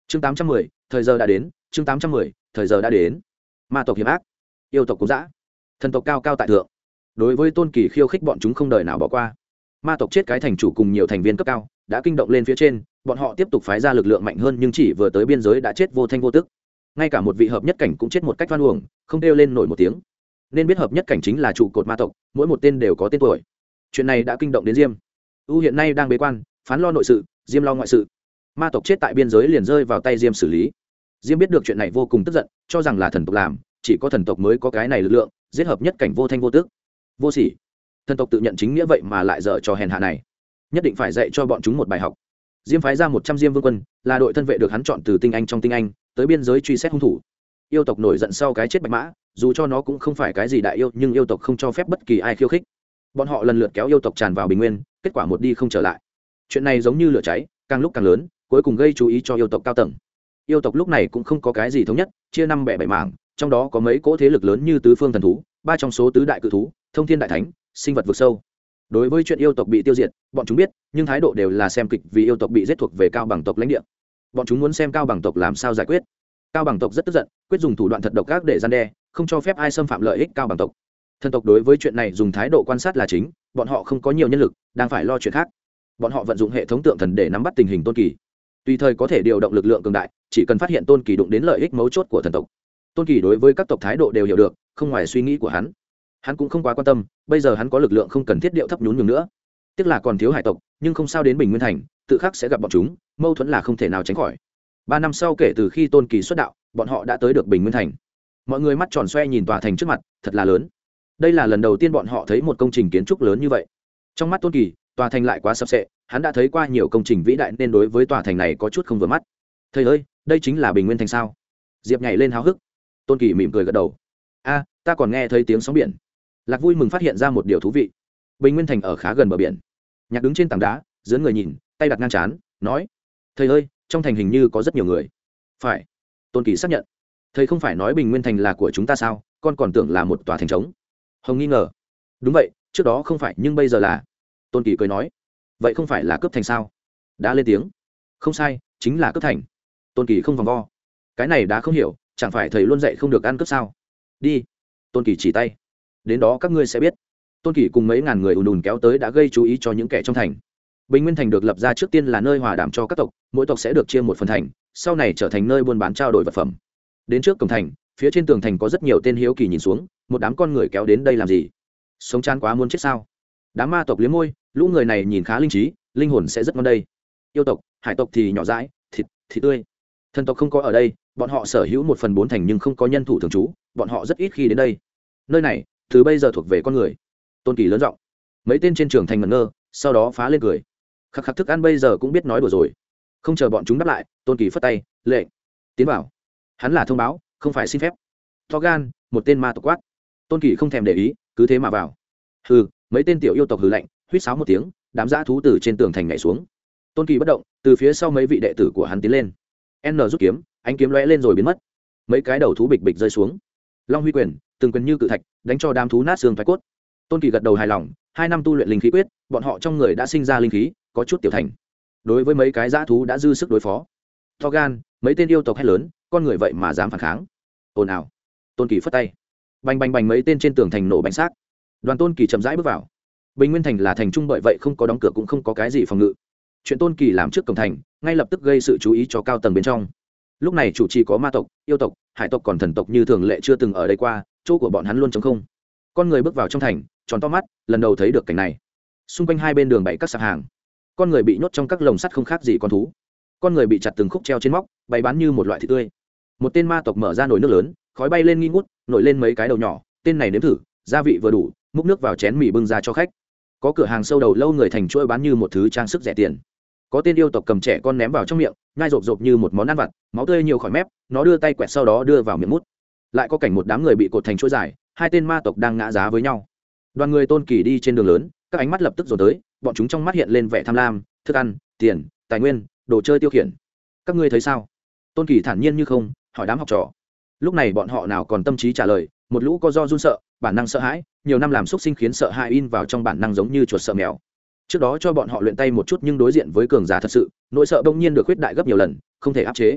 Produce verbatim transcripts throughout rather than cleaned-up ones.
chương tám trăm mười thời giờ đã đến. chương tám trăm mười thời giờ đã đến. Ma tộc hiểm ác, yêu tộc cũng dã, thần tộc cao cao tại thượng. Đối với Tôn Kỳ khiêu khích, bọn chúng không đời nào bỏ qua. Ma tộc chết cái thành chủ cùng nhiều thành viên cấp cao đã kinh động lên phía trên, bọn họ tiếp tục phái ra lực lượng mạnh hơn, nhưng chỉ vừa tới biên giới đã chết vô thanh vô tức. Ngay cả một vị hợp nhất cảnh cũng chết một cách oan uổng, không kêu lên nổi một tiếng. Nên biết hợp nhất cảnh chính là trụ cột ma tộc, mỗi một tên đều có tên tuổi. Chuyện này đã kinh động đến Diêm. U hiện nay đang bế quan, Phán lo nội sự, Diêm lo ngoại sự. Ma tộc chết tại biên giới liền rơi vào tay Diêm xử lý. Diêm biết được chuyện này vô cùng tức giận, cho rằng là thần tộc làm, chỉ có thần tộc mới có cái này lực lượng, giết hợp nhất cảnh vô thanh vô tức. Vô sỉ. Thần tộc tự nhận chính nghĩa vậy mà lại dở cho hèn hạ này, nhất định phải dạy cho bọn chúng một bài học. Diêm phái ra một trăm Diêm vương quân, là đội thân vệ được hắn chọn từ tinh anh trong tinh anh, tới biên giới truy xét hung thủ. Yêu tộc nổi giận sau cái chết Bạch Mã, dù cho nó cũng không phải cái gì đại yêu, nhưng yêu tộc không cho phép bất kỳ ai khiêu khích. Bọn họ lần lượt kéo yêu tộc tràn vào bình nguyên, kết quả một đi không trở lại. Chuyện này giống như lửa cháy, càng lúc càng lớn, cuối cùng gây chú ý cho yêu tộc cao tầng. Yêu tộc lúc này cũng không có cái gì thống nhất, chia năm bẻ bảy mảng, trong đó có mấy cỗ thế lực lớn như tứ phương thần thú, ba trong số tứ đại cự thú, thông thiên đại thánh, sinh vật vực sâu. Đối với chuyện yêu tộc bị tiêu diệt, bọn chúng biết, nhưng thái độ đều là xem kịch, vì yêu tộc bị giết thuộc về cao bằng tộc lãnh địa. Bọn chúng muốn xem cao bằng tộc làm sao giải quyết. Cao bằng tộc rất tức giận, quyết dùng thủ đoạn thật độc ác để gian đe, không cho phép ai xâm phạm lợi ích cao bằng tộc. Thần tộc đối với chuyện này dùng thái độ quan sát là chính, bọn họ không có nhiều nhân lực, đang phải lo chuyện khác. Bọn họ vận dụng hệ thống tượng thần để nắm bắt tình hình Tôn Kỳ, tùy thời có thể điều động lực lượng cường đại, chỉ cần phát hiện Tôn Kỳ đụng đến lợi ích mấu chốt của thần tộc. Tôn Kỳ đối với các tộc thái độ đều hiểu được, không ngoài suy nghĩ của hắn. Hắn cũng không quá quan tâm, bây giờ hắn có lực lượng không cần thiết điệu thấp nhún nhường nữa. Tiếc là còn thiếu hải tộc, nhưng không sao, đến Bình Nguyên thành, tự khắc sẽ gặp bọn chúng, mâu thuẫn là không thể nào tránh khỏi. Ba năm sau kể từ khi Tôn Kỳ xuất đạo, bọn họ đã tới được Bình Nguyên thành. Mọi người mắt tròn xoe nhìn tòa thành trước mặt, thật là lớn. Đây là lần đầu tiên bọn họ thấy một công trình kiến trúc lớn như vậy. Trong mắt Tôn Kỳ, tòa thành lại quá sập sệ, hắn đã thấy qua nhiều công trình vĩ đại nên đối với tòa thành này có chút không vừa mắt. Thầy ơi, đây chính là Bình Nguyên thành sao? Diệp nhảy lên háo hức. Tôn Kỳ mỉm cười gật đầu. A, ta còn nghe thấy tiếng sóng biển. Lạc vui mừng phát hiện ra một điều thú vị. Bình Nguyên thành ở khá gần bờ biển. Nhạc đứng trên tảng đá, dưới người nhìn, tay đặt ngang trán, nói: "Thầy ơi, trong thành hình như có rất nhiều người." "Phải." Tôn Kỳ xác nhận. "Thầy không phải nói Bình Nguyên thành là của chúng ta sao? Con còn tưởng là một tòa thành trống." Hồng nghi ngờ. "Đúng vậy, trước đó không phải, nhưng bây giờ là." Tôn Kỳ cười nói. "Vậy không phải là cướp thành sao?" Đã lên tiếng. "Không sai, chính là cướp thành." Tôn Kỳ không vòng vo. "Cái này đã không hiểu, chẳng phải thầy luôn dạy không được ăn cướp sao?" "Đi." Tôn Kỳ chỉ tay. "Đến đó các ngươi sẽ biết." Tôn Kỳ cùng mấy ngàn người ùn ùn kéo tới đã gây chú ý cho những kẻ trong thành. Bình Nguyên thành được lập ra trước tiên là nơi hòa đàm cho các tộc, mỗi tộc sẽ được chia một phần thành, sau này trở thành nơi buôn bán trao đổi vật phẩm. Đến trước cổng thành, phía trên tường thành có rất nhiều tên hiếu kỳ nhìn xuống, một đám con người kéo đến đây làm gì? Sống chán quá muốn chết sao? Đám ma tộc liếm môi, lũ người này nhìn khá linh trí, linh hồn sẽ rất ngon đây. Yêu tộc, hải tộc thì nhỏ dãi, thịt thịt tươi. Thần tộc không có ở đây, bọn họ sở hữu một phần bốn thành nhưng không có nhân thủ thường trú, bọn họ rất ít khi đến đây. Nơi này, từ bây giờ thuộc về con người. Tôn Kỳ lớn giọng. Mấy tên trên trường thành ngẩn ngơ, sau đó phá lên cười. Khắc khắc, thức ăn bây giờ cũng biết nói đùa rồi. Không chờ bọn chúng đáp lại, Tôn Kỳ phất tay, lệnh tiến vào. Hắn là thông báo, không phải xin phép. To gan, một tên ma tộc quát. Tôn Kỳ không thèm để ý, cứ thế mà vào. Hừ, mấy tên tiểu yêu tộc hừ lạnh, huýt sáo một tiếng, đám dã thú từ trên tường thành nhảy xuống. Tôn Kỳ bất động, từ phía sau mấy vị đệ tử của hắn tiến lên. N rút kiếm, ánh kiếm lóe lên rồi biến mất. Mấy cái đầu thú bịch bịch rơi xuống. Long huy quyền, từng quyền như cự thạch, đánh cho đám thú nát xương thoái cốt. Tôn Kỳ gật đầu hài lòng, hai năm tu luyện linh khí quyết, bọn họ trong người đã sinh ra linh khí, có chút tiểu thành. Đối với mấy cái dã thú đã dư sức đối phó. To gan, mấy tên yêu tộc hét lớn, con người vậy mà dám phản kháng. Ồn ào. Tôn Kỳ phất tay. Bành bành bành, mấy tên trên tường thành nổ bánh xác. Đoàn Tôn Kỳ chậm rãi bước vào. Bình Nguyên thành là thành trung, bởi vậy không có đóng cửa cũng không có cái gì phòng ngự. Chuyện Tôn Kỳ làm trước cổng thành, ngay lập tức gây sự chú ý cho cao tầng bên trong. Lúc này chủ trì có ma tộc, yêu tộc, hải tộc, còn thần tộc như thường lệ chưa từng ở đây qua, chỗ của bọn hắn luôn trống không. Con người bước vào trong thành, tròn to mắt, lần đầu thấy được cảnh này. Xung quanh hai bên đường bày các sạp hàng, con người bị nhốt trong các lồng sắt không khác gì con thú. Con người bị chặt từng khúc treo trên móc, bày bán như một loại thịt tươi. Một tên ma tộc mở ra nồi nước lớn, khói bay lên nghi ngút, nổi lên mấy cái đầu nhỏ. Tên này nếm thử, gia vị vừa đủ, múc nước vào chén mì bưng ra cho khách. Có cửa hàng sâu đầu lâu người thành chuỗi bán như một thứ trang sức rẻ tiền. Có tên yêu tộc cầm trẻ con ném vào trong miệng, nhai rộp rộp như một món ăn vặt, máu tươi nhiều khỏi mép, nó đưa tay quẹt sau đó đưa vào miệng mút. Lại có cảnh một đám người bị cột thành chuỗi dài, hai tên ma tộc đang ngã giá với nhau. Đoàn người Tôn Kỳ đi trên đường lớn, các ánh mắt lập tức dồn tới, bọn chúng trong mắt hiện lên vẻ tham lam, thức ăn, tiền, tài nguyên, đồ chơi tiêu khiển. Các ngươi thấy sao? Tôn Kỳ thản nhiên như không, hỏi đám học trò. Lúc này bọn họ nào còn tâm trí trả lời, một lũ co do run sợ, bản năng sợ hãi, nhiều năm làm xúc sinh khiến sợ hãi in vào trong bản năng, giống như chuột sợ mèo. Trước đó cho bọn họ luyện tay một chút, nhưng đối diện với cường giả thật sự, nỗi sợ bỗng nhiên được khuyết đại gấp nhiều lần, không thể áp chế.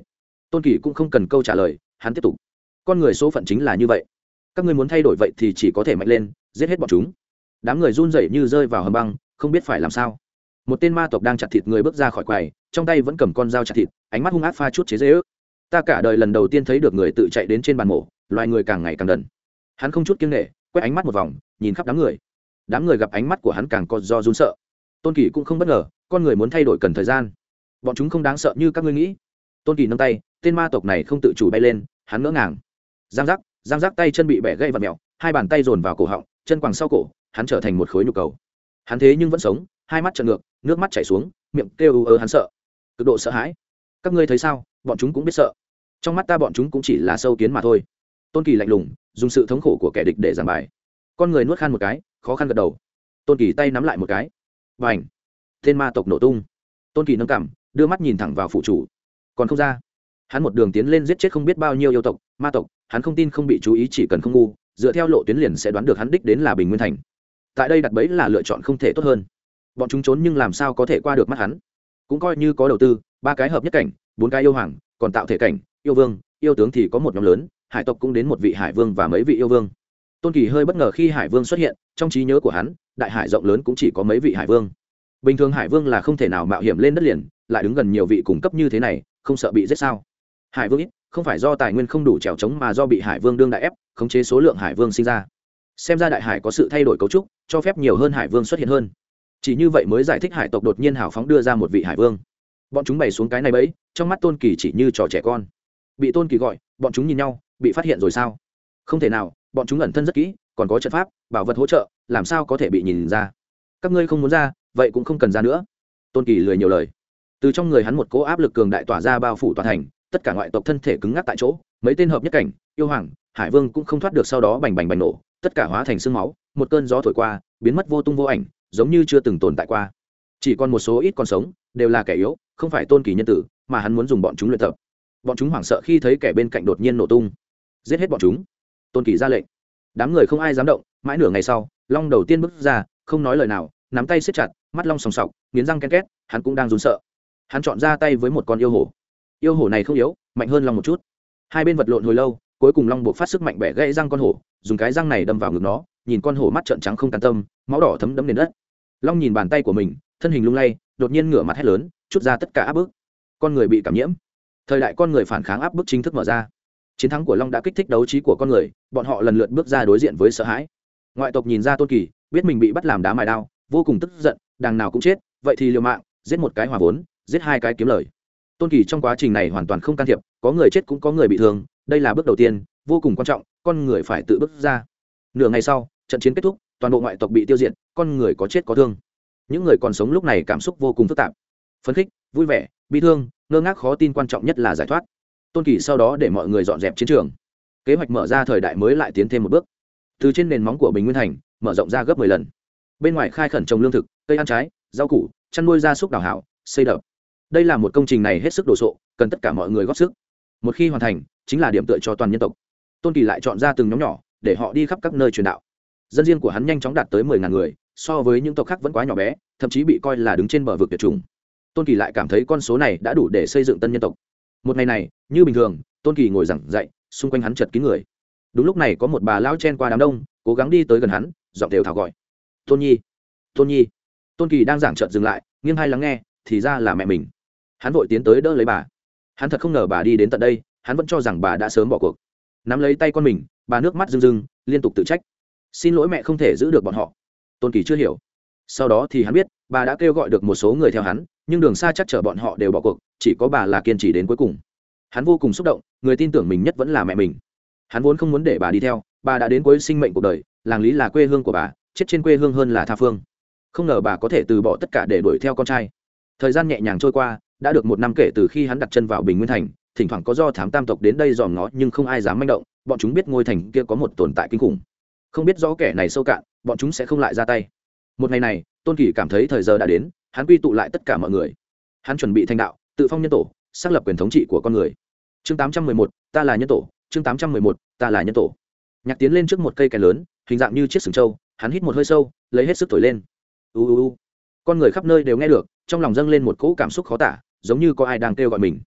Tôn Kỳ cũng không cần câu trả lời, hắn tiếp tục. Con người số phận chính là như vậy, các ngươi muốn thay đổi vậy thì chỉ có thể mạnh lên, giết hết bọn chúng. Đám người run rẩy như rơi vào hầm băng, không biết phải làm sao. Một tên ma tộc đang chặt thịt người bước ra khỏi quầy, trong tay vẫn cầm con dao chặt thịt, ánh mắt hung ác pha chút chế giễu. Ta cả đời lần đầu tiên thấy được người tự chạy đến trên bàn mổ, loài người càng ngày càng đần. Hắn không chút kiêng nể, quét ánh mắt một vòng, nhìn khắp đám người. Đám người gặp ánh mắt của hắn càng có do run sợ. Tôn Kỳ cũng không bất ngờ, con người muốn thay đổi cần thời gian. Bọn chúng không đáng sợ như các ngươi nghĩ. Tôn Kỳ nâng tay, tên ma tộc này không tự chủ bay lên, hắn ngỡ ngàng. Giang giác, giang giác, tay chân bị bẻ gãy và mèo, hai bàn tay dồn vào cổ họng, chân quàng sau cổ, hắn trở thành một khối nhục cầu. Hắn thế nhưng vẫn sống, hai mắt trợn ngược, nước mắt chảy xuống, miệng kêu ư ớ, hắn sợ, cực độ sợ hãi. Các ngươi thấy sao? Bọn chúng cũng biết sợ. Trong mắt ta bọn chúng cũng chỉ là sâu kiến mà thôi. Tôn Kỳ lạnh lùng, dùng sự thống khổ của kẻ địch để giảng bài. Con người nuốt khan một cái, khó khăn gật đầu. Tôn Kỳ tay nắm lại một cái, và ảnh, tên ma tộc nổ tung. Tôn Kỳ nâng cằm, đưa mắt nhìn thẳng vào phụ chủ, còn không ra. Hắn một đường tiến lên giết chết không biết bao nhiêu yêu tộc, ma tộc, hắn không tin không bị chú ý, chỉ cần không ngu, dựa theo lộ tuyến liền sẽ đoán được hắn đích đến là Bình Nguyên Thành. Tại đây đặt bẫy là lựa chọn không thể tốt hơn. Bọn chúng trốn nhưng làm sao có thể qua được mắt hắn. Cũng coi như có đầu tư, ba cái hợp nhất cảnh, bốn cái yêu hoàng, còn tạo thể cảnh, yêu vương, yêu tướng thì có một nhóm lớn, hải tộc cũng đến một vị hải vương và mấy vị yêu vương. Tôn Kỳ hơi bất ngờ khi hải vương xuất hiện, trong trí nhớ của hắn, đại hải rộng lớn cũng chỉ có mấy vị hải vương. Bình thường hải vương là không thể nào mạo hiểm lên đất liền, lại đứng gần nhiều vị cùng cấp như thế này, không sợ bị giết sao? Hải vương ít, không phải do tài nguyên không đủ trèo trống mà do bị hải vương đương đại ép, khống chế số lượng hải vương sinh ra. Xem ra đại hải có sự thay đổi cấu trúc, cho phép nhiều hơn hải vương xuất hiện hơn. Chỉ như vậy mới giải thích hải tộc đột nhiên hào phóng đưa ra một vị hải vương. Bọn chúng bày xuống cái này bẫy, trong mắt Tôn Kỳ chỉ như trò trẻ con. Bị Tôn Kỳ gọi, bọn chúng nhìn nhau, bị phát hiện rồi sao? Không thể nào, bọn chúng ẩn thân rất kỹ, còn có trận pháp, bảo vật hỗ trợ, làm sao có thể bị nhìn ra? Các ngươi không muốn ra, vậy cũng không cần ra nữa. Tôn Kỳ lười nhiều lời. Từ trong người hắn một cỗ áp lực cường đại tỏa ra bao phủ toàn thành, tất cả ngoại tộc thân thể cứng ngắc tại chỗ, mấy tên hợp nhất cảnh, yêu hoàng, hải vương cũng không thoát được, sau đó bành bành bành nổ, tất cả hóa thành xương máu, một cơn gió thổi qua, biến mất vô tung vô ảnh, giống như chưa từng tồn tại qua. Chỉ còn một số ít còn sống, đều là kẻ yếu, không phải Tôn Kỳ nhân tử, mà hắn muốn dùng bọn chúng luyện tập. Bọn chúng hoảng sợ khi thấy kẻ bên cạnh đột nhiên nổ tung, giết hết bọn chúng. Tôn Kỳ ra lệnh. Đám người không ai dám động, mãi nửa ngày sau, long đầu tiên bước ra, không nói lời nào, nắm tay siết chặt, mắt long sòng sọc, nghiến răng ken két, hắn cũng đang run sợ. Hắn chọn ra tay với một con yêu hổ. Yêu hổ này không yếu, mạnh hơn long một chút. Hai bên vật lộn hồi lâu, cuối cùng long buộc phát sức mạnh bẻ gãy răng con hổ, dùng cái răng này đâm vào ngực nó, nhìn con hổ mắt trợn trắng không can tâm, máu đỏ thấm đẫm nền đất. Long nhìn bàn tay của mình, thân hình lung lay, đột nhiên ngửa mặt hét lớn, chút ra tất cả áp bức. Con người bị cảm nhiễm. Thời đại con người phản kháng áp bức chính thức mở ra. Chiến thắng của long đã kích thích đấu trí của con người, bọn họ lần lượt bước ra đối diện với sợ hãi. Ngoại tộc nhìn ra Tôn Kỳ, biết mình bị bắt làm đá mài đao, vô cùng tức giận, đằng nào cũng chết, vậy thì liều mạng, giết một cái hòa vốn, giết hai cái kiếm lời. Tôn Kỳ trong quá trình này hoàn toàn không can thiệp, có người chết cũng có người bị thương, đây là bước đầu tiên, vô cùng quan trọng, con người phải tự bước ra. Nửa ngày sau, trận chiến kết thúc, toàn bộ ngoại tộc bị tiêu diệt, con người có chết có thương. Những người còn sống lúc này cảm xúc vô cùng phức tạp, phấn khích, vui vẻ, bi thương, ngơ ngác khó tin, quan trọng nhất là giải thoát. Tôn Kỳ sau đó để mọi người dọn dẹp chiến trường, kế hoạch mở ra thời đại mới lại tiến thêm một bước, từ trên nền móng của Bình Nguyên Thành mở rộng ra gấp mười lần. Bên ngoài khai khẩn trồng lương thực, cây ăn trái, rau củ, chăn nuôi gia súc đào hảo, xây đập. Đây là một công trình này hết sức đồ sộ, cần tất cả mọi người góp sức. Một khi hoàn thành, chính là điểm tựa cho toàn nhân tộc. Tôn Kỳ lại chọn ra từng nhóm nhỏ để họ đi khắp các nơi truyền đạo. Dân riêng của hắn nhanh chóng đạt tới mười ngàn người, so với những tộc khác vẫn quá nhỏ bé, thậm chí bị coi là đứng trên bờ vực tuyệt chủng. Tôn Kỳ lại cảm thấy con số này đã đủ để xây dựng tân nhân tộc. Một ngày này, như bình thường, Tôn Kỳ ngồi giảng dạy, xung quanh hắn chật kín người. Đúng lúc này có một bà lão chen qua đám đông, cố gắng đi tới gần hắn, giọng đều thào gọi: "Tôn Nhi, Tôn Nhi." Tôn Kỳ đang giảng chợt dừng lại, nghiêng hai lắng nghe, thì ra là mẹ mình. Hắn vội tiến tới đỡ lấy bà. Hắn thật không ngờ bà đi đến tận đây, hắn vẫn cho rằng bà đã sớm bỏ cuộc. Nắm lấy tay con mình, bà nước mắt rưng rưng, liên tục tự trách: "Xin lỗi mẹ, không thể giữ được bọn họ." Tôn Kỳ chưa hiểu. Sau đó thì hắn biết, bà đã kêu gọi được một số người theo hắn, nhưng đường xa chắc chở bọn họ đều bỏ cuộc, chỉ có bà là kiên trì đến cuối cùng. Hắn vô cùng xúc động, người tin tưởng mình nhất vẫn là mẹ mình. Hắn vốn không muốn để bà đi theo, bà đã đến cuối sinh mệnh cuộc đời, làng Lý là quê hương của bà, chết trên quê hương hơn là tha phương. Không ngờ bà có thể từ bỏ tất cả để đuổi theo con trai. Thời gian nhẹ nhàng trôi qua, đã được một năm kể từ khi hắn đặt chân vào Bình Nguyên Thành, thỉnh thoảng có do thám tam tộc đến đây dòm ngó, nhưng không ai dám manh động, bọn chúng biết ngôi thành kia có một tồn tại kinh khủng. Không biết rõ kẻ này sâu cạn, bọn chúng sẽ không lại ra tay. Một ngày này, Tôn Kỳ cảm thấy thời giờ đã đến, hắn quy tụ lại tất cả mọi người. Hắn chuẩn bị thành đạo, tự phong nhân tổ, xác lập quyền thống trị của con người. Chương tám trăm mười một, ta là nhân tổ, chương tám trăm mười một, ta là nhân tổ. Nhạc tiến lên trước một cây kèn lớn, hình dạng như chiếc sừng trâu, hắn hít một hơi sâu, lấy hết sức thổi lên. U u u. Con người khắp nơi đều nghe được, trong lòng dâng lên một cỗ cảm xúc khó tả, giống như có ai đang kêu gọi mình.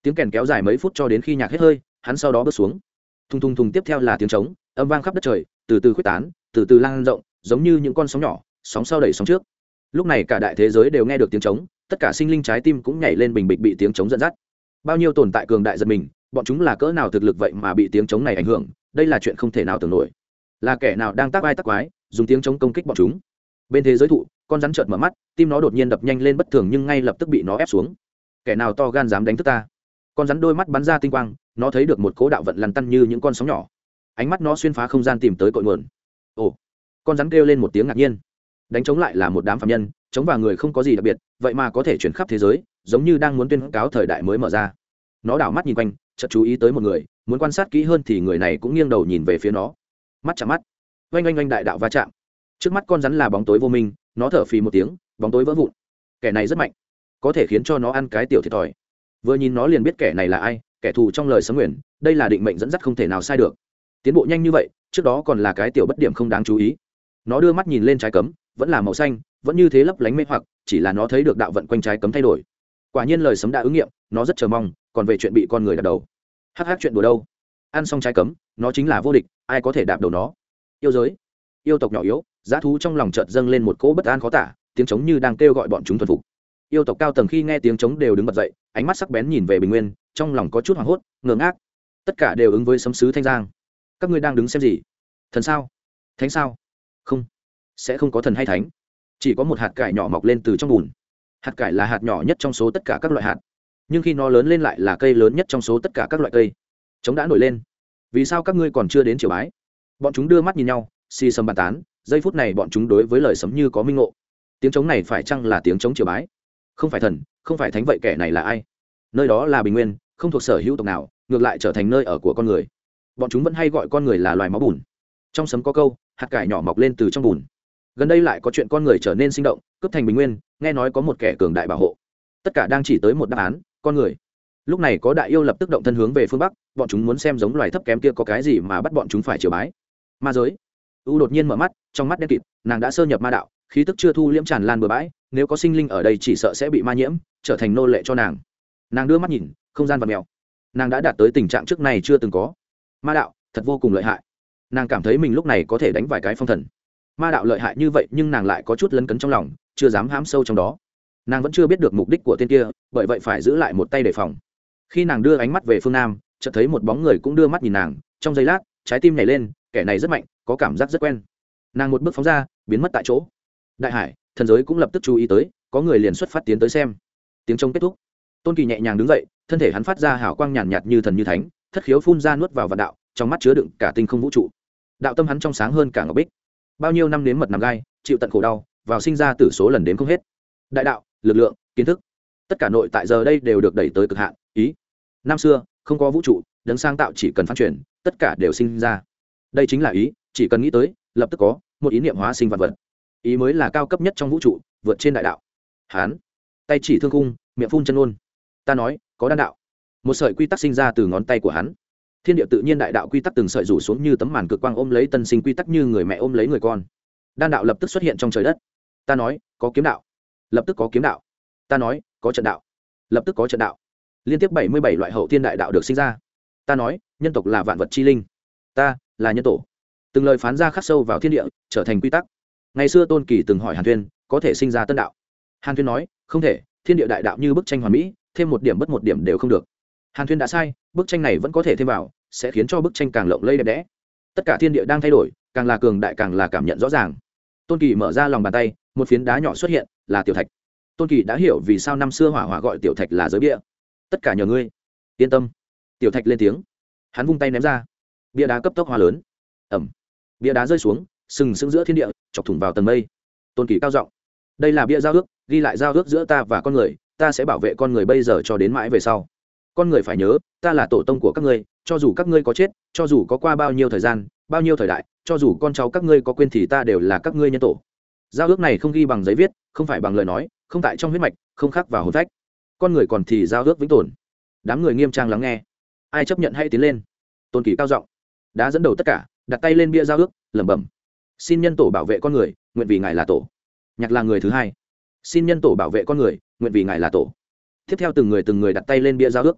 tiếng kèn kéo dài mấy phút cho đến khi nhạc hết hơi, hắn sau đó bước xuống. Thùng thùng thùng tiếp theo là tiếng trống, âm vang khắp đất trời, từ từ khuếch tán, từ từ lan rộng, giống như những con sóng nhỏ, sóng sau đẩy sóng trước. Lúc này cả đại thế giới đều nghe được tiếng trống, tất cả sinh linh trái tim cũng nhảy lên bình bịch bị tiếng trống dẫn dắt. Bao nhiêu tồn tại cường đại giật mình, bọn chúng là cỡ nào thực lực vậy mà bị tiếng trống này ảnh hưởng, đây là chuyện không thể nào tưởng nổi. Là kẻ nào đang tác ai tác quái, dùng tiếng trống công kích bọn chúng. Bên thế giới thụ, con rắn chợt mở mắt, tim nó đột nhiên đập nhanh lên bất thường nhưng ngay lập tức bị nó ép xuống. Kẻ nào to gan dám đánh thức ta? Con rắn đôi mắt bắn ra tinh quang, nó thấy được một cỗ đạo vận lăn tăn như những con sóng nhỏ. Ánh mắt nó xuyên phá không gian tìm tới cội nguồn. Ồ! Con rắn kêu lên một tiếng ngạc nhiên. Đánh chống lại là một đám phàm nhân, chống vào người không có gì đặc biệt, vậy mà có thể chuyển khắp thế giới, giống như đang muốn tuyên cáo thời đại mới mở ra. Nó đảo mắt nhìn quanh, chợt chú ý tới một người, muốn quan sát kỹ hơn thì người này cũng nghiêng đầu nhìn về phía nó. Mắt chạm mắt, oanh oanh oanh đại đạo va chạm. Trước mắt con rắn là bóng tối vô minh, nó thở phì một tiếng, bóng tối vỡ vụn. Kẻ này rất mạnh, có thể khiến cho nó ăn cái tiểu thiệt thòi. Vừa nhìn nó liền biết kẻ này là ai, kẻ thù trong lời sấm nguyện, đây là định mệnh dẫn dắt không thể nào sai được. Tiến bộ nhanh như vậy, trước đó còn là cái tiểu bất điểm không đáng chú ý. Nó đưa mắt nhìn lên trái cấm, vẫn là màu xanh, vẫn như thế lấp lánh mê hoặc, chỉ là nó thấy được đạo vận quanh trái cấm thay đổi. Quả nhiên lời sấm đã ứng nghiệm, nó rất chờ mong, còn về chuyện bị con người đạp đầu. Hắc hắc chuyện đùa đâu? Ăn xong trái cấm, nó chính là vô địch, ai có thể đạp đầu nó? Yêu giới, yêu tộc nhỏ yếu, dã thú trong lòng chợt dâng lên một cỗ bất an khó tả, tiếng trống như đang kêu gọi bọn chúng thuần phục. Yêu tộc cao tầng khi nghe tiếng trống đều đứng bật dậy, ánh mắt sắc bén nhìn về Bình Nguyên, trong lòng có chút hoảng hốt, ngơ ngác. Tất cả đều ứng với sấm sứ thanh giang. Các ngươi đang đứng xem gì? Thần sao? Thánh sao? Không, sẽ không có thần hay thánh, chỉ có một hạt cải nhỏ mọc lên từ trong bùn. Hạt cải là hạt nhỏ nhất trong số tất cả các loại hạt, nhưng khi nó lớn lên lại là cây lớn nhất trong số tất cả các loại cây. Trống đã nổi lên, vì sao các ngươi còn chưa đến triều bái? Bọn chúng đưa mắt nhìn nhau, xì xầm bàn tán. Giây phút này bọn chúng đối với lời sấm như có minh ngộ. Tiếng trống này phải chăng là tiếng trống triều bái? Không phải thần, không phải thánh, vậy kẻ này là ai? Nơi đó là Bình Nguyên, không thuộc sở hữu tộc nào, ngược lại trở thành nơi ở của con người. Bọn chúng vẫn hay gọi con người là loài máu bùn. Trong sấm có câu, hạt cải nhỏ mọc lên từ trong bùn. Gần đây lại có chuyện con người trở nên sinh động, cướp thành Bình Nguyên, nghe nói có một kẻ cường đại bảo hộ. Tất cả đang chỉ tới một đáp án, con người. Lúc này có đại yêu lập tức động thân hướng về phương bắc, bọn chúng muốn xem giống loài thấp kém kia có cái gì mà bắt bọn chúng phải triều bái. Ma giới. U đột nhiên mở mắt, trong mắt đen kịt, nàng đã sơ nhập ma đạo, khí tức chưa thu liễm tràn lan bừa bãi, nếu có sinh linh ở đây chỉ sợ sẽ bị ma nhiễm, trở thành nô lệ cho nàng. Nàng đưa mắt nhìn, không gian vặn mèo. Nàng đã đạt tới tình trạng trước này chưa từng có. Ma đạo thật vô cùng lợi hại. Nàng cảm thấy mình lúc này có thể đánh vài cái phong thần. Ma đạo lợi hại như vậy nhưng nàng lại có chút lấn cấn trong lòng, chưa dám hãm sâu trong đó. Nàng vẫn chưa biết được mục đích của tên kia, bởi vậy phải giữ lại một tay đề phòng. Khi nàng đưa ánh mắt về phương nam, chợt thấy một bóng người cũng đưa mắt nhìn nàng, trong giây lát trái tim nhảy lên, kẻ này rất mạnh, có cảm giác rất quen. Nàng một bước phóng ra, biến mất tại chỗ. Đại hải, thần giới cũng lập tức chú ý tới, có người liền xuất phát tiến tới xem. Tiếng trống kết thúc, Tôn Kỳ nhẹ nhàng đứng dậy, thân thể hắn phát ra hào quang nhàn nhạt như thần như thánh, thất khiếu phun ra nuốt vào vạn đạo, trong mắt chứa đựng cả tinh không vũ trụ. Đạo tâm hắn trong sáng hơn cả ngọc bích. Bao nhiêu năm nếm mật nằm gai, chịu tận khổ đau, vào sinh ra tử số lần đếm không hết. Đại đạo, lực lượng, kiến thức, tất cả nội tại giờ đây đều được đẩy tới cực hạn. Ý, năm xưa không có vũ trụ, đấng sáng tạo chỉ cần phát triển, tất cả đều sinh ra. Đây chính là ý, chỉ cần nghĩ tới, lập tức có một ý niệm hóa sinh vật vật. Ý mới là cao cấp nhất trong vũ trụ, vượt trên đại đạo. Hán, tay chỉ thương khung, miệng phun chân ôn. Ta nói, có đan đạo. Một sợi quy tắc sinh ra từ ngón tay của hắn. Thiên địa tự nhiên đại đạo quy tắc từng sợi rủ xuống như tấm màn cực quang ôm lấy tân sinh quy tắc như người mẹ ôm lấy người con. Đan đạo lập tức xuất hiện trong trời đất. Ta nói, có kiếm đạo. Lập tức có kiếm đạo. Ta nói, có trận đạo. Lập tức có trận đạo. Liên tiếp bảy mươi bảy loại hậu thiên đại đạo được sinh ra. Ta nói, nhân tộc là vạn vật chi linh. Ta là nhân tổ. Từng lời phán ra khắc sâu vào thiên địa, trở thành quy tắc. Ngày xưa Tôn Kỳ từng hỏi Hàn Thuyên, có thể sinh ra tân đạo. Hàn Thuyên nói, không thể, thiên địa đại đạo như bức tranh hoàn mỹ, thêm một điểm bất một điểm đều không được. Hàn Thuyên đã sai, bức tranh này vẫn có thể thêm vào, sẽ khiến cho bức tranh càng lộng lẫy đẹp đẽ. Tất cả thiên địa đang thay đổi, càng là cường đại càng là cảm nhận rõ ràng. Tôn Kỳ mở ra lòng bàn tay, một phiến đá nhỏ xuất hiện, là tiểu thạch. Tôn Kỳ đã hiểu vì sao năm xưa Hỏa Hỏa gọi tiểu thạch là giới bia. Tất cả nhờ ngươi. Yên tâm. Tiểu thạch lên tiếng. Hắn vung tay ném ra. Bia đá cấp tốc hóa lớn. Ẩm. Bia đá rơi xuống, sừng sững giữa thiên địa, chọc thủng vào tầng mây. Tôn Kỳ cao giọng. Đây là bia giao ước, ghi lại giao ước giữa ta và con người, ta sẽ bảo vệ con người bây giờ cho đến mãi về sau. Con người phải nhớ, ta là tổ tông của các ngươi, cho dù các ngươi có chết, cho dù có qua bao nhiêu thời gian, bao nhiêu thời đại, cho dù con cháu các ngươi có quên thì ta đều là các ngươi nhân tổ. Giao ước này không ghi bằng giấy viết, không phải bằng lời nói, không tại trong huyết mạch, không khắc vào hồn phách. Con người còn thì giao ước vĩnh tồn. Đám người nghiêm trang lắng nghe. Ai chấp nhận hãy tiến lên. Tôn Kỳ cao giọng, đã dẫn đầu tất cả, đặt tay lên bia giao ước, lẩm bẩm. Xin nhân tổ bảo vệ con người, nguyện vì ngài là tổ. Nhạc là người thứ hai. Xin nhân tổ bảo vệ con người, nguyện vì ngài là tổ. Tiếp theo từng người từng người đặt tay lên bia giao ước.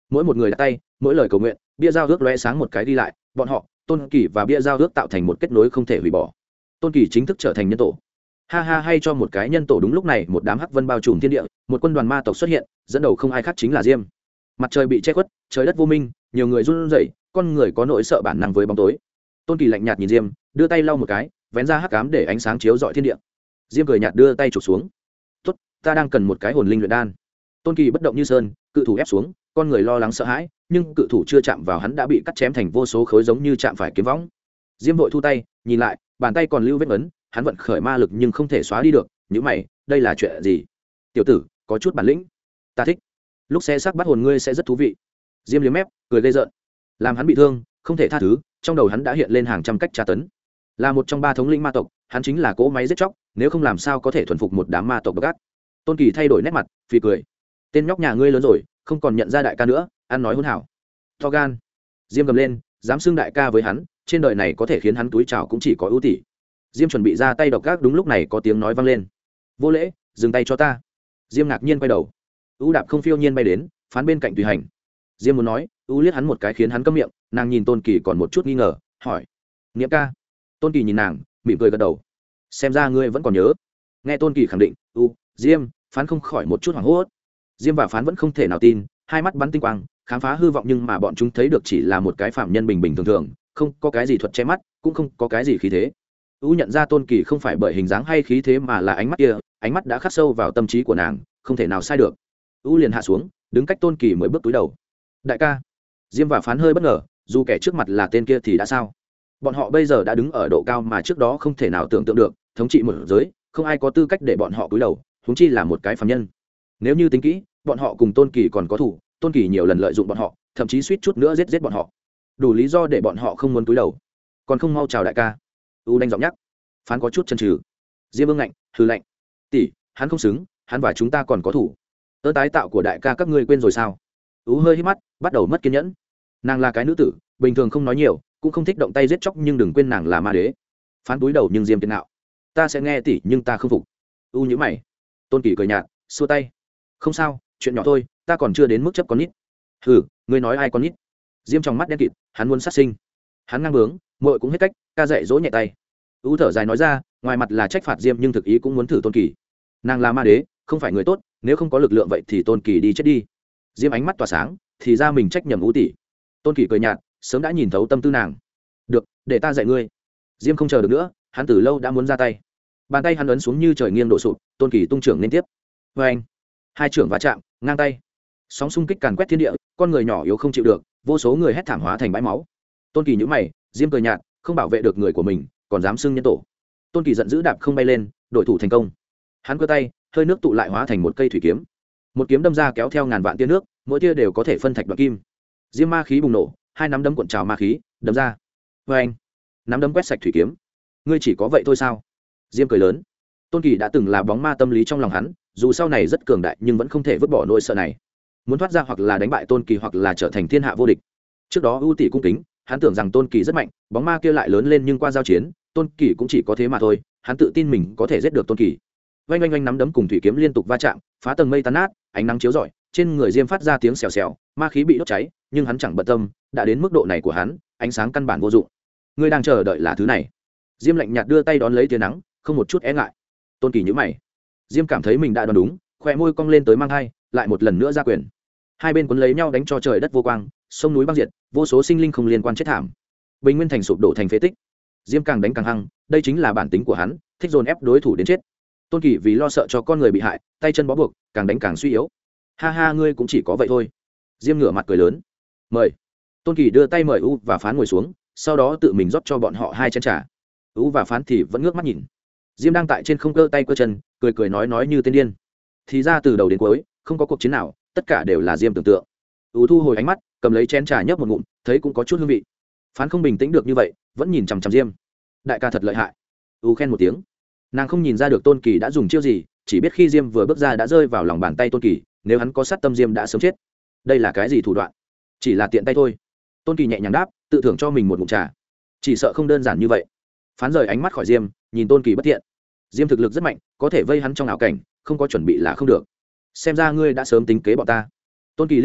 mỗi một người đặt tay mỗi lời cầu nguyện bia giao ước lóe sáng một cái đi lại bọn họ tôn kỳ và bia giao ước tạo thành một kết nối không thể hủy bỏ. Tôn kỳ chính thức trở thành nhân tổ. Ha ha, hay cho một cái nhân tổ. Đúng lúc này một đám hắc vân bao trùm thiên địa, một quân đoàn ma tộc xuất hiện, dẫn đầu không ai khác chính là Diêm. Mặt trời bị che khuất, trời đất vô minh, nhiều người run rẩy, con người có nỗi sợ bản năng với bóng tối. Tôn kỳ lạnh nhạt nhìn Diêm, đưa tay lau một cái, vén ra hắc ám để ánh sáng chiếu rọi thiên địa. Diêm cười nhạt đưa tay chụp xuống. "Tốt, ta đang cần một cái hồn linh luyện đan." Tôn kỳ bất động như sơn, cự thủ ép xuống, con người lo lắng sợ hãi, nhưng cự thủ chưa chạm vào hắn đã bị cắt chém thành vô số khối giống như chạm phải kiếm võng. Diêm vội thu tay, nhìn lại, bàn tay còn lưu vết ấn, hắn vận khởi ma lực nhưng không thể xóa đi được. Nhíu mày, đây là chuyện gì? Tiểu tử, có chút bản lĩnh, ta thích. Lúc xe xác bắt hồn ngươi sẽ rất thú vị. Diêm liếm mép, cười gây rợn. Làm hắn bị thương, không thể tha thứ, trong đầu hắn đã hiện lên hàng trăm cách tra tấn. Là một trong ba thống lĩnh ma tộc, hắn chính là cỗ máy giết chóc, nếu không làm sao có thể thuần phục một đám ma tộc độc ác. Tôn Kỳ thay đổi nét mặt, phì cười. Tên nhóc nhà ngươi lớn rồi, không còn nhận ra đại ca nữa, ăn nói hỗn hảo. To gan. Diêm gầm lên, dám xưng đại ca với hắn, trên đời này có thể khiến hắn túi trào cũng chỉ có ưu tỷ. Diêm chuẩn bị ra tay độc ác, đúng lúc này có tiếng nói vang lên. Vô lễ, dừng tay cho ta. Diêm ngạc nhiên quay đầu. ưu đạp không phiêu nhiên bay đến, phán bên cạnh tùy hành. Diêm muốn nói, ưu liếc hắn một cái khiến hắn câm miệng, nàng nhìn Tôn Kỳ còn một chút nghi ngờ, hỏi: Nghĩa ca? Tôn Kỳ nhìn nàng, mỉm cười gật đầu. Xem ra ngươi vẫn còn nhớ. Nghe Tôn Kỳ khẳng định, u Diêm, phán không khỏi một chút hoảng hốt. Diêm và phán vẫn không thể nào tin, hai mắt bắn tinh quang, khám phá hư vọng, nhưng mà bọn chúng thấy được chỉ là một cái phạm nhân bình bình thường thường, không có cái gì thuật che mắt, cũng không có cái gì khí thế. U nhận ra Tôn Kỳ không phải bởi hình dáng hay khí thế mà là ánh mắt kia, ánh mắt đã khắc sâu vào tâm trí của nàng, không thể nào sai được. U liền hạ xuống, đứng cách Tôn Kỳ mới bước túi đầu. Đại ca. Diêm và phán hơi bất ngờ, dù kẻ trước mặt là tên kia thì đã sao? Bọn họ bây giờ đã đứng ở độ cao mà trước đó không thể nào tưởng tượng được, thống trị một giới, không ai có tư cách để bọn họ cúi đầu, huống chi là một cái phàm nhân. Nếu như tính kỹ, bọn họ cùng Tôn Kỳ còn có thủ, Tôn Kỳ nhiều lần lợi dụng bọn họ, thậm chí suýt chút nữa giết giết bọn họ, đủ lý do để bọn họ không muốn cúi đầu. Còn không mau chào đại ca. U đanh giọng nhắc. Phán có chút chần chừ. Diêm ương ngạnh, hừ lạnh. Tỷ, hắn không xứng, hắn và chúng ta còn có thủ. Ơn tái tạo của đại ca các ngươi quên rồi sao? U hơi hít mắt, bắt đầu mất kiên nhẫn. Nàng là cái nữ tử, bình thường không nói nhiều, cũng không thích động tay giết chóc, nhưng đừng quên nàng là ma đế. Phán túi đầu nhưng Diêm kiên nạo. Ta sẽ nghe tỷ, nhưng ta không phục. U nhíu mày. Tôn Kỳ cười nhạt, xua tay. Không sao, chuyện nhỏ thôi, ta còn chưa đến mức chấp con nít. Hừ, ngươi nói ai con nít? Diêm trong mắt đen kịt, hắn muốn sát sinh. Hắn ngang bướng, muội cũng hết cách, ca dạy dỗ nhẹ tay. U thở dài nói ra, ngoài mặt là trách phạt Diêm nhưng thực ý cũng muốn thử Tôn Kỳ. Nàng là ma đế, không phải người tốt, nếu không có lực lượng vậy thì Tôn Kỳ đi chết đi. Diêm ánh mắt tỏa sáng, thì ra mình trách nhầm U tỷ. Tôn Kỳ cười nhạt, sớm đã nhìn thấu tâm tư nàng. Được, để ta dạy ngươi. Diêm không chờ được nữa, hắn từ lâu đã muốn ra tay. Bàn tay hắn ấn xuống như trời nghiêng đổ sụp, Tôn Kỳ tung trưởng liên tiếp. Vê anh, hai trưởng va chạm, ngang tay, sóng xung kích càn quét thiên địa, con người nhỏ yếu không chịu được, vô số người hét thảm hóa thành bãi máu. Tôn Kỳ nhíu mày, Diêm cười nhạt, không bảo vệ được người của mình, còn dám xưng nhân tổ. Tôn Kỳ giận dữ đạp không bay lên, đội thủ thành công. Hắn cơ tay, hơi nước tụ lại hóa thành một cây thủy kiếm. Một kiếm đâm ra kéo theo ngàn vạn tia nước, mỗi tia đều có thể phân thạch đoạt kim. Diêm ma khí bùng nổ, hai nắm đấm cuộn trào ma khí, đâm ra. Vê anh, nắm đấm quét sạch thủy kiếm. Ngươi chỉ có vậy thôi sao? Diêm cười lớn. Tôn Kỳ đã từng là bóng ma tâm lý trong lòng hắn, dù sau này rất cường đại nhưng vẫn không thể vứt bỏ nỗi sợ này. Muốn thoát ra hoặc là đánh bại Tôn Kỳ hoặc là trở thành thiên hạ vô địch. Trước đó ưu tỷ cung kính, hắn tưởng rằng Tôn Kỳ rất mạnh, bóng ma kia lại lớn lên, nhưng qua giao chiến, Tôn Kỳ cũng chỉ có thế mà thôi, hắn tự tin mình có thể giết được Tôn Kỳ. Oanh oanh oanh, nắm đấm cùng thủy kiếm liên tục va chạm, phá tầng mây tan nát, ánh nắng chiếu rọi, trên người Diêm phát ra tiếng xèo xèo, ma khí bị đốt cháy, nhưng hắn chẳng bận tâm, đã đến mức độ này của hắn, ánh sáng căn bản vô dụng. Ngươi đang chờ đợi là thứ này. Diêm lạnh nhạt đưa tay đón lấy tia nắng, không một chút e ngại. Tôn Kỳ nhíu mày. Diêm cảm thấy mình đã đoán đúng, khóe môi cong lên tới mang hai, lại một lần nữa ra quyền. Hai bên cuốn lấy nhau đánh cho trời đất vô quang, sông núi băng diệt, vô số sinh linh không liên quan chết thảm. Bình Nguyên thành sụp đổ thành phế tích. Diêm càng đánh càng hăng, đây chính là bản tính của hắn, thích dồn ép đối thủ đến chết. Tôn Kỳ vì lo sợ cho con người bị hại, tay chân bó buộc, càng đánh càng suy yếu. Ha ha, ngươi cũng chỉ có vậy thôi. Diêm ngửa mặt cười lớn. Mời. Tôn Kỳ đưa tay mời U và Phán ngồi xuống, sau đó tự mình rót cho bọn họ hai chén trà. U và Phán thì vẫn ngước mắt nhìn. Diêm đang tại trên không cơ tay cơ chân, cười cười nói nói như tên điên. Thì ra từ đầu đến cuối, không có cuộc chiến nào, tất cả đều là Diêm tưởng tượng. U thu hồi ánh mắt, cầm lấy chén trà nhấp một ngụm, thấy cũng có chút hương vị. Phán không bình tĩnh được như vậy, vẫn nhìn chằm chằm Diêm. Đại ca thật lợi hại. U khen một tiếng. Nàng không nhìn ra được Tôn Kỳ đã dùng chiêu gì, chỉ biết khi Diêm vừa bước ra đã rơi vào lòng bàn tay Tôn Kỳ, nếu hắn có sát tâm Diêm đã sớm chết. Đây là cái gì thủ đoạn? Chỉ là tiện tay thôi. Tôn Kỳ nhẹ nhàng đáp, tự thưởng cho mình một ngụm trà. Chỉ sợ không đơn giản như vậy. Phán rời ánh mắt khỏi Diêm, nhìn Tôn Kỳ bất thiện. Diêm thực lực rất mạnh, có thể vây hắn trong ảo cảnh, không có chuẩn bị là không được. Xem ra ngươi đã sớm tính kế bọn ta. Tôn Kỳ liếc xéo,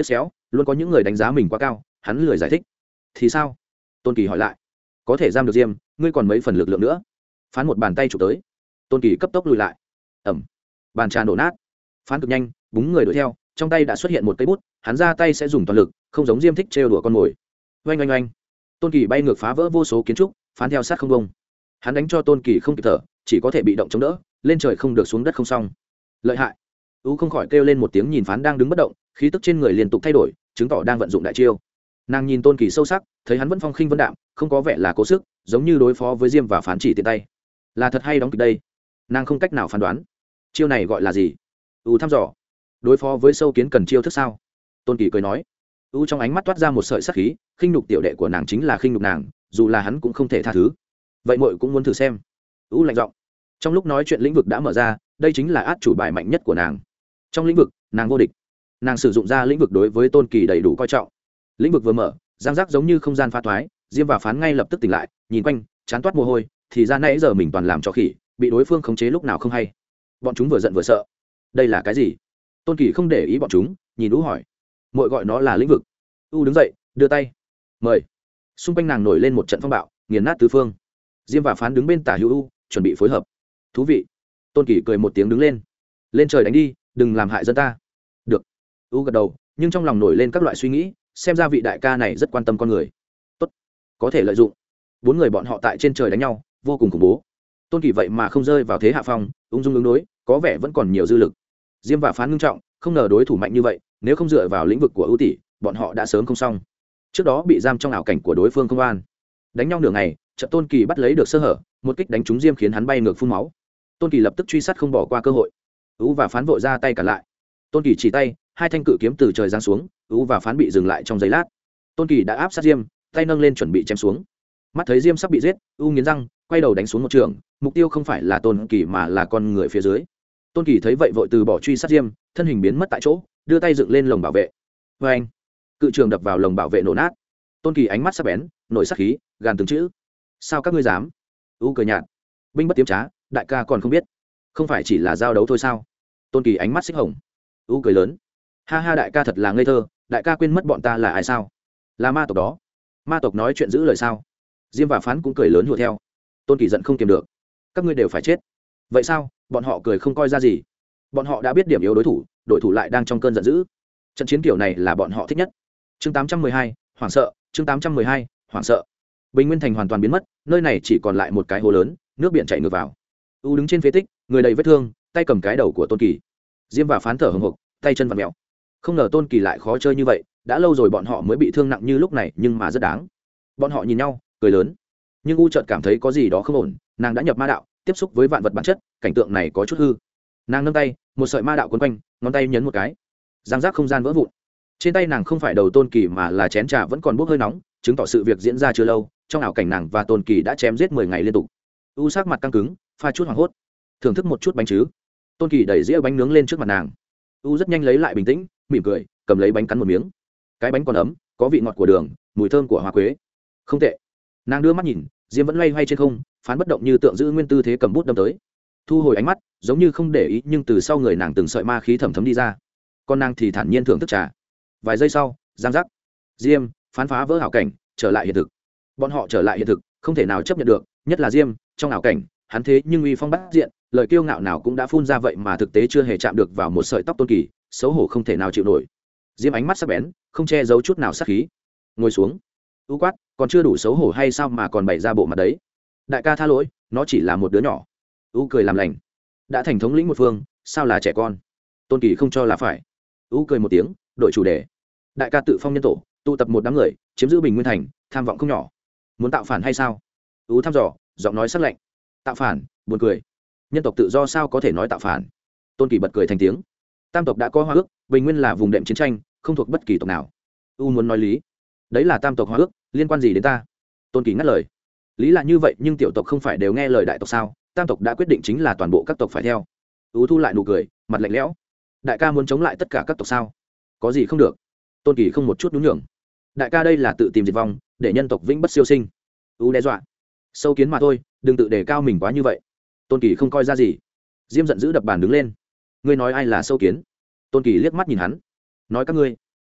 luôn có những người đánh giá mình quá cao, hắn lười giải thích. Thì sao? Tôn Kỳ hỏi lại. Có thể giam được Diêm, ngươi còn mấy phần lực lượng nữa. Phán một bàn tay chụp tới. Tôn Kỳ cấp tốc lùi lại. Ẩm. Bàn trà nổ nát. Phán cực nhanh, búng người đuổi theo, trong tay đã xuất hiện một cây bút, hắn ra tay sẽ dùng toàn lực, không giống Diêm thích trêu đùa con mồi. Oanh oanh oanh. Tôn Kỳ bay ngược phá vỡ vô số kiến trúc, Phán theo sát không bông. Hắn đánh cho Tôn Kỳ không kịp thở, chỉ có thể bị động chống đỡ, lên trời không được xuống đất không xong. Lợi hại. U không khỏi kêu lên một tiếng, nhìn Phán đang đứng bất động, khí tức trên người liên tục thay đổi, chứng tỏ đang vận dụng đại chiêu. Nàng nhìn Tôn Kỳ sâu sắc, thấy hắn vẫn phong khinh vân đạm, không có vẻ là cố sức, giống như đối phó với Diêm và Phán chỉ tiện tay. Là thật hay đóng kịch đây? Nàng không cách nào phán đoán. Chiêu này gọi là gì? U thăm dò. Đối phó với sâu kiến cần chiêu thức sao? Tôn Kỳ cười nói. U trong ánh mắt toát ra một sợi sắc khí, khinh nhục tiểu đệ của nàng chính là khinh nhục nàng, dù là hắn cũng không thể tha thứ. Vậy muội cũng muốn thử xem. U lạnh giọng. Trong lúc nói chuyện lĩnh vực đã mở ra, đây chính là át chủ bài mạnh nhất của nàng. Trong lĩnh vực, nàng vô địch. Nàng sử dụng ra lĩnh vực đối với Tôn Kỳ đầy đủ coi trọng. Lĩnh vực vừa mở, giang giác giống như không gian pha thoái, Diêm và Phán ngay lập tức tỉnh lại, nhìn quanh, chán toát mồ hôi, thì ra nãy giờ mình toàn làm cho khỉ, bị đối phương khống chế lúc nào không hay. Bọn chúng vừa giận vừa sợ. Đây là cái gì? Tôn Kỳ không để ý bọn chúng, nhìn U hỏi. Muội gọi nó là lĩnh vực. U đứng dậy, đưa tay. Mời. Xung quanh nàng nổi lên một trận phong bạo, nghiền nát tứ phương. Diêm và Phán đứng bên tả hữu U, chuẩn bị phối hợp. Thú vị. Tôn Kỳ cười một tiếng đứng lên. Lên trời đánh đi, đừng làm hại dân ta. Được. U gật đầu, nhưng trong lòng nổi lên các loại suy nghĩ, xem ra vị đại ca này rất quan tâm con người. Tốt, có thể lợi dụng. Bốn người bọn họ tại trên trời đánh nhau, vô cùng khủng bố. Tôn Kỳ vậy mà không rơi vào thế hạ phong, ung dung ứng đối, có vẻ vẫn còn nhiều dư lực. Diêm và Phán ngưng trọng, không ngờ đối thủ mạnh như vậy, nếu không dựa vào lĩnh vực của ưu tỷ, bọn họ đã sớm không xong. Trước đó bị giam trong ảo cảnh của đối phương công an, đánh nhau nửa ngày, trận Tôn Kỳ bắt lấy được sơ hở, một kích đánh trúng Diêm khiến hắn bay ngược phun máu. Tôn Kỳ lập tức truy sát không bỏ qua cơ hội. Ưu và Phán vội ra tay cản lại. Tôn Kỳ chỉ tay, hai thanh cự kiếm từ trời giáng xuống, Ưu và Phán bị dừng lại trong giây lát. Tôn Kỳ đã áp sát Diêm, tay nâng lên chuẩn bị chém xuống. Mắt thấy Diêm sắp bị giết, Ưu nghiến răng, quay đầu đánh xuống một trường, mục tiêu không phải là Tôn Kỳ mà là con người phía dưới. Tôn Kỳ thấy vậy vội từ bỏ truy sát Diêm, thân hình biến mất tại chỗ, đưa tay dựng lên lồng bảo vệ. Vê anh, cự trường đập vào lồng bảo vệ nổ nát. Tôn Kỳ ánh mắt sắc bén, nổi sát khí, gàn từng chữ. Sao các ngươi dám? U cười nhạt. Binh bất tiếm trá, đại ca còn không biết, không phải chỉ là giao đấu thôi sao? Tôn Kỳ ánh mắt xích hồng. U cười lớn. Ha ha, đại ca thật là ngây thơ, đại ca quên mất bọn ta là ai sao? Là ma tộc đó. Ma tộc nói chuyện giữ lời sao? Diêm và Phán cũng cười lớn hùa theo. Tôn Kỳ giận không kiềm được. Các ngươi đều phải chết. Vậy sao? Bọn họ cười không coi ra gì. Bọn họ đã biết điểm yếu đối thủ, đội thủ lại đang trong cơn giận dữ. Trận chiến kiểu này là bọn họ thích nhất. Chương tám trăm mười hai, hoảng sợ. Chương tám trăm mười hai, hoảng sợ. Bình Nguyên Thành hoàn toàn biến mất, nơi này chỉ còn lại một cái hồ lớn, nước biển chảy ngược vào. U đứng trên phế tích, người đầy vết thương, tay cầm cái đầu của Tôn Kỳ. Diêm và Phán thở hổn hộc, tay chân vặn mèo. Không ngờ Tôn Kỳ lại khó chơi như vậy, đã lâu rồi bọn họ mới bị thương nặng như lúc này, nhưng mà rất đáng. Bọn họ nhìn nhau, cười lớn. Nhưng U chợt cảm thấy có gì đó không ổn, nàng đã nhập ma đạo, tiếp xúc với vạn vật bản chất, cảnh tượng này có chút hư. Nàng nâng tay, một sợi ma đạo quấn quanh, ngón tay nhấn một cái, giang giác không gian vỡ vụn. Trên tay nàng không phải đầu Tôn Kỳ mà là chén trà vẫn còn bốc hơi nóng, chứng tỏ sự việc diễn ra chưa lâu. Trong ảo cảnh nàng và Tôn Kỳ đã chém giết mười ngày liên tục. U sắc mặt căng cứng, pha chút hoảng hốt, thưởng thức một chút bánh chứ. Tôn Kỳ đẩy dĩa bánh nướng lên trước mặt nàng. U rất nhanh lấy lại bình tĩnh, mỉm cười, cầm lấy bánh cắn một miếng. Cái bánh còn ấm, có vị ngọt của đường, mùi thơm của hoa quế, không tệ. Nàng đưa mắt nhìn, Diêm vẫn loay hoay trên không, Phán bất động như tượng giữ nguyên tư thế cầm bút đâm tới. Thu hồi ánh mắt, giống như không để ý, nhưng từ sau người nàng từng sợi ma khí thẩm thấm đi ra. Con nàng thì thản nhiên thưởng thức trà. Vài giây sau, giang giác, Diêm, Phán phá vỡ ảo cảnh, trở lại hiện thực. Bọn họ trở lại hiện thực, không thể nào chấp nhận được, nhất là Diêm, trong ảo cảnh, hắn thế nhưng uy phong bát diện, lời kiêu ngạo nào cũng đã phun ra, vậy mà thực tế chưa hề chạm được vào một sợi tóc Tôn Kỳ, xấu hổ không thể nào chịu nổi. Diêm ánh mắt sắc bén, không che giấu chút nào sát khí. Ngồi xuống. U quát, còn chưa đủ xấu hổ hay sao mà còn bày ra bộ mặt đấy? Đại ca tha lỗi, nó chỉ là một đứa nhỏ. U cười làm lành. Đã thành thống lĩnh một phương, sao là trẻ con? Tôn Kỳ không cho là phải. U cười một tiếng, đổi chủ đề. Đại ca tự phong nhân tổ, tụ tập một đám người, chiếm giữ Bình Nguyên Thành, tham vọng không nhỏ. Muốn tạo phản hay sao? U thăm dò, giọng nói sắc lạnh. Tạo phản? Buồn cười. Nhân tộc tự do sao có thể nói tạo phản? Tôn Kỳ bật cười thành tiếng. Tam tộc đã có hoa ước, Bình Nguyên là vùng đệm chiến tranh, không thuộc bất kỳ tộc nào. U muốn nói lý. Đấy là tam tộc hoa ước, liên quan gì đến ta? Tôn Kỳ ngắt lời. Lý là như vậy, nhưng tiểu tộc không phải đều nghe lời đại tộc sao? Tam tộc đã quyết định chính là toàn bộ các tộc phải theo. U thu lại nụ cười, mặt lạnh lẽo. Đại ca muốn chống lại tất cả các tộc sao? Có gì không được? Tôn Kỳ không một chút nhún nhường. Đại ca đây là tự tìm diệt vong, để nhân tộc vĩnh bất siêu sinh. U đe dọa. Sâu kiến mà thôi, đừng tự đề cao mình quá như vậy. Tôn Kỳ không coi ra gì. Diêm giận dữ đập bàn đứng lên. Ngươi nói ai là sâu kiến? Tôn Kỳ liếc mắt nhìn hắn. Nói các ngươi.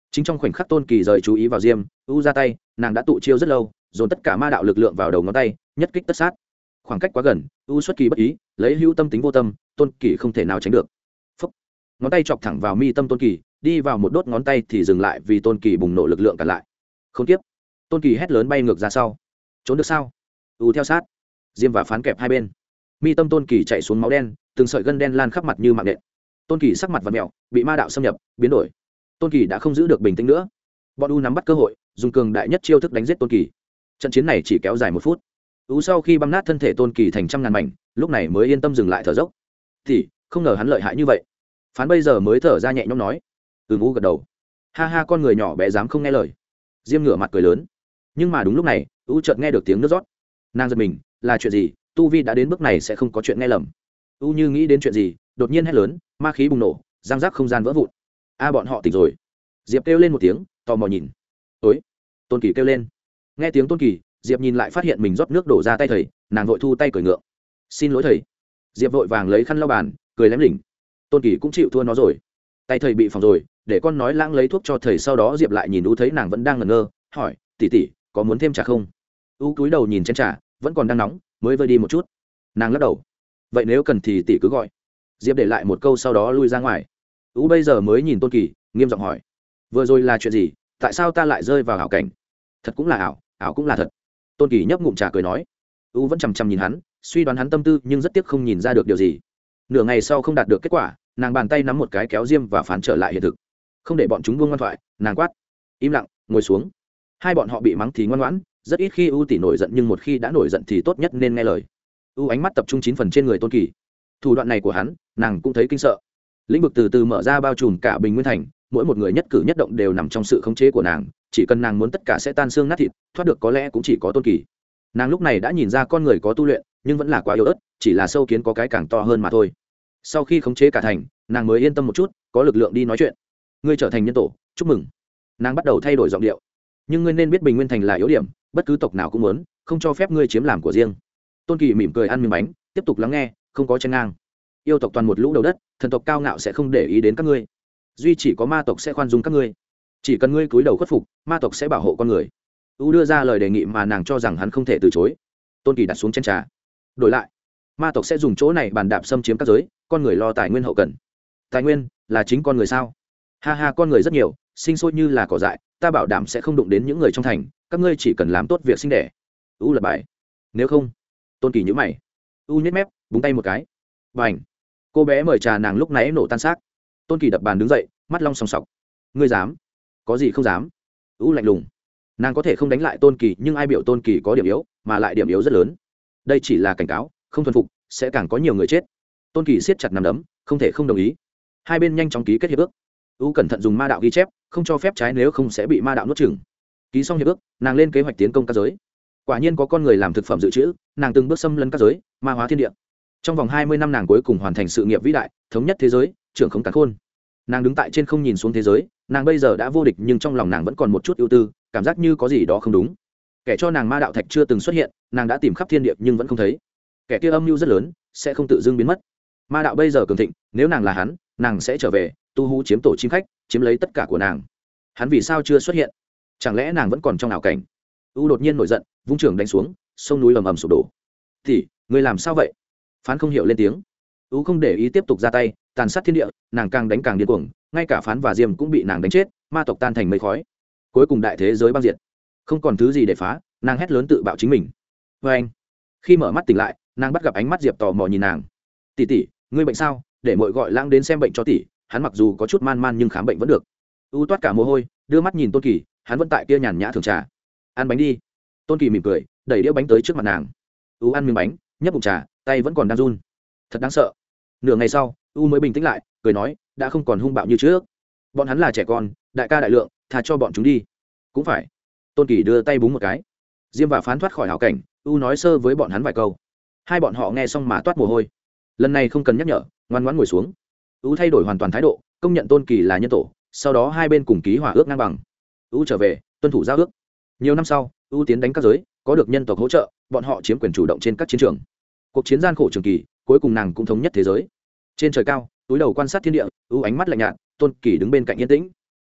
chính trong khoảnh khắc tôn kỳ rời chú ý vào diêm, u ra tay, nàng đã tụ chiêu rất lâu, dồn tất cả ma đạo lực lượng vào đầu ngón tay, nhất kích tất sát. Khoảng cách quá gần, u xuất kỳ bất ý, lấy hữu tâm tính vô tâm, tôn kỳ không thể nào tránh được. Phúc. Ngón tay chọc thẳng vào mi tâm tôn kỳ, đi vào một đốt ngón tay thì dừng lại vì tôn kỳ bùng nổ lực lượng cản lại. Khốn kiếp. Tôn kỳ hét lớn bay ngược ra sau. Trốn được sao? U theo sát. Diêm và phán kẹp hai bên. Mi tâm tôn kỳ chạy xuống máu đen, từng sợi gân đen lan khắp mặt như mạng nện. Tôn kỳ sắc mặt vặn mèo, bị ma đạo xâm nhập, biến đổi. Tôn kỳ đã không giữ được bình tĩnh nữa. Bọn u nắm bắt cơ hội, dùng cường đại nhất chiêu thức đánh giết tôn kỳ. Trận chiến này chỉ kéo dài một phút. U sau khi băm nát thân thể tôn kỳ thành trăm ngàn mảnh, lúc này mới yên tâm dừng lại thở dốc. Thì không ngờ hắn lợi hại như vậy. Phán bây giờ mới thở ra nhẹ nhõm nói. Ừ, u gật đầu. Ha ha, con người nhỏ bé dám không nghe lời. Diêm ngửa mặt cười lớn. Nhưng mà đúng lúc này, u chợt nghe được tiếng nước rót. Nàng giật mình, là chuyện gì? Tu vi đã đến bước này sẽ không có chuyện nghe lầm. U như nghĩ đến chuyện gì, đột nhiên hét lớn, ma khí bùng nổ, giang rác không gian vỡ vụn. A bọn họ tỉnh rồi. Diệp kêu lên một tiếng, tò mò nhìn. Ối! Tôn Kỳ kêu lên. Nghe tiếng Tôn Kỳ, Diệp nhìn lại phát hiện mình rót nước đổ ra tay thầy, nàng vội thu tay cười ngượng. Xin lỗi thầy. Diệp vội vàng lấy khăn lau bàn, cười lém lỉnh. Tôn Kỳ cũng chịu thua nó rồi. Tay thầy bị phỏng rồi, để con nói lãng lấy thuốc cho thầy. Sau đó Diệp lại nhìn U thấy nàng vẫn đang ngẩn ngơ, hỏi, tỷ tỷ, có muốn thêm trà không? U cúi đầu nhìn chén trà, vẫn còn đang nóng, mới vơi đi một chút. Nàng lắc đầu. Vậy nếu cần thì tỷ cứ gọi. Diệp để lại một câu sau đó lui ra ngoài. U bây giờ mới nhìn Tôn Kỳ, nghiêm giọng hỏi, vừa rồi là chuyện gì? Tại sao ta lại rơi vào ảo cảnh? Thật cũng là ảo, ảo cũng là thật. Tôn Kỳ nhấp ngụm trà cười nói. U vẫn chằm chằm nhìn hắn, suy đoán hắn tâm tư nhưng rất tiếc không nhìn ra được điều gì. Nửa ngày sau không đạt được kết quả, nàng bàn tay nắm một cái kéo Diêm và Phán trở lại hiện thực. Không để bọn chúng buông ngoan thoại, nàng quát, im lặng, ngồi xuống. Hai bọn họ bị mắng thì ngoan ngoãn, rất ít khi U tỷ nổi giận, nhưng một khi đã nổi giận thì tốt nhất nên nghe lời. U ánh mắt tập trung chín phần trên người Tôn Kỳ. Thủ đoạn này của hắn, nàng cũng thấy kinh sợ. Lĩnh vực từ từ mở ra bao trùm cả Bình Nguyên thành, mỗi một người nhất cử nhất động đều nằm trong sự khống chế của nàng, chỉ cần nàng muốn tất cả sẽ tan xương nát thịt, thoát được có lẽ cũng chỉ có Tôn Kỳ. Nàng lúc này đã nhìn ra con người có tu luyện, nhưng vẫn là quá yếu ớt, chỉ là sâu kiến có cái càng to hơn mà thôi. Sau khi khống chế cả thành, nàng mới yên tâm một chút, có lực lượng đi nói chuyện. Ngươi trở thành nhân tổ, chúc mừng. Nàng bắt đầu thay đổi giọng điệu. Nhưng ngươi nên biết Bình Nguyên thành là yếu điểm, bất cứ tộc nào cũng muốn, không cho phép ngươi chiếm làm của riêng. Tôn Kỳ mỉm cười ăn miếng bánh, tiếp tục lắng nghe, không có chen ngang. Yêu tộc toàn một lũ đầu đất, thần tộc cao ngạo sẽ không để ý đến các ngươi, duy chỉ có ma tộc sẽ khoan dung các ngươi. Chỉ cần ngươi cúi đầu khuất phục, ma tộc sẽ bảo hộ con người. U đưa ra lời đề nghị mà nàng cho rằng hắn không thể từ chối. Tôn Kỳ đặt xuống chén trà. Đổi lại, ma tộc sẽ dùng chỗ này bàn đạp xâm chiếm các giới, con người lo tài nguyên hậu cần. Tài nguyên là chính con người sao? Ha ha, con người rất nhiều, sinh sôi như là cỏ dại, ta bảo đảm sẽ không đụng đến những người trong thành, các ngươi chỉ cần làm tốt việc sinh đẻ. U lật bài. Nếu không, Tôn Kỳ nhíu mày. U nhếch mép, búng tay một cái. Bành. Cô bé mời trà nàng lúc nãy nổ tan xác. Tôn Kỳ đập bàn đứng dậy, mắt long sòng sọc. Ngươi dám? Có gì không dám? U lạnh lùng. Nàng có thể không đánh lại Tôn Kỳ, nhưng ai biểu Tôn Kỳ có điểm yếu, mà lại điểm yếu rất lớn. Đây chỉ là cảnh cáo, không thuần phục sẽ càng có nhiều người chết. Tôn Kỳ siết chặt nắm đấm, không thể không đồng ý. Hai bên nhanh chóng ký kết hiệp ước. U cẩn thận dùng ma đạo ghi chép, không cho phép trái, nếu không sẽ bị ma đạo nuốt chửng. Ký xong hiệp ước, nàng lên kế hoạch tiến công các giới. Quả nhiên có con người làm thực phẩm dự trữ, nàng từng bước xâm lấn các giới, ma hóa thiên địa. Trong vòng hai mươi năm nàng cuối cùng hoàn thành sự nghiệp vĩ đại, thống nhất thế giới, trưởng không càn khôn. Nàng đứng tại trên không nhìn xuống thế giới, nàng bây giờ đã vô địch, nhưng trong lòng nàng vẫn còn một chút ưu tư, cảm giác như có gì đó không đúng. Kẻ cho nàng ma đạo thạch chưa từng xuất hiện, nàng đã tìm khắp thiên địa nhưng vẫn không thấy. Kẻ kia âm mưu rất lớn, sẽ không tự dưng biến mất. Ma đạo bây giờ cường thịnh, nếu nàng là hắn, nàng sẽ trở về, tu hú chiếm tổ chim khách, chiếm lấy tất cả của nàng. Hắn vì sao chưa xuất hiện? Chẳng lẽ nàng vẫn còn trong ảo cảnh? U đột nhiên nổi giận, vung trưởng đánh xuống, sông núi ầm ầm sụp đổ. "Thì, ngươi làm sao vậy?" Phán không hiểu lên tiếng. U không để ý tiếp tục ra tay, tàn sát thiên địa, nàng càng đánh càng điên cuồng, ngay cả Phán và Diêm cũng bị nàng đánh chết, ma tộc tan thành mây khói. Cuối cùng đại thế giới băng diệt, không còn thứ gì để phá, nàng hét lớn tự bạo chính mình. Và anh, khi mở mắt tỉnh lại, nàng bắt gặp ánh mắt Diệp tò mò nhìn nàng. "Tỷ tỷ, ngươi bệnh sao? Để muội gọi Lãng đến xem bệnh cho tỷ." Hắn mặc dù có chút man man nhưng khám bệnh vẫn được. U toát cả mồ hôi, đưa mắt nhìn Tôn Kỳ, hắn vẫn tại kia nhàn nhã thưởng trà. "Ăn bánh đi." Tôn Kỳ mỉm cười, đẩy đĩa bánh tới trước mặt nàng. U ăn miếng bánh, nhấp ngụm trà, tay vẫn còn đang run. Thật đáng sợ. Nửa ngày sau, U mới bình tĩnh lại, cười nói, đã không còn hung bạo như trước. Bọn hắn là trẻ con, đại ca đại lượng, thà cho bọn chúng đi. Cũng phải. Tôn Kỳ đưa tay búng một cái. Diêm và Phán thoát khỏi hảo cảnh, U nói sơ với bọn hắn vài câu. Hai bọn họ nghe xong mà toát mồ hôi. Lần này không cần nhắc nhở, ngoan ngoãn ngồi xuống. U thay đổi hoàn toàn thái độ, công nhận Tôn Kỳ là nhân tổ, sau đó hai bên cùng ký hòa ước ngang bằng. U trở về, tuân thủ giao ước. Nhiều năm sau, U tiến đánh các giới, có được nhân tộc hỗ trợ, bọn họ chiếm quyền chủ động trên các chiến trường. Cuộc chiến gian khổ trường kỳ, cuối cùng nàng cũng thống nhất thế giới. Trên trời cao, túi đầu quan sát thiên địa, U ánh mắt lạnh nhạt, Tôn Kỳ đứng bên cạnh yên tĩnh.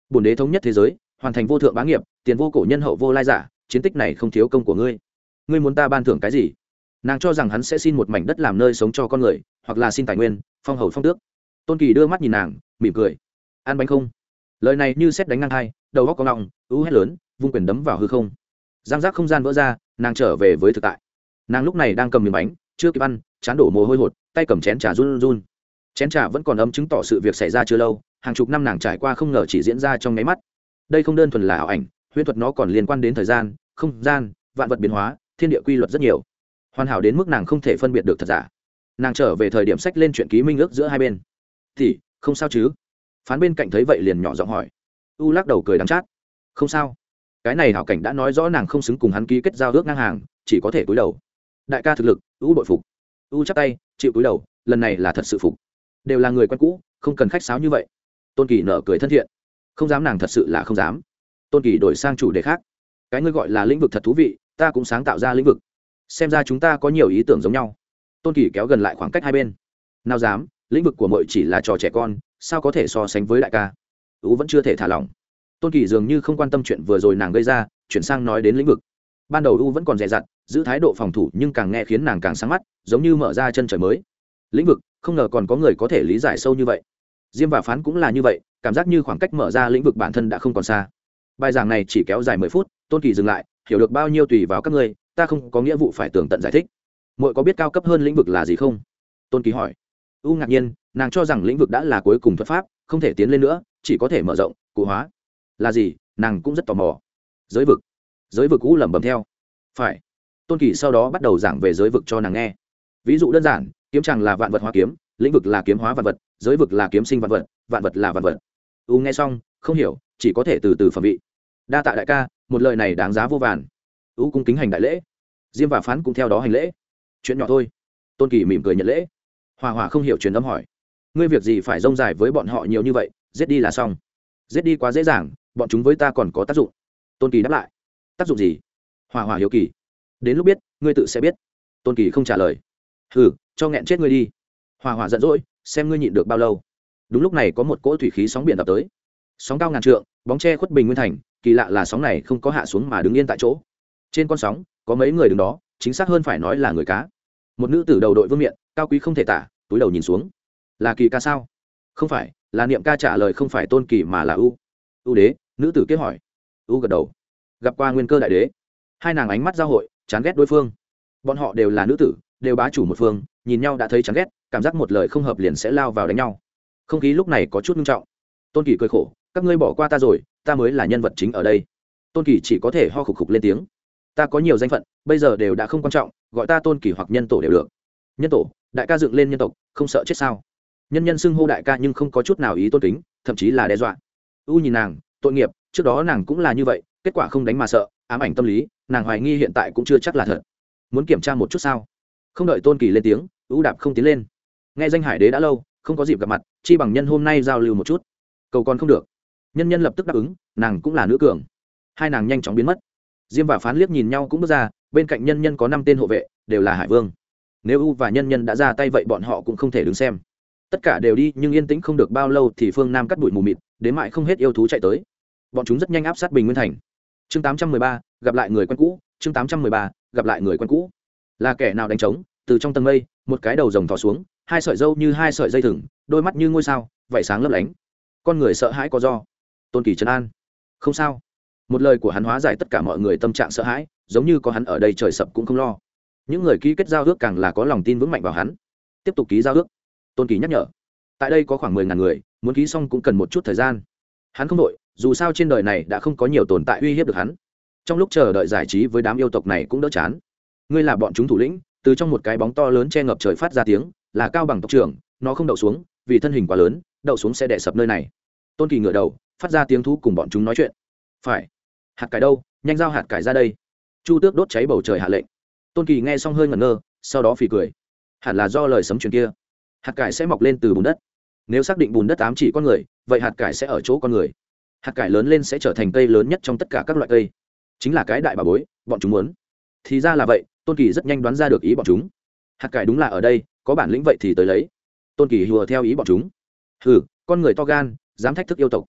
bổn đế thống nhất thế giới, hoàn thành vô thượng bá nghiệp, tiền vô cổ nhân hậu vô lai giả, chiến tích này không thiếu công của ngươi. Ngươi muốn ta ban thưởng cái gì? Nàng cho rằng hắn sẽ xin một mảnh đất làm nơi sống cho con người, hoặc là xin tài nguyên, phong hầu phong tước. Tôn Kỳ đưa mắt nhìn nàng, mỉm cười. Ăn bánh không? Lời này như sét đánh ngang hai, đầu óc có ngọng, ú hét lớn, vung quyền đấm vào hư không. Giang giác không gian vỡ ra, nàng trở về với thực tại. Nàng lúc này đang cầm miếng bánh, chưa kịp ăn, chán đổ mồ hôi hột, tay cầm chén trà run run. Chén trà vẫn còn ấm chứng tỏ sự việc xảy ra chưa lâu, hàng chục năm nàng trải qua không ngờ chỉ diễn ra trong nháy mắt. Đây không đơn thuần là ảo ảnh, huyễn thuật nó còn liên quan đến thời gian, không gian, vạn vật biến hóa, thiên địa quy luật rất nhiều, hoàn hảo đến mức nàng không thể phân biệt được thật giả. Nàng trở về thời điểm sách lên chuyện ký minh ước giữa hai bên. Thì không sao chứ? Phán bên cạnh thấy vậy liền nhỏ giọng hỏi. U lắc đầu cười đắng chát. Không sao. Cái này hảo cảnh đã nói rõ nàng không xứng cùng hắn ký kết giao ước ngang hàng, chỉ có thể cúi đầu. Đại ca thực lực, U bội phục. U chắp tay, chịu cúi đầu, lần này là thật sự phục. Đều là người quen cũ, không cần khách sáo như vậy. Tôn Kỳ nở cười thân thiện. Không dám, nàng thật sự là không dám. Tôn Kỳ đổi sang chủ đề khác. Cái ngươi gọi là lĩnh vực thật thú vị, ta cũng sáng tạo ra lĩnh vực. Xem ra chúng ta có nhiều ý tưởng giống nhau. Tôn Kỳ kéo gần lại khoảng cách hai bên. Nào dám, lĩnh vực của muội chỉ là trò trẻ con, sao có thể so sánh với đại ca. U vẫn chưa thể thả lỏng. Tôn Kỳ dường như không quan tâm chuyện vừa rồi nàng gây ra, chuyển sang nói đến lĩnh vực. Ban đầu U vẫn còn dè dặt, giữ thái độ phòng thủ, nhưng càng nghe khiến nàng càng sáng mắt, giống như mở ra chân trời mới. Lĩnh vực, không ngờ còn có người có thể lý giải sâu như vậy. Diêm và Phán cũng là như vậy, cảm giác như khoảng cách mở ra lĩnh vực bản thân đã không còn xa. Bài giảng này chỉ kéo dài mười phút, Tôn Kỳ dừng lại, hiểu được bao nhiêu tùy vào các ngươi, ta không có nghĩa vụ phải tường tận giải thích. Muội có biết cao cấp hơn lĩnh vực là gì không? Tôn Kỳ hỏi. U ngạc nhiên, nàng cho rằng lĩnh vực đã là cuối cùng thuật pháp, không thể tiến lên nữa, chỉ có thể mở rộng, cụ hóa. Là gì? Nàng cũng rất tò mò. Giới vực. Giới vực U lẩm bẩm theo. Phải. Tôn Kỳ sau đó bắt đầu giảng về giới vực cho nàng nghe. Ví dụ đơn giản, kiếm tràng là vạn vật hóa kiếm, lĩnh vực là kiếm hóa vạn vật, giới vực là kiếm sinh vạn vật, vạn vật là vạn vật. U nghe xong, không hiểu, chỉ có thể từ từ phẩm vị. Đa tạ đại ca, một lời này đáng giá vô vàn. U cung kính hành đại lễ. Diêm và Phán cũng theo đó hành lễ. Chuyện nhỏ thôi. Tôn Kỳ mỉm cười nhận lễ. Hòa Hòa không hiểu truyền âm hỏi, ngươi việc gì phải rông dài với bọn họ nhiều như vậy, giết đi là xong. Giết đi quá dễ dàng, bọn chúng với ta còn có tác dụng. Tôn Kỳ đáp lại. Tác dụng gì? Hòa Hòa hiếu kỳ. Đến lúc biết, ngươi tự sẽ biết. Tôn Kỳ không trả lời. Hừ, cho nghẹn chết ngươi đi. Hòa Hòa giận dỗi, xem ngươi nhịn được bao lâu. Đúng lúc này có một cỗ thủy khí sóng biển ập tới. Sóng cao ngàn trượng, bóng che khuất bình nguyên thành, kỳ lạ là sóng này không có hạ xuống mà đứng yên tại chỗ. Trên con sóng có mấy người đứng đó, chính xác hơn phải nói là người cá. Một nữ tử đầu đội vương miện, cao quý không thể tả, túi đầu nhìn xuống. Là Kỳ ca sao? Không phải, là Niệm ca trả lời, không phải Tôn Kỳ mà là U. U đế, nữ tử kia hỏi. U gật đầu. Gặp qua Nguyên Cơ đại đế. Hai nàng ánh mắt giao hội, chán ghét đối phương. Bọn họ đều là nữ tử, đều bá chủ một phương, nhìn nhau đã thấy chán ghét, cảm giác một lời không hợp liền sẽ lao vào đánh nhau. Không khí lúc này có chút nghiêm trọng. Tôn Kỳ cười khổ, các ngươi bỏ qua ta rồi, ta mới là nhân vật chính ở đây. Tôn Kỳ chỉ có thể ho khục khục lên tiếng. Ta có nhiều danh phận, bây giờ đều đã không quan trọng, gọi ta Tôn Kỳ hoặc nhân tổ đều được. Nhân tổ, đại ca dựng lên nhân tộc, không sợ chết sao? Nhân nhân xưng hô đại ca nhưng không có chút nào ý tôn kính, thậm chí là đe dọa. U nhìn nàng, tội nghiệp, trước đó nàng cũng là như vậy, kết quả không đánh mà sợ, ám ảnh tâm lý, nàng hoài nghi hiện tại cũng chưa chắc là thật. Muốn kiểm tra một chút sao? Không đợi Tôn Kỳ lên tiếng, U đạp không tiến lên. Nghe danh Hải đế đã lâu, không có dịp gặp mặt, chi bằng nhân hôm nay giao lưu một chút. Cầu còn không được. Nhân nhân lập tức đáp ứng, nàng cũng là nữ cường. Hai nàng nhanh chóng biến mất. Diêm và Phán liếc nhìn nhau cũng bước ra, bên cạnh nhân nhân có năm tên hộ vệ, đều là hải vương. Nếu U và nhân nhân đã ra tay vậy bọn họ cũng không thể đứng xem. Tất cả đều đi, nhưng yên tĩnh không được bao lâu thì phương Nam cắt bụi mù mịt, đến mại không hết yêu thú chạy tới. Bọn chúng rất nhanh áp sát Bình Nguyên thành. Chương tám trăm mười ba, gặp lại người quen cũ. Chương tám trăm mười ba, gặp lại người quen cũ. Là kẻ nào đánh trống? Từ trong tầng mây, một cái đầu rồng thò xuống, hai sợi râu như hai sợi dây thừng, đôi mắt như ngôi sao, vảy sáng lấp lánh. Con người sợ hãi có do. Tôn Kỳ trấn an. Không sao. Một lời của hắn hóa giải tất cả mọi người tâm trạng sợ hãi, giống như có hắn ở đây trời sập cũng không lo. Những người ký kết giao ước càng là có lòng tin vững mạnh vào hắn. Tiếp tục ký giao ước. Tôn Kỳ nhắc nhở. Tại đây có khoảng mười ngàn người, muốn ký xong cũng cần một chút thời gian. Hắn không đội, dù sao trên đời này đã không có nhiều tồn tại uy hiếp được hắn. Trong lúc chờ đợi giải trí với đám yêu tộc này cũng đỡ chán. Ngươi là bọn chúng thủ lĩnh, từ trong một cái bóng to lớn che ngập trời phát ra tiếng, là Cao Bằng tộc trưởng, nó không đậu xuống, vì thân hình quá lớn, đậu xuống sẽ đè sập nơi này. Tôn Kỳ ngửa đầu, phát ra tiếng thú cùng bọn chúng nói chuyện. Phải. Hạt cải đâu, nhanh giao hạt cải ra đây. Chu Tước đốt cháy bầu trời hạ lệnh. Tôn Kỳ nghe xong hơi ngẩn ngơ, sau đó phì cười. Hẳn là do lời sấm truyền kia. Hạt cải sẽ mọc lên từ bùn đất. Nếu xác định bùn đất ám chỉ con người, vậy hạt cải sẽ ở chỗ con người. Hạt cải lớn lên sẽ trở thành cây lớn nhất trong tất cả các loại cây. Chính là cái đại bà bối, bọn chúng muốn. Thì ra là vậy, Tôn Kỳ rất nhanh đoán ra được ý bọn chúng. Hạt cải đúng là ở đây, có bản lĩnh vậy thì tới lấy. Tôn Kỳ hùa theo ý bọn chúng. Hừ, con người to gan, dám thách thức yêu tộc.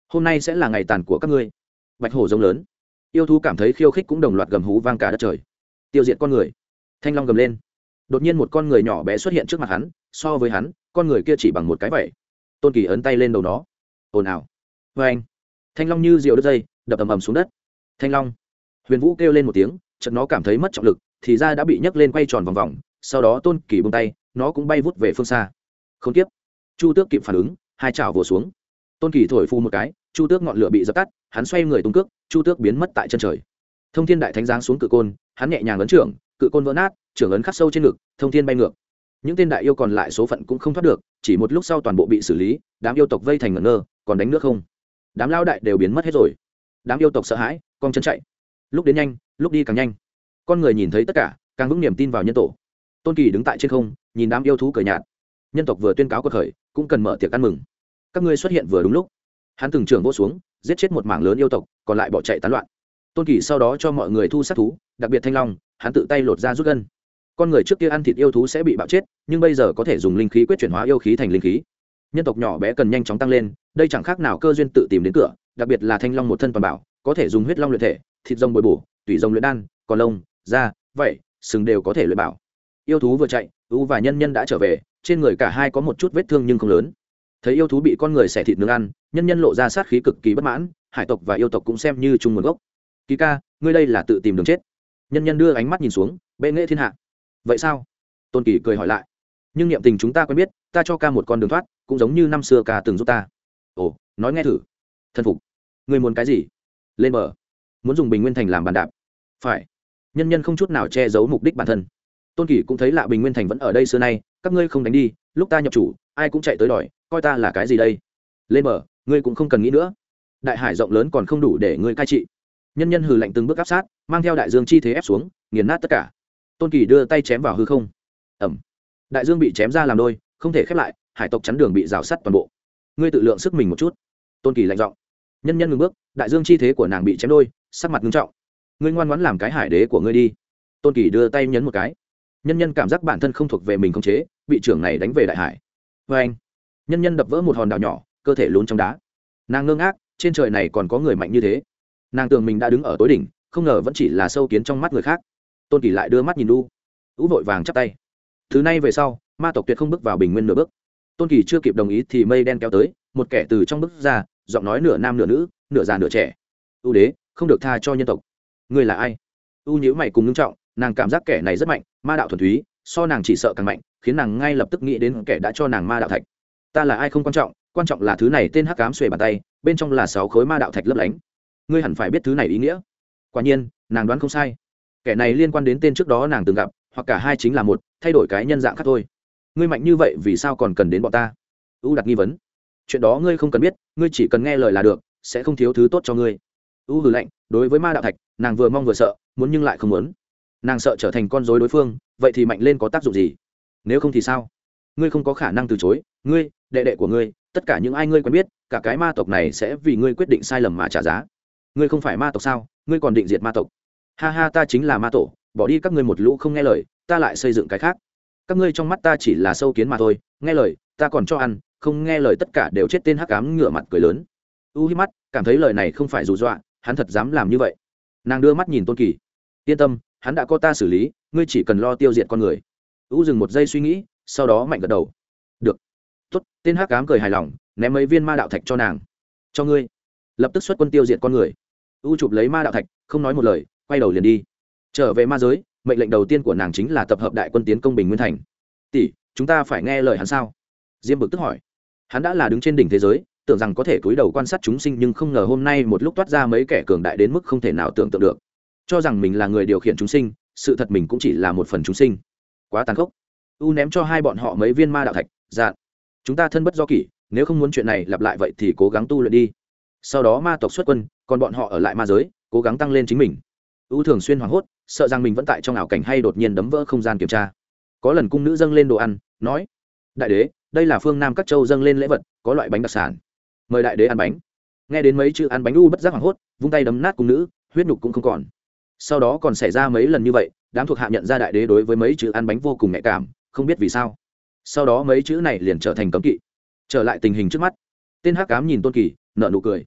hôm nay sẽ là ngày tàn của các ngươi. Bạch hổ giống lớn, yêu thú cảm thấy khiêu khích cũng đồng loạt gầm hú vang cả đất trời. Tiêu diệt con người. Thanh long gầm lên. Đột nhiên một con người nhỏ bé xuất hiện trước mặt hắn, so với hắn, con người kia chỉ bằng một cái vậy. Tôn Kỳ ấn tay lên đầu nó. Ồn ào. Vê anh. Thanh long như diều đứt dây, đập ầm ầm xuống đất. Thanh long. Huyền Vũ kêu lên một tiếng, chợt nó cảm thấy mất trọng lực, thì ra đã bị nhấc lên quay tròn vòng vòng, sau đó Tôn Kỳ buông tay, nó cũng bay vút về phương xa. Không tiếp. Chu Tước kịp phản ứng, hai chảo vồ xuống. Tôn Kỳ thổi phu một cái, Chu Tước ngọn lửa bị dập tắt, hắn xoay người tung cước, Chu Tước biến mất tại chân trời. Thông Thiên Đại Thánh giáng xuống cự côn, hắn nhẹ nhàng ấn trưởng, cự côn vỡ nát, trưởng ấn khắc sâu trên ngực, Thông Thiên bay ngược. Những tên đại yêu còn lại số phận cũng không thoát được, chỉ một lúc sau toàn bộ bị xử lý, đám yêu tộc vây thành ngẩn ngơ, còn đánh nước không. Đám lao đại đều biến mất hết rồi. Đám yêu tộc sợ hãi, cong chân chạy. Lúc đến nhanh, lúc đi càng nhanh. Con người nhìn thấy tất cả, càng vững niềm tin vào nhân tổ. Tôn Kỳ đứng tại trên không, nhìn đám yêu thú cười nhạt. Nhân tộc vừa tuyên cáo quật khởi, cũng cần mở tiệc ăn mừng. Các ngươi xuất hiện vừa đúng lúc. Hắn từng trưởng vỗ xuống, giết chết một mảng lớn yêu tộc, còn lại bỏ chạy tán loạn. Tôn Kỳ sau đó cho mọi người thu sát thú, đặc biệt thanh long, hắn tự tay lột ra rút gân. Con người trước kia ăn thịt yêu thú sẽ bị bạo chết, nhưng bây giờ có thể dùng linh khí quyết chuyển hóa yêu khí thành linh khí. Nhân tộc nhỏ bé cần nhanh chóng tăng lên, đây chẳng khác nào cơ duyên tự tìm đến cửa, đặc biệt là thanh long một thân toàn bảo, có thể dùng huyết long luyện thể, thịt rồng bồi bổ, tủy rồng luyện đan, còn lông, da, vậy, sừng đều có thể luyện bảo. Yêu thú vừa chạy, U và Nhân Nhân đã trở về, trên người cả hai có một chút vết thương nhưng không lớn. Thấy yêu thú bị con người xẻ thịt nướng ăn, Nhân Nhân lộ ra sát khí cực kỳ bất mãn, hải tộc và yêu tộc cũng xem như chung nguồn gốc. Kỳ ca, ngươi đây là tự tìm đường chết. Nhân Nhân đưa ánh mắt nhìn xuống, bệ nghệ thiên hạ. Vậy sao? Tôn Kỳ cười hỏi lại. Nhưng niệm tình chúng ta quen biết, ta cho ca một con đường thoát, cũng giống như năm xưa ca từng giúp ta. Ồ, nói nghe thử. Thân phục. Ngươi muốn cái gì? Lên bờ. Muốn dùng Bình Nguyên Thành làm bàn đạp. Phải. Nhân Nhân không chút nào che giấu mục đích bản thân. Tôn Kỳ cũng thấy lạ, Bình Nguyên Thành vẫn ở đây xưa nay, các ngươi không đánh đi, lúc ta nhập chủ, ai cũng chạy tới đòi, coi ta là cái gì đây? Lên bờ, ngươi cũng không cần nghĩ nữa. Đại hải rộng lớn còn không đủ để ngươi cai trị. Nhân Nhân hừ lạnh từng bước áp sát, mang theo đại dương chi thế ép xuống, nghiền nát tất cả. Tôn Kỳ đưa tay chém vào hư không. Ẩm. Đại dương bị chém ra làm đôi, không thể khép lại, hải tộc chắn đường bị rào sắt toàn bộ. Ngươi tự lượng sức mình một chút. Tôn Kỳ lạnh giọng. Nhân Nhân ngừng bước, đại dương chi thế của nàng bị chém đôi, sắc mặt nghiêm trọng. Ngươi ngoan ngoãn làm cái hải đế của ngươi đi. Tôn Kỳ đưa tay nhấn một cái. Nhân Nhân cảm giác bản thân không thuộc về mình khống chế, bị trưởng này đánh về đại hải. Vê anh. Nhân Nhân đập vỡ một hòn đảo nhỏ, cơ thể lún trong đá. Nàng ngơ ngác, trên trời này còn có người mạnh như thế. Nàng tưởng mình đã đứng ở tối đỉnh, không ngờ vẫn chỉ là sâu kiến trong mắt người khác. Tôn Kỳ lại đưa mắt nhìn u, u vội vàng chắp tay. Thứ này về sau, ma tộc tuyệt không bước vào Bình Nguyên nửa bước. Tôn Kỳ chưa kịp đồng ý thì mây đen kéo tới, một kẻ từ trong bước ra, giọng nói nửa nam nửa nữ, nửa già nửa trẻ. U đế, không được tha cho nhân tộc. Ngươi là ai? U nhíu mày cùng ngưng trọng, nàng cảm giác kẻ này rất mạnh, ma đạo thuần túy, so nàng chỉ sợ càng mạnh, khiến nàng ngay lập tức nghĩ đến kẻ đã cho nàng ma đạo thạch. Ta là ai không quan trọng, quan trọng là thứ này tên hắc ám xuề bàn tay, bên trong là sáu khối ma đạo thạch lấp lánh. Ngươi hẳn phải biết thứ này ý nghĩa. Quả nhiên, nàng đoán không sai. Kẻ này liên quan đến tên trước đó nàng từng gặp, hoặc cả hai chính là một, thay đổi cái nhân dạng khác thôi. Ngươi mạnh như vậy vì sao còn cần đến bọn ta? U đặt nghi vấn. Chuyện đó ngươi không cần biết, ngươi chỉ cần nghe lời là được, sẽ không thiếu thứ tốt cho ngươi. U hừ lạnh, đối với ma đạo thạch, nàng vừa mong vừa sợ, muốn nhưng lại không muốn. Nàng sợ trở thành con rối đối phương, vậy thì mạnh lên có tác dụng gì? Nếu không thì sao? Ngươi không có khả năng từ chối, ngươi, đệ đệ của ngươi, tất cả những ai ngươi quen biết, cả cái ma tộc này sẽ vì ngươi quyết định sai lầm mà trả giá. Ngươi không phải ma tộc sao? Ngươi còn định diệt ma tộc? Ha ha, ta chính là ma tổ, bỏ đi các ngươi một lũ không nghe lời, ta lại xây dựng cái khác. Các ngươi trong mắt ta chỉ là sâu kiến mà thôi, nghe lời, ta còn cho ăn, không nghe lời tất cả đều chết. Tên hắc ám ngửa mặt cười lớn. U hí mắt, cảm thấy lời này không phải dù dọa, hắn thật dám làm như vậy. Nàng đưa mắt nhìn Tôn Kỳ. Yên tâm, hắn đã có ta xử lý, ngươi chỉ cần lo tiêu diệt con người. U dừng một giây suy nghĩ, sau đó mạnh gật đầu. Được. Tốt, tên hắc ám cười hài lòng, ném mấy viên ma đạo thạch cho nàng. Cho ngươi. Lập tức xuất quân tiêu diệt con người. U chụp lấy ma đạo thạch, không nói một lời, quay đầu liền đi. Trở về ma giới, mệnh lệnh đầu tiên của nàng chính là tập hợp đại quân tiến công Bình Nguyên Thành. Tỷ, chúng ta phải nghe lời hắn sao? Diêm Bực tức hỏi. Hắn đã là đứng trên đỉnh thế giới, tưởng rằng có thể cúi đầu quan sát chúng sinh, nhưng không ngờ hôm nay một lúc toát ra mấy kẻ cường đại đến mức không thể nào tưởng tượng được. Cho rằng mình là người điều khiển chúng sinh, sự thật mình cũng chỉ là một phần chúng sinh. Quá tàn khốc. U ném cho hai bọn họ mấy viên ma đạo thạch, dạn. Chúng ta thân bất do kỷ, nếu không muốn chuyện này lặp lại vậy thì cố gắng tu luyện đi. Sau đó ma tộc xuất quân, còn bọn họ ở lại ma giới, cố gắng tăng lên chính mình. U thường xuyên hoảng hốt, sợ rằng mình vẫn tại trong ảo cảnh hay đột nhiên đấm vỡ không gian kiểm tra. Có lần cung nữ dâng lên đồ ăn, nói: đại đế, đây là phương Nam các châu dâng lên lễ vật, có loại bánh đặc sản, mời đại đế ăn bánh. Nghe đến mấy chữ ăn bánh, U bất giác hoảng hốt, vung tay đấm nát cung nữ, huyết nhục cũng không còn. Sau đó còn xảy ra mấy lần như vậy, đám thuộc hạ nhận ra đại đế đối với mấy chữ ăn bánh vô cùng nhạy cảm, không biết vì sao. Sau đó mấy chữ này liền trở thành cấm kỵ. Trở lại tình hình trước mắt, tên hắc ám nhìn Tôn Kỳ, nở nụ cười.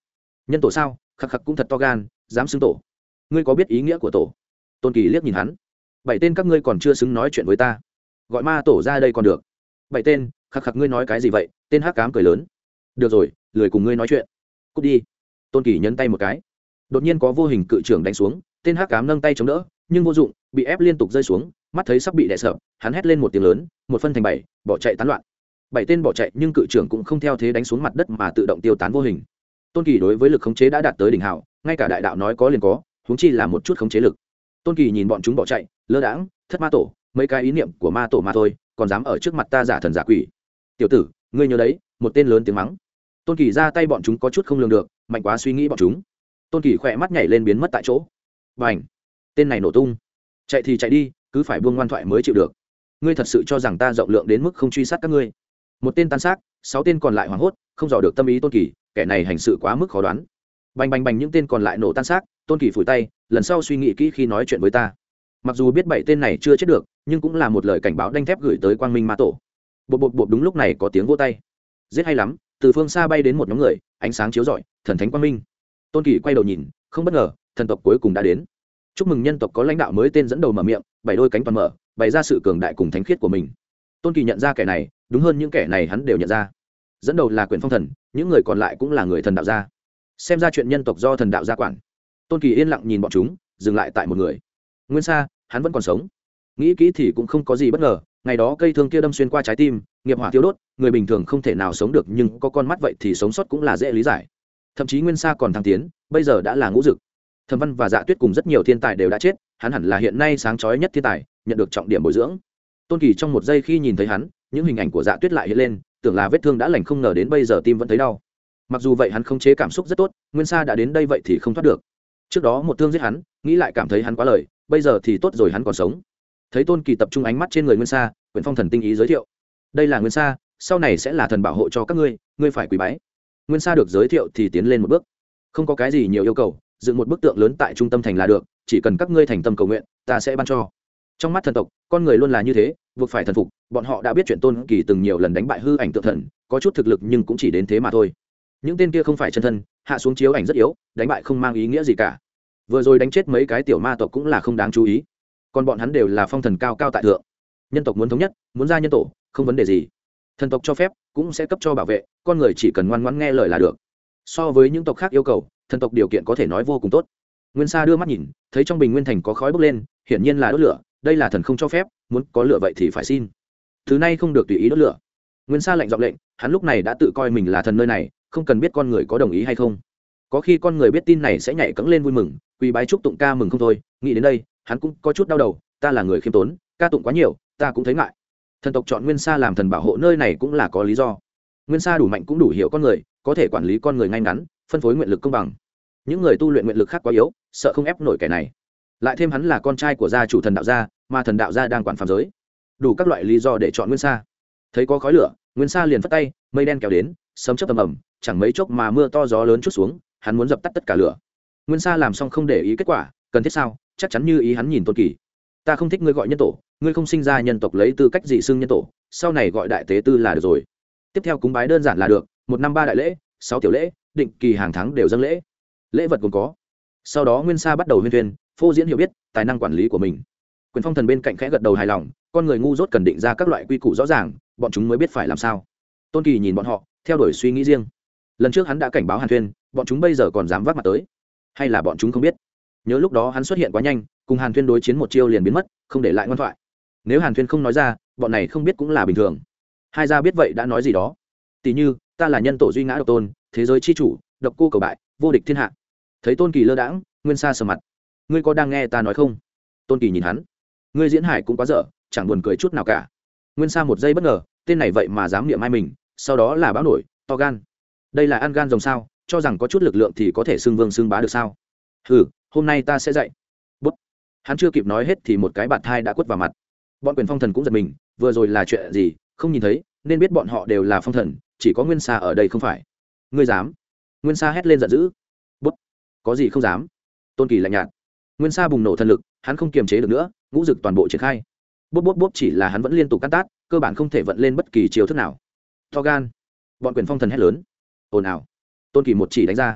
nhân tổ sao, khắc khắc cũng thật to gan, dám xưng tổ. Ngươi có biết ý nghĩa của tổ? Tôn Kỳ liếc nhìn hắn. Bảy tên các ngươi còn chưa xứng nói chuyện với ta, gọi ma tổ ra đây còn được. Bảy tên, khắc khắc ngươi nói cái gì vậy? Tên hắc cám cười lớn. Được rồi, lười cùng ngươi nói chuyện, cút đi. Tôn Kỳ nhấn tay một cái, đột nhiên có vô hình cự trưởng đánh xuống, tên hắc cám nâng tay chống đỡ, nhưng vô dụng, bị ép liên tục rơi xuống, mắt thấy sắp bị đè sập, hắn hét lên một tiếng lớn, một phân thành bảy, bỏ chạy tán loạn. Bảy tên bỏ chạy, nhưng cự trưởng cũng không theo thế đánh xuống mặt đất mà tự động tiêu tán vô hình. Tôn Kỳ đối với lực khống chế đã đạt tới đỉnh hảo, ngay cả đại đạo nói có liền có, huống chi là một chút khống chế lực. Tôn Kỳ nhìn bọn chúng bỏ chạy, lơ đãng, thất ma tổ, mấy cái ý niệm của ma tổ mà thôi, còn dám ở trước mặt ta giả thần giả quỷ. Tiểu tử, ngươi nhớ đấy, một tên lớn tiếng mắng. Tôn Kỳ ra tay bọn chúng có chút không lường được, mạnh quá suy nghĩ bọn chúng. Tôn Kỳ khỏe mắt nhảy lên biến mất tại chỗ. Bành! Tên này nổ tung. Chạy thì chạy đi, cứ phải buông ngoan thoại mới chịu được. Ngươi thật sự cho rằng ta rộng lượng đến mức không truy sát các ngươi? Một tên tan xác, sáu tên còn lại hoảng hốt, không dò được tâm ý Tôn Kỳ, kẻ này hành sự quá mức khó đoán. Bành bành bành những tên còn lại nổ tan xác, Tôn Kỳ phủi tay, lần sau suy nghĩ kỹ khi nói chuyện với ta. Mặc dù biết bảy tên này chưa chết được, nhưng cũng là một lời cảnh báo đanh thép gửi tới Quang Minh Ma Tổ. Bộp bộp bộp, đúng lúc này có tiếng vỗ tay. Giết hay lắm, từ phương xa bay đến một nhóm người, ánh sáng chiếu rọi, thần thánh quang minh. Tôn Kỳ quay đầu nhìn, không bất ngờ, thần tộc cuối cùng đã đến. Chúc mừng nhân tộc có lãnh đạo mới, tên dẫn đầu mở miệng, bảy đôi cánh toàn mở, bày ra sự cường đại cùng thánh khiết của mình. Tôn Kỳ nhận ra kẻ này, đúng hơn những kẻ này hắn đều nhận ra. Dẫn đầu là Quyển Phong Thần, những người còn lại cũng là người thần đạo gia. Xem ra chuyện nhân tộc do thần đạo gia quản. Tôn Kỳ yên lặng nhìn bọn chúng, dừng lại tại một người. Nguyên Sa, hắn vẫn còn sống. Nghĩ kỹ thì cũng không có gì bất ngờ, ngày đó cây thương kia đâm xuyên qua trái tim, nghiệp hỏa thiêu đốt, người bình thường không thể nào sống được, nhưng có con mắt vậy thì sống sót cũng là dễ lý giải. Thậm chí Nguyên Sa còn thăng tiến, bây giờ đã là ngũ dực. Thẩm Văn và Dạ Tuyết cùng rất nhiều thiên tài đều đã chết, hắn hẳn là hiện nay sáng chói nhất thiên tài, nhận được trọng điểm bồi dưỡng. Tôn Kỳ trong một giây khi nhìn thấy hắn, những hình ảnh của Dạ Tuyết lại hiện lên, tưởng là vết thương đã lành, không ngờ đến bây giờ tim vẫn thấy đau. Mặc dù vậy hắn không chế cảm xúc rất tốt, Nguyên Sa đã đến đây vậy thì không thoát được. Trước đó một thương giết hắn, nghĩ lại cảm thấy hắn quá lời, bây giờ thì tốt rồi, hắn còn sống. Thấy Tôn Kỳ tập trung ánh mắt trên người Nguyên Sa, Quyển Phong Thần tinh ý giới thiệu, đây là Nguyên Sa, sau này sẽ là thần bảo hộ cho các ngươi, ngươi phải quý bái. Nguyên Sa được giới thiệu thì tiến lên một bước, không có cái gì nhiều yêu cầu, dựng một bức tượng lớn tại trung tâm thành là được, chỉ cần các ngươi thành tâm cầu nguyện, ta sẽ ban cho. Trong mắt thần tộc, con người luôn là như thế, buộc phải thần phục, bọn họ đã biết chuyện Tôn Kỳ từng nhiều lần đánh bại hư ảnh tượng thần, có chút thực lực nhưng cũng chỉ đến thế mà thôi. Những tên kia không phải chân thân, hạ xuống chiếu ảnh rất yếu, đánh bại không mang ý nghĩa gì cả. Vừa rồi đánh chết mấy cái tiểu ma tộc cũng là không đáng chú ý, còn bọn hắn đều là phong thần cao cao tại thượng. Nhân tộc muốn thống nhất, muốn ra nhân tổ, không vấn đề gì. Thần tộc cho phép, cũng sẽ cấp cho bảo vệ, con người chỉ cần ngoan ngoãn nghe lời là được. So với những tộc khác yêu cầu, thần tộc điều kiện có thể nói vô cùng tốt. Nguyên Sa đưa mắt nhìn, thấy trong bình nguyên thành có khói bốc lên, hiển nhiên là đốt lửa, đây là thần không cho phép, muốn có lửa vậy thì phải xin. Thứ này không được tùy ý đốt lửa. Nguyên Sa lạnh giọng lệnh, hắn lúc này đã tự coi mình là thần nơi này, không cần biết con người có đồng ý hay không. Có khi con người biết tin này sẽ nhảy cẫng lên vui mừng, quỳ bái chúc tụng ca mừng không thôi, nghĩ đến đây, hắn cũng có chút đau đầu, ta là người khiêm tốn, ca tụng quá nhiều, ta cũng thấy ngại. Thần tộc chọn Nguyên Sa làm thần bảo hộ nơi này cũng là có lý do. Nguyên Sa đủ mạnh cũng đủ hiểu con người, có thể quản lý con người ngay ngắn, phân phối nguyện lực công bằng. Những người tu luyện nguyện lực khác quá yếu, sợ không ép nổi kẻ này. Lại thêm hắn là con trai của gia chủ thần đạo gia, mà thần đạo gia đang quản phàm giới, đủ các loại lý do để chọn Nguyên Sa. Thấy có khói lửa, Nguyên Sa liền phất tay, mây đen kéo đến, sấm chớp ầm ầm, chẳng mấy chốc mà mưa to gió lớn trút xuống, hắn muốn dập tắt tất cả lửa. Nguyên Sa làm xong không để ý kết quả, cần thiết sao? Chắc chắn như ý hắn nhìn Tôn Kỳ. Ta không thích ngươi gọi nhân tổ, ngươi không sinh ra nhân tộc lấy tư cách gì xưng nhân tổ, sau này gọi đại tế tư là được rồi. Tiếp theo cúng bái đơn giản là được, một năm ba đại lễ, sáu tiểu lễ, định kỳ hàng tháng đều dâng lễ. Lễ vật gồm có. Sau đó Nguyên Sa bắt đầu huyên thuyên, phô diễn hiểu biết, tài năng quản lý của mình. Quyền Phong Thần bên cạnh khẽ gật đầu hài lòng, con người ngu dốt cần định ra các loại quy củ rõ ràng, bọn chúng mới biết phải làm sao. Tôn Kỳ nhìn bọn họ, theo đuổi suy nghĩ riêng. Lần trước hắn đã cảnh báo Hàn Thuyên, bọn chúng bây giờ còn dám vác mặt tới, hay là bọn chúng không biết? Nhớ lúc đó hắn xuất hiện quá nhanh, cùng Hàn Thuyên đối chiến một chiêu liền biến mất, không để lại ngoan thoại. Nếu Hàn Thuyên không nói ra, bọn này không biết cũng là bình thường. Hai gia biết vậy đã nói gì đó, tỷ như ta là nhân tổ duy ngã độc tôn, thế giới chi chủ, độc cô cầu bại, vô địch thiên hạ. Thấy Tôn Kỳ lơ đãng, Nguyên Sa sờ mặt, ngươi có đang nghe ta nói không? Tôn Kỳ nhìn hắn, ngươi diễn hải cũng quá dở, chẳng buồn cười chút nào cả. Nguyên Sa một giây bất ngờ, tên này vậy mà dám niệm mai mình, sau đó là báo nổi, to gan. Đây là ăn gan rồng sao? Cho rằng có chút lực lượng thì có thể xưng vương xưng bá được sao? Hừ, hôm nay ta sẽ dạy. Bút. Hắn chưa kịp nói hết thì một cái bạt thai đã quất vào mặt. Bọn Quyền Phong Thần cũng giật mình, vừa rồi là chuyện gì, không nhìn thấy, nên biết bọn họ đều là phong thần, chỉ có Nguyên Sa ở đây không phải. Ngươi dám? Nguyên Sa hét lên giận dữ. Bút. Có gì không dám? Tôn Kỳ lạnh nhạt. Nguyên Sa bùng nổ thần lực, hắn không kiềm chế được nữa, ngũ dực toàn bộ triển khai. Bút bút bút, chỉ là hắn vẫn liên tục cắt tát, cơ bản không thể vận lên bất kỳ chiêu thức nào. To gan. Bọn Quyền Phong Thần hét lớn. Ồn ào. Tôn Kỳ một chỉ đánh ra.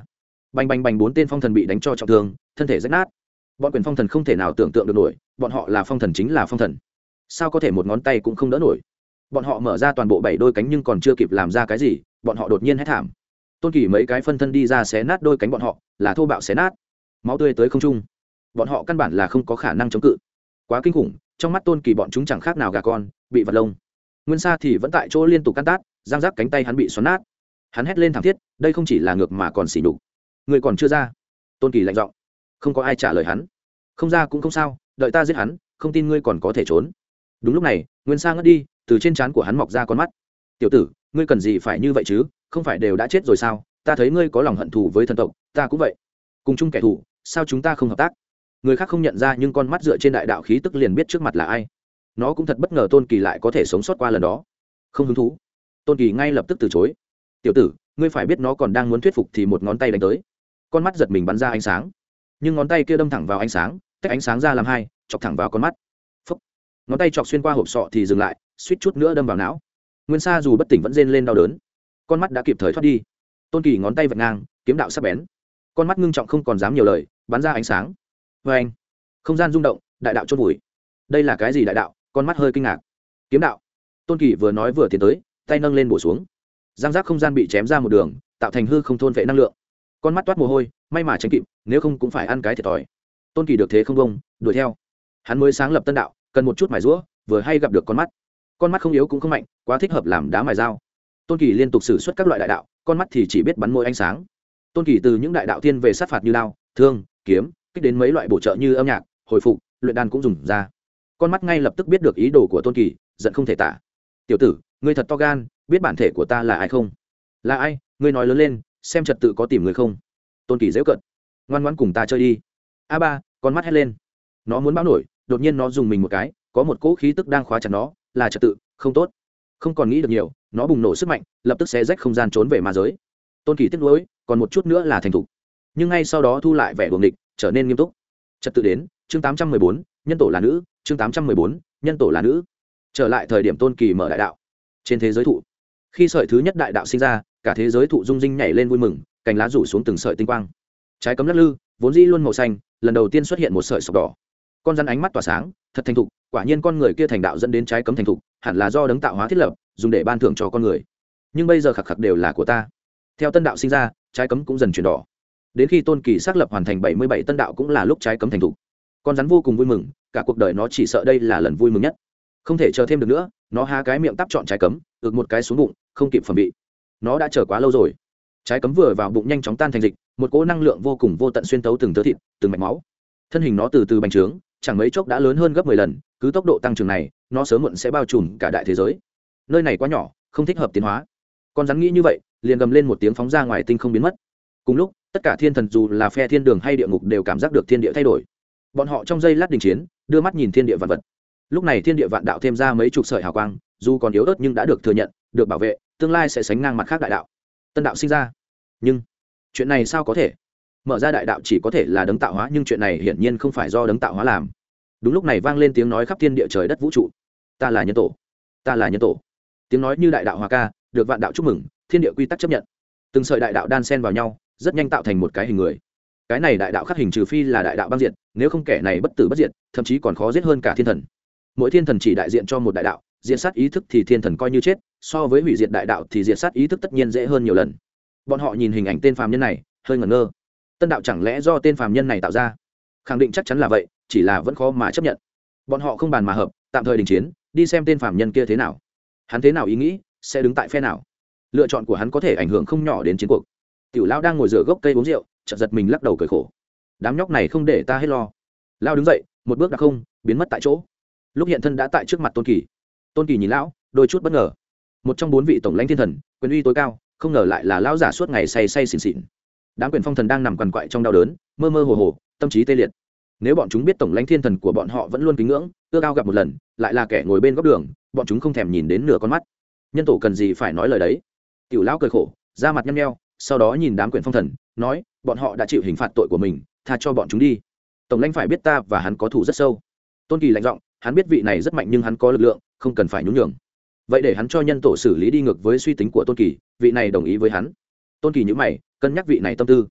bành bành bành bốn tên phong thần bị đánh cho trọng thương, thân thể rách nát. Bọn quyền phong thần không thể nào tưởng tượng được nổi, bọn họ là phong thần chính là phong thần, sao có thể một ngón tay cũng không đỡ nổi. Bọn họ mở ra toàn bộ bảy đôi cánh nhưng còn chưa kịp làm ra cái gì, bọn họ đột nhiên hét thảm. Tôn Kỳ mấy cái phân thân đi ra xé nát đôi cánh bọn họ, là thô bạo xé nát, máu tươi tới không trung. Bọn họ căn bản là không có khả năng chống cự, quá kinh khủng. Trong mắt Tôn Kỳ bọn chúng chẳng khác nào gà con bị vật lông. Nguyên Sa thì vẫn tại chỗ liên tục căn tát, giang rác cánh tay hắn bị xoắn nát. Hắn hét lên thảm thiết, đây không chỉ là ngược mà còn xỉ nhục. Người còn chưa ra. Tôn Kỳ lạnh giọng. Không có ai trả lời hắn. Không ra cũng không sao, đợi ta giết hắn, không tin ngươi còn có thể trốn. Đúng lúc này, Nguyên Sa ngất đi, từ trên trán của hắn mọc ra con mắt. Tiểu tử, ngươi cần gì phải như vậy chứ, không phải đều đã chết rồi sao? Ta thấy ngươi có lòng hận thù với thần tộc, ta cũng vậy, cùng chung kẻ thù, sao chúng ta không hợp tác? Người khác không nhận ra nhưng con mắt dựa trên đại đạo khí tức liền biết trước mặt là ai. Nó cũng thật bất ngờ Tôn Kỳ lại có thể sống sót qua lần đó. Không hứng thú. Tôn Kỳ ngay lập tức từ chối. Tiểu tử, ngươi phải biết nó còn đang muốn thuyết phục thì một ngón tay đánh tới. Con mắt giật mình bắn ra ánh sáng, nhưng ngón tay kia đâm thẳng vào ánh sáng, tách ánh sáng ra làm hai, chọc thẳng vào con mắt. Phúc. Ngón tay chọc xuyên qua hộp sọ thì dừng lại, suýt chút nữa đâm vào não. Nguyên Sa dù bất tỉnh vẫn rên lên đau đớn, con mắt đã kịp thời thoát đi. Tôn Kỳ ngón tay vạch ngang, kiếm đạo sắc bén, con mắt ngưng trọng không còn dám nhiều lời, bắn ra ánh sáng. Vê anh, không gian rung động, đại đạo chôn vùi. Đây là cái gì đại đạo? Con mắt hơi kinh ngạc. Kiếm đạo. Tôn Kỳ vừa nói vừa tiến tới, tay nâng lên bổ xuống. Giang giác không gian bị chém ra một đường, tạo thành hư không thôn vệ năng lượng. Con mắt toát mồ hôi, may mà tránh kịp, nếu không cũng phải ăn cái thiệt thòi. Tôn Kỳ được thế không bông, đuổi theo. Hắn mới sáng lập tân đạo, cần một chút mài giũa, vừa hay gặp được con mắt. Con mắt không yếu cũng không mạnh, quá thích hợp làm đá mài dao. Tôn Kỳ liên tục sử xuất các loại đại đạo, con mắt thì chỉ biết bắn môi ánh sáng. Tôn Kỳ từ những đại đạo tiên về sát phạt như đao, thương, kiếm, kích đến mấy loại bổ trợ như âm nhạc, hồi phục, luyện đan cũng dùng ra. Con mắt ngay lập tức biết được ý đồ của Tôn Kỳ, giận không thể tả. Tiểu tử, ngươi thật to gan, biết bản thể của ta là ai không? Là ai? Ngươi nói lớn lên, xem trật tự có tìm người không? Tôn Kỳ giễu cợt. Ngoan ngoãn cùng ta chơi đi. A ba, con mắt hét lên. Nó muốn báo nổi, đột nhiên nó dùng mình một cái, có một cỗ khí tức đang khóa chặt nó, là trật tự, không tốt. Không còn nghĩ được nhiều, nó bùng nổ sức mạnh, lập tức xé rách không gian trốn về ma giới. Tôn Kỳ tiếc nuối, còn một chút nữa là thành thục. Nhưng ngay sau đó thu lại vẻ đuồng địch, trở nên nghiêm túc. Trật tự đến, chương tám trăm mười bốn, nhân tổ là nữ, chương tám trăm mười bốn, nhân tổ là nữ. Trở lại thời điểm Tôn Kỳ mở đại đạo. Trên thế giới thụ, khi sợi thứ nhất đại đạo sinh ra, cả thế giới thụ rung rinh nhảy lên vui mừng, cành lá rủ xuống từng sợi tinh quang. Trái cấm lắc lư, vốn dĩ luôn màu xanh, lần đầu tiên xuất hiện một sợi sọc đỏ. Con rắn ánh mắt tỏa sáng, thật thành thục, quả nhiên con người kia thành đạo dẫn đến trái cấm thành thục, hẳn là do đấng tạo hóa thiết lập, dùng để ban thưởng cho con người. Nhưng bây giờ khắc khắc đều là của ta. Theo tân đạo sinh ra, trái cấm cũng dần chuyển đỏ. Đến khi Tôn Kỳ xác lập hoàn thành bảy mươi bảy tân đạo cũng là lúc trái cấm thành thục. Con rắn vô cùng vui mừng, cả cuộc đời nó chỉ sợ đây là lần vui mừng nhất. Không thể chờ thêm được nữa, nó há cái miệng tắp chọn trái cấm, ực một cái xuống bụng, không kịp phẩm vị. Nó đã chờ quá lâu rồi. Trái cấm vừa vào bụng nhanh chóng tan thành dịch, một cỗ năng lượng vô cùng vô tận xuyên tấu từng tơ thịt, từng mạch máu. Thân hình nó từ từ bành trướng, chẳng mấy chốc đã lớn hơn gấp mười lần, cứ tốc độ tăng trưởng này, nó sớm muộn sẽ bao trùm cả đại thế giới. Nơi này quá nhỏ, không thích hợp tiến hóa. Con rắn nghĩ như vậy, liền gầm lên một tiếng phóng ra ngoài tinh không biến mất. Cùng lúc, tất cả thiên thần dù là phe thiên đường hay địa ngục đều cảm giác được thiên địa thay đổi. Bọn họ trong giây lát đình chiến, đưa mắt nhìn thiên địa vạn vật. Lúc này thiên địa vạn đạo thêm ra mấy chục sợi hào quang, dù còn yếu ớt nhưng đã được thừa nhận, được bảo vệ, tương lai sẽ sánh ngang mặt khác đại đạo. Tân đạo sinh ra. Nhưng chuyện này sao có thể? Mở ra đại đạo chỉ có thể là đấng tạo hóa, nhưng chuyện này hiển nhiên không phải do đấng tạo hóa làm. Đúng lúc này vang lên tiếng nói khắp thiên địa trời đất vũ trụ. Ta là nhân tổ, ta là nhân tổ. Tiếng nói như đại đạo hòa ca, được vạn đạo chúc mừng, thiên địa quy tắc chấp nhận. Từng sợi đại đạo đan xen vào nhau, rất nhanh tạo thành một cái hình người. Cái này đại đạo khắc hình trừ phi là đại đạo băng diệt, nếu không kẻ này bất tử bất diệt, thậm chí còn khó giết hơn cả thiên thần. Mỗi thiên thần chỉ đại diện cho một đại đạo, diệt sát ý thức thì thiên thần coi như chết, so với hủy diệt đại đạo thì diệt sát ý thức tất nhiên dễ hơn nhiều lần. Bọn họ nhìn hình ảnh tên phàm nhân này, hơi ngẩn ngơ. Tân đạo chẳng lẽ do tên phàm nhân này tạo ra? Khẳng định chắc chắn là vậy, chỉ là vẫn khó mà chấp nhận. Bọn họ không bàn mà hợp, tạm thời đình chiến, đi xem tên phàm nhân kia thế nào. Hắn thế nào ý nghĩ, sẽ đứng tại phe nào? Lựa chọn của hắn có thể ảnh hưởng không nhỏ đến chiến cuộc. Tiểu Lão đang ngồi dựa gốc cây uống rượu, chợt giật mình lắc đầu cười khổ. Đám nhóc này không để ta hết lo. Lão đứng dậy, một bước đã không, biến mất tại chỗ. Lúc hiện thân đã tại trước mặt Tôn Kỳ. Tôn Kỳ nhìn lão, đôi chút bất ngờ. Một trong bốn vị tổng lãnh thiên thần, quyền uy tối cao, không ngờ lại là lão giả suốt ngày say say xỉn xỉn. Đám quyền phong thần đang nằm quằn quại trong đau đớn, mơ mơ hồ hồ, tâm trí tê liệt. Nếu bọn chúng biết tổng lãnh thiên thần của bọn họ vẫn luôn kính ngưỡng, ưa cao gặp một lần, lại là kẻ ngồi bên góc đường, bọn chúng không thèm nhìn đến nửa con mắt. Nhân tổ cần gì phải nói lời đấy? Tiểu Lão cười khổ, da mặt nhăn nheo, sau đó nhìn đám quyền phong thần, nói, bọn họ đã chịu hình phạt tội của mình, tha cho bọn chúng đi. Tổng lãnh phải biết ta và hắn có thù rất sâu. Tôn Kỳ lạnh giọng, hắn biết vị này rất mạnh nhưng hắn có lực lượng, không cần phải nhún nhường. Vậy để hắn cho nhân tổ xử lý đi ngược với suy tính của Tôn Kỳ, vị này đồng ý với hắn. Tôn Kỳ nhíu mày, cân nhắc vị này tâm tư.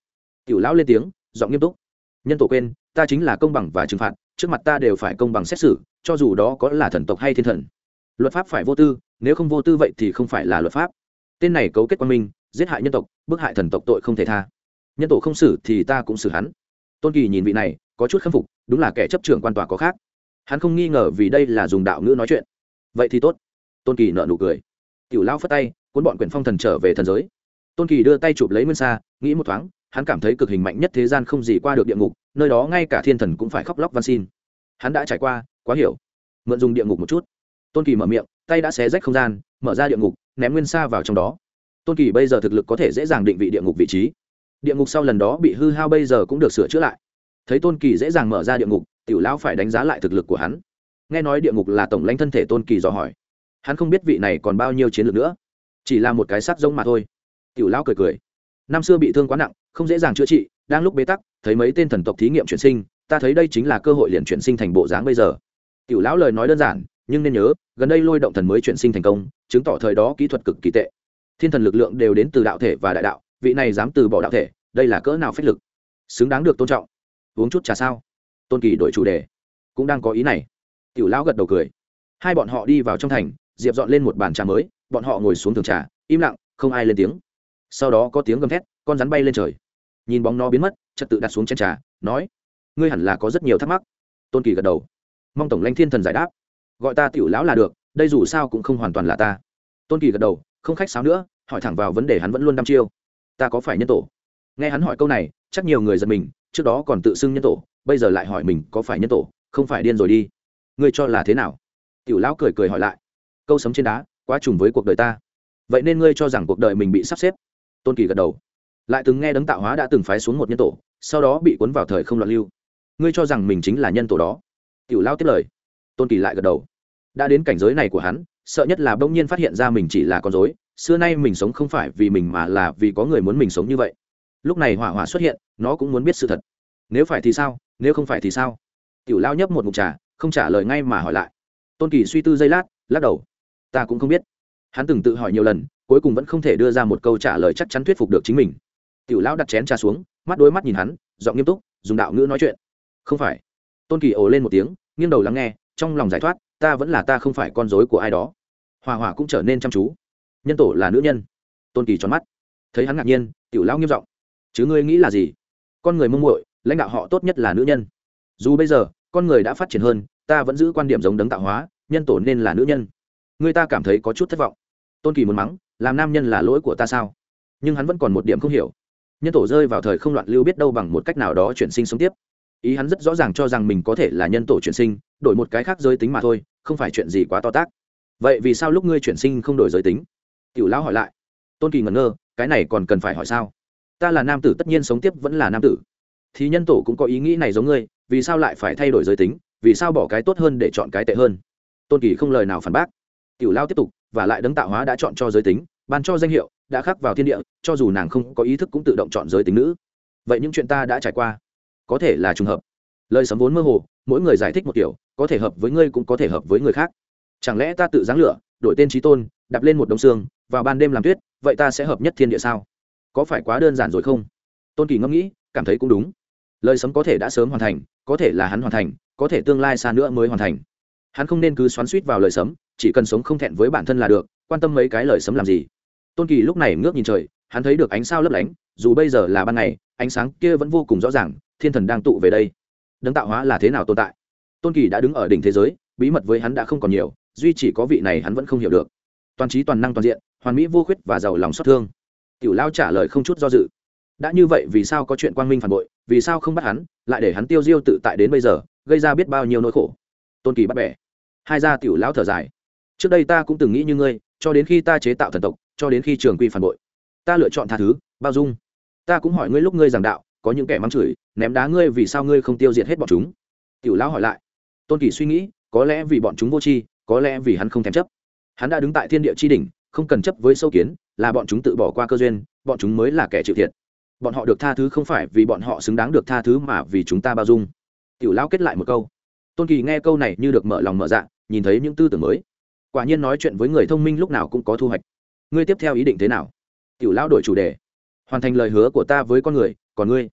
Tiểu lão lên tiếng, giọng nghiêm túc. Nhân tổ quên, ta chính là công bằng và trừng phạt, trước mặt ta đều phải công bằng xét xử, cho dù đó có là thần tộc hay thiên thần. Luật pháp phải vô tư, nếu không vô tư vậy thì không phải là luật pháp. Tên này cấu kết quan minh, giết hại nhân tộc, bức hại thần tộc tội không thể tha. Nhân tổ không xử thì ta cũng xử hắn. Tôn Kỳ nhìn vị này, có chút khâm phục, đúng là kẻ chấp trưởng quan tòa có khác. Hắn không nghi ngờ vì đây là dùng đạo ngữ nói chuyện. Vậy thì tốt. Tôn Kỳ nở nụ cười. Tiểu lão phất tay, cuốn bọn quyển phong thần trở về thần giới. Tôn Kỳ đưa tay chụp lấy Nguyên Sa, nghĩ một thoáng, hắn cảm thấy cực hình mạnh nhất thế gian không gì qua được địa ngục, nơi đó ngay cả thiên thần cũng phải khóc lóc van xin. Hắn đã trải qua, quá hiểu. Mượn dùng địa ngục một chút. Tôn Kỳ mở miệng, tay đã xé rách không gian, mở ra địa ngục, ném Nguyên Sa vào trong đó. Tôn Kỳ bây giờ thực lực có thể dễ dàng định vị địa ngục vị trí. Địa ngục sau lần đó bị hư hao bây giờ cũng được sửa chữa lại. Thấy Tôn Kỳ dễ dàng mở ra địa ngục, tiểu lão phải đánh giá lại thực lực của hắn. Nghe nói địa ngục là tổng lãnh thân thể, Tôn Kỳ dò hỏi. Hắn không biết vị này còn bao nhiêu chiến lược nữa, chỉ là một cái sát giống mà thôi. Tiểu lão cười cười. Năm xưa bị thương quá nặng, không dễ dàng chữa trị, đang lúc bế tắc, thấy mấy tên thần tộc thí nghiệm chuyển sinh, ta thấy đây chính là cơ hội liền chuyển sinh thành bộ dáng bây giờ. Tiểu lão lời nói đơn giản, nhưng nên nhớ, gần đây Lôi Động Thần mới chuyển sinh thành công, chứng tỏ thời đó kỹ thuật cực kỳ tệ. Thiên thần lực lượng đều đến từ đạo thể và đại đạo, vị này dám từ bỏ đạo thể, đây là cỡ nào phách lực, xứng đáng được tôn trọng. Uống chút trà sao? Tôn Kỳ đổi chủ đề. Cũng đang có ý này. Tiểu lão gật đầu cười. Hai bọn họ đi vào trong thành, Diệp dọn lên một bàn trà mới, bọn họ ngồi xuống thưởng trà, im lặng, không ai lên tiếng. Sau đó có tiếng gầm thét, con rắn bay lên trời. Nhìn bóng nó biến mất, trật tự đặt xuống chén trà, nói: ngươi hẳn là có rất nhiều thắc mắc. Tôn Kỳ gật đầu. Mong tổng lãnh thiên thần giải đáp. Gọi ta tiểu lão là được, đây dù sao cũng không hoàn toàn là ta. Tôn Kỳ gật đầu, không khách sáo nữa, hỏi thẳng vào vấn đề hắn vẫn luôn đăm chiêu. Ta có phải nhân tổ? Nghe hắn hỏi câu này, chắc nhiều người giật mình, trước đó còn tự xưng nhân tổ, bây giờ lại hỏi mình có phải nhân tổ, không phải điên rồi đi. Ngươi cho là thế nào? Tiểu lão cười cười hỏi lại. Câu sấm trên đá, quá trùng với cuộc đời ta. Vậy nên ngươi cho rằng cuộc đời mình bị sắp xếp? Tôn Kỳ gật đầu. Lại từng nghe Đấng Tạo Hóa đã từng phái xuống một nhân tổ, sau đó bị cuốn vào thời không loạn lưu. Ngươi cho rằng mình chính là nhân tổ đó? Tiểu lão tiếp lời. Tôn Kỳ lại gật đầu. Đã đến cảnh giới này của hắn, sợ nhất là bỗng nhiên phát hiện ra mình chỉ là con rối, xưa nay mình sống không phải vì mình mà là vì có người muốn mình sống như vậy. Lúc này hỏa hỏa xuất hiện, nó cũng muốn biết sự thật. Nếu phải thì sao, nếu không phải thì sao? Tiểu lão nhấp một ngụm trà, không trả lời ngay mà hỏi lại. Tôn Kỳ suy tư giây lát, lắc đầu. Ta cũng không biết. Hắn từng tự hỏi nhiều lần, cuối cùng vẫn không thể đưa ra một câu trả lời chắc chắn thuyết phục được chính mình. Tiểu lão đặt chén trà xuống, mắt đối mắt nhìn hắn, giọng nghiêm túc, dùng đạo ngữ nói chuyện. Không phải. Tôn Kỳ ồ lên một tiếng, nghiêng đầu lắng nghe, trong lòng giải thoát, ta vẫn là ta, không phải con rối của ai đó. Hòa Hòa cũng trở nên chăm chú. Nhân tổ là nữ nhân. Tôn Kỳ tròn mắt. Thấy hắn ngạc nhiên, tiểu lão nghiêm giọng. Chứ ngươi nghĩ là gì? Con người Mông Muội, lãnh đạo họ tốt nhất là nữ nhân. Dù bây giờ con người đã phát triển hơn, ta vẫn giữ quan điểm giống Đấng Tạo Hóa, nhân tổ nên là nữ nhân. Người ta cảm thấy có chút thất vọng. Tôn Kỳ muốn mắng, làm nam nhân là lỗi của ta sao? Nhưng hắn vẫn còn một điểm không hiểu. Nhân tổ rơi vào thời không loạn lưu, biết đâu bằng một cách nào đó chuyển sinh sống tiếp. Ý hắn rất rõ ràng cho rằng mình có thể là nhân tổ chuyển sinh, đổi một cái khác giới tính mà thôi, không phải chuyện gì quá to tát. Vậy vì sao lúc ngươi chuyển sinh không đổi giới tính? Tiểu lão hỏi lại. Tôn Kỳ ngẩn ngơ, cái này còn cần phải hỏi sao? Ta là nam tử tất nhiên sống tiếp vẫn là nam tử. Thì nhân tổ cũng có ý nghĩ này giống ngươi, vì sao lại phải thay đổi giới tính, vì sao bỏ cái tốt hơn để chọn cái tệ hơn? Tôn Kỳ không lời nào phản bác. Tiểu lão tiếp tục, và lại Đấng Tạo Hóa đã chọn cho giới tính, ban cho danh hiệu, đã khắc vào thiên địa, cho dù nàng không có ý thức cũng tự động chọn giới tính nữ. Vậy những chuyện ta đã trải qua, có thể là trùng hợp. Lời sấm vốn mơ hồ, mỗi người giải thích một kiểu, có thể hợp với ngươi cũng có thể hợp với người khác. Chẳng lẽ ta tự giáng lửa, đổi tên chí tôn, đạp lên một đống xương, vào ban đêm làm tuyết, vậy ta sẽ hợp nhất thiên địa sao? Có phải quá đơn giản rồi không? Tôn Kỳ ngẫm nghĩ, cảm thấy cũng đúng. Lời sấm có thể đã sớm hoàn thành, có thể là hắn hoàn thành, có thể tương lai xa nữa mới hoàn thành. Hắn không nên cứ xoắn xuýt vào lời sấm, chỉ cần sống không thẹn với bản thân là được, quan tâm mấy cái lời sấm làm gì? Tôn Kỳ lúc này ngước nhìn trời, hắn thấy được ánh sao lấp lánh, dù bây giờ là ban ngày, ánh sáng kia vẫn vô cùng rõ ràng, thiên thần đang tụ về đây. Đấng Tạo Hóa là thế nào tồn tại? Tôn Kỳ đã đứng ở đỉnh thế giới, bí mật với hắn đã không còn nhiều, duy chỉ có vị này hắn vẫn không hiểu được. Toàn trí toàn năng toàn diện, hoàn mỹ vô khuyết và giàu lòng xót thương. Tiểu lão trả lời không chút do dự. Đã như vậy vì sao có chuyện quang minh phản bội, vì sao không bắt hắn, lại để hắn tiêu diêu tự tại đến bây giờ, gây ra biết bao nhiêu nỗi khổ? Tôn Kỳ bắt bẻ. Hai gia tiểu lão thở dài. Trước đây ta cũng từng nghĩ như ngươi, cho đến khi ta chế tạo thần tộc, cho đến khi trường quy phản bội, ta lựa chọn tha thứ, bao dung. Ta cũng hỏi ngươi lúc ngươi giảng đạo, có những kẻ mắng chửi, ném đá ngươi, vì sao ngươi không tiêu diệt hết bọn chúng? Tiểu lão hỏi lại. Tôn Kỳ suy nghĩ, có lẽ vì bọn chúng vô tri, có lẽ vì hắn không thèm chấp. Hắn đã đứng tại thiên địa chi đỉnh, không cần chấp với sâu kiến, là bọn chúng tự bỏ qua cơ duyên, bọn chúng mới là kẻ chịu thiệt. Bọn họ được tha thứ không phải vì bọn họ xứng đáng được tha thứ, mà vì chúng ta bao dung. Tiểu lão kết lại một câu. Tôn Kỳ nghe câu này như được mở lòng mở dạ, nhìn thấy những tư tưởng mới. Quả nhiên nói chuyện với người thông minh lúc nào cũng có thu hoạch. Ngươi tiếp theo ý định thế nào? Tiểu lão đổi chủ đề. Hoàn thành lời hứa của ta với con người, còn ngươi?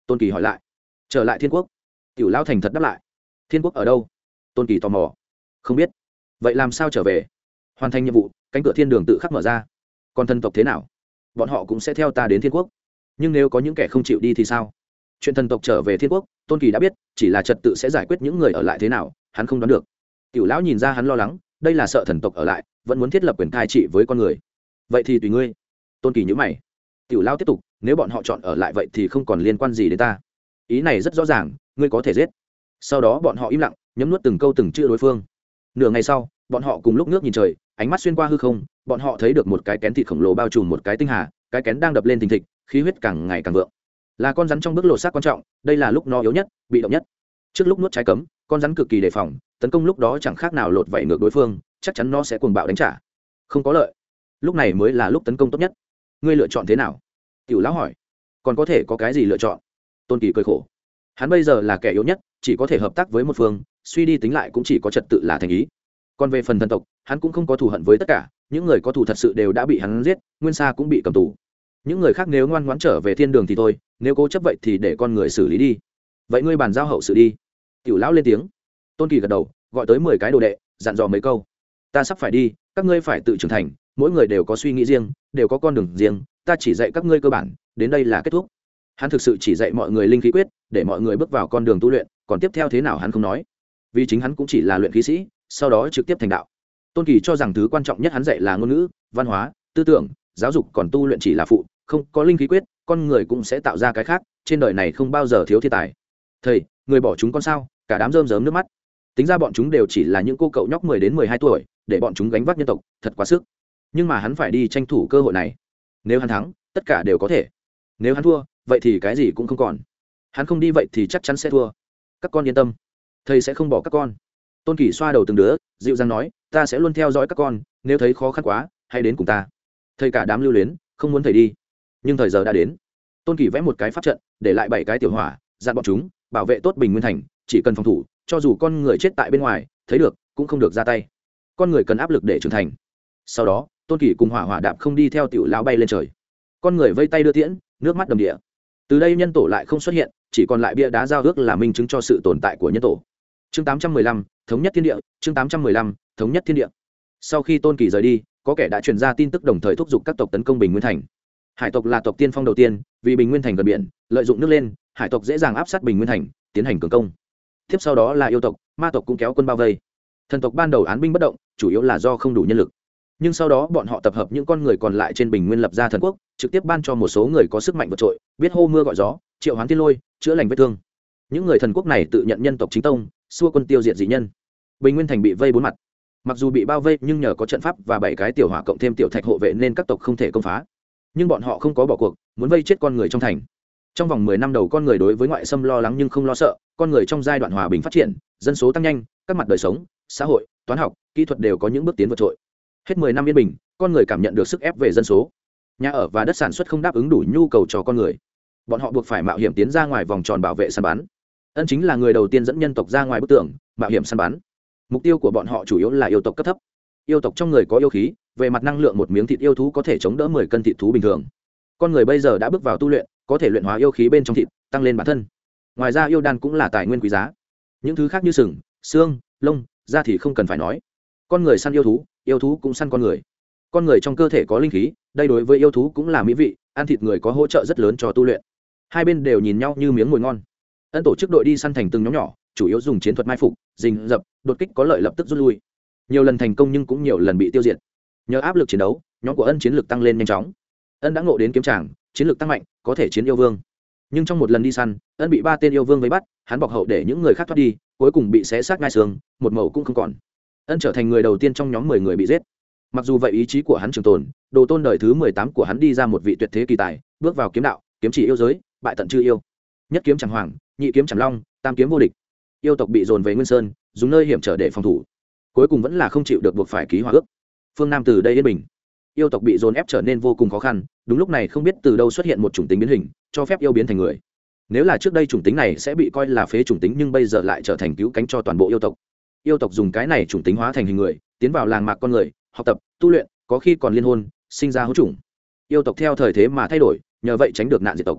Tôn Kỳ hỏi lại. Trở lại thiên quốc. Tiểu lão thành thật đáp lại. Thiên quốc ở đâu? Tôn Kỳ tò mò. Không biết. Vậy làm sao trở về? Hoàn thành nhiệm vụ, cánh cửa thiên đường tự khắc mở ra. Còn thần tộc thế nào? Bọn họ cũng sẽ theo ta đến thiên quốc. Nhưng nếu có những kẻ không chịu đi thì sao? Chuyện thần tộc trở về thiên quốc, Tôn Kỳ đã biết, chỉ là trật tự sẽ giải quyết những người ở lại thế nào, hắn không đoán được. Tiểu lão nhìn ra hắn lo lắng, đây là sợ thần tộc ở lại, vẫn muốn thiết lập quyền cai trị với con người. Vậy thì tùy ngươi. Tôn Kỳ nhíu mày. Tiểu lão tiếp tục, nếu bọn họ chọn ở lại vậy thì không còn liên quan gì đến ta. Ý này rất rõ ràng, ngươi có thể giết. Sau đó bọn họ im lặng, nhấm nuốt từng câu từng chữ đối phương. Nửa ngày sau, bọn họ cùng lúc ngước nhìn trời, ánh mắt xuyên qua hư không, bọn họ thấy được một cái kén thịt khổng lồ bao trùm một cái tinh hà, cái kén đang đập lên thình thịch, khí huyết càng ngày càng vượng. Là con rắn trong bước lột xác quan trọng, đây là lúc nó yếu nhất, bị động nhất. Trước lúc nuốt trái cấm, con rắn cực kỳ đề phòng, tấn công lúc đó chẳng khác nào lột vảy ngược đối phương, chắc chắn nó sẽ cuồng bạo đánh trả. Không có lợi. Lúc này mới là lúc tấn công tốt nhất. Ngươi lựa chọn thế nào? Tiểu lão hỏi. Còn có thể có cái gì lựa chọn? Tôn Kỳ cười khổ. Hắn bây giờ là kẻ yếu nhất, chỉ có thể hợp tác với một phương, suy đi tính lại cũng chỉ có trật tự là thành ý. Còn về phần thần tộc, hắn cũng không có thù hận với tất cả, những người có thù thật sự đều đã bị hắn giết, Nguyên Sa cũng bị cầm tù. Những người khác nếu ngoan ngoãn trở về thiên đường thì thôi, nếu cố chấp vậy thì để con người xử lý đi. Vậy ngươi bàn giao hậu sự đi. Tiểu lão lên tiếng. Tôn Kỳ gật đầu, gọi tới mười cái đồ đệ, dặn dò mấy câu. Ta sắp phải đi, các ngươi phải tự trưởng thành, mỗi người đều có suy nghĩ riêng, đều có con đường riêng, ta chỉ dạy các ngươi cơ bản, đến đây là kết thúc. Hắn thực sự chỉ dạy mọi người linh khí quyết, để mọi người bước vào con đường tu luyện, còn tiếp theo thế nào hắn không nói, vì chính hắn cũng chỉ là luyện khí sĩ, sau đó trực tiếp thành đạo. Tôn Kỳ cho rằng thứ quan trọng nhất hắn dạy là ngôn ngữ, văn hóa, tư tưởng, giáo dục, còn tu luyện chỉ là phụ, không có linh khí quyết, con người cũng sẽ tạo ra cái khác, trên đời này không bao giờ thiếu thiên tài. Thầy, người bỏ chúng con sao? Cả đám rơm rớm nước mắt. Tính ra bọn chúng đều chỉ là những cô cậu nhóc mười đến mười hai tuổi, để bọn chúng gánh vác nhân tộc, thật quá sức. Nhưng mà hắn phải đi tranh thủ cơ hội này. Nếu hắn thắng, tất cả đều có thể. Nếu hắn thua, vậy thì cái gì cũng không còn. Hắn không đi vậy thì chắc chắn sẽ thua. Các con yên tâm, thầy sẽ không bỏ các con. Tôn Kỳ xoa đầu từng đứa, dịu dàng nói, ta sẽ luôn theo dõi các con, nếu thấy khó khăn quá, hãy đến cùng ta. Thầy cả đám lưu luyến, không muốn thầy đi. Nhưng thời giờ đã đến. Tôn Kỳ vẽ một cái pháp trận, để lại bảy cái tiểu hỏa, dặn bọn chúng bảo vệ tốt Bình Nguyên Thành, chỉ cần phòng thủ, cho dù con người chết tại bên ngoài, thấy được cũng không được ra tay. Con người cần áp lực để trưởng thành. Sau đó, Tôn Kỳ cùng hỏa hỏa đạp không đi theo tiểu lão bay lên trời. Con người vây tay đưa tiễn, nước mắt đầm địa. Từ đây nhân tổ lại không xuất hiện, chỉ còn lại bia đá giao ước là minh chứng cho sự tồn tại của nhân tổ. Chương tám trăm mười lăm, thống nhất thiên địa. Chương tám trăm mười lăm, thống nhất thiên địa. Sau khi Tôn Kỳ rời đi, có kẻ đã truyền ra tin tức đồng thời thúc giục các tộc tấn công Bình Nguyên Thành. Hải tộc là tộc tiên phong đầu tiên, vì Bình Nguyên Thành gần biển, lợi dụng nước lên, hải tộc dễ dàng áp sát Bình Nguyên Thành, tiến hành cường công. Tiếp sau đó là yêu tộc, ma tộc cũng kéo quân bao vây. Thần tộc ban đầu án binh bất động, chủ yếu là do không đủ nhân lực. Nhưng sau đó bọn họ tập hợp những con người còn lại trên Bình Nguyên lập ra thần quốc, trực tiếp ban cho một số người có sức mạnh vượt trội, biết hô mưa gọi gió, triệu hoán thiên lôi, chữa lành vết thương. Những người thần quốc này tự nhận nhân tộc chính tông, xua quân tiêu diệt dị nhân. Bình Nguyên Thành bị vây bốn mặt. Mặc dù bị bao vây nhưng nhờ có trận pháp và bảy cái tiểu hỏa cộng thêm tiểu thạch hộ vệ nên các tộc không thể công phá. Nhưng bọn họ không có bỏ cuộc, muốn vây chết con người trong thành. Trong vòng mười năm đầu con người đối với ngoại xâm lo lắng nhưng không lo sợ, con người trong giai đoạn hòa bình phát triển, dân số tăng nhanh, các mặt đời sống, xã hội, toán học, kỹ thuật đều có những bước tiến vượt trội. Hết mười năm yên bình, con người cảm nhận được sức ép về dân số. Nhà ở và đất sản xuất không đáp ứng đủ nhu cầu cho con người. Bọn họ buộc phải mạo hiểm tiến ra ngoài vòng tròn bảo vệ săn bắn. Ân chính là người đầu tiên dẫn nhân tộc ra ngoài bức tường, mạo hiểm săn bắn. Mục tiêu của bọn họ chủ yếu là yêu tộc cấp thấp. Yêu tộc trong người có yêu khí, về mặt năng lượng một miếng thịt yêu thú có thể chống đỡ mười cân thịt thú bình thường. Con người bây giờ đã bước vào tu luyện, có thể luyện hóa yêu khí bên trong thịt, tăng lên bản thân. Ngoài ra yêu đan cũng là tài nguyên quý giá. Những thứ khác như sừng, xương, lông, da thì không cần phải nói. Con người săn yêu thú, yêu thú cũng săn con người. Con người trong cơ thể có linh khí, đây đối với yêu thú cũng là mỹ vị, ăn thịt người có hỗ trợ rất lớn cho tu luyện. Hai bên đều nhìn nhau như miếng mồi ngon. Ân tổ chức đội đi săn thành từng nhóm nhỏ, chủ yếu dùng chiến thuật mai phục, rình rập, đột kích có lợi lập tức rút lui. Nhiều lần thành công nhưng cũng nhiều lần bị tiêu diệt. Nhờ áp lực chiến đấu, nhóm của Ân chiến lược tăng lên nhanh chóng. Ân đã ngộ đến kiếm tràng, chiến lược tăng mạnh, có thể chiến yêu vương. Nhưng trong một lần đi săn, Ân bị ba tên yêu vương vây bắt, hắn bọc hậu để những người khác thoát đi, cuối cùng bị xé xác ngai xương, một mẩu cũng không còn. Ân trở thành người đầu tiên trong nhóm mười người bị giết. Mặc dù vậy ý chí của hắn trường tồn, đồ tôn đời thứ mười tám của hắn đi ra một vị tuyệt thế kỳ tài, bước vào kiếm đạo, kiếm chỉ yêu giới, bại tận chư yêu. Nhất kiếm chẳng hoàng, nhị kiếm chẳng long, tam kiếm vô địch. Yêu tộc bị dồn về Nguyên Sơn, dùng nơi hiểm trở để phòng thủ. Cuối cùng vẫn là không chịu được buộc phải ký hòa ước. Phương Nam từ đây yên bình. Yêu tộc bị dồn ép trở nên vô cùng khó khăn, đúng lúc này không biết từ đâu xuất hiện một chủng tính biến hình, cho phép yêu biến thành người. Nếu là trước đây chủng tính này sẽ bị coi là phế chủng tính nhưng bây giờ lại trở thành cứu cánh cho toàn bộ yêu tộc. Yêu tộc dùng cái này chủng tính hóa thành hình người, tiến vào làng mạc con người, học tập, tu luyện, có khi còn liên hôn, sinh ra hữu chủng. Yêu tộc theo thời thế mà thay đổi, nhờ vậy tránh được nạn diệt tộc.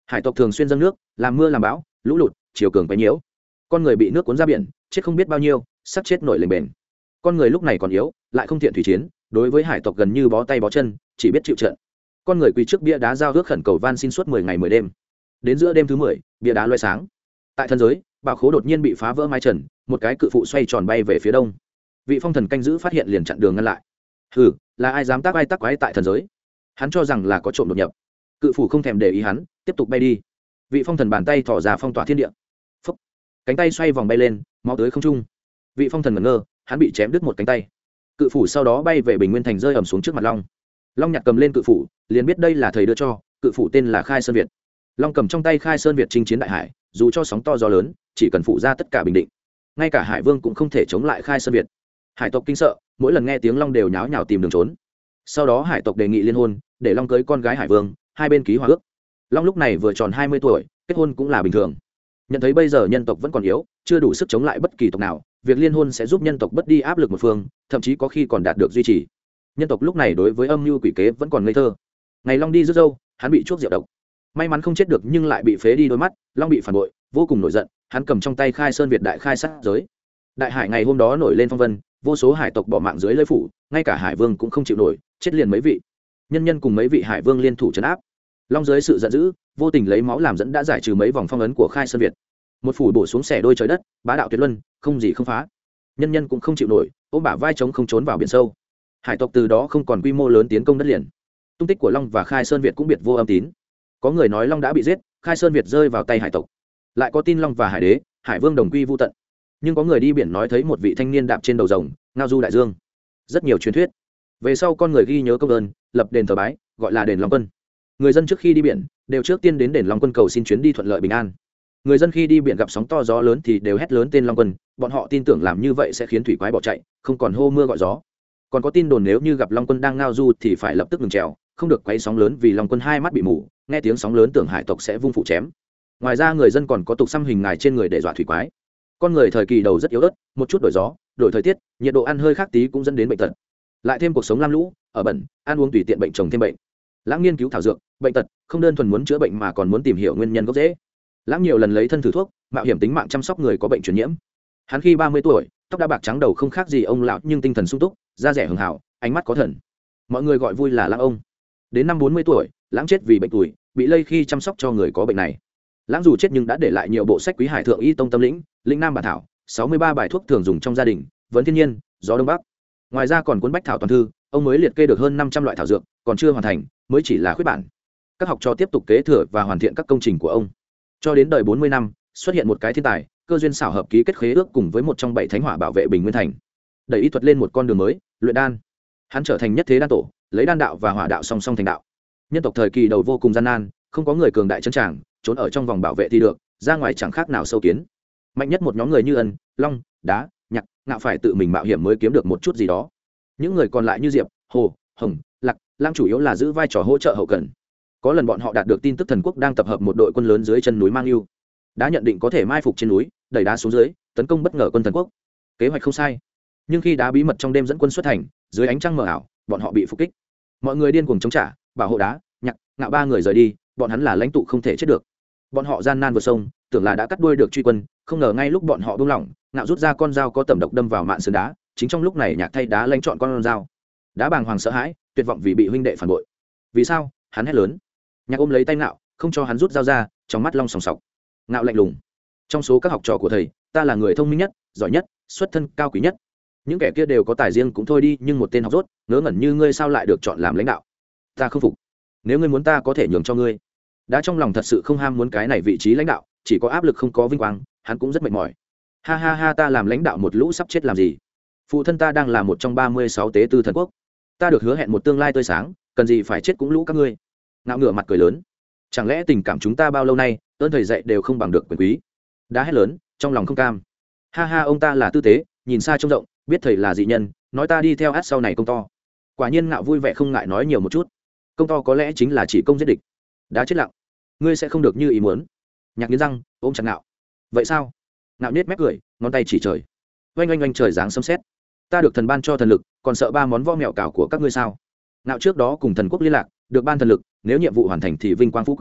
Hải tộc thường xuyên dâng nước, làm mưa làm bão, lũ lụt, chiều cường quấy nhiễu, con người bị nước cuốn ra biển, chết không biết bao nhiêu, sắp chết nổi lềnh bềnh. Con người lúc này còn yếu, lại không thiện thủy chiến, đối với hải tộc gần như bó tay bó chân, chỉ biết chịu trận. Con người quỳ trước bia đá giao ước khẩn cầu van xin suốt mười ngày mười đêm. Đến giữa đêm thứ mười, bia đá loé sáng. Tại thần giới, bảo khố đột nhiên bị phá vỡ mái trần, một cái cự phụ xoay tròn bay về phía đông. Vị phong thần canh giữ phát hiện liền chặn đường ngăn lại. Hừ, là ai dám tác ai tác quái tại thần giới? Hắn cho rằng là có trộm đột nhập. Cự phủ không thèm để ý hắn, tiếp tục bay đi. Vị phong thần bàn tay thò ra phong tỏa thiên địa. Phúc. Cánh tay xoay vòng bay lên, máu tới không trung. Vị phong thần ngẩn ngơ, hắn bị chém đứt một cánh tay. Cự phủ sau đó bay về Bình Nguyên thành, rơi ầm xuống trước mặt Long. Long nhặt cầm lên cự phủ, liền biết đây là thầy đưa cho. Cự phủ tên là Khai Sơn Việt. Long cầm trong tay Khai Sơn Việt chinh chiến đại hải, dù cho sóng to gió lớn, chỉ cần phụ ra tất cả bình định. Ngay cả hải vương cũng không thể chống lại Khai Sơn Việt. Hải tộc kinh sợ, mỗi lần nghe tiếng Long đều nháo nhào tìm đường trốn. Sau đó hải tộc đề nghị liên hôn, để Long cưới con gái hải vương, hai bên ký hòa ước. Long lúc này vừa tròn hai mươi tuổi, kết hôn cũng là bình thường. Nhận thấy bây giờ nhân tộc vẫn còn yếu, chưa đủ sức chống lại bất kỳ tộc nào, việc liên hôn sẽ giúp nhân tộc bớt đi áp lực một phương, thậm chí có khi còn đạt được duy trì. Nhân tộc lúc này đối với âm mưu quỷ kế vẫn còn ngây thơ. Ngày Long đi rước dâu, hắn bị chuốc rượu độc, may mắn không chết được nhưng lại bị phế đi đôi mắt. Long bị phản bội, vô cùng nổi giận, hắn cầm trong tay Khai Sơn Việt đại khai sát giới. Đại hải ngày hôm đó nổi lên phong vân, vô số hải tộc bỏ mạng dưới lưỡi phủ, ngay cả hải vương cũng không chịu nổi, chết liền mấy vị. Nhân nhân cùng mấy vị hải vương liên thủ trấn áp. Long dưới sự giận dữ, vô tình lấy máu làm dẫn đã giải trừ mấy vòng phong ấn của Khai Sơn Việt. Một phủ bổ xuống xẻ đôi trời đất, bá đạo tuyệt luân, không gì không phá. Nhân nhân cũng không chịu nổi, ôm bả vai chống không trốn vào biển sâu. Hải tộc từ đó không còn quy mô lớn tiến công đất liền. Tung tích của Long và Khai Sơn Việt cũng biệt vô âm tín. Có người nói Long đã bị giết, Khai Sơn Việt rơi vào tay hải tộc. Lại có tin Long và Hải Đế, Hải Vương đồng quy vu tận. Nhưng có người đi biển nói thấy một vị thanh niên đạp trên đầu rồng, ngao du đại dương. Rất nhiều truyền thuyết. Về sau con người ghi nhớ công ơn, lập đền thờ bái, gọi là đền Long Quân. Người dân trước khi đi biển đều trước tiên đến đền Long Quân cầu xin chuyến đi thuận lợi bình an. Người dân khi đi biển gặp sóng to gió lớn thì đều hét lớn tên Long Quân, bọn họ tin tưởng làm như vậy sẽ khiến thủy quái bỏ chạy, không còn hô mưa gọi gió. Còn có tin đồn nếu như gặp Long Quân đang ngao du thì phải lập tức ngừng chèo, không được quấy sóng lớn vì Long Quân hai mắt bị mù, nghe tiếng sóng lớn tưởng hải tộc sẽ vung phụ chém. Ngoài ra người dân còn có tục xăm hình ngài trên người để dọa thủy quái. Con người thời kỳ đầu rất yếu ớt, một chút đổi gió, đổi thời tiết, nhiệt độ ăn hơi khác tí cũng dẫn đến bệnh tật. Lại thêm cuộc sống lam lũ, ở bẩn, ăn uống tùy tiện bệnh chồng thêm bệnh. Lãng nghiên cứu thảo dược, bệnh tật, không đơn thuần muốn chữa bệnh mà còn muốn tìm hiểu nguyên nhân gốc rễ. Lãng nhiều lần lấy thân thử thuốc, mạo hiểm tính mạng chăm sóc người có bệnh truyền nhiễm. Hắn khi ba mươi tuổi, tóc đã bạc trắng, đầu không khác gì ông lão nhưng tinh thần sung túc, da rẻ hường hảo, ánh mắt có thần. Mọi người gọi vui là Lãng ông. Đến năm bốn mươi tuổi, Lãng chết vì bệnh tuổi, bị lây khi chăm sóc cho người có bệnh này. Lãng dù chết nhưng đã để lại nhiều bộ sách quý, Hải Thượng Y Tông Tâm Lĩnh, Lĩnh Nam Bản Thảo, sáu mươi ba bài thuốc thường dùng trong gia đình, Vấn Thiên Nhiên, Gió Đông Bắc. Ngoài ra còn cuốn Bách Thảo Toàn Thư, ông mới liệt kê được hơn năm trăm loại thảo dược, còn chưa hoàn thành, mới chỉ là khuyết bản. Các học trò tiếp tục kế thừa và hoàn thiện các công trình của ông. Cho đến đời bốn mươi năm, xuất hiện một cái thiên tài, cơ duyên xảo hợp ký kết khế ước cùng với một trong bảy thánh hỏa bảo vệ Bình Nguyên thành, đẩy y thuật lên một con đường mới, luyện đan. Hắn trở thành nhất thế đan tổ, lấy đan đạo và hỏa đạo song song thành đạo. Nhân tộc thời kỳ đầu vô cùng gian nan, không có người cường đại chân tràng, trốn ở trong vòng bảo vệ thì được, ra ngoài chẳng khác nào sâu kiến. Mạnh nhất một nhóm người như Ân, Long, Đá, Nhạc, Ngạo phải tự mình mạo hiểm mới kiếm được một chút gì đó. Những người còn lại như Diệp, Hồ, Hồng, Lạc, Lang chủ yếu là giữ vai trò hỗ trợ hậu cần. Có lần bọn họ đạt được tin tức thần quốc đang tập hợp một đội quân lớn dưới chân núi Mang Yêu. Đã nhận định có thể mai phục trên núi, đẩy đá xuống dưới, tấn công bất ngờ quân thần quốc. Kế hoạch không sai. Nhưng khi đá bí mật trong đêm dẫn quân xuất thành, dưới ánh trăng mờ ảo, bọn họ bị phục kích. Mọi người điên cuồng chống trả, bảo hộ Đá, Nhạc, Ngạo ba người rời đi, bọn hắn là lãnh tụ không thể chết được. Bọn họ gian nan vượt sông, tưởng là đã cắt đuôi được truy quân, không ngờ ngay lúc bọn họ buông lỏng, Ngạo rút ra con dao có tẩm độc đâm vào mạn sườn Đá, chính trong lúc này Nhạc thay Đá lãnh chọn con dao. Đá bàng hoàng sợ hãi, tuyệt vọng vì bị huynh đệ phản bội. Vì sao? Hắn hét lớn. Nhạc ôm lấy tay Ngạo, không cho hắn rút dao ra, trong mắt long sòng sọc. Ngạo lạnh lùng. Trong số các học trò của thầy, ta là người thông minh nhất, giỏi nhất, xuất thân cao quý nhất. Những kẻ kia đều có tài riêng cũng thôi đi, nhưng một tên học dốt, ngớ ngẩn như ngươi sao lại được chọn làm lãnh đạo? Ta không phục. Nếu ngươi muốn ta có thể nhường cho ngươi. Đã trong lòng thật sự không ham muốn cái này vị trí lãnh đạo, chỉ có áp lực không có vinh quang, hắn cũng rất mệt mỏi. Ha ha ha, ta làm lãnh đạo một lũ sắp chết làm gì? Phụ thân ta đang là một trong ba mươi sáu tế tư thần quốc. Ta được hứa hẹn một tương lai tươi sáng, cần gì phải chết cũng lũ các ngươi. Ngạo ngửa mặt cười lớn. Chẳng lẽ tình cảm chúng ta bao lâu nay, ơn thầy dạy đều không bằng được quyền quý? Đã hét lớn, trong lòng không cam. Ha ha, ông ta là tư tế, nhìn xa trông rộng, biết thầy là dị nhân, nói ta đi theo át sau này công to. Quả nhiên Ngạo vui vẻ không ngại nói nhiều một chút. Công to có lẽ chính là chỉ công giết địch. Đã chết lặng, ngươi sẽ không được như ý muốn. Nhạc nghiến răng, ôm chặt Ngạo. Vậy sao? Ngạo nết mép cười, ngón tay chỉ trời. Oanh oanh oanh, trời giáng sấm sét. Ta được thần ban cho thần lực, còn sợ ba món võ mẹo cào của các ngươi sao? Ngạo trước đó cùng thần quốc liên lạc, được ban thần lực, nếu nhiệm vụ hoàn thành thì vinh quang phú quý,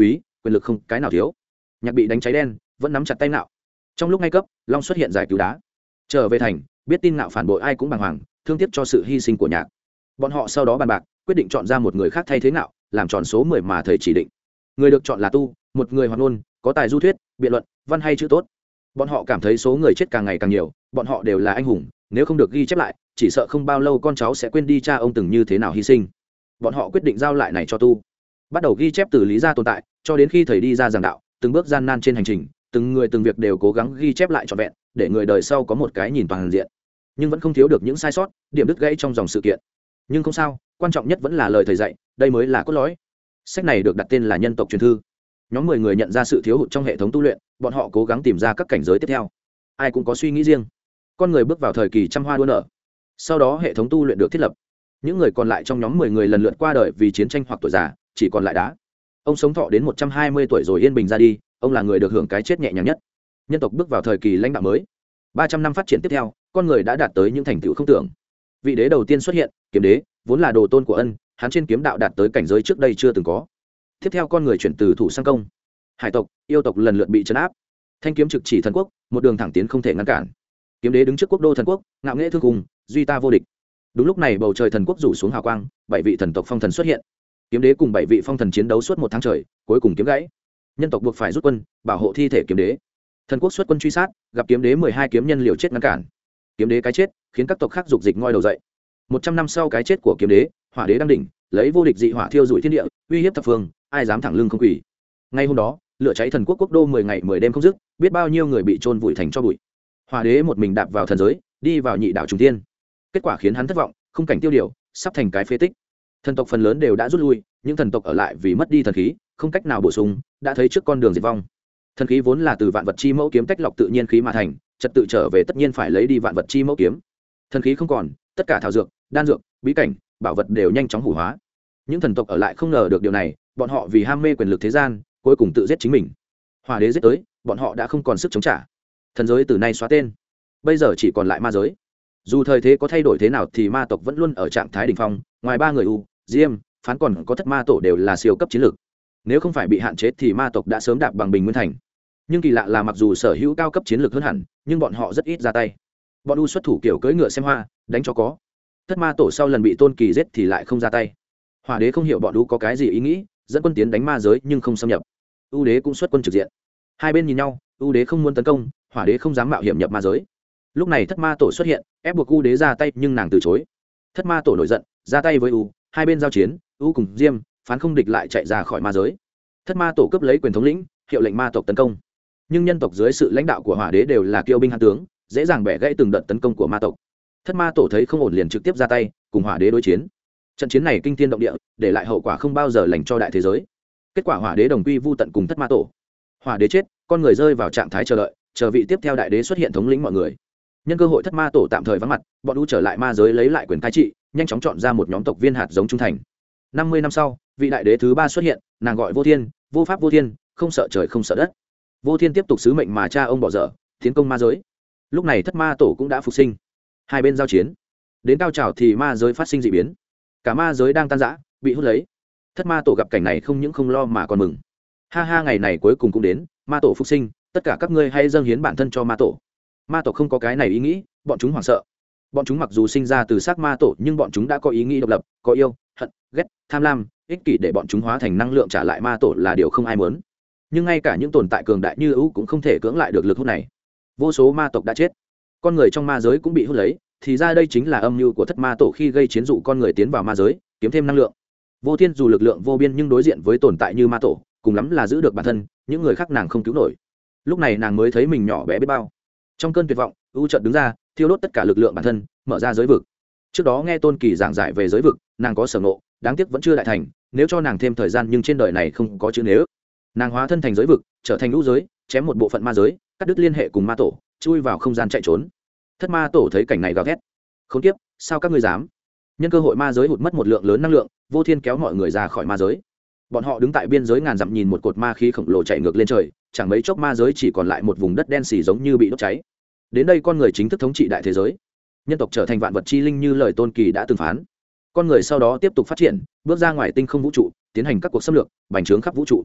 quyền lực không cái nào thiếu. Nhạc bị đánh cháy đen vẫn nắm chặt tay nạo. Trong lúc ngay cấp, Long xuất hiện giải cứu đá. Trở về thành, biết tin nạo phản bội ai cũng bàng hoàng, thương tiếc cho sự hy sinh của Nhạc. Bọn họ sau đó bàn bạc, quyết định chọn ra một người khác thay thế nạo, làm tròn số mười mà thầy chỉ định. Người được chọn là Tu, một người hoạt ngôn, có tài du thuyết, biện luận, văn hay chữ tốt. Bọn họ cảm thấy số người chết càng ngày càng nhiều, bọn họ đều là anh hùng, nếu không được ghi chép lại, chỉ sợ không bao lâu con cháu sẽ quên đi cha ông từng như thế nào hy sinh. Bọn họ quyết định giao lại này cho Tu, bắt đầu ghi chép từ lý gia tồn tại, cho đến khi thầy đi ra giảng đạo, từng bước gian nan trên hành trình, từng người từng việc đều cố gắng ghi chép lại trọn vẹn, để người đời sau có một cái nhìn toàn diện. Nhưng vẫn không thiếu được những sai sót, điểm đứt gãy trong dòng sự kiện. Nhưng không sao, quan trọng nhất vẫn là lời thầy dạy, đây mới là cốt lõi. Sách này được đặt tên là Nhân tộc truyền thư. Nhóm mười người nhận ra sự thiếu hụt trong hệ thống tu luyện, bọn họ cố gắng tìm ra các cảnh giới tiếp theo. Ai cũng có suy nghĩ riêng. Con người bước vào thời kỳ trăm hoa đua nở. Sau đó hệ thống tu luyện được thiết lập. Những người còn lại trong nhóm mười người lần lượt qua đời vì chiến tranh hoặc tuổi già, chỉ còn lại đá. Ông sống thọ đến một trăm hai mươi tuổi rồi yên bình ra đi, ông là người được hưởng cái chết nhẹ nhàng nhất. Nhân tộc bước vào thời kỳ lãnh đạo mới. ba trăm năm phát triển tiếp theo, con người đã đạt tới những thành tựu không tưởng. Vị đế đầu tiên xuất hiện, Kiếm Đế, vốn là đồ tôn của Ân, hắn trên kiếm đạo đạt tới cảnh giới trước đây chưa từng có. Tiếp theo con người chuyển từ thủ sang công. Hải tộc, yêu tộc lần lượt bị trấn áp. Thanh kiếm trực chỉ thần quốc, một đường thẳng tiến không thể ngăn cản. Kiếm Đế đứng trước quốc đô thần quốc, ngạo nghễ thương cùng, duy ta vô địch. Đúng lúc này bầu trời thần quốc rủ xuống hào quang, bảy vị thần tộc phong thần xuất hiện. Kiếm Đế cùng bảy vị phong thần chiến đấu suốt một tháng trời, cuối cùng kiếm gãy. Nhân tộc buộc phải rút quân, bảo hộ thi thể Kiếm Đế. Thần quốc xuất quân truy sát, gặp Kiếm Đế mười hai kiếm nhân liều chết ngăn cản. Kiếm Đế cái chết, khiến các tộc khác dục dịch ngoi đầu dậy. Một trăm năm sau cái chết của Kiếm Đế, Hỏa Đế đang đỉnh, lấy vô địch dị hỏa thiêu rụi thiên địa, uy hiếp thập phương, ai dám thẳng lưng không quỳ. Ngay hôm đó, lửa cháy thần quốc quốc đô mười ngày mười đêm không dứt, biết bao nhiêu người bị chôn vùi thành tro bụi. Hỏa Đế một mình đạp vào thần giới, đi vào nhị đạo trùng thiên. Kết quả khiến hắn thất vọng, khung cảnh tiêu điều, sắp thành cái phế tích. Thần tộc phần lớn đều đã rút lui, những thần tộc ở lại vì mất đi thần khí, không cách nào bổ sung, đã thấy trước con đường diệt vong. Thần khí vốn là từ vạn vật chi mẫu kiếm cách lọc tự nhiên khí mà thành, trật tự trở về tất nhiên phải lấy đi vạn vật chi mẫu kiếm. Thần khí không còn, tất cả thảo dược, đan dược, bí cảnh, bảo vật đều nhanh chóng hủ hóa. Những thần tộc ở lại không ngờ được điều này, bọn họ vì ham mê quyền lực thế gian, cuối cùng tự giết chính mình. Hỏa Đế giết tới, bọn họ đã không còn sức chống trả. Thần giới từ nay xóa tên, bây giờ chỉ còn lại ma giới. Dù thời thế có thay đổi thế nào thì ma tộc vẫn luôn ở trạng thái đỉnh phong, ngoài ba người U, Diêm, Phán còn có thất ma tổ đều là siêu cấp chiến lược. Nếu không phải bị hạn chế thì ma tộc đã sớm đạp bằng bình nguyên thành. Nhưng kỳ lạ là mặc dù sở hữu cao cấp chiến lược hơn hẳn, nhưng bọn họ rất ít ra tay. Bọn U xuất thủ kiểu cưỡi ngựa xem hoa, đánh cho có. Thất ma tổ sau lần bị Tôn Kỳ giết thì lại không ra tay. Hỏa Đế không hiểu bọn U có cái gì ý nghĩ, dẫn quân tiến đánh ma giới nhưng không xâm nhập. U Đế cũng xuất quân trực diện. Hai bên nhìn nhau, U Đế không muốn tấn công, Hỏa Đế không dám mạo hiểm nhập ma giới. Lúc này Thất ma tổ xuất hiện, ép buộc U Đế ra tay nhưng nàng từ chối. Thất ma tổ nổi giận, ra tay với U, hai bên giao chiến, U cùng Diêm, Phán không địch lại chạy ra khỏi ma giới. Thất ma tổ cướp lấy quyền thống lĩnh, hiệu lệnh ma tộc tấn công. Nhưng nhân tộc dưới sự lãnh đạo của Hỏa Đế đều là kiêu binh hãn tướng, dễ dàng bẻ gãy từng đợt tấn công của ma tộc. Thất ma tổ thấy không ổn liền trực tiếp ra tay, cùng Hỏa Đế đối chiến. Trận chiến này kinh thiên động địa, để lại hậu quả không bao giờ lành cho đại thế giới. Kết quả Hỏa Đế đồng quy vu tận cùng Thất ma tổ. Hỏa Đế chết, con người rơi vào trạng thái chờ đợi, chờ vị tiếp theo đại đế xuất hiện thống lĩnh mọi người. Nhân cơ hội Thất ma tổ tạm thời vắng mặt, bọn U trở lại ma giới lấy lại quyền cai trị, nhanh chóng chọn ra một nhóm tộc viên hạt giống trung thành. năm mươi năm sau, vị đại đế thứ ba xuất hiện, nàng gọi Vô Thiên, vô pháp vô thiên, không sợ trời không sợ đất. Vô Thiên tiếp tục sứ mệnh mà cha ông bỏ dở, tiến công ma giới. Lúc này Thất ma tổ cũng đã phục sinh. Hai bên giao chiến, đến cao trào thì ma giới phát sinh dị biến. Cả ma giới đang tan rã, bị hút lấy. Thất ma tổ gặp cảnh này không những không lo mà còn mừng. Ha ha, ngày này cuối cùng cũng đến, ma tổ phục sinh, tất cả các ngươi hãy dâng hiến bản thân cho ma tổ. Ma tộc không có cái này ý nghĩ, bọn chúng hoảng sợ. Bọn chúng mặc dù sinh ra từ xác ma tổ nhưng bọn chúng đã có ý nghĩ độc lập, có yêu, hận, ghét, tham lam, ích kỷ, để bọn chúng hóa thành năng lượng trả lại ma tổ là điều không ai muốn. Nhưng ngay cả những tồn tại cường đại như ưu cũng không thể cưỡng lại được lực hút này. Vô số ma tộc đã chết, con người trong ma giới cũng bị hút lấy, thì ra đây chính là âm mưu của Thất ma tổ khi gây chiến dụ con người tiến vào ma giới, kiếm thêm năng lượng. Vô Thiên dù lực lượng vô biên nhưng đối diện với tồn tại như ma tổ, cùng lắm là giữ được bản thân, những người khác nàng không cứu nổi. Lúc này nàng mới thấy mình nhỏ bé biết bao. Trong cơn tuyệt vọng, ưu chợt đứng ra, thiêu đốt tất cả lực lượng bản thân, mở ra giới vực. Trước đó nghe Tôn Kỳ giảng giải về giới vực, nàng có sở ngộ, đáng tiếc vẫn chưa đại thành, nếu cho nàng thêm thời gian nhưng trên đời này không có chữ nếu. Nàng hóa thân thành giới vực, trở thành lũ giới, chém một bộ phận ma giới, cắt đứt liên hệ cùng ma tổ, chui vào không gian chạy trốn. Thất ma tổ thấy cảnh này gào thét, khốn kiếp, sao các ngươi dám? Nhân cơ hội ma giới hụt mất một lượng lớn năng lượng, Vô Thiên kéo mọi người ra khỏi ma giới. Bọn họ đứng tại biên giới ngàn dặm nhìn một cột ma khí khổng lồ chạy ngược lên trời, chẳng mấy chốc ma giới chỉ còn lại một vùng đất đen xì giống như bị đốt cháy. Đến đây con người chính thức thống trị đại thế giới, nhân tộc trở thành vạn vật chi linh như lời Tôn Kỳ đã từng phán. Con người sau đó tiếp tục phát triển, bước ra ngoài tinh không vũ trụ, tiến hành các cuộc xâm lược, bành trướng khắp vũ trụ.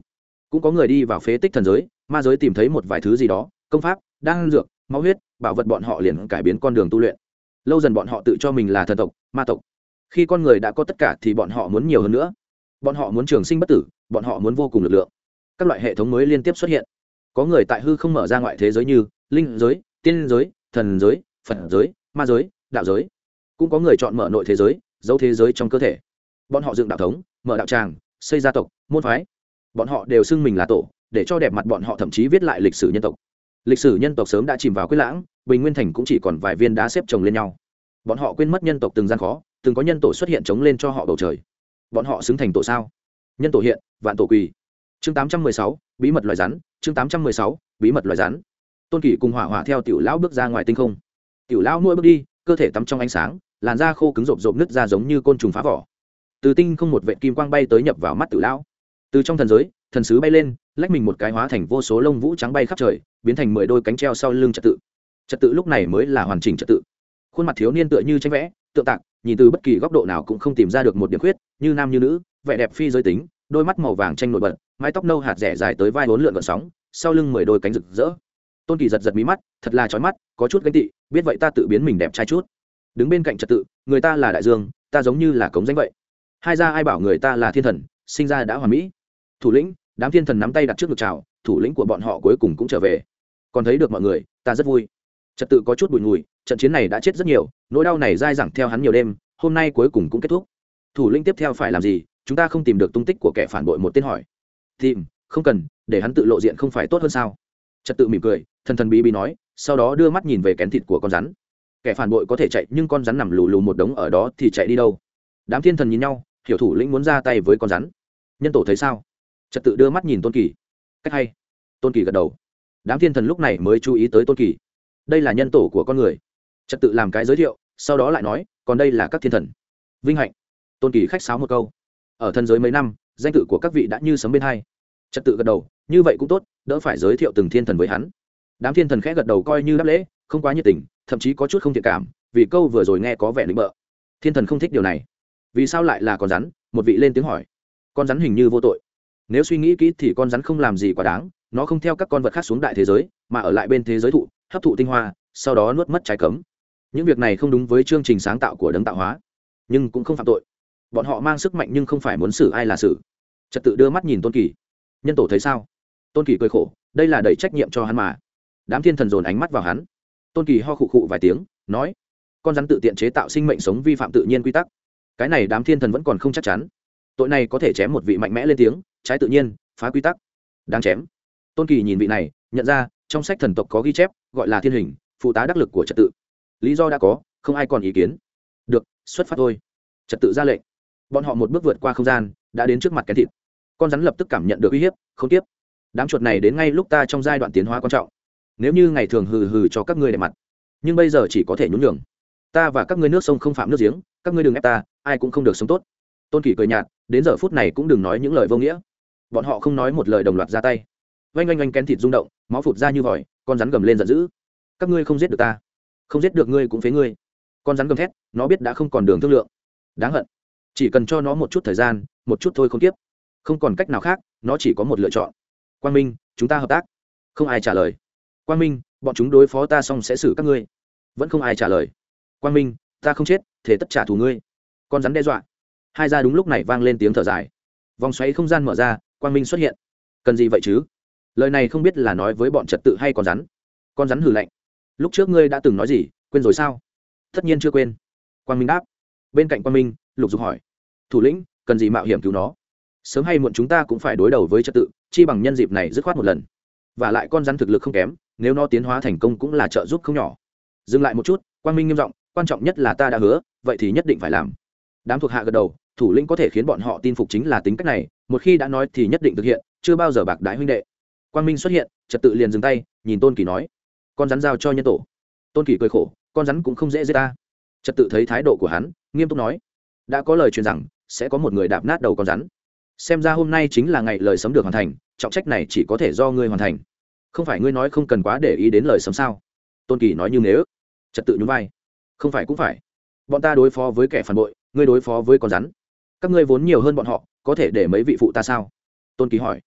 cũng có người đi vào phế tích thần giới ma giới tìm thấy một vài thứ gì đó công pháp đan dược máu huyết bảo vật, bọn họ liền cải biến con đường tu luyện. Lâu dần bọn họ tự cho mình là thần tộc ma tộc. Khi con người đã có tất cả thì bọn họ muốn nhiều hơn nữa, bọn họ muốn trường sinh bất tử, bọn họ muốn vô cùng lực lượng. Các loại hệ thống mới liên tiếp xuất hiện. Có người tại hư không mở ra ngoại thế giới như linh giới, tiên giới, thần giới, phật giới, ma giới, đạo giới. Cũng có người chọn mở nội thế giới, giấu thế giới trong cơ thể. Bọn họ dựng đạo thống, mở đạo tràng, xây gia tộc môn phái. Bọn họ đều xưng mình là tổ, để cho đẹp mặt bọn họ thậm chí viết lại lịch sử nhân tộc. Lịch sử nhân tộc sớm đã chìm vào quyết lãng, bình nguyên thành cũng chỉ còn vài viên đá xếp chồng lên nhau. Bọn họ quên mất nhân tộc từng gian khó, từng có nhân tổ xuất hiện chống lên cho họ bầu trời. Bọn họ xứng thành tổ sao? Nhân tổ hiện, vạn tổ quỳ. Chương tám trăm mười sáu, bí mật loài rắn. Chương tám trăm mười sáu, bí mật loài rắn. Tôn Kỷ cùng Hỏa Hỏa theo tiểu lão bước ra ngoài tinh không. Tiểu lão nuôi bước đi, cơ thể tắm trong ánh sáng, làn da khô cứng rộp rộp nứt ra giống như côn trùng phá vỏ. Từ tinh không một vệt kim quang bay tới nhập vào mắt tiểu lão. Từ trong thần giới, thần sứ bay lên, lách mình một cái hóa thành vô số lông vũ trắng bay khắp trời, biến thành mười đôi cánh treo sau lưng trật tự. Trật tự lúc này mới là hoàn chỉnh trật tự. Khuôn mặt thiếu niên tựa như tranh vẽ, tượng tạc, nhìn từ bất kỳ góc độ nào cũng không tìm ra được một điểm khuyết, như nam như nữ, vẻ đẹp phi giới tính, đôi mắt màu vàng tranh nổi bật, mái tóc nâu hạt rẻ dài tới vai uốn lượn gợn sóng, sau lưng mười đôi cánh rực rỡ. Tôn Kỳ giật giật mí mắt, thật là chói mắt, có chút ganh tị, biết vậy ta tự biến mình đẹp trai chút. Đứng bên cạnh trật tự, người ta là đại dương, ta giống như là cống danh vậy. Hai gia ai bảo người ta là thiên thần, sinh ra đã hoàn mỹ. Thủ lĩnh, đám thiên thần nắm tay đặt trước ngực chào, thủ lĩnh của bọn họ cuối cùng cũng trở về. Còn thấy được mọi người, ta rất vui. Trật tự có chút bùi ngùi, trận chiến này đã chết rất nhiều, nỗi đau này dai dẳng theo hắn nhiều đêm, hôm nay cuối cùng cũng kết thúc. Thủ lĩnh tiếp theo phải làm gì? Chúng ta không tìm được tung tích của kẻ phản bội, một tên hỏi. Tìm, không cần, để hắn tự lộ diện không phải tốt hơn sao? Trật tự mỉm cười, thần thần bí bí nói, sau đó đưa mắt nhìn về kén thịt của con rắn. Kẻ phản bội có thể chạy, nhưng con rắn nằm lù lù một đống ở đó thì chạy đi đâu? Đám thiên thần nhìn nhau, hiểu thủ lĩnh muốn ra tay với con rắn. Nhân tổ thấy sao? Trật tự đưa mắt nhìn Tôn Kỳ. Cách hay. Tôn Kỳ gật đầu. Đám thiên thần lúc này mới chú ý tới Tôn Kỳ. Đây là nhân tổ của con người. Trật tự làm cái giới thiệu, sau đó lại nói, còn đây là các thiên thần. Vinh hạnh. Tôn Kỳ khách sáo một câu. Ở thần giới mấy năm, danh tự của các vị đã như sấm bên hai. Trật tự gật đầu, như vậy cũng tốt, đỡ phải giới thiệu từng thiên thần với hắn. Đám thiên thần khẽ gật đầu coi như đáp lễ, không quá nhiệt tình, thậm chí có chút không thiện cảm, vì câu vừa rồi nghe có vẻ nịnh bợ. Thiên thần không thích điều này. Vì sao lại là con rắn? Một vị lên tiếng hỏi. Con rắn hình như vô tội. Nếu suy nghĩ kỹ thì con rắn không làm gì quá đáng, nó không theo các con vật khác xuống đại thế giới, mà ở lại bên thế giới thụ, hấp thụ tinh hoa, sau đó nuốt mất trái cấm. Những việc này không đúng với chương trình sáng tạo của đấng tạo hóa, nhưng cũng không phạm tội. Bọn họ mang sức mạnh nhưng không phải muốn xử ai là xử. Trật tự đưa mắt nhìn Tôn Kỳ. Nhân tổ thấy sao? Tôn Kỳ cười khổ, đây là đẩy trách nhiệm cho hắn mà. Đám thiên thần dồn ánh mắt vào hắn. Tôn Kỳ ho khụ khụ vài tiếng, nói, con rắn tự tiện chế tạo sinh mệnh sống vi phạm tự nhiên quy tắc. Cái này đám thiên thần vẫn còn không chắc chắn. Tội này có thể chém một vị mạnh mẽ lên tiếng, trái tự nhiên, phá quy tắc, đáng chém. Tôn Kỳ nhìn vị này, nhận ra trong sách thần tộc có ghi chép, gọi là thiên hình, phụ tá đắc lực của trật tự. Lý do đã có, không ai còn ý kiến. Được, xuất phát thôi. Trật tự ra lệnh. Bọn họ một bước vượt qua không gian, đã đến trước mặt kén thịt. Con rắn lập tức cảm nhận được uy hiếp, không tiếp. Đám chuột này đến ngay lúc ta trong giai đoạn tiến hóa quan trọng. Nếu như ngày thường hừ hừ cho các ngươi để mặt, nhưng bây giờ chỉ có thể nhún nhường. Ta và các ngươi nước sông không phạm nước giếng, các ngươi đừng ép ta, ai cũng không được sống tốt. Tôn Kỳ cười nhạt, đến giờ phút này cũng đừng nói những lời vô nghĩa. Bọn họ không nói một lời đồng loạt ra tay. Oanh oanh oanh, kén thịt rung động, máu phụt ra như vòi, con rắn gầm lên giận dữ. Các ngươi không giết được ta, không giết được ngươi cũng phế ngươi. Con rắn gầm thét, nó biết đã không còn đường thương lượng. Đáng hận. Chỉ cần cho nó một chút thời gian, một chút thôi không tiếp. Không còn cách nào khác, nó chỉ có một lựa chọn. Quang Minh, chúng ta hợp tác. Không ai trả lời. Quang Minh, bọn chúng đối phó ta xong sẽ xử các ngươi. Vẫn không ai trả lời. Quang Minh, ta không chết, thế tất trả thù ngươi. Con rắn đe dọa. Hai ra đúng lúc này vang lên tiếng thở dài. Vòng xoáy không gian mở ra, Quang Minh xuất hiện. Cần gì vậy chứ? Lời này không biết là nói với bọn trật tự hay con rắn. Con rắn hừ lạnh. Lúc trước ngươi đã từng nói gì, quên rồi sao? Tất nhiên chưa quên. Quang Minh đáp. Bên cạnh Quang Minh, Lục Dục hỏi, thủ lĩnh, cần gì mạo hiểm cứu nó? Sớm hay muộn chúng ta cũng phải đối đầu với trật tự, chi bằng nhân dịp này dứt khoát một lần. Và lại con rắn thực lực không kém, nếu nó tiến hóa thành công cũng là trợ giúp không nhỏ. Dừng lại một chút, Quang Minh nghiêm giọng, quan trọng nhất là ta đã hứa, vậy thì nhất định phải làm. Đám thuộc hạ gật đầu, thủ lĩnh có thể khiến bọn họ tin phục chính là tính cách này, một khi đã nói thì nhất định thực hiện, chưa bao giờ bạc đái huynh đệ. Quang Minh xuất hiện, trật tự liền dừng tay, nhìn Tôn Kỳ nói, con rắn giao cho nhân tổ. Tôn Kỳ cười khổ, con rắn cũng không dễ giết ta. Trật tự thấy thái độ của hắn, nghiêm túc nói, đã có lời truyền rằng sẽ có một người đạp nát đầu con rắn. Xem ra hôm nay chính là ngày lời sấm được hoàn thành, trọng trách này chỉ có thể do ngươi hoàn thành. Không phải ngươi nói không cần quá để ý đến lời sấm sao? Tôn Kỳ nói như nếu. Trật tự nhún vai, không phải cũng phải. Bọn ta đối phó với kẻ phản bội, ngươi đối phó với con rắn. Các ngươi vốn nhiều hơn bọn họ, có thể để mấy vị phụ ta sao? Tôn Kỳ hỏi.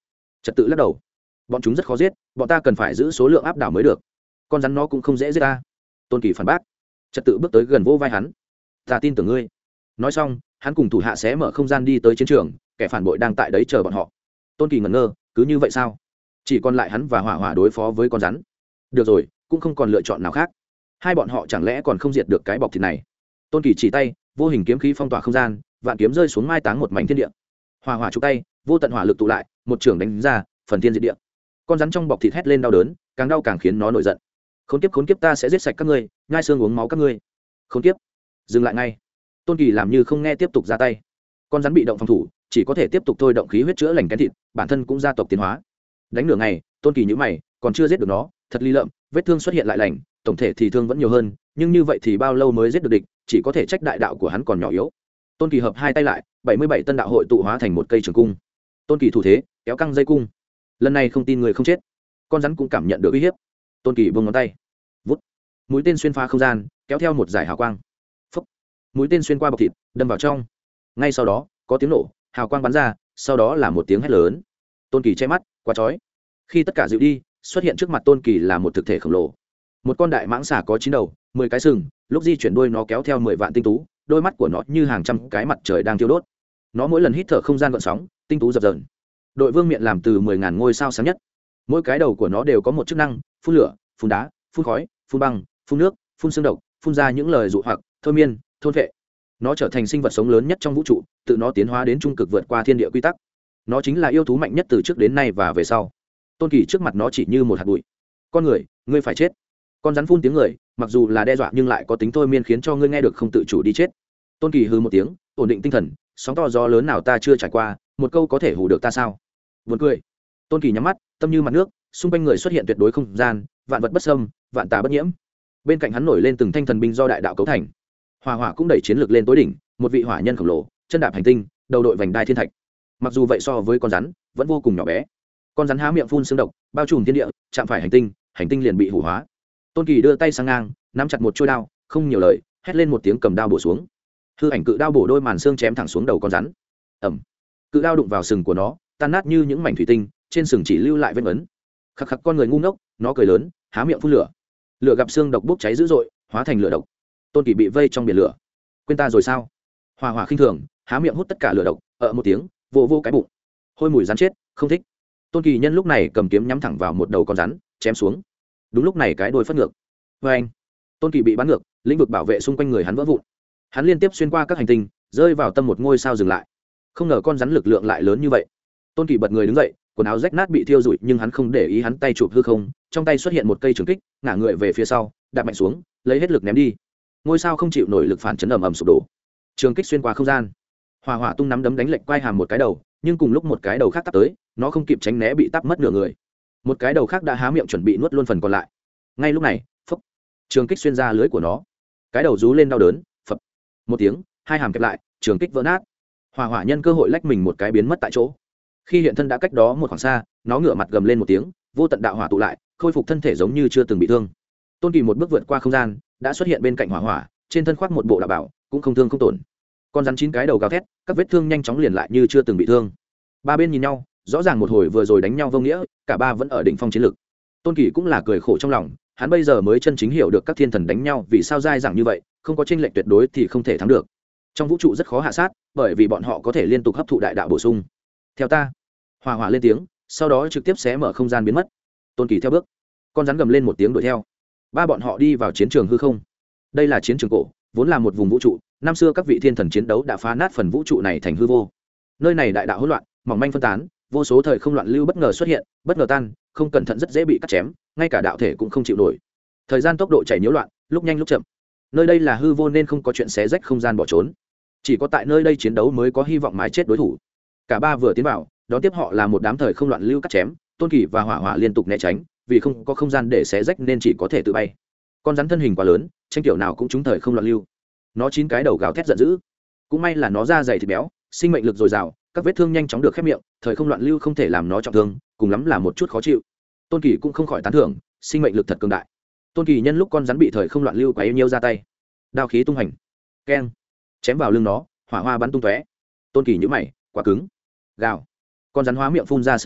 Trật tự lắc đầu, bọn chúng rất khó giết, bọn ta cần phải giữ số lượng áp đảo mới được. Con rắn nó cũng không dễ giết ta. Tôn Kỳ phản bác. Trật tự bước tới gần vỗ vai hắn, ta tin tưởng ngươi. Nói xong hắn cùng thủ hạ xé mở không gian đi tới chiến trường, kẻ phản bội đang tại đấy chờ bọn họ. Tôn Kỳ ngẩn ngơ, cứ như vậy sao? Chỉ còn lại hắn và hỏa hỏa đối phó với con rắn. Được rồi, cũng không còn lựa chọn nào khác. Hai bọn họ chẳng lẽ còn không diệt được cái bọc thịt này? Tôn Kỳ chỉ tay, vô hình kiếm khí phong tỏa không gian, vạn kiếm rơi xuống mai táng một mảnh thiên địa. Hỏa hỏa chụp tay, vô tận hỏa lực tụ lại, một trường đánh ra, phần thiên diệt địa. Con rắn trong bọc thịt hét lên đau đớn, càng đau càng khiến nó nổi giận. Khốn kiếp, khốn kiếp, ta sẽ giết sạch các ngươi, nhai xương uống máu các ngươi. Khốn kiếp. Dừng lại ngay. Tôn Kỳ làm như không nghe, tiếp tục ra tay. Con rắn bị động phòng thủ, chỉ có thể tiếp tục thôi động khí huyết chữa lành kén thịt, bản thân cũng gia tộc tiến hóa. Đánh nửa ngày, Tôn Kỳ nhíu mày, còn chưa giết được nó, thật ly lợm, vết thương xuất hiện lại lành, tổng thể thì thương vẫn nhiều hơn, nhưng như vậy thì bao lâu mới giết được địch, chỉ có thể trách đại đạo của hắn còn nhỏ yếu. Tôn Kỳ hợp hai tay lại, bảy mươi bảy tân đạo hội tụ hóa thành một cây trường cung. Tôn Kỳ thủ thế, kéo căng dây cung. Lần này không tin người không chết. Con rắn cũng cảm nhận được uy hiếp. Tôn Kỳ buông ngón tay, vút, mũi tên xuyên phá không gian, kéo theo một dải hào quang. Phốc. Mũi tên xuyên qua bọc thịt, đâm vào trong. Ngay sau đó, có tiếng nổ, hào quang bắn ra, sau đó là một tiếng hét lớn. Tôn Kỳ che mắt, quá chói. Khi tất cả dịu đi, xuất hiện trước mặt Tôn Kỳ là một thực thể khổng lồ. Một con đại mãng xà có chín đầu, mười cái sừng, lúc di chuyển đuôi nó kéo theo mười vạn tinh tú, đôi mắt của nó như hàng trăm cái mặt trời đang thiêu đốt. Nó mỗi lần hít thở không gian gợn sóng, tinh tú dập dờn. Đội vương miện làm từ mười ngàn ngôi sao sáng nhất. Mỗi cái đầu của nó đều có một chức năng: phun lửa, phun đá, phun khói, phun băng, phun nước, phun xương độc, phun ra những lời dụ hoặc, thôi miên, thôn vệ. Nó trở thành sinh vật sống lớn nhất trong vũ trụ, tự nó tiến hóa đến trung cực, vượt qua thiên địa quy tắc. Nó chính là yêu thú mạnh nhất từ trước đến nay và về sau. Tôn Kỳ trước mặt nó chỉ như một hạt bụi. Con người, ngươi phải chết. Con rắn phun tiếng người, mặc dù là đe dọa nhưng lại có tính thôi miên, khiến cho ngươi nghe được không tự chủ đi chết. Tôn Kỳ hừ một tiếng, ổn định tinh thần, sóng to gió lớn nào ta chưa trải qua, một câu có thể hù được ta sao? Buồn cười. Tôn Kỳ nhắm mắt, tâm như mặt nước, xung quanh người xuất hiện tuyệt đối không gian, vạn vật bất xâm, vạn tà bất nhiễm. Bên cạnh hắn nổi lên từng thanh thần binh do đại đạo cấu thành. Hỏa hỏa cũng đẩy chiến lược lên tối đỉnh, một vị hỏa nhân khổng lồ, chân đạp hành tinh, đầu đội vành đai thiên thạch. Mặc dù vậy so với con rắn, vẫn vô cùng nhỏ bé. Con rắn há miệng phun xương độc, bao trùm thiên địa, chạm phải hành tinh, hành tinh liền bị hủ hóa. Tôn Kỳ đưa tay sang ngang, nắm chặt một chuôi đao, không nhiều lời, hét lên một tiếng, cầm đao bổ xuống. Hư ảnh cự đao bổ đôi màn xương chém thẳng xuống đầu con rắn. Ầm. Cự đao đụng vào sừng của nó, tan nát như những mảnh thủy tinh, trên sừng chỉ lưu lại vết ấn. Khắc khắc, con người ngu ngốc, nó cười lớn, há miệng phun lửa. Lửa gặp xương độc bốc cháy dữ dội, hóa thành lửa độc. Tôn Kỳ bị vây trong biển lửa. Quên ta rồi sao? Hỏa hỏa khinh thường, há miệng hút tất cả lửa độc, ở một tiếng, vô vô cái bụng. Hôi mùi rắn chết, không thích. Tôn Kỳ nhân lúc này cầm kiếm nhắm thẳng vào một đầu con rắn, chém xuống. Đúng lúc này cái đuôi phất ngược. Vê anh. Tôn Kỳ bị bắn ngược, lĩnh vực bảo vệ xung quanh người hắn vỡ vụn. Hắn liên tiếp xuyên qua các hành tinh, rơi vào tâm một ngôi sao dừng lại. Không ngờ con rắn lực lượng lại lớn như vậy. Tôn Kỳ bật người đứng dậy, quần áo rách nát bị thiêu rụi, nhưng hắn không để ý, hắn tay chụp hư không, trong tay xuất hiện một cây trường kích, ngả người về phía sau, đạp mạnh xuống, lấy hết lực ném đi. Ngôi sao không chịu nổi lực phản chấn, ầm ầm sụp đổ. Trường kích xuyên qua không gian. Hỏa hỏa tung nắm đấm đánh lệch quai hàm một cái đầu, nhưng cùng lúc một cái đầu khác tắp tới, nó không kịp tránh né, bị tắp mất nửa người. Một cái đầu khác đã há miệng chuẩn bị nuốt luôn phần còn lại. Ngay lúc này, phốc, trường kích xuyên ra lưới của nó. Cái đầu rú lên đau đớn, phập một tiếng, hai hàm kẹp lại, trường kích vỡ nát. Hỏa hỏa nhân cơ hội lách mình một cái biến mất tại chỗ. Khi hiện thân đã cách đó một khoảng xa, nó ngửa mặt gầm lên một tiếng, vô tận đạo hỏa tụ lại, khôi phục thân thể giống như chưa từng bị thương. Tôn Kỳ một bước vượt qua không gian, đã xuất hiện bên cạnh hỏa hỏa, trên thân khoác một bộ đạo bảo, cũng không thương không tổn. Con rắn chín cái đầu gào thét, các vết thương nhanh chóng liền lại như chưa từng bị thương. Ba bên nhìn nhau, rõ ràng một hồi vừa rồi đánh nhau vô nghĩa, cả ba vẫn ở đỉnh phong chiến lực. Tôn Kỳ cũng là cười khổ trong lòng, hắn bây giờ mới chân chính hiểu được các thiên thần đánh nhau vì sao dai dẳng như vậy, không có chênh lệch tuyệt đối thì không thể thắng được. Trong vũ trụ rất khó hạ sát, bởi vì bọn họ có thể liên tục hấp thụ đại đạo bổ sung. Theo ta. Hỏa hỏa lên tiếng, sau đó trực tiếp xé mở không gian biến mất. Tôn Kỳ theo bước, con rắn gầm lên một tiếng đuổi theo. Ba bọn họ đi vào chiến trường hư không. Đây là chiến trường cổ, vốn là một vùng vũ trụ, năm xưa các vị thiên thần chiến đấu đã phá nát phần vũ trụ này thành hư vô. Nơi này đại đạo hỗn loạn, mỏng manh phân tán, vô số thời không loạn lưu bất ngờ xuất hiện, bất ngờ tan, không cẩn thận rất dễ bị cắt chém, ngay cả đạo thể cũng không chịu nổi. Thời gian tốc độ chảy nhiễu loạn, lúc nhanh lúc chậm. Nơi đây là hư vô nên không có chuyện xé rách không gian bỏ trốn. Chỉ có tại nơi đây chiến đấu mới có hy vọng mái chết đối thủ. Cả ba vừa tiến vào, đón tiếp họ là một đám thời không loạn lưu cắt chém, Tôn Kỳ và hỏa hỏa liên tục né tránh, vì không có không gian để xé rách nên chỉ có thể tự bay. Con rắn thân hình quá lớn, tranh kiểu nào cũng trúng thời không loạn lưu. Nó chín cái đầu gào thét giận dữ. Cũng may là nó da dày thịt béo, sinh mệnh lực dồi dào, các vết thương nhanh chóng được khép miệng, thời không loạn lưu không thể làm nó trọng thương, cùng lắm là một chút khó chịu. Tôn Kỳ cũng không khỏi tán thưởng, sinh mệnh lực thật cường đại. Tôn Kỳ nhân lúc con rắn bị thời không loạn lưu quá yêu nhiêu ra tay, đao khí tung hành, keng, chém vào lưng nó, hỏa hoa bắn tung tóe. Tôn Kỳ nhíu mày, quá cứng. Gào. Con rắn hóa miệng phun ra sương băng,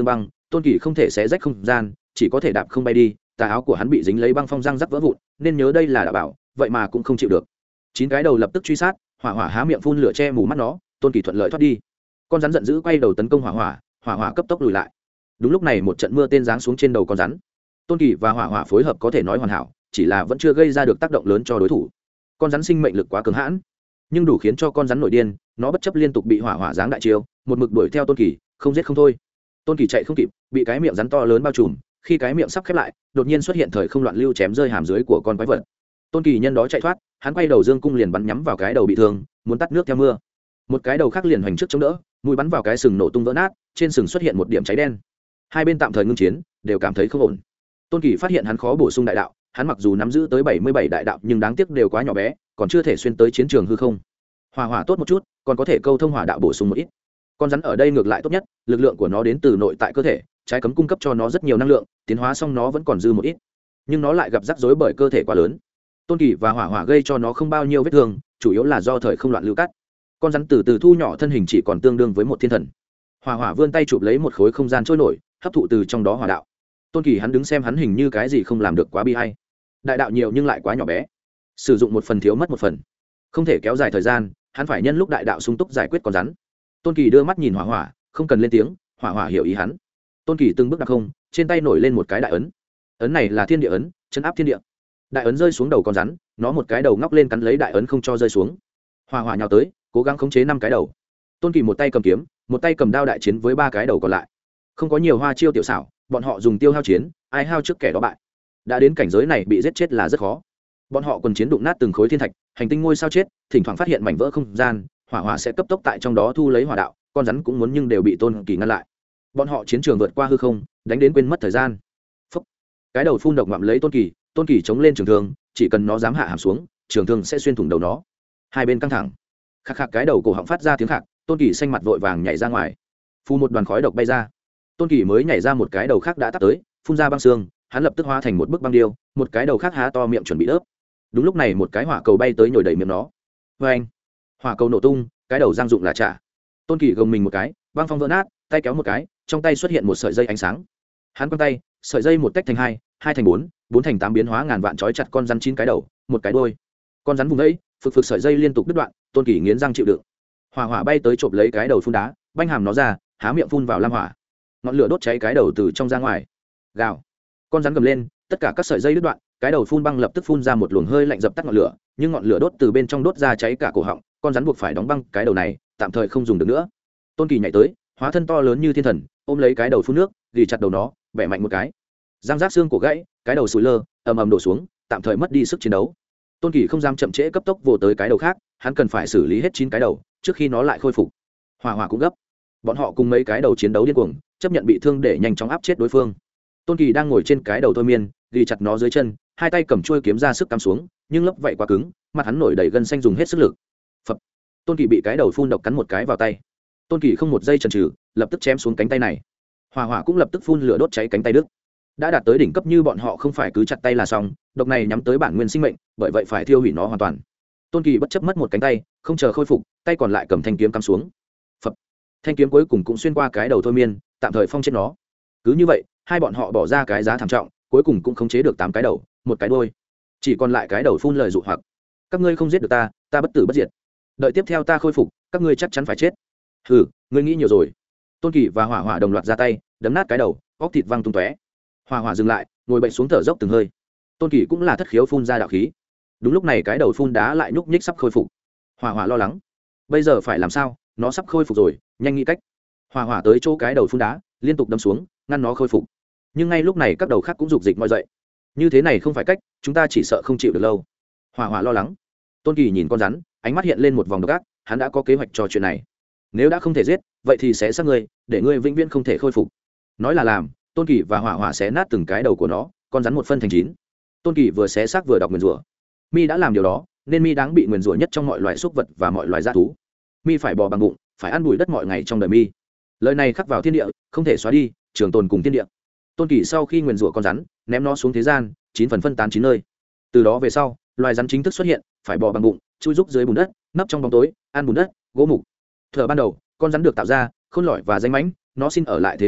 Tôn Kỳ không thể xé rách không gian, chỉ có thể đạp không bay đi, tà áo của hắn bị dính lấy băng phong răng rắc vỡ vụn, nên nhớ đây là đã bảo, vậy mà cũng không chịu được. Chín cái đầu lập tức truy sát, hỏa hỏa há miệng phun lửa che mù mắt nó, Tôn Kỳ thuận lợi thoát đi. Con rắn giận dữ quay đầu tấn công hỏa hỏa, hỏa hỏa cấp tốc lùi lại. Đúng lúc này một trận mưa tên giáng xuống trên đầu con rắn. Tôn Kỳ và hỏa hỏa phối hợp có thể nói hoàn hảo, chỉ là vẫn chưa gây ra được tác động lớn cho đối thủ. Con rắn sinh mệnh lực quá cứng hãn, nhưng đủ khiến cho con rắn nổi điên, nó bất chấp liên tục bị hỏa hỏa giáng đại chiêu, một mực đuổi theo Tôn Kỳ, không giết không thôi. Tôn Kỳ chạy không kịp, bị cái miệng rắn to lớn bao trùm, khi cái miệng sắp khép lại, đột nhiên xuất hiện thời không loạn lưu chém rơi hàm dưới của con quái vật. Tôn Kỳ nhân đó chạy thoát, hắn quay đầu dương cung liền bắn nhắm vào cái đầu bị thương, muốn tắt nước theo mưa. Một cái đầu khác liền hoành trước chống đỡ, mũi bắn vào cái sừng nổ tung vỡ nát, trên sừng xuất hiện một điểm cháy đen. Hai bên tạm thời ngưng chiến, đều cảm thấy không ổn. Tôn Kỳ phát hiện hắn khó bổ sung đại đạo, hắn mặc dù nắm giữ tới bảy mươi bảy đại đạo nhưng đáng tiếc đều quá nhỏ bé, còn chưa thể xuyên tới chiến trường hư không. Hỏa hỏa tốt một chút, còn có thể câu thông hỏa đạo bổ sung một ít. Con rắn ở đây ngược lại tốt nhất, lực lượng của nó đến từ nội tại cơ thể, trái cấm cung cấp cho nó rất nhiều năng lượng, tiến hóa xong nó vẫn còn dư một ít, nhưng nó lại gặp rắc rối bởi cơ thể quá lớn. Tôn Kỳ và hỏa hỏa gây cho nó không bao nhiêu vết thương, chủ yếu là do thời không loạn lưu cắt. Con rắn từ từ thu nhỏ thân hình chỉ còn tương đương với một thiên thần. Hỏa hỏa vươn tay chụp lấy một khối không gian trôi nổi, hấp thụ từ trong đó hỏa đạo. Tôn Kỳ hắn đứng xem hắn hình như cái gì không làm được quá bi hay. Đại đạo nhiều nhưng lại quá nhỏ bé, sử dụng một phần thiếu mất một phần, không thể kéo dài thời gian, hắn phải nhân lúc đại đạo sung túc giải quyết con rắn. Tôn Kỳ đưa mắt nhìn hỏa hỏa, không cần lên tiếng, hỏa hỏa hiểu ý hắn. Tôn Kỳ từng bước đạp không, trên tay nổi lên một cái đại ấn. Ấn này là thiên địa ấn, chấn áp thiên địa. Đại ấn rơi xuống đầu con rắn, nó một cái đầu ngóc lên cắn lấy đại ấn không cho rơi xuống. Hỏa hỏa nhào tới, cố gắng khống chế năm cái đầu. Tôn Kỳ một tay cầm kiếm, một tay cầm đao đại chiến với ba cái đầu còn lại. Không có nhiều hoa chiêu tiểu xảo, bọn họ dùng tiêu hao chiến, ai hao trước kẻ đó bại. Đã đến cảnh giới này bị giết chết là rất khó. Bọn họ quần chiến đụng nát từng khối thiên thạch, hành tinh ngôi sao chết, thỉnh thoảng phát hiện mảnh vỡ không gian, hỏa hỏa sẽ cấp tốc tại trong đó thu lấy hỏa đạo, con rắn cũng muốn nhưng đều bị Tôn Kỳ ngăn lại. Bọn họ chiến trường vượt qua hư không, đánh đến quên mất thời gian. Phúc. Cái đầu phun độc ngậm lấy Tôn Kỳ, Tôn Kỳ chống lên trường thương, chỉ cần nó dám hạ hàm xuống, trường thương sẽ xuyên thủng đầu nó. Hai bên căng thẳng, khạc khạc cái đầu cổ họng phát ra tiếng khạc, Tôn Kỳ xanh mặt vội vàng nhảy ra ngoài. Phu một đoàn khói độc bay ra. Tôn Kỳ mới nhảy ra một cái đầu khác đã tắt tới, phun ra băng xương, hắn lập tức hóa thành một bức băng điêu, một cái đầu khác há to miệng chuẩn bị đớp. Đúng lúc này một cái hỏa cầu bay tới nhồi đầy miệng nó. Vê anh, hỏa cầu nổ tung, cái đầu giang dụng là trả. Tôn Kỳ gồng mình một cái, băng phong vỡ nát, tay kéo một cái, trong tay xuất hiện một sợi dây ánh sáng. Hắn quăng tay, sợi dây một tách thành hai, hai thành bốn, bốn thành tám biến hóa ngàn vạn trói chặt con rắn chín cái đầu, một cái đuôi. Con rắn vùng ấy, phực phực sợi dây liên tục đứt đoạn, Tôn Kỳ nghiến răng chịu đựng. Hỏa hỏa bay tới chộp lấy cái đầu phun đá, banh hàm nó ra, há miệng phun vào lam hỏa. Ngọn lửa đốt cháy cái đầu từ trong ra ngoài. Gào. Con rắn gầm lên, tất cả các sợi dây đứt đoạn, cái đầu phun băng lập tức phun ra một luồng hơi lạnh dập tắt ngọn lửa, nhưng ngọn lửa đốt từ bên trong đốt ra cháy cả cổ họng, con rắn buộc phải đóng băng cái đầu này, tạm thời không dùng được nữa. Tôn Kỳ nhảy tới, hóa thân to lớn như thiên thần, ôm lấy cái đầu phun nước, gỉ chặt đầu nó, bẻ mạnh một cái. Răng rác xương cổ gãy, cái đầu sùi lơ, ầm ầm đổ xuống, tạm thời mất đi sức chiến đấu. Tôn Kỳ không dám chậm trễ, cấp tốc vồ tới cái đầu khác, hắn cần phải xử lý hết chín cái đầu trước khi nó lại khôi phục. Hỏa hỏa cũng gấp, bọn họ cùng mấy cái đầu chiến đấu điên cuồng, chấp nhận bị thương để nhanh chóng áp chết đối phương. Tôn Kỳ đang ngồi trên cái đầu thôi miên, ghi chặt nó dưới chân, hai tay cầm chuôi kiếm ra sức cắm xuống, nhưng lớp vậy quá cứng, mặt hắn nổi đầy gân xanh dùng hết sức lực. Phập. Tôn Kỳ bị cái đầu phun độc cắn một cái vào tay. Tôn Kỳ không một giây chần chừ, lập tức chém xuống cánh tay này. Hỏa hỏa cũng lập tức phun lửa đốt cháy cánh tay đứt. Đã đạt tới đỉnh cấp như bọn họ không phải cứ chặt tay là xong, độc này nhắm tới bản nguyên sinh mệnh, bởi vậy phải thiêu hủy nó hoàn toàn. Tôn Kỳ bất chấp mất một cánh tay, không chờ khôi phục, tay còn lại cầm thanh kiếm cắm xuống. Phập. Thanh kiếm cuối cùng cũng xuyên qua cái đầu thôi miên, tạm thời phong chết nó. Cứ như vậy, hai bọn họ bỏ ra cái giá thảm trọng, cuối cùng cũng khống chế được tám cái đầu, một cái đuôi, chỉ còn lại cái đầu phun lời dụ hoặc: các ngươi không giết được ta, ta bất tử bất diệt, đợi tiếp theo ta khôi phục, các ngươi chắc chắn phải chết. Hừ, ngươi nghĩ nhiều rồi. Tôn Kỳ và hỏa hỏa đồng loạt ra tay, đấm nát cái đầu, óc thịt văng tung tóe. Hỏa hỏa dừng lại, ngồi bệnh xuống thở dốc từng hơi. Tôn Kỳ cũng là thất khiếu phun ra đạo khí. Đúng lúc này cái đầu phun đá lại nhúc nhích sắp khôi phục. Hỏa hỏa lo lắng, bây giờ phải làm sao, nó sắp khôi phục rồi, nhanh nghĩ cách. Hỏa hỏa tới chỗ cái đầu phun đá, liên tục đâm xuống, ngăn nó khôi phục. Nhưng ngay lúc này các đầu khác cũng rục dịch moi dậy. Như thế này không phải cách, chúng ta chỉ sợ không chịu được lâu. Hỏa hỏa lo lắng. Tôn Kỳ nhìn con rắn, ánh mắt hiện lên một vòng độc ác, hắn đã có kế hoạch cho chuyện này. Nếu đã không thể giết, vậy thì sẽ xác ngươi, để ngươi vĩnh viễn không thể khôi phục. Nói là làm, Tôn Kỳ và hỏa hỏa xé nát từng cái đầu của nó, con rắn một phân thành chín. Tôn Kỳ vừa xé xác vừa đọc nguyền rủa. Mi đã làm điều đó, nên Mi đáng bị nguyền rủa nhất trong mọi loài súc vật và mọi loài dã thú. Mi phải bò bằng bụng, phải ăn bụi đất mọi ngày trong đời Mi. Lời này khắc vào thiên địa, không thể xóa đi, trường tồn cùng thiên địa. Tôn Kỳ sau khi nguyền rủa con rắn, ném nó xuống thế gian, chín phần phân tán chín nơi. Từ đó về sau, loài rắn chính thức xuất hiện, phải bò bằng bụng, chui rúc dưới bùn đất, nấp trong bóng tối, ăn bùn đất, gỗ mục. Thở ban đầu, con rắn được tạo ra, khôn lỏi và danh mãnh, nó xin ở lại thế giới thụ,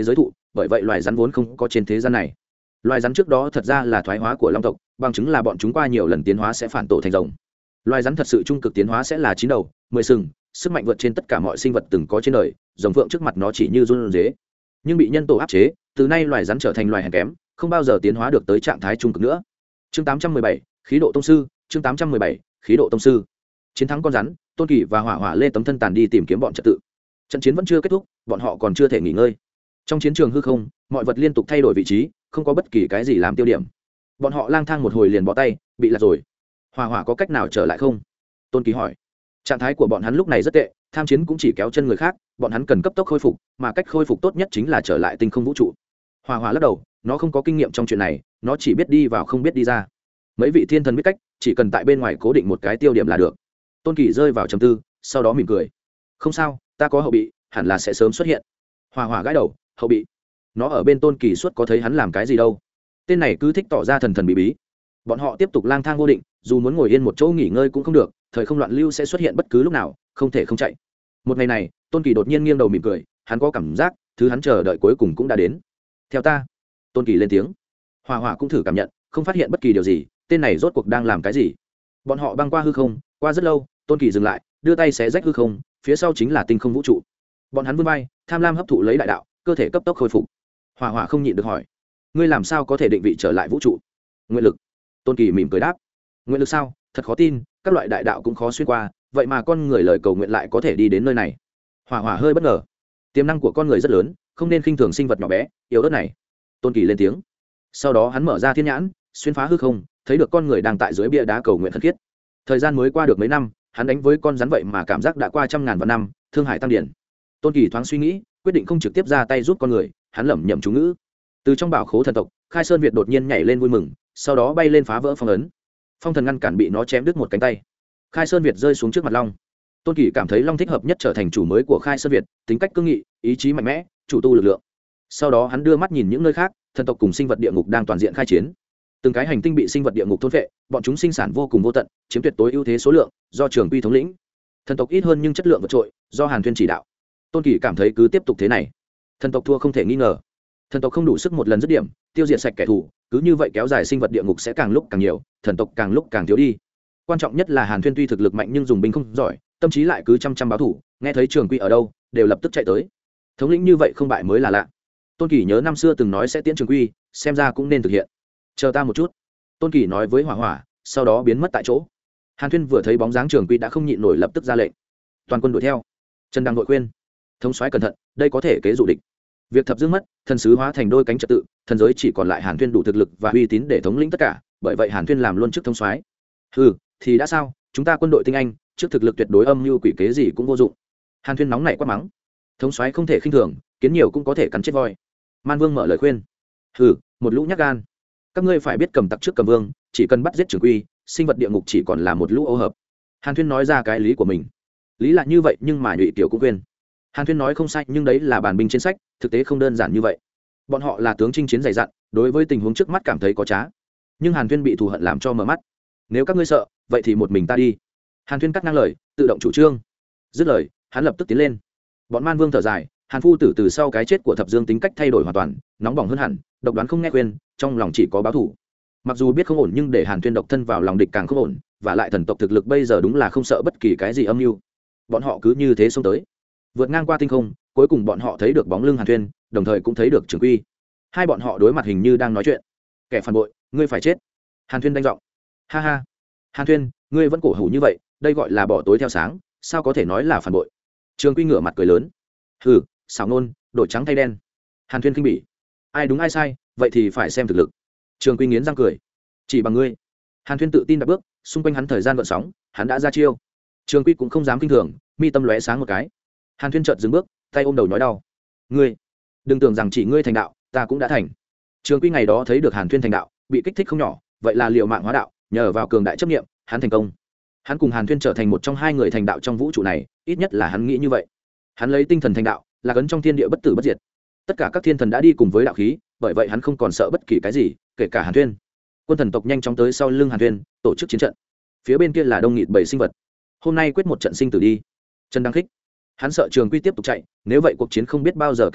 bởi vậy loài rắn vốn không có trên thế gian này. Loài rắn trước đó thật ra là thoái hóa của long tộc, bằng chứng là bọn chúng qua nhiều lần tiến hóa sẽ phản tổ thành rồng. Loài rắn thật sự trung cực tiến hóa sẽ là chín đầu mười sừng, sức mạnh vượt trên tất cả mọi sinh vật từng có trên đời, rồng phượng trước mặt nó chỉ như run rế. Nhưng bị nhân tổ áp chế, từ nay loài rắn trở thành loài hèn kém, không bao giờ tiến hóa được tới trạng thái trung cực nữa. Chương tám trăm mười bảy, khí độ tông sư. Chương tám trăm mười bảy, khí độ tông sư. Chiến thắng con rắn, Tôn Kỳ và Hỏa Hỏa lê tấm thân tàn đi tìm kiếm bọn trật tự. Trận chiến vẫn chưa kết thúc, bọn họ còn chưa thể nghỉ ngơi. Trong chiến trường hư không, mọi vật liên tục thay đổi vị trí, không có bất kỳ cái gì làm tiêu điểm. Bọn họ lang thang một hồi liền bỏ tay, bị lạc rồi. Hỏa Hỏa có cách nào trở lại không? Tôn Kỳ hỏi. Trạng thái của bọn hắn lúc này rất tệ, tham chiến cũng chỉ kéo chân người khác, bọn hắn cần cấp tốc khôi phục, mà cách khôi phục tốt nhất chính là trở lại tinh không vũ trụ. Hỏa Hỏa lắc đầu, nó không có kinh nghiệm trong chuyện này, nó chỉ biết đi vào không biết đi ra. Mấy vị thiên thần biết cách, chỉ cần tại bên ngoài cố định một cái tiêu điểm là được. Tôn Kỳ rơi vào trầm tư, sau đó mỉm cười. Không sao, ta có hậu bị, hẳn là sẽ sớm xuất hiện. Hỏa Hỏa gãi đầu, hậu bị? Nó ở bên Tôn Kỳ suốt có thấy hắn làm cái gì đâu. Tên này cứ thích tỏ ra thần thần bí bí. Bọn họ tiếp tục lang thang vô định, dù muốn ngồi yên một chỗ nghỉ ngơi cũng không được, thời không loạn lưu sẽ xuất hiện bất cứ lúc nào, không thể không chạy. Một ngày này, Tôn Kỳ đột nhiên nghiêng đầu mỉm cười, hắn có cảm giác thứ hắn chờ đợi cuối cùng cũng đã đến. Theo ta. Tôn Kỳ lên tiếng. Hỏa Hỏa cũng thử cảm nhận, không phát hiện bất kỳ điều gì, tên này rốt cuộc đang làm cái gì. Bọn họ băng qua hư không, qua rất lâu, Tôn Kỳ dừng lại, đưa tay xé rách hư không, phía sau chính là tinh không vũ trụ. Bọn hắn vươn vai, tham lam hấp thụ lấy đại đạo, cơ thể cấp tốc khôi phục. Hỏa Hỏa không nhịn được hỏi, ngươi làm sao có thể định vị trở lại vũ trụ? Nguyện lực. Tôn Kỳ mỉm cười đáp. Nguyện lực sao? Thật khó tin, các loại đại đạo cũng khó xuyên qua, vậy mà con người lời cầu nguyện lại có thể đi đến nơi này. Hỏa Hỏa hơi bất ngờ. Tiềm năng của con người rất lớn, không nên khinh thường sinh vật nhỏ bé yếu ớt này. Tôn Kỳ lên tiếng. Sau đó hắn mở ra thiên nhãn, xuyên phá hư không, thấy được con người đang tại dưới bia đá cầu nguyện thân thiết. Thời gian mới qua được mấy năm, hắn đánh với con rắn vậy mà cảm giác đã qua trăm ngàn vạn năm, thương hải tăng điển. Tôn Kỳ thoáng suy nghĩ, quyết định không trực tiếp ra tay giúp con người, hắn lẩm nhẩm chú ngữ. Từ trong bảo khố thần tộc, Khai Sơn Việt đột nhiên nhảy lên vui mừng, sau đó bay lên phá vỡ phong ấn. Phong thần ngăn cản bị nó chém đứt một cánh tay. Khai Sơn Việt rơi xuống trước mặt long. Tôn Kỳ cảm thấy long thích hợp nhất trở thành chủ mới của Khai Sơn Việt, tính cách cương nghị, ý chí mạnh mẽ, chủ tu lực lượng. Sau đó hắn đưa mắt nhìn những nơi khác, thần tộc cùng sinh vật địa ngục đang toàn diện khai chiến. Từng cái hành tinh bị sinh vật địa ngục thôn phệ, bọn chúng sinh sản vô cùng vô tận, chiếm tuyệt tối ưu thế số lượng, do Trường Quy thống lĩnh. Thần tộc ít hơn nhưng chất lượng vượt trội, do Hàn Thuyên chỉ đạo. Tôn Kỳ cảm thấy cứ tiếp tục thế này, thần tộc thua không thể nghi ngờ. Thần tộc không đủ sức một lần dứt điểm, tiêu diệt sạch kẻ thù, cứ như vậy kéo dài sinh vật địa ngục sẽ càng lúc càng nhiều, thần tộc càng lúc càng thiếu đi. Quan trọng nhất là Hàn Thuyên tuy thực lực mạnh nhưng dùng binh không giỏi, tâm trí lại cứ chăm chăm báo thủ, nghe thấy Trường Quy ở đâu, đều lập tức chạy tới. Thống lĩnh như vậy không bại mới là lạ. Tôn Kỳ nhớ năm xưa từng nói sẽ tiễn Trường Quy, xem ra cũng nên thực hiện. Chờ ta một chút. Tôn Kỳ nói với Hỏa Hỏa, sau đó biến mất tại chỗ. Hàn Thuyên vừa thấy bóng dáng Trường Quy đã không nhịn nổi, lập tức ra lệnh, toàn quân đuổi theo. Trần Đăng đội khuyên, thống soái cẩn thận, đây có thể kế dụ địch. Việc thập dương mất, thần sứ hóa thành đôi cánh trật tự, thần giới chỉ còn lại Hàn Thuyên đủ thực lực và uy tín để thống lĩnh tất cả, bởi vậy Hàn Thuyên làm luôn chức thống soái. Hừ, thì đã sao, chúng ta quân đội tinh anh, trước thực lực tuyệt đối âm mưu quỷ kế gì cũng vô dụng. Hàn Thuyên nóng nảy quát mắng. Thống soái không thể khinh thường, kiến nhiều cũng có thể cắn chết voi. Man Vương mở lời khuyên. Hừ, một lũ nhát gan. Các ngươi phải biết cầm tặc trước cầm vương, chỉ cần bắt giết Trường Quy, sinh vật địa ngục chỉ còn là một lũ ô hợp. Hàn Thuyên nói ra cái lý của mình. Lý là như vậy nhưng mà Nhụy Tiểu cũng quên. Hàn Thuyên nói không sai, nhưng đấy là bản binh trên sách, thực tế không đơn giản như vậy. Bọn họ là tướng chinh chiến dày dặn, đối với tình huống trước mắt cảm thấy có trá. Nhưng Hàn Thuyên bị thù hận làm cho mở mắt. Nếu các ngươi sợ, vậy thì một mình ta đi. Hàn Thuyên cắt ngang lời, tự động chủ trương. Dứt lời, hắn lập tức tiến lên. Bọn Man Vương thở dài, Hàn phu tử từ sau cái chết của Thập Dương tính cách thay đổi hoàn toàn, nóng bỏng hơn hẳn, độc đoán không nghe khuyên, trong lòng chỉ có báo thù. Mặc dù biết không ổn nhưng để Hàn Thuyên độc thân vào lòng địch càng không ổn, và lại thần tộc thực lực bây giờ đúng là không sợ bất kỳ cái gì âm mưu. Bọn họ cứ như thế xông tới, vượt ngang qua tinh không, cuối cùng bọn họ thấy được bóng lưng Hàn Thuyên, đồng thời cũng thấy được Trường Quy. Hai bọn họ đối mặt hình như đang nói chuyện. Kẻ phản bội, ngươi phải chết. Hàn Thuyên đanh giọng. Ha ha. Hàn Thuyên, ngươi vẫn cổ hủ như vậy, đây gọi là bỏ tối theo sáng, sao có thể nói là phản bội? Trường Quy ngửa mặt cười lớn. Hừ, xảo nôn, đổi trắng thay đen. Hàn Thuyên khinh bỉ. Ai đúng ai sai, vậy thì phải xem thực lực. Trường Quy nghiến răng cười. Chỉ bằng ngươi. Hàn Thuyên tự tin đặt bước, xung quanh hắn thời gian gợn sóng, hắn đã ra chiêu. Trường Quy cũng không dám kinh thường, mi tâm lóe sáng một cái. Hàn Thuyên chợt dừng bước, tay ôm đầu nói đau. Ngươi, đừng tưởng rằng chỉ ngươi thành đạo, ta cũng đã thành. Trường Quy ngày đó thấy được Hàn Thuyên thành đạo, bị kích thích không nhỏ, vậy là liệu mạng hóa đạo, nhờ vào cường đại chấp niệm, hắn thành công. Hắn cùng Hàn Thuyên trở thành một trong hai người thành đạo trong vũ trụ này, ít nhất là hắn nghĩ như vậy. Hắn lấy tinh thần thành đạo, là cấn trong thiên địa bất tử bất diệt. Tất cả các thiên thần đã đi cùng với đạo khí, bởi vậy hắn không còn sợ bất kỳ cái gì, kể cả Hàn Thuyên. Quân thần tộc nhanh chóng tới sau lưng Hàn Thuyên, tổ chức chiến trận. Phía bên kia là đông nghịt bảy sinh vật. Hôm nay quyết một trận sinh tử đi. Trần Đăng Khích. Hắn sợ Trường Quy tiếp tục chạy, nếu vậy cuộc chiến không biết bao giờ kết thúc,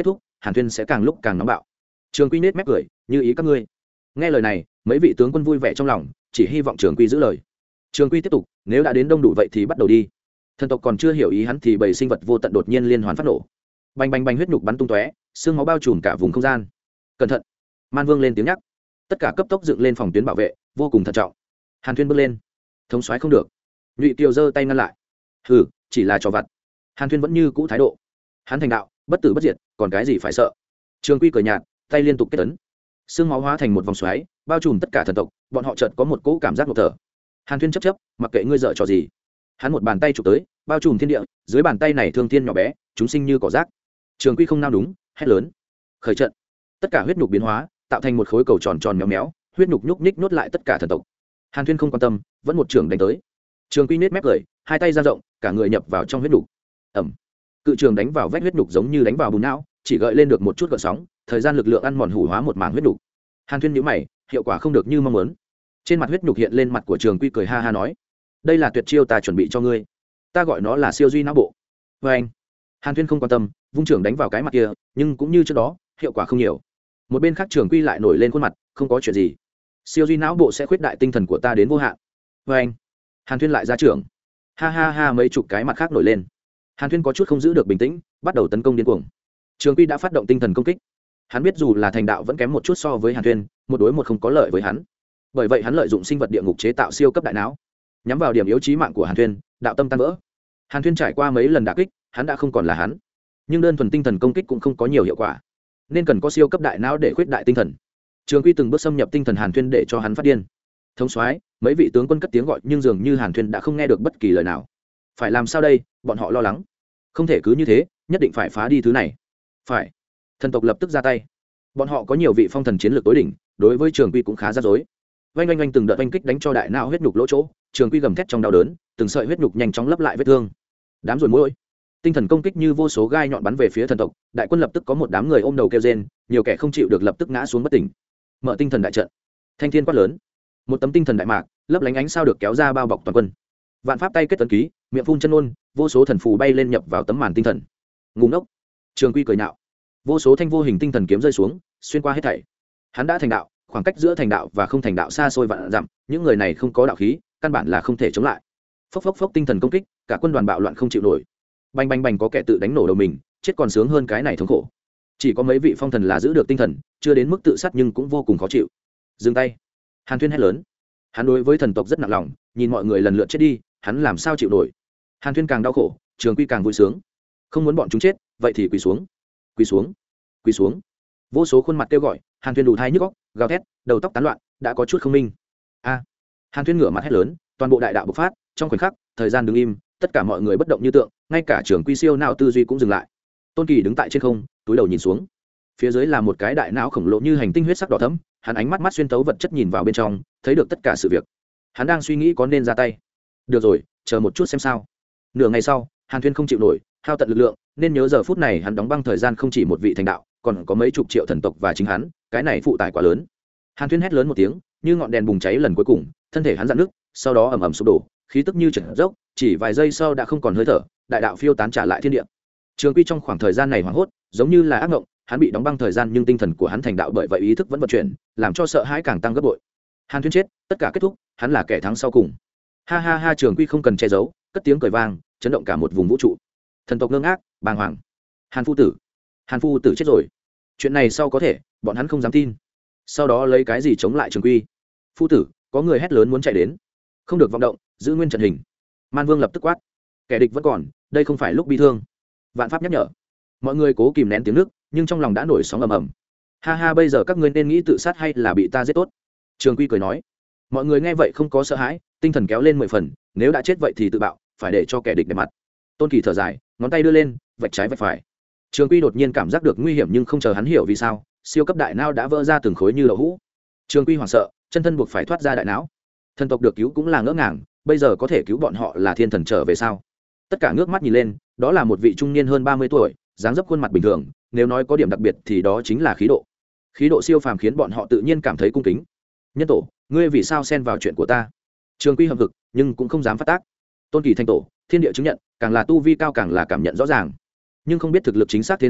hàn thuyên sẽ càng lúc càng nóng bạo. Trường Quy nết mép cười, như ý các ngươi. Nghe lời này, mấy vị tướng quân vui vẻ trong lòng, chỉ hy vọng Trường Quy giữ lời. Trường Quy tiếp tục, nếu đã đến đông đủ vậy thì bắt đầu đi. Thần tộc còn chưa hiểu ý hắn thì bầy sinh vật vô tận đột nhiên liên hoàn phát nổ, bành bành bành, huyết nhục bắn tung tóe, xương máu bao trùm cả vùng không gian. Cẩn thận! Man Vương lên tiếng nhắc. Tất cả cấp tốc dựng lên phòng tuyến bảo vệ, vô cùng thận trọng. Hàn Thuyên bước lên. Thống soái không được. Nhụy Kiều giơ tay ngăn lại. Hừ, chỉ là trò vặt. Hàn Thuyên vẫn như cũ thái độ. Hắn thành đạo, bất tử bất diệt, còn cái gì phải sợ? Trường Quy cười nhạt, tay liên tục kết ấn. Xương máu hóa thành một vòng xoáy, bao trùm tất cả thần tộc, bọn họ chợt có một cỗ cảm giác ngộp thở. Hàn Thuyên chấp chấp, mặc kệ ngươi dở trò gì. Hắn một bàn tay chụp tới, bao trùm thiên địa, dưới bàn tay này thương thiên nhỏ bé, chúng sinh như cỏ rác. Trường Quy không nao đúng, hét lớn. Khởi trận. Tất cả huyết nhục biến hóa, tạo thành một khối cầu tròn tròn méo méo, huyết nhục nhúc nhích nuốt lại tất cả thần tộc. Hàn Thuyên không quan tâm, vẫn một trường đánh tới. Trường Quy nết mép cười, hai tay dang rộng, cả người nhập vào trong huyết nhục. Ầm. Cự trường đánh vào vách huyết nhục giống như đánh vào bùn não, chỉ gợi lên được một chút gợn sóng, thời gian lực lượng ăn mòn hủ hóa một mảng huyết nhục. Hàn Thuyên nhíu mày, hiệu quả không được như mong muốn. Trên mặt huyết nhục hiện lên mặt của Trường Quy cười ha ha nói: "Đây là tuyệt chiêu ta chuẩn bị cho ngươi. Ta gọi nó là siêu duy não bộ." Và anh. Hàn Thuyên không quan tâm, vung trường đánh vào cái mặt kia, nhưng cũng như trước đó, hiệu quả không nhiều. Một bên khác Trường Quy lại nổi lên khuôn mặt, không có chuyện gì. Siêu duy não bộ sẽ khuyết đại tinh thần của ta đến vô hạn. Và anh. Hàn Thuyên lại ra trưởng. Ha ha ha, mấy chục cái mặt khác nổi lên. Hàn Thuyên có chút không giữ được bình tĩnh, bắt đầu tấn công điên cuồng. Trường Quy đã phát động tinh thần công kích. Hắn biết dù là thành đạo vẫn kém một chút so với Hàn Thuyên, một đối một không có lợi với hắn. Bởi vậy hắn lợi dụng sinh vật địa ngục chế tạo siêu cấp đại não, nhắm vào điểm yếu chí mạng của Hàn Thuyên, đạo tâm tan vỡ. Hàn Thuyên trải qua mấy lần đả kích, hắn đã không còn là hắn. Nhưng đơn thuần tinh thần công kích cũng không có nhiều hiệu quả, nên cần có siêu cấp đại não để khuyết đại tinh thần. Trường Quy từng bước xâm nhập tinh thần Hàn Thuyên để cho hắn phát điên. Thống soái, mấy vị tướng quân cất tiếng gọi, nhưng dường như Hàn Thuyên đã không nghe được bất kỳ lời nào. Phải làm sao đây? Bọn họ lo lắng. Không thể cứ như thế, nhất định phải phá đi thứ này. Phải. Thần tộc lập tức ra tay. Bọn họ có nhiều vị phong thần chiến lược tối đỉnh, đối với Trường Quy cũng khá rắc rối. Oanh oanh oanh, từng đợt oanh kích đánh cho đại não huyết nhục lỗ chỗ, Trường Quy gầm thét trong đau đớn, từng sợi huyết nhục nhanh chóng lấp lại vết thương. Đám rồi mũi. Tinh thần công kích như vô số gai nhọn bắn về phía thần tộc, đại quân lập tức có một đám người ôm đầu kêu rên, nhiều kẻ không chịu được lập tức ngã xuống bất tỉnh. Mở tinh thần đại trận. Thanh thiên quát lớn. Một tấm tinh thần đại mạc, lấp lánh ánh sao được kéo ra bao bọc toàn quân. Vạn pháp tay kết tấn ký, miệng phun chân ôn, vô số thần phù bay lên nhập vào tấm màn tinh thần. Ngu ngốc. Trường Quy cười nhạo. Vô số thanh vô hình tinh thần kiếm rơi xuống, xuyên qua hết thảy. Hắn đã thành đạo, khoảng cách giữa thành đạo và không thành đạo xa xôi vạn dặm, những người này không có đạo khí, căn bản là không thể chống lại. Phốc phốc phốc, tinh thần công kích, cả quân đoàn bạo loạn không chịu nổi. Bành bành bành, có kẻ tự đánh nổ đầu mình, chết còn sướng hơn cái này thống khổ. Chỉ có mấy vị phong thần là giữ được tinh thần, chưa đến mức tự sát nhưng cũng vô cùng khó chịu. Dừng tay. Hàn Thuyên hét lớn. Hắn đối với thần tộc rất nặng lòng, nhìn mọi người lần lượt chết đi, hắn làm sao chịu nổi. Hàn Thuyên càng đau khổ, Trường Quy càng vui sướng. Không muốn bọn chúng chết, vậy thì quỳ xuống, quỳ xuống, quỳ xuống. Vô số khuôn mặt kêu gọi, Hàn Thuyên đủ thai nhức óc, gào thét, đầu tóc tán loạn, đã có chút không minh. A! Hàn Thuyên ngửa mặt hét lớn, toàn bộ đại đạo bộc phát, trong khoảnh khắc, thời gian đứng im, tất cả mọi người bất động như tượng, ngay cả Trường Quy siêu não tư duy cũng dừng lại. Tôn Kỳ đứng tại trên không, túi đầu nhìn xuống. Phía dưới là một cái đại não khổng lồ như hành tinh huyết sắc đỏ thẫm, hắn ánh mắt mắt xuyên tấu vật chất nhìn vào bên trong, thấy được tất cả sự việc. Hắn đang suy nghĩ có nên ra tay. Được rồi, chờ một chút xem sao. Nửa ngày sau, Hàn Thuyên không chịu nổi, hao tận lực lượng, nên nhớ giờ phút này hắn đóng băng thời gian không chỉ một vị thành đạo, còn có mấy chục triệu thần tộc và chính hắn, cái này phụ tải quá lớn. Hàn Thuyên hét lớn một tiếng, như ngọn đèn bùng cháy lần cuối cùng, thân thể hắn dạn nước, sau đó ầm ầm sụp đổ, khí tức như trượt dốc, chỉ vài giây sau đã không còn hơi thở, đại đạo phiêu tán trả lại thiên địa. Trường Quy trong khoảng thời gian này hoảng hốt, giống như là ác mộng, hắn bị đóng băng thời gian nhưng tinh thần của hắn thành đạo, bởi vậy ý thức vẫn vận chuyển, làm cho sợ hãi càng tăng gấp bội. Hàn Thuyên chết, tất cả kết thúc, hắn là kẻ thắng sau cùng. Ha ha ha, Trường Quy không cần che giấu, cất tiếng cười vang, chấn động cả một vùng vũ trụ. Thần tộc ngơ ngác, bàng hoàng. Hàn phu tử, Hàn phu tử chết rồi. Chuyện này sau có thể, bọn hắn không dám tin. Sau đó lấy cái gì chống lại Trường Quy? Phu tử, có người hét lớn muốn chạy đến, không được vọng động, giữ nguyên trận hình. Man Vương lập tức quát, kẻ địch vẫn còn, đây không phải lúc bi thương. Vạn pháp nhắc nhở. Mọi người cố kìm nén tiếng nước, nhưng trong lòng đã nổi sóng ầm ầm. Ha ha, bây giờ các ngươi nên nghĩ tự sát hay là bị ta giết tốt? Trường Quy cười nói. Mọi người nghe vậy không có sợ hãi, tinh thần kéo lên mười phần, nếu đã chết vậy thì tự bạo, phải để cho kẻ địch đẹp mặt. Tôn Kỳ thở dài, ngón tay đưa lên, vạch trái vạch phải. Trường Quy đột nhiên cảm giác được nguy hiểm, nhưng không chờ hắn hiểu vì sao, siêu cấp đại não đã vỡ ra từng khối như đậu hũ. Trường Quy hoảng sợ, chân thân buộc phải thoát ra đại não. Thần tộc được cứu cũng là ngỡ ngàng, bây giờ có thể cứu bọn họ là thiên thần trở về sao? Tất cả ngước mắt nhìn lên, đó là một vị trung niên hơn ba mươi tuổi, dáng dấp khuôn mặt bình thường, nếu nói có điểm đặc biệt thì đó chính là khí độ. Khí độ siêu phàm khiến bọn họ tự nhiên cảm thấy cung kính. Nhân tổ, ngươi vì sao xen vào chuyện của ta? Trường Quy hậm hực, nhưng cũng không dám phát tác. Tôn Kỳ thành tổ, thiên địa chứng nhận, càng là tu vi cao càng là cảm nhận rõ ràng, nhưng không biết thực lực chính xác thế nào,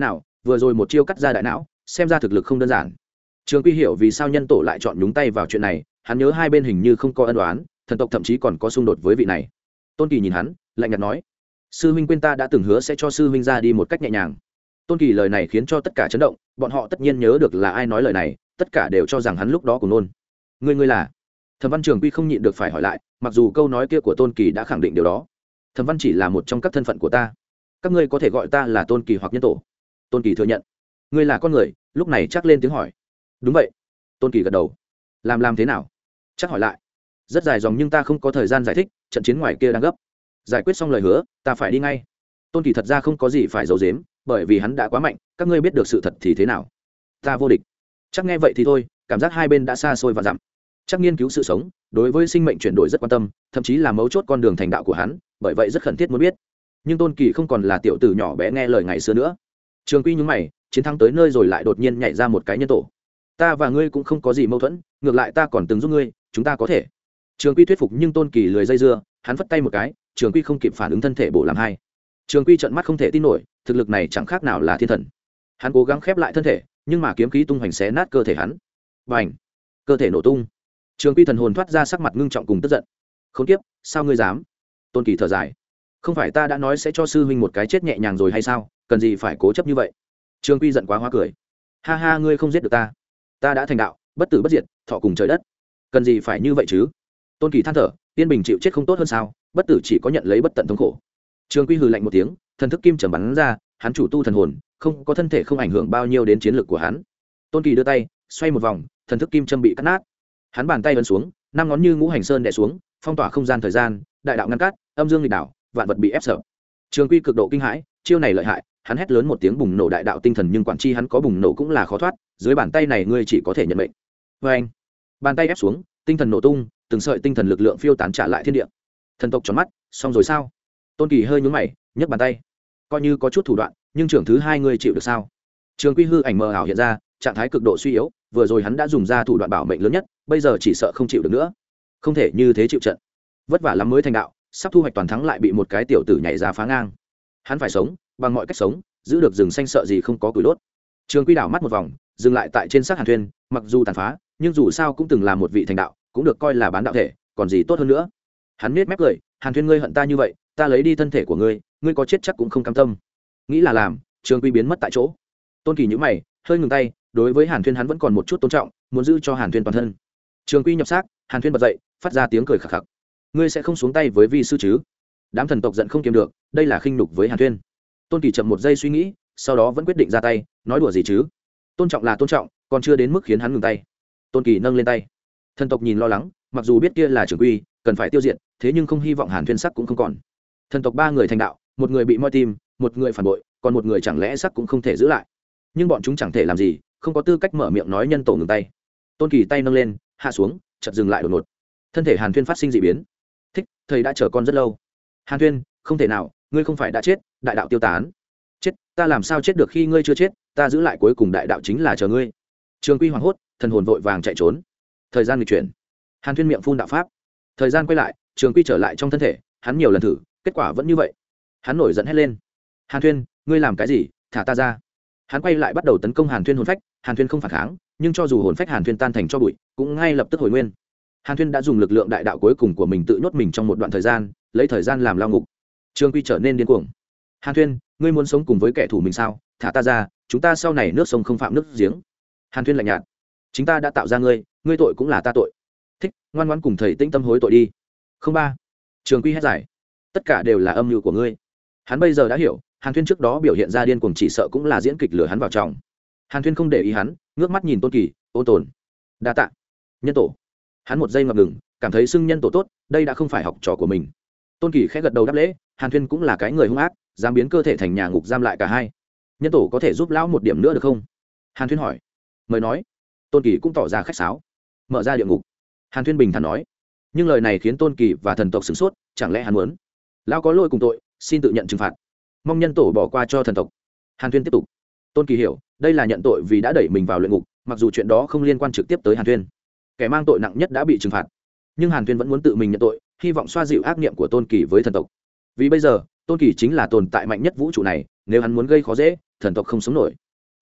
vừa rồi một chiêu cắt ra đại não, xem ra thực lực không đơn giản. Trường Quy hiểu vì sao nhân tổ lại chọn nhúng tay vào chuyện này, hắn nhớ hai bên hình như không có ân oán, thần tộc thậm chí còn có xung đột với vị này. Tôn Kỳ nhìn hắn, lạnh nhạt nói: sư huynh quên ta đã từng hứa sẽ cho sư huynh ra đi một cách nhẹ nhàng. Tôn Kỳ lời này khiến cho tất cả chấn động, bọn họ tất nhiên nhớ được là ai nói lời này, tất cả đều cho rằng hắn lúc đó cùng nôn. Ngươi ngươi là? Thẩm Văn Trường Quy không nhịn được phải hỏi lại, mặc dù câu nói kia của Tôn Kỳ đã khẳng định điều đó. Thẩm Văn chỉ là một trong các thân phận của ta, các ngươi có thể gọi ta là Tôn Kỳ hoặc nhân tổ. Tôn Kỳ thừa nhận. Ngươi là con người, lúc này chắc lên tiếng hỏi. Đúng vậy. Tôn Kỳ gật đầu. Làm làm thế nào? Chắc hỏi lại. Rất dài dòng nhưng ta không có thời gian giải thích, trận chiến ngoài kia đang gấp. Giải quyết xong lời hứa, ta phải đi ngay. Tôn Kỳ thật ra không có gì phải giấu giếm, bởi vì hắn đã quá mạnh, các ngươi biết được sự thật thì thế nào? Ta vô địch. Chắc nghe vậy thì thôi, cảm giác hai bên đã xa xôi và dặm. Chắc nghiên cứu sự sống, đối với sinh mệnh chuyển đổi rất quan tâm, thậm chí là mấu chốt con đường thành đạo của hắn, bởi vậy rất khẩn thiết muốn biết. Nhưng Tôn Kỳ không còn là tiểu tử nhỏ bé nghe lời ngày xưa nữa. Trường Quy nhướng mày, chiến thắng tới nơi rồi lại đột nhiên nhảy ra một cái nhân tổ. Ta và ngươi cũng không có gì mâu thuẫn, ngược lại ta còn từng giúp ngươi, chúng ta có thể. Trường Quy thuyết phục nhưng Tôn Kỳ lười dây dưa, hắn phất tay một cái, Trường Quy không kịp phản ứng thân thể bổ làm hai. Trường Quy trợn mắt không thể tin nổi, thực lực này chẳng khác nào là thiên thần. Hắn cố gắng khép lại thân thể, nhưng mà kiếm khí tung hoành xé nát cơ thể hắn. Bành! Cơ thể nổ tung. Trường Quy thần hồn thoát ra sắc mặt ngưng trọng cùng tức giận. Khốn kiếp, sao ngươi dám? Tôn Kỳ thở dài. Không phải ta đã nói sẽ cho sư huynh một cái chết nhẹ nhàng rồi hay sao, cần gì phải cố chấp như vậy? Trường Quy giận quá hóa cười. Ha ha, ngươi không giết được ta. Ta đã thành đạo, bất tử bất diệt, thọ cùng trời đất. Cần gì phải như vậy chứ? Tôn Kỳ than thở, yên bình chịu chết không tốt hơn sao? Bất tử chỉ có nhận lấy bất tận thống khổ. Trường Quy hừ lạnh một tiếng, thần thức kim trầm bắn ra, hắn chủ tu thần hồn, không có thân thể không ảnh hưởng bao nhiêu đến chiến lược của hắn. Tôn Kỳ đưa tay, xoay một vòng, thần thức kim châm bị cắt nát. Hắn bàn tay ấn xuống, năm ngón như ngũ hành sơn đè xuống, phong tỏa không gian thời gian, đại đạo ngăn cát, âm dương nghịch đảo, vạn vật bị ép sợ. Trường Quy cực độ kinh hãi, chiêu này lợi hại, hắn hét lớn một tiếng bùng nổ đại đạo tinh thần, nhưng quản chi hắn có bùng nổ cũng là khó thoát, dưới bàn tay này ngươi chỉ có thể nhận mệnh. Và anh, bàn tay ép xuống, tinh thần nổ tung, từng sợi tinh thần lực lượng phiêu tán trả lại thiên địa. Thần tộc tròn mắt, xong rồi sao? Tôn Kỳ hơi nhướng mày, nhấc bàn tay, coi như có chút thủ đoạn, nhưng trưởng thứ hai ngươi chịu được sao? Trường Quy hư ảnh mờ ảo hiện ra, trạng thái cực độ suy yếu, vừa rồi hắn đã dùng ra thủ đoạn bảo mệnh lớn nhất, bây giờ chỉ sợ không chịu được nữa, không thể như thế chịu trận. Vất vả lắm mới thành đạo, sắp thu hoạch toàn thắng lại bị một cái tiểu tử nhảy ra phá ngang. Hắn phải sống, bằng mọi cách sống, giữ được rừng xanh sợ gì không có củi đốt. Trường Quy đảo mắt một vòng, dừng lại tại trên xác Hàn Thuyên, mặc dù tàn phá, nhưng dù sao cũng từng là một vị thành đạo, cũng được coi là bán đạo thể, còn gì tốt hơn nữa. Hắn nhếch mép cười, Hàn Thuyên ngươi hận ta như vậy, ta lấy đi thân thể của ngươi, ngươi có chết chắc cũng không cam tâm. Nghĩ là làm, Trường Quy biến mất tại chỗ. Tôn Kỳ nhíu mày, hơi ngừng tay, đối với Hàn Thuyên hắn vẫn còn một chút tôn trọng, muốn giữ cho Hàn Thuyên toàn thân. Trường Quy nhập xác, Hàn Thuyên bật dậy, phát ra tiếng cười khặc khặc. Ngươi sẽ không xuống tay với vi sư chứ? Đám thần tộc giận không kiềm được, đây là khinh nhục với Hàn Thuyên. Tôn Kỳ chậm một giây suy nghĩ, sau đó vẫn quyết định ra tay, nói đùa gì chứ? Tôn trọng là tôn trọng, còn chưa đến mức khiến hắn ngừng tay. Tôn Kỳ nâng lên tay. Thần tộc nhìn lo lắng, mặc dù biết kia là Trường Quy, cần phải tiêu diệt, thế nhưng không hy vọng Hàn Thuyên sắc cũng không còn. Thần tộc ba người thành đạo, một người bị moi tim, một người phản bội, còn một người chẳng lẽ sắc cũng không thể giữ lại. Nhưng bọn chúng chẳng thể làm gì, không có tư cách mở miệng nói nhân tổ ngừng tay. Tôn Kỳ tay nâng lên, hạ xuống, chợt dừng lại đột ngột. Thân thể Hàn Thuyên phát sinh dị biến. Thích, thầy đã chờ con rất lâu. Hàn Thuyên, không thể nào, ngươi không phải đã chết, đại đạo tiêu tán. Chết, ta làm sao chết được khi ngươi chưa chết, ta giữ lại cuối cùng đại đạo chính là chờ ngươi. Trường Quy hoảng hốt, thần hồn vội vàng chạy trốn. Thời gian nghịch chuyển. Hàn Thuyên miệng phun đạo pháp. Thời gian quay lại, Trường Quy trở lại trong thân thể, hắn nhiều lần thử, kết quả vẫn như vậy. Hắn nổi giận hét lên. Hàn Thuyên, ngươi làm cái gì, thả ta ra. Hắn quay lại bắt đầu tấn công Hàn Thuyên hồn phách, Hàn Thuyên không phản kháng, nhưng cho dù hồn phách Hàn Thuyên tan thành cho bụi, cũng ngay lập tức hồi nguyên. Hàn Thuyên đã dùng lực lượng đại đạo cuối cùng của mình tự nhốt mình trong một đoạn thời gian, lấy thời gian làm lao ngục. Trường Quy trở nên điên cuồng. Hàn Thuyên, ngươi muốn sống cùng với kẻ thù mình sao? Thả ta ra, chúng ta sau này nước sông không phạm nước giếng. Hàn Thuyên lạnh nhạt. Chính ta đã tạo ra ngươi, ngươi tội cũng là ta tội. Thích, ngoan ngoãn cùng thầy tĩnh tâm hối tội đi. Không ba. Trường Quy hét giải. Tất cả đều là âm mưu của ngươi. Hắn bây giờ đã hiểu, Hàn Thuyên trước đó biểu hiện ra điên cuồng chỉ sợ cũng là diễn kịch lừa hắn vào trong. Hàn Thuyên không để ý hắn, ngước mắt nhìn Tôn Kỳ, ôn tồn. Đa tạ. Nhân tổ. Hắn một giây ngập ngừng, cảm thấy xưng nhân tổ tốt, đây đã không phải học trò của mình. Tôn Kỳ khẽ gật đầu đáp lễ, Hàn Thuyên cũng là cái người hung ác, dám biến cơ thể thành nhà ngục giam lại cả hai. Nhân tổ có thể giúp lão một điểm nữa được không? Hàn Thuyên hỏi. Mời nói. Tôn Kỳ cũng tỏ ra khách sáo. Mở ra địa ngục. Hàn Thuyên bình thản nói. Nhưng lời này khiến Tôn Kỳ và thần tộc sửng sốt, chẳng lẽ hắn muốn lão có lỗi cùng tội, xin tự nhận trừng phạt, mong nhân tổ bỏ qua cho thần tộc. Hàn Thuyên tiếp tục. Tôn Kỳ hiểu, đây là nhận tội vì đã đẩy mình vào luyện ngục, mặc dù chuyện đó không liên quan trực tiếp tới Hàn Thuyên. Kẻ mang tội nặng nhất đã bị trừng phạt, nhưng Hàn Thuyên vẫn muốn tự mình nhận tội, hy vọng xoa dịu ác niệm của Tôn Kỳ với thần tộc. Vì bây giờ Tôn Kỳ chính là tồn tại mạnh nhất vũ trụ này, nếu hắn muốn gây khó dễ, thần tộc không sống nổi.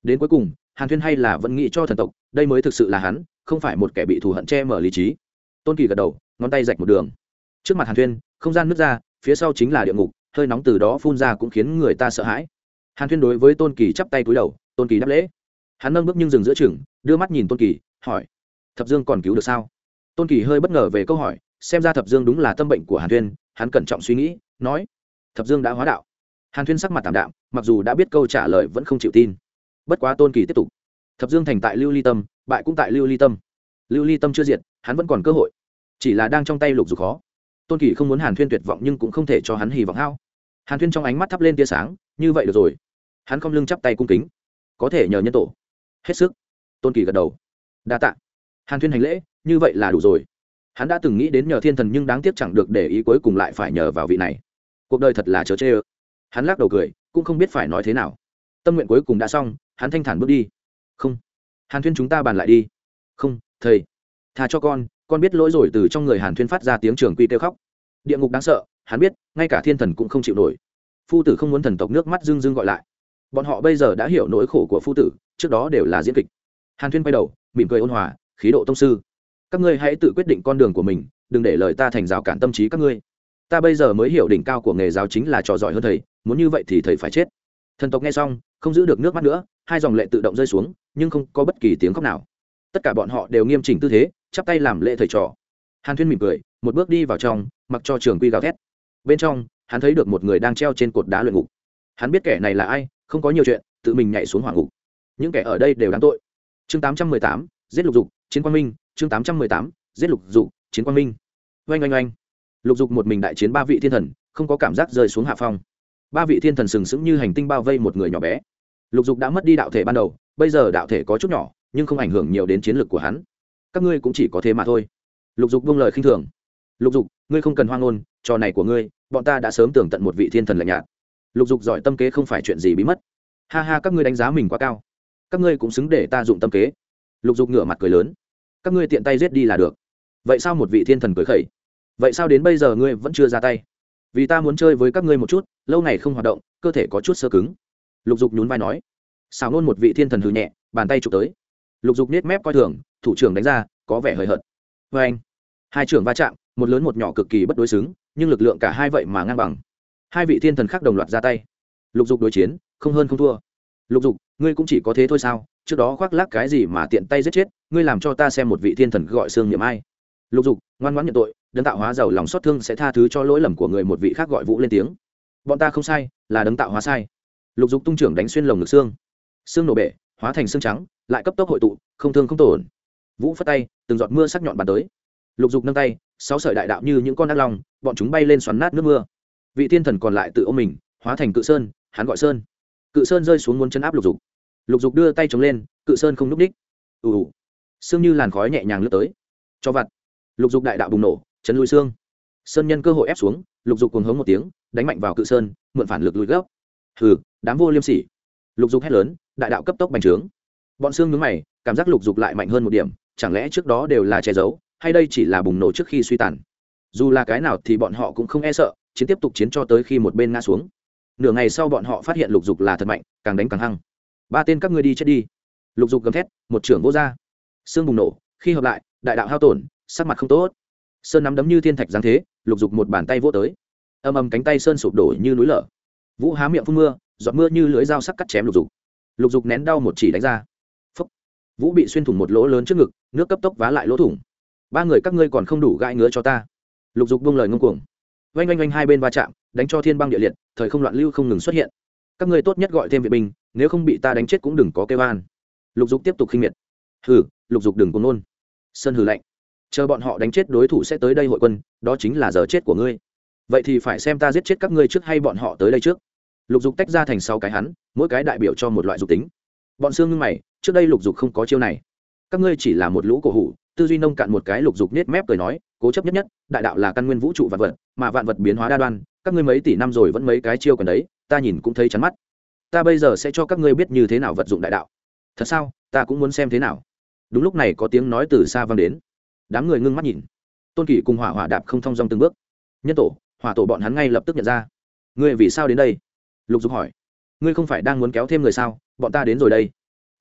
đến cuối cùng hàn thuyên hay là vẫn nghĩ cho thần tộc đây mới thực sự là hắn không phải một kẻ bị thù hận che mở lý trí. Tôn Kỳ gật đầu ngón tay rạch một đường trước mặt hàn thuyên, không gian nứt ra, phía sau chính là địa ngục, hơi nóng từ đó phun ra cũng khiến người ta sợ hãi. Hàn thuyên đối với Tôn Kỳ chắp tay cúi đầu. Tôn Kỳ đáp lễ. Hắn nâng bước nhưng dừng giữa chừng, đưa mắt nhìn Tôn Kỳ hỏi, Thập Dương còn cứu được sao? Tôn Kỳ hơi bất ngờ về câu hỏi, xem ra Thập Dương đúng là tâm bệnh của Hàn thuyên. Hắn cẩn trọng suy nghĩ nói, Thập Dương đã hóa đạo. Hàn thuyên sắc mặt tạm đạm, mặc dù đã biết câu trả lời vẫn không chịu tin. Bất quá Tôn Kỳ tiếp tục, Thập Dương thành tại Lưu Ly Tâm, bại cũng tại Lưu Ly Tâm. Lưu Ly Tâm chưa diệt, hắn vẫn còn cơ hội, chỉ là đang trong tay Lục Dục khó. Tôn Kỳ không muốn Hàn thuyên tuyệt vọng nhưng cũng không thể cho hắn hy vọng hao. Hàn thuyên trong ánh mắt thắp lên tia sáng, như vậy được rồi. Hắn không lưng chắp tay cung kính, có thể nhờ nhân tổ. Hết sức. Tôn Kỳ gật đầu. Đa tạ. Hàn thuyên hành lễ, như vậy là đủ rồi. Hắn đã từng nghĩ đến nhờ thiên thần nhưng đáng tiếc chẳng được để ý, cuối cùng lại phải nhờ vào vị này. Cuộc đời thật là chớ chê ơ. Hắn lắc đầu cười, cũng không biết phải nói thế nào. Tâm nguyện cuối cùng đã xong, hắn thanh thản bước đi. Không. Hàn thuyên, chúng ta bàn lại đi. Không, thầy. Tha cho con, con biết lỗi rồi. Từ trong người Hàn thuyên phát ra tiếng trường quy kêu khóc. Địa ngục đáng sợ, hắn biết ngay cả thiên thần cũng không chịu nổi. Phu tử không muốn thần tộc nước mắt rưng rưng gọi lại. Bọn họ bây giờ đã hiểu nỗi khổ của phu tử, trước đó đều là diễn kịch. Hàn thuyên quay đầu mỉm cười ôn hòa, khí độ tông sư, các ngươi hãy tự quyết định con đường của mình, đừng để lời ta thành rào cản tâm trí các ngươi. Ta bây giờ mới hiểu đỉnh cao của nghề giáo chính là trò giỏi hơn thầy, muốn như vậy thì thầy phải chết. Thần tộc nghe xong không giữ được nước mắt nữa, hai dòng lệ tự động rơi xuống, nhưng không có bất kỳ tiếng khóc nào. Tất cả bọn họ đều nghiêm chỉnh tư thế, chắp tay làm lễ thầy trò. Hàn thuyên mỉm cười, một bước đi vào trong, mặc cho trường quy gào thét. Bên trong hắn thấy được một người đang treo trên cột đá luyện ngục. Hắn biết kẻ này là ai, không có nhiều chuyện, tự mình nhảy xuống hỏa ngục. Những kẻ ở đây đều đáng tội. Chương tám trăm mười tám, giết Lục Dục, chiến quang minh. Chương tám trăm mười tám, giết Lục Dục, chiến quang minh. Oanh oanh oanh. Lục Dục một mình đại chiến ba vị thiên thần, không có cảm giác rơi xuống hạ phong. Ba vị thiên thần sừng sững như hành tinh bao vây một người nhỏ bé. Lục Dục đã mất đi đạo thể ban đầu, bây giờ đạo thể có chút nhỏ, nhưng không ảnh hưởng nhiều đến chiến lược của hắn. Các ngươi cũng chỉ có thế mà thôi. Lục Dục buông lời khinh thường. Lục Dục, ngươi không cần hoang ngôn, trò này của ngươi, bọn ta đã sớm tưởng tận một vị thiên thần lạnh nhạt. Lục Dục giỏi tâm kế không phải chuyện gì bí mất. Ha ha, các ngươi đánh giá mình quá cao. Các ngươi cũng xứng để ta dụng tâm kế. Lục Dục ngửa mặt cười lớn. Các ngươi tiện tay giết đi là được. Vậy sao một vị thiên thần cười khẩy? Vậy sao đến bây giờ ngươi vẫn chưa ra tay? Vì ta muốn chơi với các ngươi một chút, lâu ngày không hoạt động, cơ thể có chút sơ cứng. Lục Dục nhún vai nói. Xào nôn một vị thiên thần hừ nhẹ, bàn tay chụp tới. Lục Dục nết mép coi thường, thủ trưởng đánh ra, có vẻ hời hợt. Với anh, hai trưởng va chạm, một lớn một nhỏ cực kỳ bất đối xứng, nhưng lực lượng cả hai vậy mà ngang bằng. Hai vị thiên thần khác đồng loạt ra tay. Lục Dục đối chiến, không hơn không thua. Lục Dục, ngươi cũng chỉ có thế thôi sao? Trước đó khoác lác cái gì mà tiện tay giết chết, ngươi làm cho ta xem một vị thiên thần gọi xương niệm ai. Lục Dục, ngoan ngoãn nhận tội, đấng tạo hóa giàu lòng xót thương sẽ tha thứ cho lỗi lầm của người. Một vị khác gọi Vũ lên tiếng. Bọn ta không sai, là đấng tạo hóa sai. Lục Dục tung trưởng đánh xuyên lồng ngực xương, xương nổ bể, hóa thành xương trắng, lại cấp tốc hội tụ, không thương không tổn. Vũ phất tay, từng giọt mưa sắc nhọn bắn tới. Lục Dục nâng tay, sáu sợi đại đạo như những con ác long, bọn chúng bay lên xoắn nát nước mưa. Vị thiên thần còn lại tự ôm mình, hóa thành cự sơn, hắn gọi sơn. Cự sơn rơi xuống muốn chấn áp Lục Dục. Lục Dục đưa tay chống lên, cự sơn không núp đích. ù ù xương như làn khói nhẹ nhàng lướt tới. Cho vặt. Lục Dục đại đạo bùng nổ, chấn lui xương. Sơn nhân cơ hội ép xuống, Lục Dục cuồng hống một tiếng, đánh mạnh vào cự sơn, mượn phản lực lùi gấp. Hừ, đám vô liêm sỉ. Lục Dục hét lớn, đại đạo cấp tốc bành trướng. Bọn xương nhướng mày, cảm giác Lục Dục lại mạnh hơn một điểm, chẳng lẽ trước đó đều là che giấu, hay đây chỉ là bùng nổ trước khi suy tàn? Dù là cái nào thì bọn họ cũng không e sợ, chiến tiếp tục chiến cho tới khi một bên ngã xuống. Nửa ngày sau bọn họ phát hiện Lục Dục là thật mạnh, càng đánh càng hăng. Ba tên các ngươi đi chết đi. Lục Dục gầm thét, một trưởng vô ra. Xương bùng nổ, khi hợp lại, đại đạo hao tổn, sắc mặt không tốt. Sơn nắm đấm như thiên thạch giáng thế, Lục Dục một bàn tay vỗ tới. Âm âm cánh tay sơn sụp đổ như núi lở. Vũ há miệng phun mưa, giọt mưa như lưỡi dao sắc cắt chém Lục Dục. Lục Dục nén đau một chỉ đánh ra. Phốc. Vũ bị xuyên thủng một lỗ lớn trước ngực, nước cấp tốc vá lại lỗ thủng. Ba người các ngươi còn không đủ gãi ngứa cho ta. Lục Dục buông lời ngông cuồng. Oanh oanh oanh, hai bên va chạm, đánh cho thiên băng địa liệt, thời không loạn lưu không ngừng xuất hiện. Các ngươi tốt nhất gọi thêm viện binh, nếu không bị ta đánh chết cũng đừng có kêu an. Lục Dục tiếp tục khinh miệt. Hừ, Lục Dục đừng cuồng nôn. Sơn hừ lạnh. Chờ bọn họ đánh chết đối thủ sẽ tới đây hội quân, đó chính là giờ chết của ngươi. Vậy thì phải xem ta giết chết các ngươi trước hay bọn họ tới đây trước. Lục Dục tách ra thành sáu cái hắn, mỗi cái đại biểu cho một loại dục tính. Bọn xương ngưng mày, trước đây Lục Dục không có chiêu này. Các ngươi chỉ là một lũ cổ hủ, tư duy nông cạn một cái. Lục Dục nết mép cười nói, cố chấp nhất nhất, đại đạo là căn nguyên vũ trụ vạn vật, mà vạn vật biến hóa đa đoan, các ngươi mấy tỷ năm rồi vẫn mấy cái chiêu còn đấy, ta nhìn cũng thấy chán mắt. Ta bây giờ sẽ cho các ngươi biết như thế nào vận dụng đại đạo. Thật sao? Ta cũng muốn xem thế nào. Đúng lúc này có tiếng nói từ xa vang đến. Đám người ngưng mắt nhìn. Tôn Kỷ cùng Hỏa Hỏa đạp không thong dong từng bước. Nhân tổ, Hỏa tổ bọn hắn ngay lập tức nhận ra. Ngươi vì sao đến đây? Lục Dục hỏi. Ngươi không phải đang muốn kéo thêm người sao? Bọn ta đến rồi đây.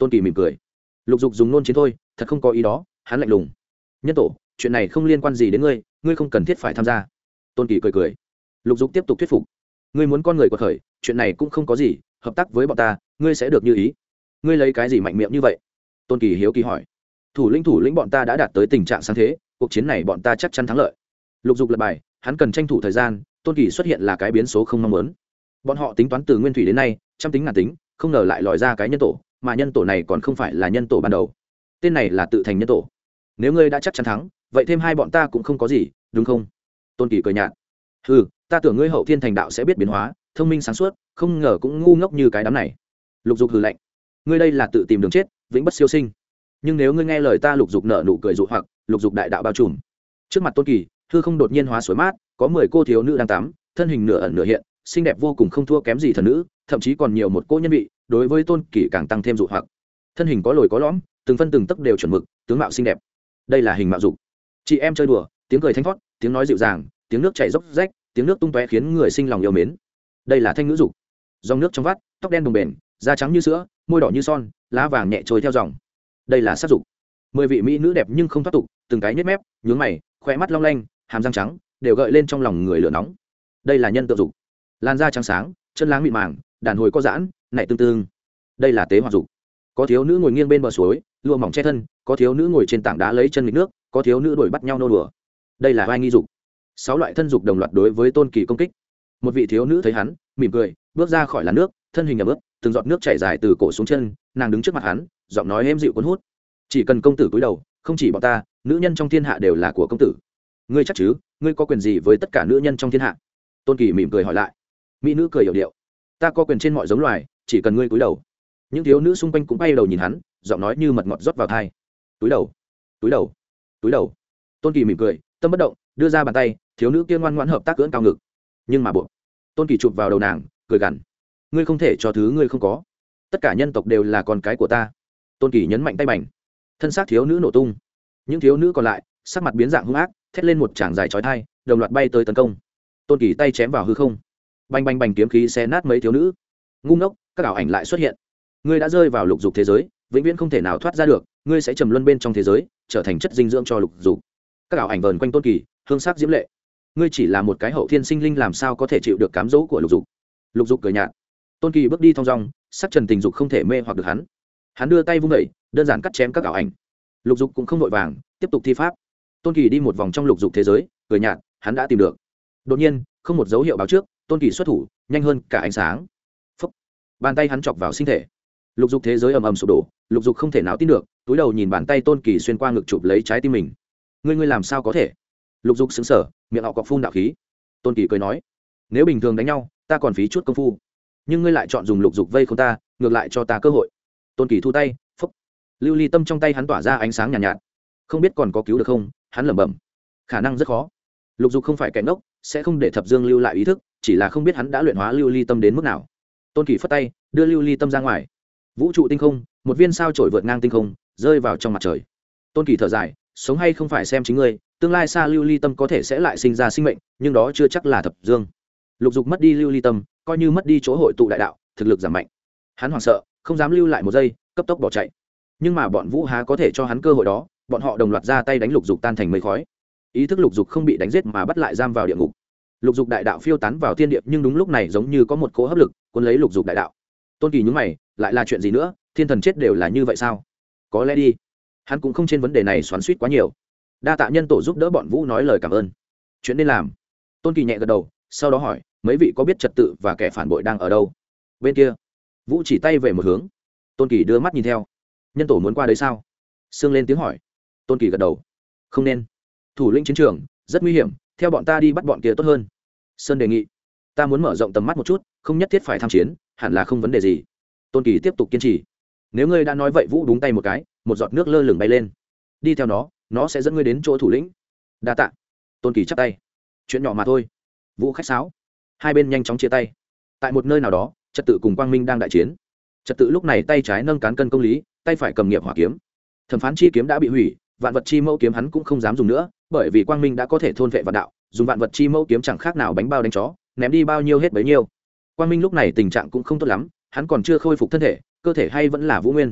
Tôn Kỳ mỉm cười. Lục Dục dùng nôn chiến thôi, thật không có ý đó, hắn lạnh lùng. Nhân tổ, chuyện này không liên quan gì đến ngươi, ngươi không cần thiết phải tham gia. Tôn Kỳ cười cười. Lục Dục tiếp tục thuyết phục. Ngươi muốn con người quật khởi, chuyện này cũng không có gì, hợp tác với bọn ta, ngươi sẽ được như ý. Ngươi lấy cái gì mạnh miệng như vậy? Tôn Kỳ hiếu kỳ hỏi. Thủ lĩnh thủ lĩnh bọn ta đã đạt tới tình trạng sáng thế, cuộc chiến này bọn ta chắc chắn thắng lợi. Lục Dục lật bài, hắn cần tranh thủ thời gian, Tôn Kỳ xuất hiện là cái biến số không mong muốn. Bọn họ tính toán từ nguyên thủy đến nay, trăm tính ngàn tính, không ngờ lại lòi ra cái nhân tổ, mà nhân tổ này còn không phải là nhân tổ ban đầu. Tên này là tự thành nhân tổ. Nếu ngươi đã chắc chắn thắng, vậy thêm hai bọn ta cũng không có gì, đúng không? Tôn Kỳ cười nhạt. Hừ, ta tưởng ngươi hậu thiên thành đạo sẽ biết biến hóa, thông minh sáng suốt, không ngờ cũng ngu ngốc như cái đám này. Lục Dục hừ lạnh. Ngươi đây là tự tìm đường chết, vĩnh bất siêu sinh. Nhưng nếu ngươi nghe lời ta, Lục Dục nở nụ cười dụ hoặc, Lục Dục đại đạo bao trùm. Trước mặt Tôn Kỳ, hư không đột nhiên hóa suối mát, có mười cô thiếu nữ đang tắm, thân hình nửa ẩn nửa hiện, xinh đẹp vô cùng, không thua kém gì thần nữ, thậm chí còn nhiều một cô nhân vị, đối với Tôn Kỳ càng tăng thêm dụ hoặc. Thân hình có lồi có lõm, từng phân từng tấc đều chuẩn mực, tướng mạo xinh đẹp. Đây là hình mạo dục. Chị em chơi đùa, tiếng cười thanh thoát, tiếng nói dịu dàng, tiếng nước chảy róc rách, tiếng nước tung tóe khiến người sinh lòng yêu mến. Đây là thanh ngữ dục. Dòng nước trong vắt, tóc đen đồng bền, da trắng như sữa, môi đỏ như son, lá vàng nhẹ trôi theo dòng. Đây là sát dục. Mười vị mỹ nữ đẹp nhưng không thoát tục, từng cái nhếch mép, nhướng mày, khóe mắt long lanh, hàm răng trắng, đều gợi lên trong lòng người lửa nóng. Đây là nhân tự dục. Làn da trắng sáng, chân láng mịn màng, đàn hồi có giãn, nảy tương tương. Đây là tế hoạt dục. Có thiếu nữ ngồi nghiêng bên bờ suối, lụa mỏng che thân, có thiếu nữ ngồi trên tảng đá lấy chân nghịch nước, có thiếu nữ đuổi bắt nhau nô đùa. Đây là vai nghi dục. Sáu loại thân dục đồng loạt đối với Tôn Kỳ công kích. Một vị thiếu nữ thấy hắn, mỉm cười, bước ra khỏi làn nước, thân hình ẩm ướt, từng giọt nước chảy dài từ cổ xuống chân, nàng đứng trước mặt hắn, giọng nói êm dịu cuốn hút. Chỉ cần công tử cúi đầu, không chỉ bọn ta, nữ nhân trong thiên hạ đều là của công tử. Ngươi chắc chứ? Ngươi có quyền gì với tất cả nữ nhân trong thiên hạ? Tôn Kỳ mỉm cười hỏi lại. Mỹ nữ cười hiểu điệu. Ta có quyền trên mọi giống loài, chỉ cần ngươi cúi đầu. Những thiếu nữ xung quanh cũng bay đầu nhìn hắn, giọng nói như mật ngọt rót vào tai. Cúi đầu, cúi đầu, cúi đầu. Tôn Kỳ mỉm cười, tâm bất động, đưa ra bàn tay, thiếu nữ kia ngoan ngoãn hợp tác cưỡng cao ngực. Nhưng mà bộ, Tôn Kỳ chụp vào đầu nàng, cười gằn. Ngươi không thể cho thứ ngươi không có. Tất cả nhân tộc đều là con cái của ta. Tôn Kỳ nhấn mạnh tay bành. Thân xác thiếu nữ nổ tung. Những thiếu nữ còn lại, sắc mặt biến dạng hung ác, thét lên một tràng dài chói tai, đồng loạt bay tới tấn công. Tôn Kỳ tay chém vào hư không. Bành bành bành, kiếm khí xé nát mấy thiếu nữ. Ngu ngốc, các ảo ảnh lại xuất hiện. Ngươi đã rơi vào lục dục thế giới, vĩnh viễn không thể nào thoát ra được, ngươi sẽ trầm luân bên trong thế giới, trở thành chất dinh dưỡng cho lục dục. Các ảo ảnh vờn quanh Tôn Kỳ, hương sắc diễm lệ. Ngươi chỉ là một cái hậu thiên sinh linh, làm sao có thể chịu được cám dỗ của lục dục? Lục dục cười nhạt. Tôn Kỳ bước đi thong dong, sắc trần tình dục không thể mê hoặc được hắn. Hắn đưa tay vung đẩy, đơn giản cắt chém các ảo ảnh. Lục dục cũng không vội vàng, tiếp tục thi pháp. Tôn Kỳ đi một vòng trong lục dục thế giới, cười nhạt, hắn đã tìm được. Đột nhiên, không một dấu hiệu báo trước, Tôn Kỳ xuất thủ, nhanh hơn cả ánh sáng. Phúc. Bàn tay hắn chọc vào sinh thể. Lục dục thế giới ầm ầm sụp đổ, lục dục không thể nào tin được, túi đầu nhìn bàn tay Tôn Kỳ xuyên qua ngực chụp lấy trái tim mình. Ngươi ngươi làm sao có thể? Lục dục sững sờ, miệng họ cọp phun đạo khí. Tôn Kỳ cười nói, nếu bình thường đánh nhau, ta còn phí chút công phu, nhưng ngươi lại chọn dùng lục dục vây khốn ta, ngược lại cho ta cơ hội. Tôn Kỳ thu tay, phúc. Lưu ly tâm trong tay hắn tỏa ra ánh sáng nhàn nhạt, nhạt, không biết còn có cứu được không? Hắn lẩm bẩm, khả năng rất khó. Lục dục không phải kẻ ngốc, sẽ không để Thập Dương lưu lại ý thức, chỉ là không biết hắn đã luyện hóa lưu ly tâm đến mức nào. Tôn Kỳ phất tay, đưa lưu ly tâm ra ngoài. Vũ trụ tinh không, một viên sao trổi vượt ngang tinh không, rơi vào trong mặt trời. Tôn Kỳ thở dài, sống hay không phải xem chính ngươi, tương lai xa lưu ly tâm có thể sẽ lại sinh ra sinh mệnh, nhưng đó chưa chắc là Thập Dương. Lục dục mất đi lưu ly tâm, coi như mất đi chỗ hội tụ đại đạo, thực lực giảm mạnh. Hắn hoảng sợ, không dám lưu lại một giây, cấp tốc bỏ chạy. Nhưng mà bọn Vũ Há có thể cho hắn cơ hội đó, bọn họ đồng loạt ra tay đánh lục dục tan thành mây khói. Ý thức lục dục không bị đánh giết mà bắt lại giam vào địa ngục. Lục dục đại đạo phiêu tán vào thiên địa, nhưng đúng lúc này giống như có một cỗ hấp lực cuốn lấy lục dục đại đạo. Tôn Kỳ nhướng mày, lại là chuyện gì nữa? Thiên thần chết đều là như vậy sao? Có lẽ đi. Hắn cũng không trên vấn đề này xoắn xuýt quá nhiều. Đa tạ nhân tổ giúp đỡ bọn Vũ nói lời cảm ơn. Chuyện nên làm. Tôn Kỳ nhẹ gật đầu, sau đó hỏi, mấy vị có biết trật tự và kẻ phản bội đang ở đâu? Bên kia. Vũ chỉ tay về một hướng. Tôn Kỳ đưa mắt nhìn theo. Nhân tổ muốn qua đấy sao? Sương lên tiếng hỏi. Tôn Kỳ gật đầu. Không nên. Thủ lĩnh chiến trường rất nguy hiểm, theo bọn ta đi bắt bọn kia tốt hơn. Sơn đề nghị. Ta muốn mở rộng tầm mắt một chút, không nhất thiết phải tham chiến, hẳn là không vấn đề gì. Tôn Kỳ tiếp tục kiên trì. Nếu ngươi đã nói vậy, Vũ đúng tay một cái, một giọt nước lơ lửng bay lên. Đi theo nó, nó sẽ dẫn ngươi đến chỗ thủ lĩnh. Đa tạ. Tôn Kỳ chắp tay. Chuyện nhỏ mà thôi. Vũ khách sáo. Hai bên nhanh chóng chia tay. Tại một nơi nào đó, trật tự cùng quang minh đang đại chiến. Trật tự lúc này tay trái nâng cán cân công lý, tay phải cầm nghiệp hỏa kiếm. Thẩm phán chi kiếm đã bị hủy, vạn vật chi mẫu kiếm hắn cũng không dám dùng nữa, bởi vì quang minh đã có thể thôn vệ vạn đạo, dùng vạn vật chi mẫu kiếm chẳng khác nào bánh bao đánh chó, ném đi bao nhiêu hết bấy nhiêu. Quang minh lúc này tình trạng cũng không tốt lắm, hắn còn chưa khôi phục thân thể, cơ thể hay vẫn là Vũ Nguyên.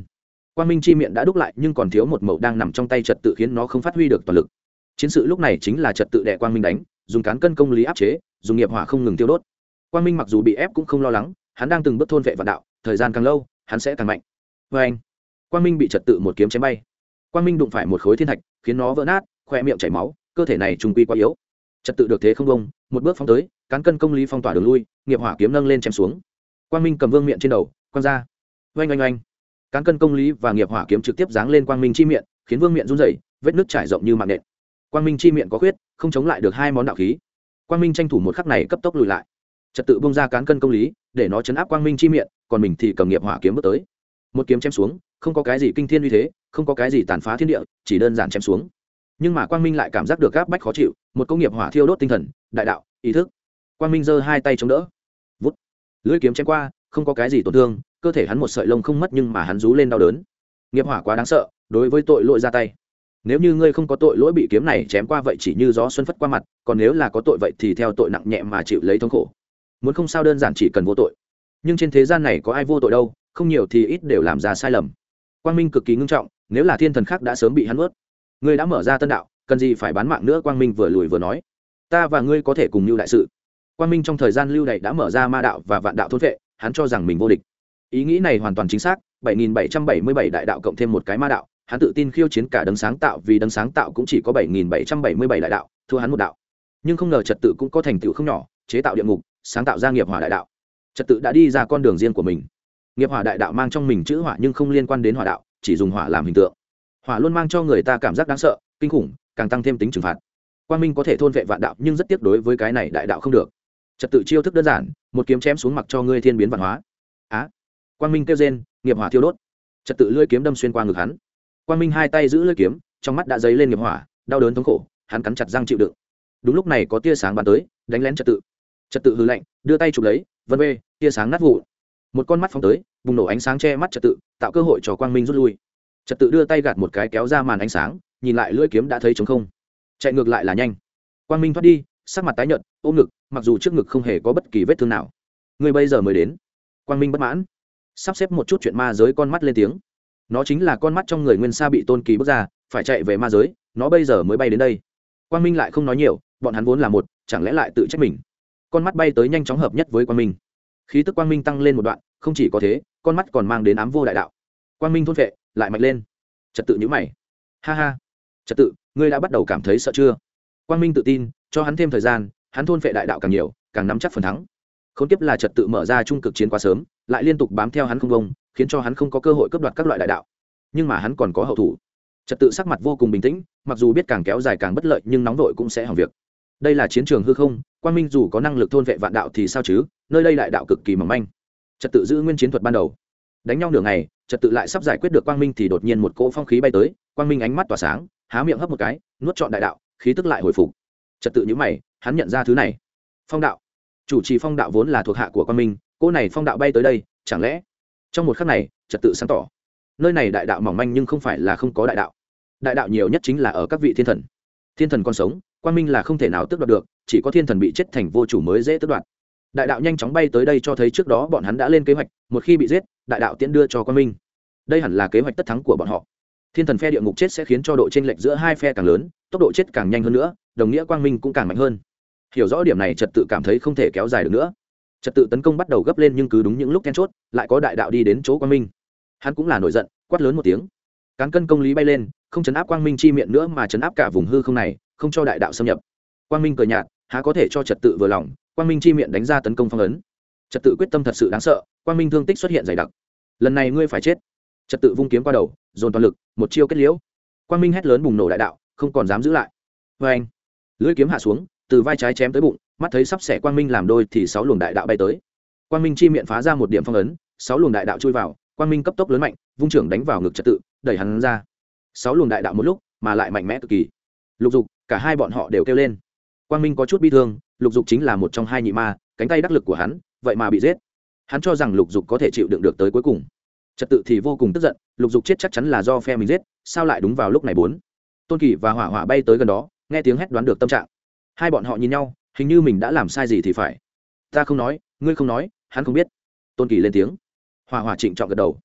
quang minh chi miệng đã đúc lại nhưng còn thiếu một mẩu đang nằm trong tay trật tự khiến nó không phát huy được toàn lực. Chiến sự lúc này chính là trật tự đè quang minh đánh, dùng cán cân công lý áp chế, dùng nghiệp hỏa không ngừng tiêu đốt. Quang minh mặc dù bị ép cũng không lo lắng, hắn đang từng bước thôn vệ vạn đạo, thời gian càng lâu hắn sẽ càng mạnh. Vê anh, quang minh bị trật tự một kiếm chém bay. Quang minh đụng phải một khối thiên thạch khiến nó vỡ nát, khoe miệng chảy máu, cơ thể này trùng quy quá yếu. Trật tự được thế không bông, một bước phóng tới, cán cân công lý phong tỏa đường lui, nghiệp hỏa kiếm nâng lên chém xuống. Quang minh cầm vương miệng trên đầu quăng ra. Oanh oanh oanh, cán cân công lý và nghiệp hỏa kiếm trực tiếp giáng lên quang minh chi miệng, khiến vương miệng run rẩy, vết nứt trải rộng như mạng nện. Quang minh chi miệng có khuyết, không chống lại được hai món đạo khí. Quang minh tranh thủ một khắc này cấp tốc lùi lại. Trật tự bung ra cán cân công lý để nó chấn áp quang minh chi miệng, còn mình thì cầm nghiệp hỏa kiếm bước tới. Một kiếm chém xuống, không có cái gì kinh thiên uy thế, không có cái gì tàn phá thiên địa, chỉ đơn giản chém xuống. Nhưng mà quang minh lại cảm giác được áp bách khó chịu, một công nghiệp hỏa thiêu đốt tinh thần, đại đạo, ý thức. Quang minh giơ hai tay chống đỡ, vút, lưỡi kiếm chém qua, không có cái gì tổn thương, cơ thể hắn một sợi lông không mất nhưng mà hắn rú lên đau đớn. Nghiệp hỏa quá đáng sợ, đối với tội lỗi ra tay. Nếu như ngươi không có tội lỗi bị kiếm này chém qua vậy chỉ như gió xuân phất qua mặt, còn nếu là có tội vậy thì theo tội nặng nhẹ mà chịu lấy thống khổ. Muốn không sao đơn giản chỉ cần vô tội. Nhưng trên thế gian này có ai vô tội đâu, không nhiều thì ít đều làm ra sai lầm. Quang minh cực kỳ ngưng trọng, nếu là thiên thần khác đã sớm bị hắn nuốt. Ngươi đã mở ra tân đạo, cần gì phải bán mạng nữa? Quang minh vừa lùi vừa nói, ta và ngươi có thể cùng lưu đại sự. Quang minh trong thời gian lưu đày đã mở ra ma đạo và vạn đạo thôn vệ, hắn cho rằng mình vô địch. Ý nghĩ này hoàn toàn chính xác, bảy nghìn bảy trăm bảy mươi bảy đại đạo cộng thêm một cái ma đạo, hắn tự tin khiêu chiến cả đấng sáng tạo, vì đấng sáng tạo cũng chỉ có bảy nghìn bảy trăm bảy mươi bảy đại đạo, thua hắn một đạo. Nhưng không ngờ trật tự cũng có thành tựu không nhỏ, chế tạo địa ngục, sáng tạo ra nghiệp hỏa đại đạo. Trật tự đã đi ra con đường riêng của mình. Nghiệp hỏa đại đạo mang trong mình chữ hỏa nhưng không liên quan đến hỏa đạo, chỉ dùng hỏa làm hình tượng. Hỏa luôn mang cho người ta cảm giác đáng sợ, kinh khủng, càng tăng thêm tính trừng phạt. Quang minh có thể thôn vệ vạn đạo nhưng rất tiếc đối với cái này đại đạo không được. Trật tự chiêu thức đơn giản, một kiếm chém xuống mặc cho ngươi thiên biến vạn hóa. Á! À, quang minh kêu rên, nghiệp hỏa thiêu đốt. Trật tự lưỡi kiếm đâm xuyên qua ngực hắn. Quang minh hai tay giữ lưỡi kiếm, trong mắt đã dấy lên nghiệp hỏa, đau đớn thống khổ, hắn cắn chặt răng chịu đựng. Đúng lúc này có tia sáng bắn tới, đánh lén trật tự. Trật tự hừ lạnh, đưa tay chụp lấy, vân vê, tia sáng nát vụn. Một con mắt phóng tới, bùng nổ ánh sáng che mắt trật tự, tạo cơ hội cho quang minh rút lui. Trật tự đưa tay gạt một cái kéo ra màn ánh sáng, nhìn lại lưỡi kiếm đã thấy trống không. Chạy ngược lại là nhanh. Quang minh thoát đi, sắc mặt tái nhợt, ôm ngực, mặc dù trước ngực không hề có bất kỳ vết thương nào. Người bây giờ mới đến. Quang minh bất mãn, sắp xếp một chút chuyện ma giới, con mắt lên tiếng. Nó chính là con mắt trong người nguyên sa bị tôn kỳ bước ra, phải chạy về ma giới, nó bây giờ mới bay đến đây. Quang minh lại không nói nhiều, bọn hắn vốn là một, chẳng lẽ lại tự trách mình. Con mắt bay tới nhanh chóng hợp nhất với quang minh, khí tức quang minh tăng lên một đoạn, không chỉ có thế, con mắt còn mang đến ám vô đại đạo. Quang minh thôn vệ lại mạnh lên. Trật tự nhíu mày, ha ha, trật tự, ngươi đã bắt đầu cảm thấy sợ chưa? Quang minh tự tin, cho hắn thêm thời gian, hắn thôn vệ đại đạo càng nhiều, càng nắm chắc phần thắng. Khốn kiếp là trật tự mở ra trung cực chiến quá sớm, lại liên tục bám theo hắn không bông, khiến cho hắn không có cơ hội cướp đoạt các loại đại đạo. Nhưng mà hắn còn có hậu thủ. Trật tự sắc mặt vô cùng bình tĩnh, mặc dù biết càng kéo dài càng bất lợi nhưng nóng vội cũng sẽ hỏng việc. Đây là chiến trường hư không, quang minh dù có năng lực thôn vệ vạn đạo thì sao chứ, nơi đây đại đạo cực kỳ mỏng manh. Trật tự giữ nguyên chiến thuật ban đầu, đánh nhau nửa ngày, trật tự lại sắp giải quyết được quang minh thì đột nhiên một cỗ phong khí bay tới, quang minh ánh mắt tỏa sáng, há miệng hấp một cái, nuốt trọn đại đạo, khí tức lại hồi phục. Trật tự nhíu mày, hắn nhận ra thứ này. Phong đạo, chủ trì phong đạo vốn là thuộc hạ của quang minh, cô này phong đạo bay tới đây, chẳng lẽ? Trong một khắc này, trật tự sáng tỏ, nơi này đại đạo mỏng manh nhưng không phải là không có đại đạo. Đại đạo nhiều nhất chính là ở các vị thiên thần. Thiên thần còn sống, quang minh là không thể nào tước đoạt được, chỉ có thiên thần bị chết thành vô chủ mới dễ tước đoạt. Đại đạo nhanh chóng bay tới đây cho thấy trước đó bọn hắn đã lên kế hoạch, một khi bị giết, đại đạo tiễn đưa cho quang minh. Đây hẳn là kế hoạch tất thắng của bọn họ. Thiên thần phe địa ngục chết sẽ khiến cho độ chênh lệch giữa hai phe càng lớn, tốc độ chết càng nhanh hơn nữa, đồng nghĩa quang minh cũng càng mạnh hơn. Hiểu rõ điểm này, trật tự cảm thấy không thể kéo dài được nữa. Trật tự tấn công bắt đầu gấp lên nhưng cứ đúng những lúc then chốt, lại có đại đạo đi đến chỗ quang minh. Hắn cũng là nổi giận, quát lớn một tiếng. Cán cân công lý bay lên, không chấn áp quang minh chi miệng nữa mà chấn áp cả vùng hư không này, không cho đại đạo xâm nhập. Quang minh cười nhạt, há có thể cho trật tự vừa lòng. Quang minh chi miệng đánh ra tấn công phong ấn. Trật tự quyết tâm thật sự đáng sợ, quang minh thương tích xuất hiện dày đặc. Lần này ngươi phải chết. Trật tự vung kiếm qua đầu, dồn toàn lực, một chiêu kết liễu. Quang minh hét lớn bùng nổ đại đạo, không còn dám giữ lại. Vê anh, lưỡi kiếm hạ xuống, từ vai trái chém tới bụng, mắt thấy sắp xẻ quang minh làm đôi thì sáu luồng đại đạo bay tới. Quang minh chi miệng phá ra một điểm phong ấn, sáu luồng đại đạo chui vào, quang minh cấp tốc lớn mạnh, vung trưởng đánh vào ngực trật tự, đẩy hắn ra. Sáu luồng đại đạo một lúc mà lại mạnh mẽ cực kỳ. Lục dục, cả hai bọn họ đều kêu lên. Quang minh có chút bi thương, lục dục chính là một trong hai nhị ma, cánh tay đắc lực của hắn, vậy mà bị giết. Hắn cho rằng lục dục có thể chịu đựng được tới cuối cùng. Trật tự thì vô cùng tức giận, lục dục chết chắc chắn là do phe mình giết, sao lại đúng vào lúc này? Bốn tôn kỳ và hỏa hỏa bay tới gần đó, nghe tiếng hét đoán được tâm trạng. Hai bọn họ nhìn nhau, hình như mình đã làm sai gì thì phải. Ta không nói, ngươi không nói, hắn không biết. Tôn kỳ lên tiếng. Hỏa hỏa trịnh trọng gật đầu.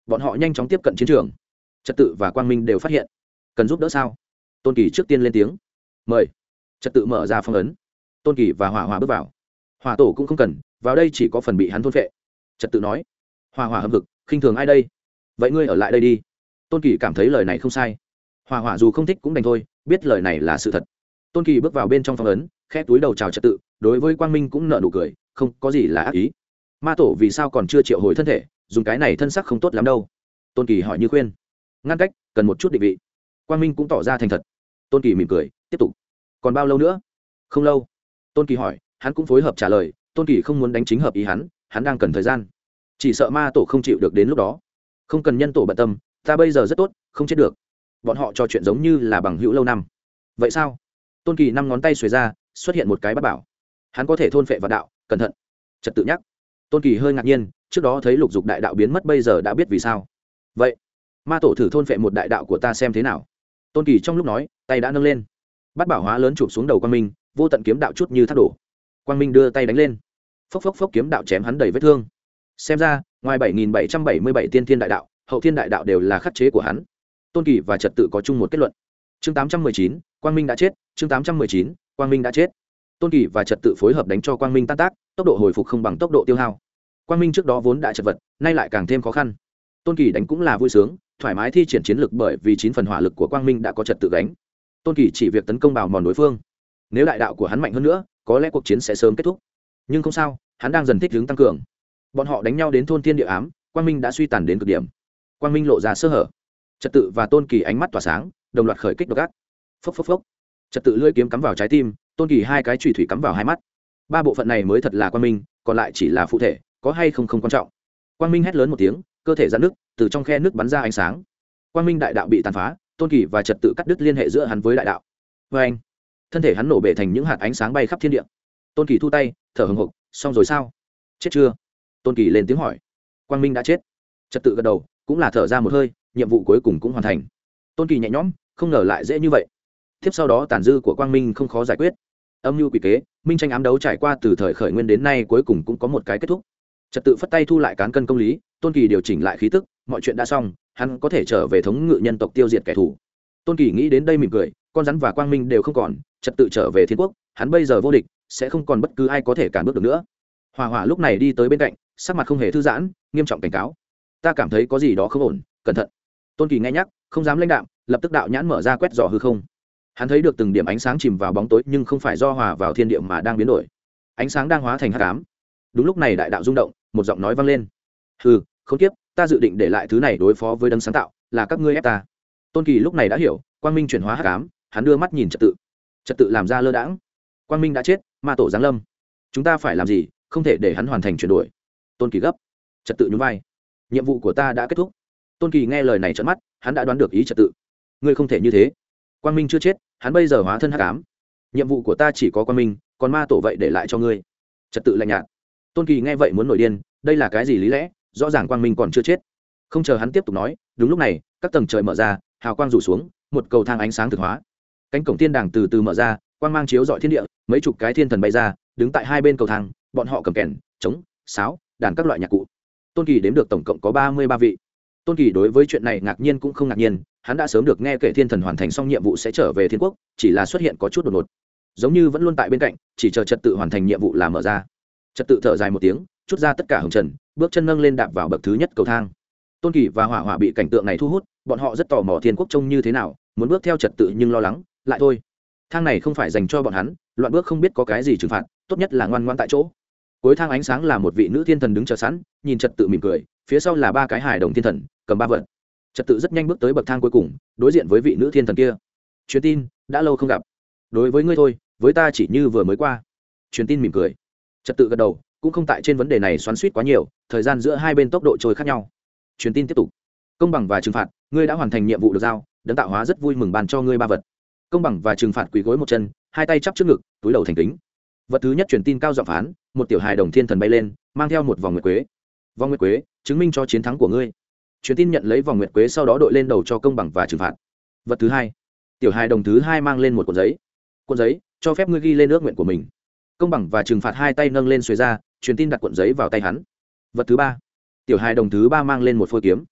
bọn họ nhanh chóng tiếp cận chiến trường. Trật tự và quang minh đều phát hiện. Cần giúp đỡ sao? Tôn Kỳ trước tiên lên tiếng. Mời. Trật tự mở ra phong ấn. Tôn Kỳ và hỏa hỏa bước vào. Hỏa tổ cũng không cần, vào đây chỉ có phần bị hắn thôn phệ. Trật tự nói. Hỏa hỏa hâm hực, khinh thường ai đây? Vậy ngươi ở lại đây đi. Tôn Kỳ cảm thấy lời này không sai. Hỏa hỏa dù không thích cũng đành thôi, biết lời này là sự thật. Tôn Kỳ bước vào bên trong phong ấn, khẽ túi đầu chào Trật tự, đối với quang minh cũng nở nụ cười, không có gì là ác ý. Ma tổ vì sao còn chưa triệu hồi thân thể, dùng cái này thân sắc không tốt lắm đâu. Tôn Kỳ hỏi như khuyên. Ngăn cách, cần một chút định vị. Quang minh cũng tỏ ra thành thật. Tôn Kỳ mỉm cười, tiếp tục. Còn bao lâu nữa? Không lâu. Tôn Kỳ hỏi, hắn cũng phối hợp trả lời. Tôn Kỳ không muốn đánh chính hợp ý hắn, hắn đang cần thời gian. Chỉ sợ ma tổ không chịu được đến lúc đó. Không cần nhân tổ bận tâm, ta bây giờ rất tốt, không chết được. Bọn họ trò chuyện giống như là bằng hữu lâu năm. Vậy sao? Tôn Kỳ năm ngón tay xuề ra, xuất hiện một cái bát bảo. Hắn có thể thôn phệ vạn đạo, cẩn thận. Trật tự nhắc. Tôn Kỳ hơi ngạc nhiên, trước đó thấy lục dục đại đạo biến mất, bây giờ đã biết vì sao. Vậy, ma tổ thử thôn phệ một đại đạo của ta xem thế nào. Tôn Kỳ trong lúc nói, tay đã nâng lên. Bát bảo hóa lớn chụp xuống đầu Quang Minh, vô tận kiếm đạo chút như thác đổ. Quang Minh đưa tay đánh lên. Phốc phốc phốc, kiếm đạo chém hắn đầy vết thương. Xem ra, ngoài bảy nghìn bảy trăm bảy mươi bảy tiên thiên đại đạo, hậu thiên đại đạo đều là khắc chế của hắn. Tôn Kỳ và Trật tự có chung một kết luận. Chương tám trăm mười chín, Quang Minh đã chết. Chương tám trăm mười chín, Quang Minh đã chết. Tôn Kỳ và Trật tự phối hợp đánh cho Quang Minh tan tác, tốc độ hồi phục không bằng tốc độ tiêu hao. Quang Minh trước đó vốn đã chật vật, nay lại càng thêm khó khăn. Tôn Kỳ đánh cũng là vui sướng, thoải mái thi triển chiến lực, bởi vì chín phần hỏa lực của Quang Minh đã có Trật tự gánh. Tôn Kỳ chỉ việc tấn công bào mòn đối phương. Nếu đại đạo của hắn mạnh hơn nữa, có lẽ cuộc chiến sẽ sớm kết thúc. Nhưng không sao, hắn đang dần thích ứng tăng cường. Bọn họ đánh nhau đến thôn thiên địa ám, Quang Minh đã suy tàn đến cực điểm. Quang Minh lộ ra sơ hở. Trật tự và Tôn Kỳ ánh mắt tỏa sáng, đồng loạt khởi kích độc ác. Phốc phốc phốc. Trật tự lưỡi kiếm cắm vào trái tim, Tôn Kỳ hai cái chùy thủy cắm vào hai mắt. Ba bộ phận này mới thật là Quang Minh, còn lại chỉ là phụ thể, có hay không không quan trọng. Quang Minh hét lớn một tiếng, cơ thể giãn nước, từ trong khe nước bắn ra ánh sáng. Quang Minh đại đạo bị tàn phá, Tôn Kỳ và Trật tự cắt đứt liên hệ giữa hắn với đại đạo. Và anh, thân thể hắn nổ bể thành những hạt ánh sáng bay khắp thiên địa. Tôn Kỳ thu tay, thở hổn hộc, xong rồi sao? Chết chưa? Tôn Kỳ lên tiếng hỏi. Quang Minh đã chết. Trật tự gật đầu, cũng là thở ra một hơi, nhiệm vụ cuối cùng cũng hoàn thành. Tôn Kỳ nhẹ nhõm, không ngờ lại dễ như vậy. Tiếp sau đó tàn dư của Quang Minh không khó giải quyết. Âm mưu quỷ kế, minh tranh ám đấu trải qua từ thời khởi nguyên đến nay cuối cùng cũng có một cái kết thúc. Trật tự phất tay thu lại cán cân công lý, Tôn Kỳ điều chỉnh lại khí tức, mọi chuyện đã xong, hắn có thể trở về thống ngự nhân tộc, tiêu diệt kẻ thù. Tôn Kỳ nghĩ đến đây mỉm cười, con rắn và Quang Minh đều không còn, Trật tự trở về thiên quốc, hắn bây giờ vô địch, sẽ không còn bất cứ ai có thể cản bước được nữa. Hỏa Hỏa lúc này đi tới bên cạnh, sắc mặt không hề thư giãn, nghiêm trọng cảnh cáo. Ta cảm thấy có gì đó không ổn, cẩn thận. Tôn Kỳ nghe nhắc, không dám lãnh đạm, lập tức đạo nhãn mở ra quét dò hư không. Hắn thấy được từng điểm ánh sáng chìm vào bóng tối, nhưng không phải do hòa vào thiên địa mà đang biến đổi. Ánh sáng đang hóa thành hắc ám. Đúng lúc này đại đạo rung động, một giọng nói vang lên. Hừ, khốn kiếp, ta dự định để lại thứ này đối phó với đấng sáng tạo, là các ngươi ép ta. Tôn Kỳ lúc này đã hiểu, Quang Minh chuyển hóa hắc ám, hắn đưa mắt nhìn Trật tự. Trật tự làm ra lơ đãng. Quang Minh đã chết, ma tổ giáng lâm. Chúng ta phải làm gì, không thể để hắn hoàn thành chuyển đổi. Tôn Kỳ gấp. Trật tự nhún vai. Nhiệm vụ của ta đã kết thúc. Tôn Kỳ nghe lời này trợn mắt, hắn đã đoán được ý Trật tự. Ngươi không thể như thế. Quang Minh chưa chết, hắn bây giờ hóa thân hắc ám. Nhiệm vụ của ta chỉ có Quang Minh, còn ma tổ vậy để lại cho ngươi. Trật tự lạnh nhạt. Tôn Kỳ nghe vậy muốn nổi điên, đây là cái gì lý lẽ, rõ ràng Quang Minh còn chưa chết. Không chờ hắn tiếp tục nói, đúng lúc này, các tầng trời mở ra, hào quang rủ xuống, một cầu thang ánh sáng thực hóa. Cánh cổng thiên đàng từ từ mở ra, quang mang chiếu rọi thiên địa, mấy chục cái thiên thần bay ra, đứng tại hai bên cầu thang, bọn họ cầm kèn, trống, sáo, đàn các loại nhạc cụ. Tôn Kỳ đếm được tổng cộng có ba mươi ba vị. Tôn Kỳ đối với chuyện này ngạc nhiên cũng không ngạc nhiên, hắn đã sớm được nghe kể thiên thần hoàn thành xong nhiệm vụ sẽ trở về thiên quốc, chỉ là xuất hiện có chút đột ngột, giống như vẫn luôn tại bên cạnh, chỉ chờ Trật tự hoàn thành nhiệm vụ là mở ra. Trật tự thở dài một tiếng, chút ra tất cả hồng trần, bước chân nâng lên đạp vào bậc thứ nhất cầu thang. Tôn Kỳ và Hỏa Hỏa bị cảnh tượng này thu hút, bọn họ rất tò mò thiên quốc trông như thế nào, muốn bước theo Trật tự nhưng lo lắng, lại thôi. Thang này không phải dành cho bọn hắn, loạn bước không biết có cái gì trừng phạt, tốt nhất là ngoan ngoãn tại chỗ. Cuối thang ánh sáng là một vị nữ thiên thần đứng chờ sẵn, nhìn Trật tự mỉm cười, phía sau là ba cái hài đồng thiên thần, cầm ba vật. Trật tự rất nhanh bước tới bậc thang cuối cùng, đối diện với vị nữ thiên thần kia. Truyền tin, đã lâu không gặp. Đối với ngươi thôi, với ta chỉ như vừa mới qua. Truyền tin mỉm cười. Trật tự gật đầu, cũng không tại trên vấn đề này xoắn xuýt quá nhiều, thời gian giữa hai bên tốc độ trôi khác nhau. Truyền tin tiếp tục. Công bằng và trừng phạt, ngươi đã hoàn thành nhiệm vụ được giao, đấng tạo hóa rất vui mừng bàn cho ngươi ba vật. Công bằng và trừng phạt quỳ gối một chân, hai tay chắp trước ngực, túi đầu thành kính. Vật thứ nhất truyền tin cao giọng phán, một tiểu hài đồng thiên thần bay lên, mang theo một vòng nguyệt quế. Vòng nguyệt quế, chứng minh cho chiến thắng của ngươi. Truyền tin nhận lấy vòng nguyệt quế, sau đó đội lên đầu cho công bằng và trừng phạt. Vật thứ hai, tiểu hài đồng thứ hai mang lên một cuộn giấy. Cuộn giấy cho phép ngươi ghi lên ước nguyện của mình. Công bằng và trừng phạt hai tay nâng lên xuề ra, truyền tin đặt cuộn giấy vào tay hắn. Vật thứ ba, tiểu hài đồng thứ ba mang lên một phôi kiếm.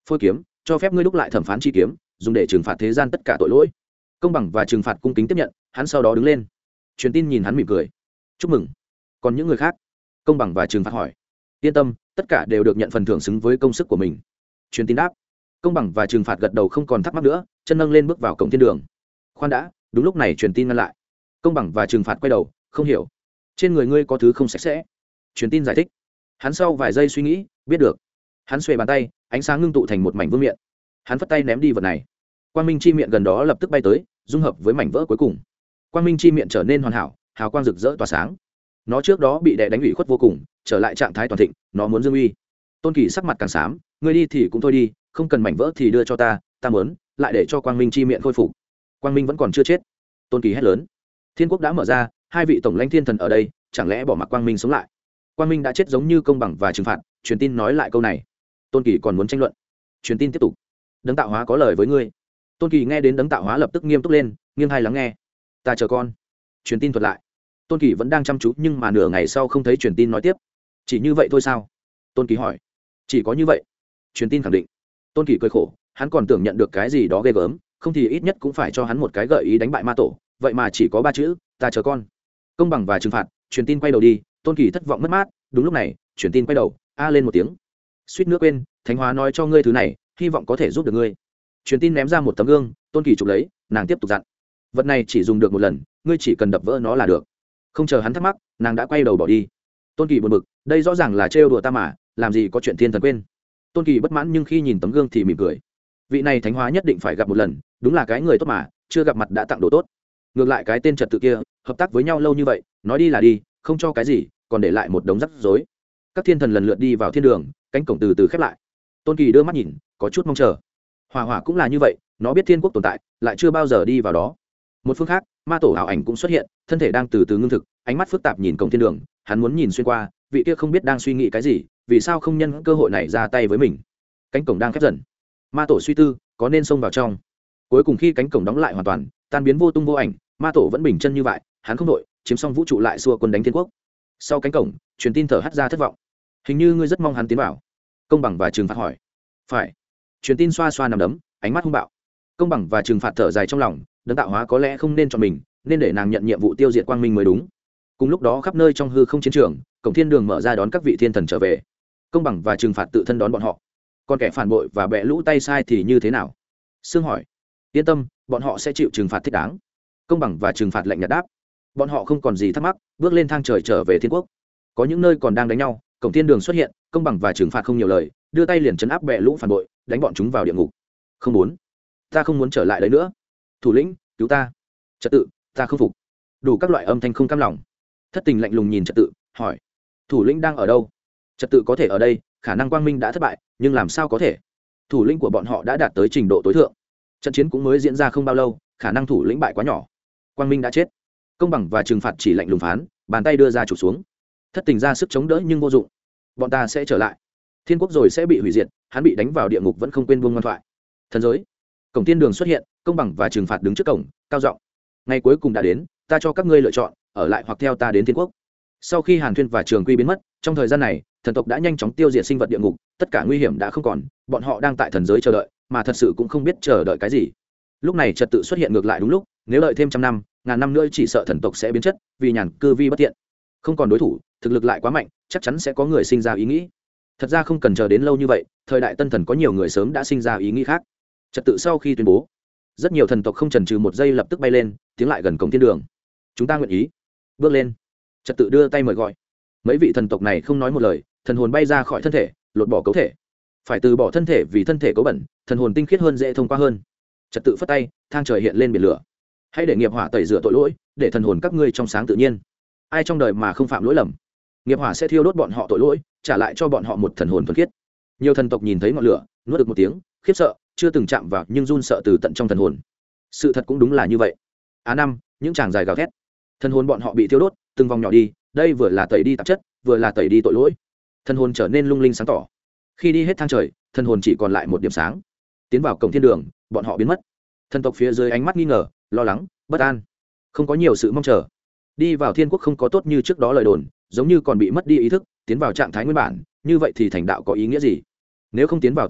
phôi kiếm cho phép ngươi đúc lại thẩm phán chi kiếm, dùng để trừng phạt thế gian tất cả tội lỗi. Công bằng và trừng phạt cung kính tiếp nhận, hắn sau đó đứng lên. Truyền tin nhìn hắn mỉm cười, chúc mừng. Còn những người khác? Công bằng và trừng phạt hỏi. Yên tâm, tất cả đều được nhận phần thưởng xứng với công sức của mình. Truyền tin đáp. Công bằng và trừng phạt gật đầu không còn thắc mắc nữa, chân nâng lên bước vào cổng thiên đường. Khoan đã, đúng lúc này truyền tin ngăn lại. Công bằng và trừng phạt quay đầu, không hiểu. Trên người ngươi có thứ không sạch sẽ. Truyền tin giải thích. Hắn sau vài giây suy nghĩ, biết được. Hắn xuề bàn tay, ánh sáng ngưng tụ thành một mảnh vương miện. Hắn phất tay ném đi vật này. Quang minh chi miệng gần đó lập tức bay tới, dung hợp với mảnh vỡ cuối cùng. Quang minh chi miệng trở nên hoàn hảo, hào quang rực rỡ tỏa sáng. Nó trước đó bị đè đánh ủy khuất vô cùng, trở lại trạng thái toàn thịnh, nó muốn dương uy. Tôn Kỳ sắc mặt càng xám, ngươi đi thì cũng thôi đi, không cần mảnh vỡ thì đưa cho ta, ta muốn, lại để cho quang minh chi miệng khôi phục. Quang minh vẫn còn chưa chết. Tôn Kỳ hét lớn. Thiên quốc đã mở ra, hai vị tổng lãnh thiên thần ở đây, chẳng lẽ bỏ mặc quang minh sống lại? Quang minh đã chết giống như công bằng và trừng phạt. Truyền tin nói lại câu này. Tôn Kỳ còn muốn tranh luận. Truyền tin tiếp tục. Đấng tạo hóa có lời với ngươi. Tôn Kỳ nghe đến đấng tạo hóa lập tức nghiêm túc lên, nghiêng hai lắng nghe. Ta chờ con. Truyền tin thuật lại. Tôn Kỳ vẫn đang chăm chú nhưng mà nửa ngày sau không thấy truyền tin nói tiếp. Chỉ như vậy thôi sao? Tôn Kỳ hỏi. Chỉ có như vậy. Truyền tin khẳng định. Tôn Kỳ cười khổ, hắn còn tưởng nhận được cái gì đó ghê gớm, không thì ít nhất cũng phải cho hắn một cái gợi ý đánh bại ma tổ, vậy mà chỉ có ba chữ, ta chờ con. Công bằng và trừng phạt. Truyền tin quay đầu đi, Tôn Kỳ thất vọng mất mát. Đúng lúc này, truyền tin quay đầu, a lên một tiếng. Suýt nữa quên, thánh hóa nói cho ngươi thứ này, hy vọng có thể giúp được ngươi. Truyền tin ném ra một tấm gương, Tôn Kỳ chụp lấy, nàng tiếp tục dặn. Vật này chỉ dùng được một lần, ngươi chỉ cần đập vỡ nó là được. Không chờ hắn thắc mắc, nàng đã quay đầu bỏ đi. Tôn Kỳ buồn bực, đây rõ ràng là trêu đùa ta mà, làm gì có chuyện thiên thần quên. Tôn Kỳ bất mãn nhưng khi nhìn tấm gương thì mỉm cười. Vị này thánh hóa nhất định phải gặp một lần, đúng là cái người tốt mà, chưa gặp mặt đã tặng đồ tốt. Ngược lại cái tên trật tự kia, hợp tác với nhau lâu như vậy, nói đi là đi, không cho cái gì, còn để lại một đống rắc rối. Các thiên thần lần lượt đi vào thiên đường, cánh cổng từ từ khép lại. Tôn Kỳ đưa mắt nhìn, có chút mong chờ. Hỏa Hỏa cũng là như vậy, nó biết thiên quốc tồn tại, lại chưa bao giờ đi vào đó. Một phương khác, ma tổ ảo ảnh cũng xuất hiện, thân thể đang từ từ ngưng thực, ánh mắt phức tạp nhìn cổng thiên đường, hắn muốn nhìn xuyên qua, vị kia không biết đang suy nghĩ cái gì, vì sao không nhân cơ hội này ra tay với mình. Cánh cổng đang khép dần, ma tổ suy tư, có nên xông vào trong. Cuối cùng khi cánh cổng đóng lại hoàn toàn, tan biến vô tung vô ảnh, ma tổ vẫn bình chân như vậy, hắn không đội, chiếm xong vũ trụ lại xua quân đánh thiên quốc. Sau cánh cổng, truyền tin thở hắt ra thất vọng. Hình như ngươi rất mong hắn tiến vào. Công bằng và trừng phạt hỏi. Phải. Truyền tin xoa xoa nằm đấm, ánh mắt hung bạo. Công bằng và trừng phạt thở dài trong lòng, đấng tạo hóa có lẽ không nên cho mình, nên để nàng nhận nhiệm vụ tiêu diệt quang minh mới đúng. Cùng lúc đó khắp nơi trong hư không chiến trường, cổng thiên đường mở ra đón các vị thiên thần trở về. Công bằng và trừng phạt tự thân đón bọn họ. Còn kẻ phản bội và bẹ lũ tay sai thì như thế nào? Sương hỏi. Yên tâm, bọn họ sẽ chịu trừng phạt thích đáng. Công bằng và trừng phạt lạnh nhạt đáp. Bọn họ không còn gì thắc mắc, bước lên thang trời trở về thiên quốc. Có những nơi còn đang đánh nhau, cổng thiên đường xuất hiện, công bằng và trừng phạt không nhiều lời, đưa tay liền chấn áp bẹ lũ phản bội, đánh bọn chúng vào địa ngục. Không muốn, ta không muốn trở lại đấy nữa. Thủ lĩnh, cứu ta. Trật tự, ta không phục. Đủ các loại âm thanh không cam lòng. Thất tình lạnh lùng nhìn trật tự, hỏi. Thủ lĩnh đang ở đâu? Trật tự có thể ở đây, khả năng quang minh đã thất bại, nhưng làm sao có thể? Thủ lĩnh của bọn họ đã đạt tới trình độ tối thượng. Trận chiến cũng mới diễn ra không bao lâu, khả năng thủ lĩnh bại quá nhỏ. Quang minh đã chết. Công bằng và trừng phạt chỉ lạnh lùng phán, bàn tay đưa ra chụp xuống. Thất tình ra sức chống đỡ nhưng vô dụng. Bọn ta sẽ trở lại. Thiên quốc rồi sẽ bị hủy diệt, hắn bị đánh vào địa ngục vẫn không quên buông ngoan thoại. Thần giới. Cổng thiên đường xuất hiện, công bằng và trừng phạt đứng trước cổng, cao giọng. Ngày cuối cùng đã đến, ta cho các ngươi lựa chọn, ở lại hoặc theo ta đến thiên quốc. Sau khi Hàn Thuyên và Trường Quy biến mất, trong thời gian này, thần tộc đã nhanh chóng tiêu diệt sinh vật địa ngục, tất cả nguy hiểm đã không còn, bọn họ đang tại thần giới chờ đợi, mà thật sự cũng không biết chờ đợi cái gì. Lúc này trật tự xuất hiện ngược lại đúng lúc, nếu đợi thêm trăm năm, ngàn năm nữa chỉ sợ thần tộc sẽ biến chất, vì nhàn cư vi bất tiện. Không còn đối thủ, thực lực lại quá mạnh, chắc chắn sẽ có người sinh ra ý nghĩ. Thật ra không cần chờ đến lâu như vậy, thời đại tân thần có nhiều người sớm đã sinh ra ý nghĩ khác. Trật tự sau khi tuyên bố, rất nhiều thần tộc không chần chừ một giây lập tức bay lên, tiến lại gần cổng thiên đường. Chúng ta nguyện ý. Bước lên. Trật tự đưa tay mời gọi. Mấy vị thần tộc này không nói một lời, thần hồn bay ra khỏi thân thể, lột bỏ cấu thể. Phải từ bỏ thân thể vì thân thể cấu bẩn, thần hồn tinh khiết hơn dễ thông qua hơn. Trật tự phất tay, thang trời hiện lên biển lửa. Hãy để nghiệp hỏa tẩy rửa tội lỗi, để thần hồn các ngươi trong sáng tự nhiên. Ai trong đời mà không phạm lỗi lầm, nghiệp hỏa sẽ thiêu đốt bọn họ tội lỗi, trả lại cho bọn họ một thần hồn thuần khiết. Nhiều thần tộc nhìn thấy ngọn lửa, nuốt được một tiếng, khiếp sợ, chưa từng chạm vào nhưng run sợ từ tận trong thần hồn. Sự thật cũng đúng là như vậy. Á năm, những chàng dài gào thét. Thần hồn bọn họ bị thiêu đốt, từng vòng nhỏ đi, đây vừa là tẩy đi tạp chất, vừa là tẩy đi tội lỗi. Thần hồn trở nên lung linh sáng tỏ. Khi đi hết thang trời, thần hồn chỉ còn lại một điểm sáng. Tiến vào cổng thiên đường, bọn họ biến mất. Thần tộc phía dưới ánh mắt nghi ngờ, lo lắng, bất an, không có nhiều sự mong chờ. Đi vào thiên quốc không có tốt như trước đó lời đồn, giống như còn bị mất đi ý thức, tiến vào trạng thái nguyên bản, như vậy thì thành đạo có ý nghĩa gì? Nếu không tiến vào thiên quốc,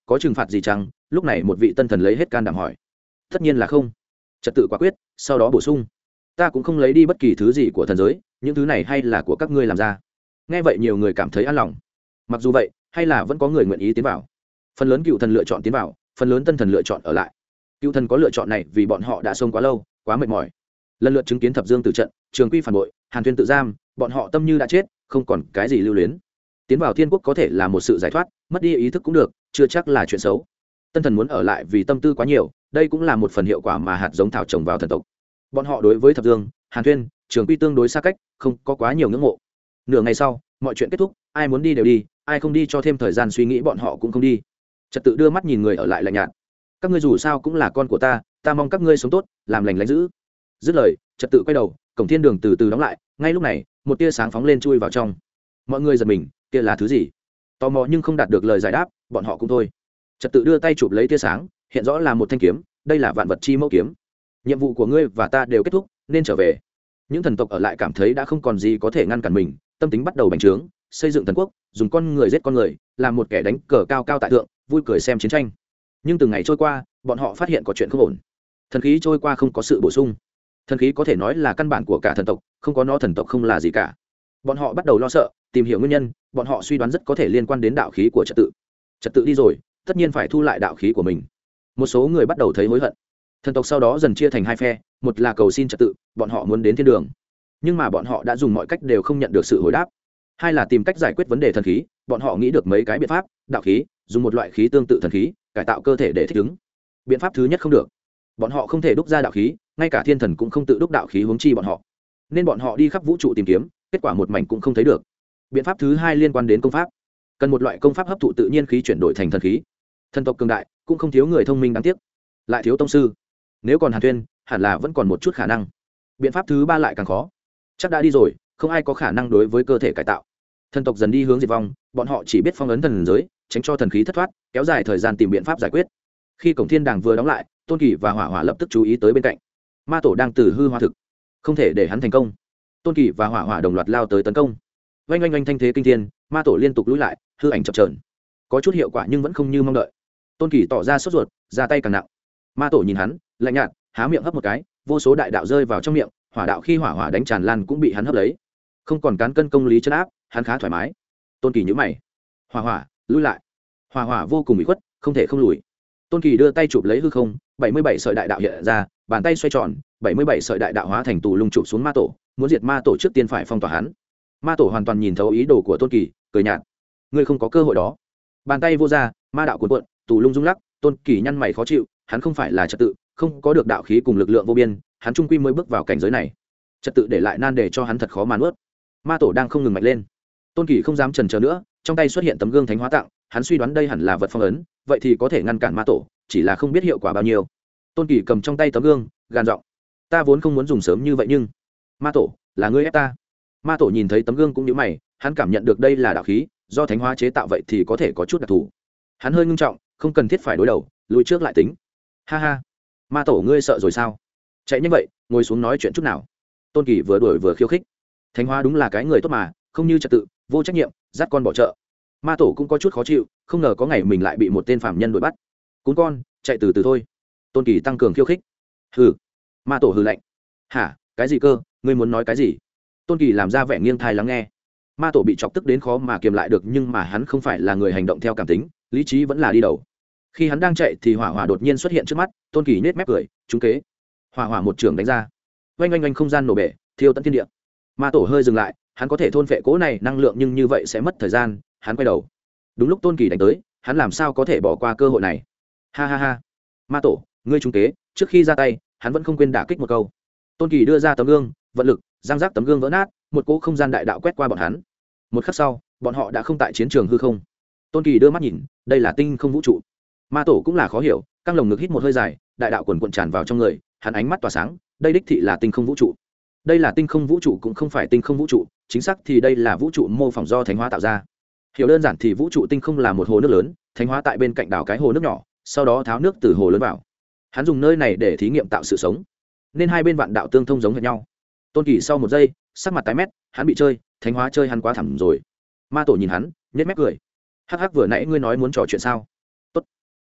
có trừng phạt gì chăng? Lúc này một vị tân thần lấy hết can đảm hỏi. Tất nhiên là không. Trật tự quả quyết, sau đó bổ sung, ta cũng không lấy đi bất kỳ thứ gì của thần giới, những thứ này hay là của các ngươi làm ra. Nghe vậy nhiều người cảm thấy an lòng. Mặc dù vậy, hay là vẫn có người nguyện ý tiến vào. Phần lớn cựu thần lựa chọn tiến vào, phần lớn tân thần lựa chọn ở lại. Cựu thần có lựa chọn này vì bọn họ đã sống quá lâu, quá mệt mỏi. Lần lượt chứng kiến Thập Dương tử trận, Trường Quy phản bội, Hàn Thuyên tự giam, bọn họ tâm như đã chết, không còn cái gì lưu luyến. Tiến vào thiên quốc có thể là một sự giải thoát, mất đi ý thức cũng được, chưa chắc là chuyện xấu. Tân thần muốn ở lại vì tâm tư quá nhiều, đây cũng là một phần hiệu quả mà hạt giống thảo trồng vào thần tộc. Bọn họ đối với Thập Dương, Hàn Thuyên, Trường Quy tương đối xa cách, không có quá nhiều ngưỡng mộ. Nửa ngày sau, mọi chuyện kết thúc, ai muốn đi đều đi, ai không đi cho thêm thời gian suy nghĩ bọn họ cũng không đi. Trật tự đưa mắt nhìn người ở lại lạnh nhạt. Các ngươi dù sao cũng là con của ta, ta mong các ngươi sống tốt, làm lành lánh giữ. Dứt lời, Trật tự quay đầu, cổng thiên đường từ từ đóng lại. Ngay lúc này, một tia sáng phóng lên chui vào trong. Mọi người giật mình, kia là thứ gì? Tò mò nhưng không đạt được lời giải đáp, bọn họ cũng thôi. Trật tự đưa tay chụp lấy tia sáng, hiện rõ là một thanh kiếm, đây là vạn vật chi mẫu kiếm. Nhiệm vụ của ngươi và ta đều kết thúc, nên trở về. Những thần tộc ở lại cảm thấy đã không còn gì có thể ngăn cản mình, tâm tính bắt đầu bành trướng, xây dựng thần quốc, dùng con người giết con người, làm một kẻ đánh cờ cao cao tại thượng, vui cười xem chiến tranh. Nhưng từng ngày trôi qua, bọn họ phát hiện có chuyện không ổn. Thần khí trôi qua không có sự bổ sung. Thần khí có thể nói là căn bản của cả thần tộc, không có nó thần tộc không là gì cả. Bọn họ bắt đầu lo sợ, tìm hiểu nguyên nhân, bọn họ suy đoán rất có thể liên quan đến đạo khí của trật tự. Trật tự đi rồi, tất nhiên phải thu lại đạo khí của mình. Một số người bắt đầu thấy hối hận. Thần tộc sau đó dần chia thành hai phe, một là cầu xin trật tự, bọn họ muốn đến thiên đường, nhưng mà bọn họ đã dùng mọi cách đều không nhận được sự hồi đáp. Hai là tìm cách giải quyết vấn đề thần khí, bọn họ nghĩ được mấy cái biện pháp, đạo khí, dùng một loại khí tương tự thần khí, cải tạo cơ thể để thích ứng. Biện pháp thứ nhất không được, bọn họ không thể đúc ra đạo khí, ngay cả thiên thần cũng không tự đúc đạo khí huống chi bọn họ, nên bọn họ đi khắp vũ trụ tìm kiếm, kết quả một mảnh cũng không thấy được. Biện pháp thứ hai liên quan đến công pháp, cần một loại công pháp hấp thụ tự nhiên khí chuyển đổi thành thần khí. Thần tộc cường đại cũng không thiếu người thông minh đáng tiếc, lại thiếu tông sư. Nếu còn Hàn Thuyên, hẳn là vẫn còn một chút khả năng. Biện pháp thứ ba lại càng khó, chắc đã đi rồi, không ai có khả năng đối với cơ thể cải tạo. Thần tộc dần đi hướng diệt vong, bọn họ chỉ biết phong ấn thần giới, tránh cho thần khí thất thoát, kéo dài thời gian tìm biện pháp giải quyết. Khi cổng thiên đàng vừa đóng lại, Tôn Kỳ và Hỏa Hỏa lập tức chú ý tới bên cạnh. Ma tổ đang từ hư hóa thực, không thể để hắn thành công. Tôn Kỳ và Hỏa Hỏa đồng loạt lao tới tấn công. Oanh oanh oanh thanh thế kinh thiên, ma tổ liên tục lùi lại, hư ảnh chập chờn, có chút hiệu quả nhưng vẫn không như mong đợi. Tôn Kỳ tỏ ra sốt ruột, ra tay càng nặng. Ma tổ nhìn hắn, lạnh nhạt, há miệng hấp một cái, vô số đại đạo rơi vào trong miệng, hỏa đạo khi hỏa hỏa đánh tràn lan cũng bị hắn hấp lấy, không còn cán cân công lý chân áp, hắn khá thoải mái. Tôn Kỳ nhíu mày, hỏa hỏa lùi lại. Hỏa hỏa vô cùng bị khuất, không thể không lùi. Tôn Kỳ đưa tay chụp lấy hư không, bảy mươi bảy sợi đại đạo hiện ra, bàn tay xoay tròn, bảy mươi bảy sợi đại đạo hóa thành tù lung chụp xuống ma tổ, muốn diệt ma tổ trước tiên phải phong tỏa hắn. Ma tổ hoàn toàn nhìn thấu ý đồ của Tôn Kỳ, cười nhạt, ngươi không có cơ hội đó. Bàn tay vô ra, ma đạo cuộn cuộn, tù lung rung lắc. Tôn Kỳ nhăn mày khó chịu, hắn không phải là trật tự, không có được đạo khí cùng lực lượng vô biên, hắn trung quy mới bước vào cảnh giới này. Trật tự để lại nan đề cho hắn thật khó mà nuốt. Ma tổ đang không ngừng mạnh lên. Tôn Kỳ không dám chần chờ nữa, trong tay xuất hiện tấm gương thánh hóa tặng, hắn suy đoán đây hẳn là vật phong ấn, vậy thì có thể ngăn cản ma tổ, chỉ là không biết hiệu quả bao nhiêu. Tôn Kỳ cầm trong tay tấm gương, gàn giọng, ta vốn không muốn dùng sớm như vậy nhưng ma tổ, là ngươi ép ta. Ma tổ nhìn thấy tấm gương cũng nhíu mày, hắn cảm nhận được đây là đạo khí, do thánh hóa chế tạo vậy thì có thể có chút đặc thù. Hắn hơi ngưng trọng, không cần thiết phải đối đầu, lùi trước lại tính. Ha ha, ma tổ ngươi sợ rồi sao? Chạy nhanh vậy, ngồi xuống nói chuyện chút nào. Tôn Kỳ vừa đuổi vừa khiêu khích. Thánh hóa đúng là cái người tốt mà, không như trật tự, vô trách nhiệm, dắt con bỏ chợ. Ma tổ cũng có chút khó chịu, không ngờ có ngày mình lại bị một tên phạm nhân đuổi bắt. Cún con, chạy từ từ thôi. Tôn Kỳ tăng cường khiêu khích. Hừ. Ma tổ hừ lạnh. Hả, cái gì cơ, ngươi muốn nói cái gì? Tôn Kỳ làm ra vẻ nghiêng thai lắng nghe. Ma tổ bị chọc tức đến khó mà kiềm lại được, nhưng mà hắn không phải là người hành động theo cảm tính, lý trí vẫn là đi đầu. Khi hắn đang chạy thì hỏa hỏa đột nhiên xuất hiện trước mắt. Tôn Kỳ nết mép cười, trúng kế. Hỏa hỏa một trường đánh ra, oanh oanh oanh, không gian nổ bể, thiêu tận thiên địa. Ma tổ hơi dừng lại, hắn có thể thôn phệ cỗ này năng lượng nhưng như vậy sẽ mất thời gian. Hắn quay đầu, đúng lúc Tôn Kỳ đánh tới, hắn làm sao có thể bỏ qua cơ hội này. Ha ha ha, ma tổ, ngươi trúng kế. Trước khi ra tay, hắn vẫn không quên đả kích một câu. Tôn Kỳ đưa ra tấm gương, vận lực, giang giác tấm gương vỡ nát, một cỗ không gian đại đạo quét qua bọn hắn. Một khắc sau, bọn họ đã không tại chiến trường hư không. Tôn Kỳ đưa mắt nhìn, đây là tinh không vũ trụ. Ma tổ cũng là khó hiểu, căng lồng ngực hít một hơi dài, đại đạo quần quần tràn vào trong người, hắn ánh mắt tỏa sáng, đây đích thị là tinh không vũ trụ. Đây là tinh không vũ trụ cũng không phải tinh không vũ trụ, chính xác thì đây là vũ trụ mô phỏng do thánh hóa tạo ra. Hiểu đơn giản thì vũ trụ tinh không là một hồ nước lớn, thánh hóa tại bên cạnh đảo cái hồ nước nhỏ, sau đó tháo nước từ hồ lớn vào. Hắn dùng nơi này để thí nghiệm tạo sự sống, nên hai bên vạn đạo tương thông giống hệt nhau. Tôn Kỳ sau một giây, sắc mặt tái mét, hắn bị chơi, thánh hóa chơi hắn quá thẳm rồi. Ma tổ nhìn hắn, nhếch mép cười, hắc hắc, vừa nãy ngươi nói muốn trò chuyện sao? Tốt,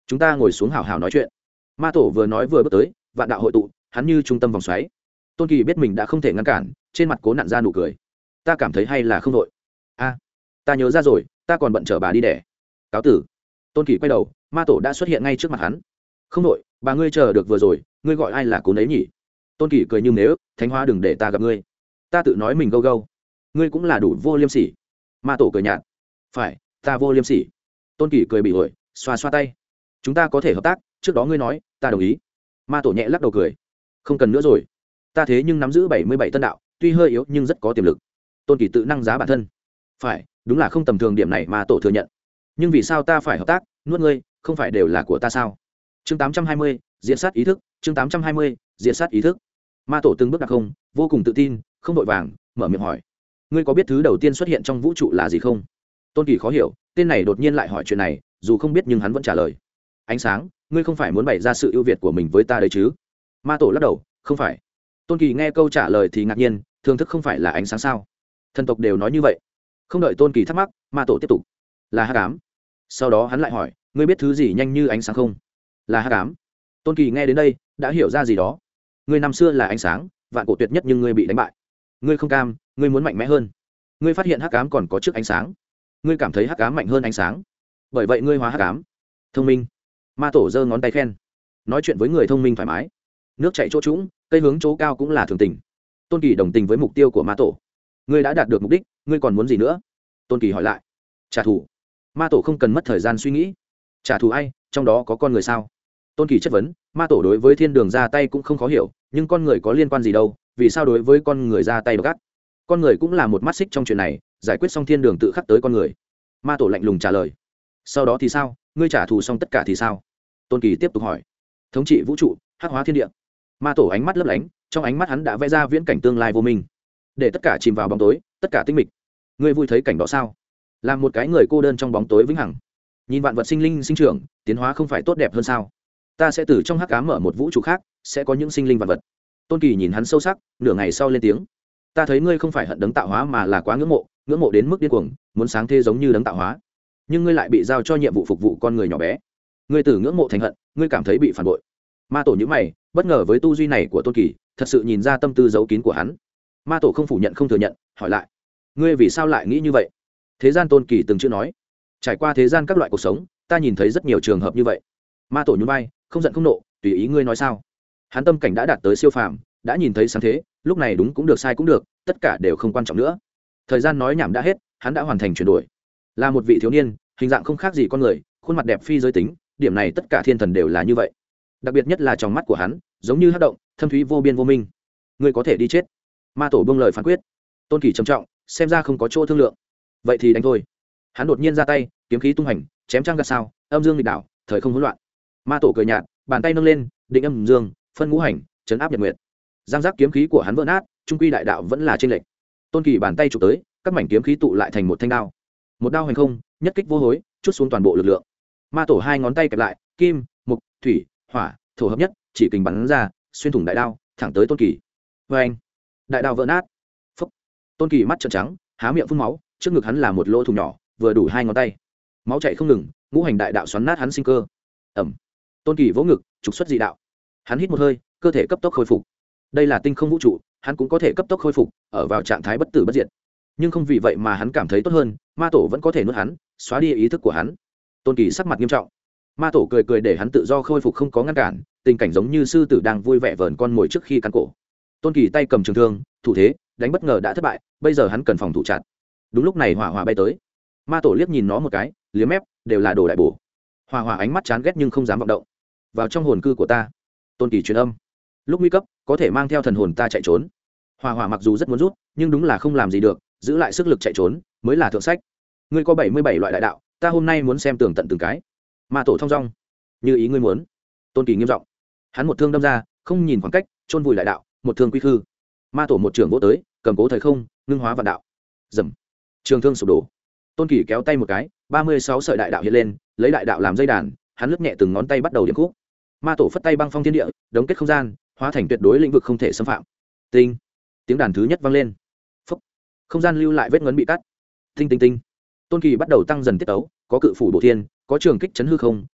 chúng ta ngồi xuống hào hào nói chuyện. Ma tổ vừa nói vừa bước tới, vạn đạo hội tụ, hắn như trung tâm vòng xoáy. Tôn Kỳ biết mình đã không thể ngăn cản, trên mặt cố nặn ra nụ cười. Ta cảm thấy hay là không đội. A, ta nhớ ra rồi, ta còn bận chở bà đi đẻ. Cáo tử. Tôn Kỳ quay đầu, ma tổ đã xuất hiện ngay trước mặt hắn. Không đội, bà ngươi chờ được vừa rồi, ngươi gọi ai là cún ấy nhỉ? Tôn Kỳ cười như nếu, Thánh Hóa đừng để ta gặp ngươi. Ta tự nói mình gâu gâu. Ngươi cũng là đủ vô liêm sỉ. Ma tổ cười nhạt. Phải, ta vô liêm sỉ. Tôn Kỳ cười bị ổi, xoa xoa tay. Chúng ta có thể hợp tác, trước đó ngươi nói, ta đồng ý. Ma tổ nhẹ lắc đầu cười. Không cần nữa rồi. Ta thế nhưng nắm giữ bảy mươi bảy tân đạo, tuy hơi yếu nhưng rất có tiềm lực. Tôn Kỳ tự năng giá bản thân. Phải, đúng là không tầm thường, điểm này Ma tổ thừa nhận. Nhưng vì sao ta phải hợp tác, nuốt ngươi, không phải đều là của ta sao? Chương tám trăm hai mươi, diện sát ý thức, chương tám trăm hai mươi, diện sát ý thức. Ma tổ từng bước đặc không, vô cùng tự tin, không vội vàng, mở miệng hỏi. Ngươi có biết thứ đầu tiên xuất hiện trong vũ trụ là gì không? Tôn Kỳ khó hiểu, tên này đột nhiên lại hỏi chuyện này, dù không biết nhưng hắn vẫn trả lời. Ánh sáng, ngươi không phải muốn bày ra sự ưu việt của mình với ta đấy chứ? Ma tổ lắc đầu, không phải. Tôn Kỳ nghe câu trả lời thì ngạc nhiên, thường thức không phải là ánh sáng sao? Thần tộc đều nói như vậy. Không đợi Tôn Kỳ thắc mắc, ma tổ tiếp tục. Là hắc ám. Sau đó hắn lại hỏi, ngươi biết thứ gì nhanh như ánh sáng không? Là hắc ám. Tôn Kỳ nghe đến đây, đã hiểu ra gì đó. Ngươi năm xưa là ánh sáng, vạn cổ tuyệt nhất, nhưng ngươi bị đánh bại. Ngươi không cam, ngươi muốn mạnh mẽ hơn. Ngươi phát hiện hắc ám còn có trước ánh sáng. Ngươi cảm thấy hắc ám mạnh hơn ánh sáng. Bởi vậy ngươi hóa hắc ám. Thông minh. Ma tổ giơ ngón tay khen. Nói chuyện với người thông minh thoải mái. Nước chảy chỗ trũng, cây hướng chỗ cao cũng là thường tình. Tôn Kỳ đồng tình với mục tiêu của ma tổ. Ngươi đã đạt được mục đích, ngươi còn muốn gì nữa? Tôn Kỳ hỏi lại. Trả thù. Ma tổ không cần mất thời gian suy nghĩ. Trả thù ai, trong đó có con người sao? Tôn Kỳ chất vấn. Ma tổ đối với thiên đường ra tay cũng không khó hiểu, nhưng con người có liên quan gì đâu, vì sao đối với con người ra tay gắt? Con người cũng là một mắt xích trong chuyện này, giải quyết xong thiên đường tự khắc tới con người. Ma tổ lạnh lùng trả lời. Sau đó thì sao, ngươi trả thù xong tất cả thì sao? Tôn Kỳ tiếp tục hỏi. Thống trị vũ trụ, hắc hóa thiên địa. Ma tổ ánh mắt lấp lánh, trong ánh mắt hắn đã vẽ ra viễn cảnh tương lai vô minh, để tất cả chìm vào bóng tối, tất cả tinh mịch. Ngươi vui thấy cảnh đó sao? Làm một cái người cô đơn trong bóng tối vĩnh hằng, nhìn vạn vật sinh linh sinh trưởng tiến hóa không phải tốt đẹp hơn sao? Ta sẽ từ trong hắc ám mở một vũ trụ khác, sẽ có những sinh linh vạn vật. Tôn Kỳ nhìn hắn sâu sắc, nửa ngày sau lên tiếng. Ta thấy ngươi không phải hận đấng tạo hóa mà là quá ngưỡng mộ, ngưỡng mộ đến mức điên cuồng, muốn sáng thế giống như đấng tạo hóa. Nhưng ngươi lại bị giao cho nhiệm vụ phục vụ con người nhỏ bé. Ngươi từ ngưỡng mộ thành hận, ngươi cảm thấy bị phản bội. Ma tổ nhíu mày, bất ngờ với tu duy này của Tôn Kỳ, thật sự nhìn ra tâm tư giấu kín của hắn. Ma tổ không phủ nhận không thừa nhận, hỏi lại. Ngươi vì sao lại nghĩ như vậy? Thế gian, Tôn Kỳ từng chữ nói. Trải qua thế gian các loại cuộc sống, ta nhìn thấy rất nhiều trường hợp như vậy. Ma tổ nhún vai, không giận không nộ, tùy ý ngươi nói sao. Hắn tâm cảnh đã đạt tới siêu phàm, đã nhìn thấy sáng thế, lúc này đúng cũng được sai cũng được, tất cả đều không quan trọng nữa. Thời gian nói nhảm đã hết, hắn đã hoàn thành chuyển đổi, là một vị thiếu niên, hình dạng không khác gì con người, khuôn mặt đẹp phi giới tính, điểm này tất cả thiên thần đều là như vậy. Đặc biệt nhất là trong mắt của hắn, giống như hắc động, thâm thúy vô biên vô minh. Ngươi có thể đi chết. Ma tổ buông lời phán quyết. Tôn Kỳ trầm trọng, xem ra không có chỗ thương lượng, vậy thì đánh thôi. Hắn đột nhiên ra tay, kiếm khí tung hành, chém trăng gạt sao, âm dương nghịch đảo, thời không hỗn loạn. Ma tổ cười nhạt, bàn tay nâng lên, định âm dương, phân ngũ hành, chấn áp nhật nguyệt. Giang giác kiếm khí của hắn vỡ nát, trung quy đại đạo vẫn là trên lệch. Tôn Kỳ bàn tay chụp tới, các mảnh kiếm khí tụ lại thành một thanh đao. Một đao hành không, nhất kích vô hối, chút xuống toàn bộ lực lượng. Ma tổ hai ngón tay kẹp lại, kim, mộc, thủy, hỏa, thổ hợp nhất, chỉ kình bắn ra, xuyên thủng đại đao, thẳng tới Tôn Kỳ. Oeng! Đại đao vỡ nát. Phốc! Tôn Kỳ mắt trợn trắng, há miệng phun máu, trước ngực hắn là một lỗ thủng nhỏ, vừa đủ hai ngón tay. Máu chảy không ngừng, ngũ hành đại đạo xoắn nát hắn sinh cơ. Ẩm! Tôn Kỳ vỗ ngực, trục xuất dị đạo. Hắn hít một hơi, cơ thể cấp tốc khôi phục. Đây là tinh không vũ trụ, hắn cũng có thể cấp tốc khôi phục, ở vào trạng thái bất tử bất diệt. Nhưng không vì vậy mà hắn cảm thấy tốt hơn, ma tổ vẫn có thể nuốt hắn, xóa đi ý thức của hắn. Tôn Kỳ sắc mặt nghiêm trọng. Ma tổ cười cười để hắn tự do khôi phục không có ngăn cản, tình cảnh giống như sư tử đang vui vẻ vờn con mồi trước khi cắn cổ. Tôn Kỳ tay cầm trường thương, thủ thế, đánh bất ngờ đã thất bại, bây giờ hắn cần phòng thủ chặt. Đúng lúc này hỏa hỏa bay tới. Ma tổ liếc nhìn nó một cái, liếm mép, đều là đồ đại bổ. Hỏa hỏa ánh mắt chán ghét nhưng không dám vọng động. Vào trong hồn cư của ta. Tôn Kỳ truyền âm. Lúc nguy cấp, có thể mang theo thần hồn ta chạy trốn. Hỏa hỏa mặc dù rất muốn rút, nhưng đúng là không làm gì được, giữ lại sức lực chạy trốn mới là thượng sách. Ngươi có bảy mươi bảy loại đại đạo, ta hôm nay muốn xem tường tận từng cái. Ma tổ thong dong. Như ý ngươi muốn. Tôn Kỳ nghiêm giọng. Hắn một thương đâm ra, không nhìn khoảng cách, chôn vùi đại đạo, một thương quy khư. Ma tổ một trường vỗ tới, cầm cố thời không, ngưng hóa vạn đạo. Dầm. Trường thương sụp đổ. Tôn Kỳ kéo tay một cái, ba mươi sáu sợi đại đạo hiện lên, lấy đại đạo làm dây đàn, hắn lướt nhẹ từng ngón tay bắt đầu điểm khúc. Ma tổ phất tay băng phong thiên địa, đống kết không gian, hóa thành tuyệt đối lĩnh vực không thể xâm phạm. Tinh. Tiếng đàn thứ nhất vang lên. Phúc. Không gian lưu lại vết ngấn bị cắt. Tinh tinh tinh. Tôn Kỳ bắt đầu tăng dần tiết tấu, có cự phủ bổ thiên, có trường kích chấn hư không,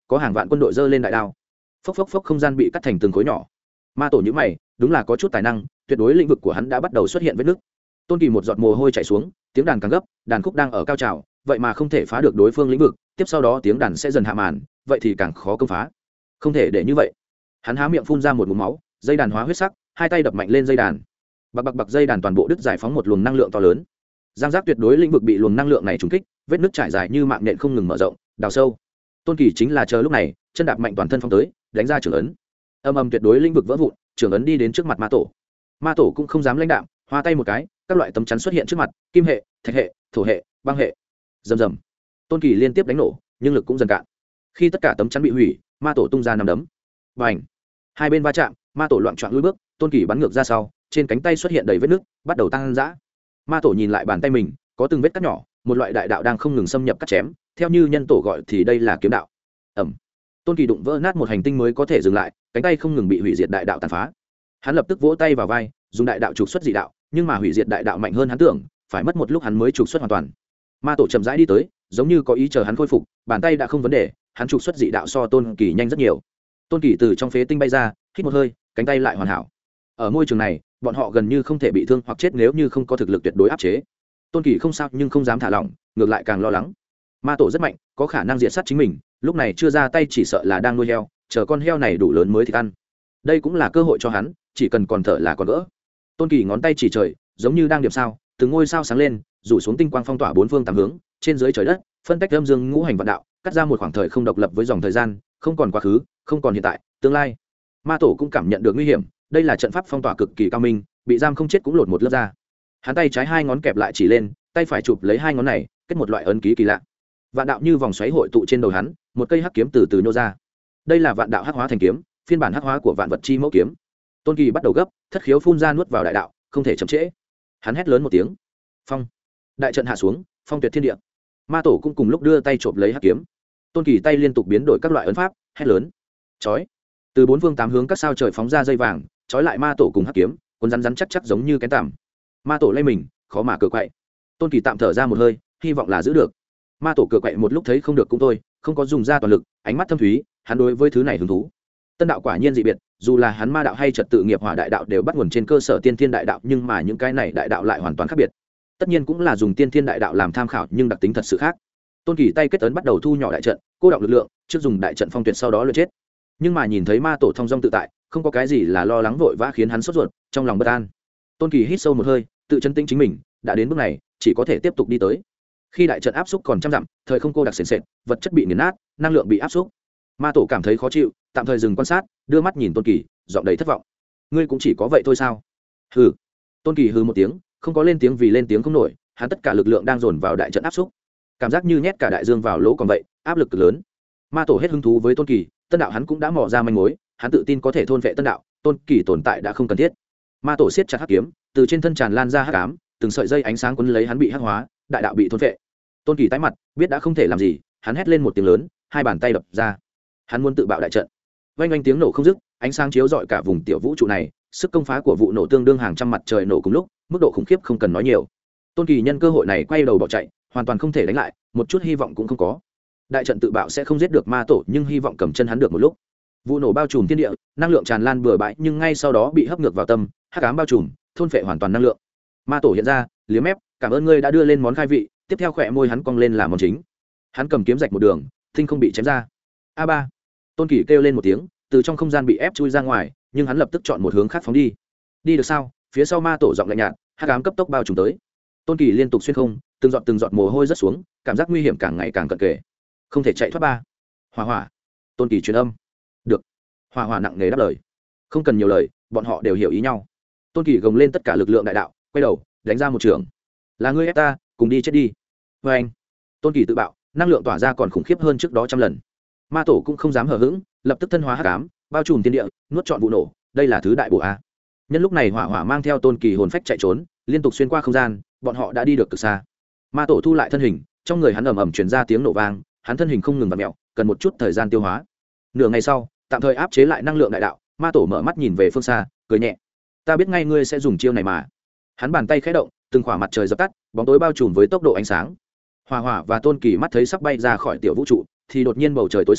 có hàng vạn quân đội dơ lên đại đao, phốc phốc phốc không gian bị cắt thành từng khối nhỏ. Ma tổ nhữ mày, đúng là có chút tài năng, tuyệt đối lĩnh vực của hắn đã bắt đầu xuất hiện vết nứt. Tôn Kỳ một giọt mồ hôi chảy xuống, tiếng đàn càng gấp, đàn khúc đang ở cao trào, vậy mà không thể phá được đối phương lĩnh vực, tiếp sau đó tiếng đàn sẽ dần hạ màn, vậy thì càng khó công phá. Không thể để như vậy. Hắn há miệng phun ra một ngụm máu, dây đàn hóa huyết sắc, hai tay đập mạnh lên dây đàn. Bạc bạc bạc dây đàn toàn bộ đứt, giải phóng một luồng năng lượng to lớn. Giang giác tuyệt đối lĩnh vực bị luồng năng lượng này trúng kích, vết nứt trải dài như mạng nhện không ngừng mở rộng, đào sâu. Tôn Kỳ chính là chờ lúc này, chân đạp mạnh toàn thân phong tới, đánh ra trưởng ấn. Âm âm tuyệt đối lĩnh vực vỡ vụn, trưởng ấn đi đến trước mặt Ma tổ. Ma tổ cũng không dám lãnh đạm, hoa tay một cái, các loại tấm chắn xuất hiện trước mặt, kim hệ, thạch hệ, thổ hệ, băng hệ. Rầm rầm. Tôn Kỳ liên tiếp đánh nổ, nhưng lực cũng dần cạn. Khi tất cả tấm chắn bị hủy, Ma tổ tung ra năm đấm. Bành! Hai bên va chạm, Ma tổ loạn choạng lùi bước, Tôn Kỳ bắn ngược ra sau, trên cánh tay xuất hiện đầy vết nứt, bắt đầu tăng dã. Ma tổ nhìn lại bàn tay mình, có từng vết cắt nhỏ, một loại đại đạo đang không ngừng xâm nhập cắt chém, theo như nhân tổ gọi thì đây là kiếm đạo. Ầm. Tôn Kỳ đụng vỡ nát một hành tinh mới có thể dừng lại, cánh tay không ngừng bị hủy diệt đại đạo tàn phá. Hắn lập tức vỗ tay vào vai, dùng đại đạo trục xuất dị đạo, nhưng mà hủy diệt đại đạo mạnh hơn hắn tưởng, phải mất một lúc hắn mới trục xuất hoàn toàn. Ma tổ chậm rãi đi tới, giống như có ý chờ hắn khôi phục, bàn tay đã không vấn đề, hắn trục xuất dị đạo so Tôn Kỳ nhanh rất nhiều. Tôn Kỳ từ trong phế tinh bay ra, hít một hơi, cánh tay lại hoàn hảo. Ở môi trường này, bọn họ gần như không thể bị thương hoặc chết nếu như không có thực lực tuyệt đối áp chế. Tôn Kỳ không sao nhưng không dám thả lỏng, ngược lại càng lo lắng. Ma tổ rất mạnh, có khả năng diệt sát chính mình, lúc này chưa ra tay chỉ sợ là đang nuôi heo, chờ con heo này đủ lớn mới thì ăn. Đây cũng là cơ hội cho hắn, chỉ cần còn thở là còn gỡ. Tôn Kỳ ngón tay chỉ trời, giống như đang điệp sao, từng ngôi sao sáng lên, rủ xuống tinh quang phong tỏa bốn phương tám hướng, trên dưới trời đất, phân tách âm dương ngũ hành vạn đạo, cắt ra một khoảng thời không độc lập với dòng thời gian, không còn quá khứ, không còn hiện tại, tương lai. Ma tổ cũng cảm nhận được nguy hiểm, đây là trận pháp phong tỏa cực kỳ cao minh, bị giam không chết cũng lột một lớp ra. Hắn tay trái hai ngón kẹp lại chỉ lên, tay phải chụp lấy hai ngón này, kết một loại ấn ký kỳ lạ. Vạn đạo như vòng xoáy hội tụ trên đầu hắn, một cây hắc kiếm từ từ nhô ra. Đây là vạn đạo hắc hóa thành kiếm, phiên bản hắc hóa của vạn vật chi mẫu kiếm. Tôn Kỳ bắt đầu gấp, thất khiếu phun ra nuốt vào đại đạo, không thể chậm trễ. Hắn hét lớn một tiếng, phong. Đại trận hạ xuống, phong tuyệt thiên địa. Ma tổ cũng cùng lúc đưa tay chộp lấy hắc kiếm. Tôn Kỳ tay liên tục biến đổi các loại ấn pháp, hét lớn, chói. Từ bốn phương tám hướng các sao trời phóng ra dây vàng, chói lại ma tổ cùng hắc kiếm, cuốn rắn rắn chắc chắc giống như kén tằm. Ma tổ lay mình, khó mà cựa quậy. Tôn Kỳ tạm thở ra một hơi, hy vọng là giữ được. Ma tổ cựa quậy một lúc thấy không được cũng thôi, không có dùng ra toàn lực, ánh mắt thâm thúy, hắn đối với thứ này hứng thú. Tân đạo quả nhiên dị biệt, dù là hắn ma đạo hay trật tự nghiệp hỏa đại đạo đều bắt nguồn trên cơ sở tiên thiên đại đạo, nhưng mà những cái này đại đạo lại hoàn toàn khác biệt. Tất nhiên cũng là dùng tiên thiên đại đạo làm tham khảo, nhưng đặc tính thật sự khác. Tôn Kỳ tay kết ấn bắt đầu thu nhỏ đại trận, cô động lực lượng, trước dùng đại trận phong tuyệt sau đó luyện chết. Nhưng mà nhìn thấy ma tổ thông dong tự tại, không có cái gì là lo lắng vội vã khiến hắn sốt ruột, trong lòng bất an. Tôn Kỳ hít sâu một hơi, tự chân tĩnh chính mình, đã đến bước này, chỉ có thể tiếp tục đi tới. Khi đại trận áp xúc còn trăm dặm, thời không cô đặc sền sệt, vật chất bị nghiền nát, năng lượng bị áp xúc. Ma tổ cảm thấy khó chịu, tạm thời dừng quan sát, đưa mắt nhìn Tôn Kỳ, giọng đầy thất vọng. Ngươi cũng chỉ có vậy thôi sao? Hừ. Tôn Kỳ hừ một tiếng, không có lên tiếng vì lên tiếng không nổi, hắn tất cả lực lượng đang dồn vào đại trận áp xúc, cảm giác như nhét cả đại dương vào lỗ còn vậy, áp lực cực lớn. Ma tổ hết hứng thú với Tôn Kỳ, tân đạo hắn cũng đã mò ra manh mối, hắn tự tin có thể thôn vệ tân đạo, Tôn Kỳ tồn tại đã không cần thiết. Ma tổ siết chặt hắc kiếm, từ trên thân tràn lan ra hắc ám, từng sợi dây ánh sáng quấn lấy hắn bị hắc hóa, đại đạo bị thôn vệ. Tôn Kỳ tái mặt, biết đã không thể làm gì, hắn hét lên một tiếng lớn, hai bàn tay đập ra. Hắn muốn tự bạo đại trận. Vang vang tiếng nổ không dứt, ánh sáng chiếu rọi cả vùng tiểu vũ trụ này, sức công phá của vụ nổ tương đương hàng trăm mặt trời nổ cùng lúc, mức độ khủng khiếp không cần nói nhiều. Tôn Kỳ nhân cơ hội này quay đầu bỏ chạy, hoàn toàn không thể đánh lại, một chút hy vọng cũng không có. Đại trận tự bạo sẽ không giết được ma tổ, nhưng hy vọng cầm chân hắn được một lúc. Vụ nổ bao trùm thiên địa, năng lượng tràn lan bừa bãi, nhưng ngay sau đó bị hấp ngược vào tâm, hắc ám bao trùm, thôn phệ hoàn toàn năng lượng. Ma tổ hiện ra, liếm mép, cảm ơn ngươi đã đưa lên món khai vị, tiếp theo khỏe môi hắn cong lên làm món chính. Hắn cầm kiếm rạch một đường, tinh không bị chém ra. A ba. Tôn Kỳ kêu lên một tiếng, từ trong không gian bị ép chui ra ngoài, nhưng hắn lập tức chọn một hướng khác phóng đi. Đi được sao? Phía sau ma tổ giọng lạnh nhạt, hắc ám cấp tốc bao trùm tới. Tôn Kỳ liên tục xuyên không, từng giọt từng giọt mồ hôi rớt xuống, cảm giác nguy hiểm càng ngày càng cận kề. Không thể chạy thoát ba. Hỏa hỏa. Tôn Kỳ truyền âm. Được. Hỏa hỏa nặng nề đáp lời. Không cần nhiều lời, bọn họ đều hiểu ý nhau. Tôn Kỳ gồng lên tất cả lực lượng đại đạo, quay đầu, đánh ra một trường. Là ngươi ép ta, cùng đi chết đi. Và anh. Tôn Kỳ tự bạo, năng lượng tỏa ra còn khủng khiếp hơn trước đó trăm lần. Ma tổ cũng không dám hờ hững, lập tức thân hóa hắc ám, bao trùm thiên địa, nuốt trọn vụ nổ, đây là thứ đại bổ a. Nhân lúc này hỏa hỏa mang theo Tôn Kỳ hồn phách chạy trốn, liên tục xuyên qua không gian, bọn họ đã đi được cực xa. Ma tổ thu lại thân hình, trong người hắn ầm ầm truyền ra tiếng nổ vang, hắn thân hình không ngừng vặn mèo, cần một chút thời gian tiêu hóa. Nửa ngày sau, tạm thời áp chế lại năng lượng đại đạo, ma tổ mở mắt nhìn về phương xa, cười nhẹ. Ta biết ngay ngươi sẽ dùng chiêu này mà. Hắn bàn tay khẽ động, từng khỏa mặt trời dập tắt, bóng tối bao trùm với tốc độ ánh sáng. Hỏa hỏa và Tôn Kỳ mắt thấy sắp bay ra khỏi tiểu vũ trụ, thì đột nhiên bầu trời tối sầm,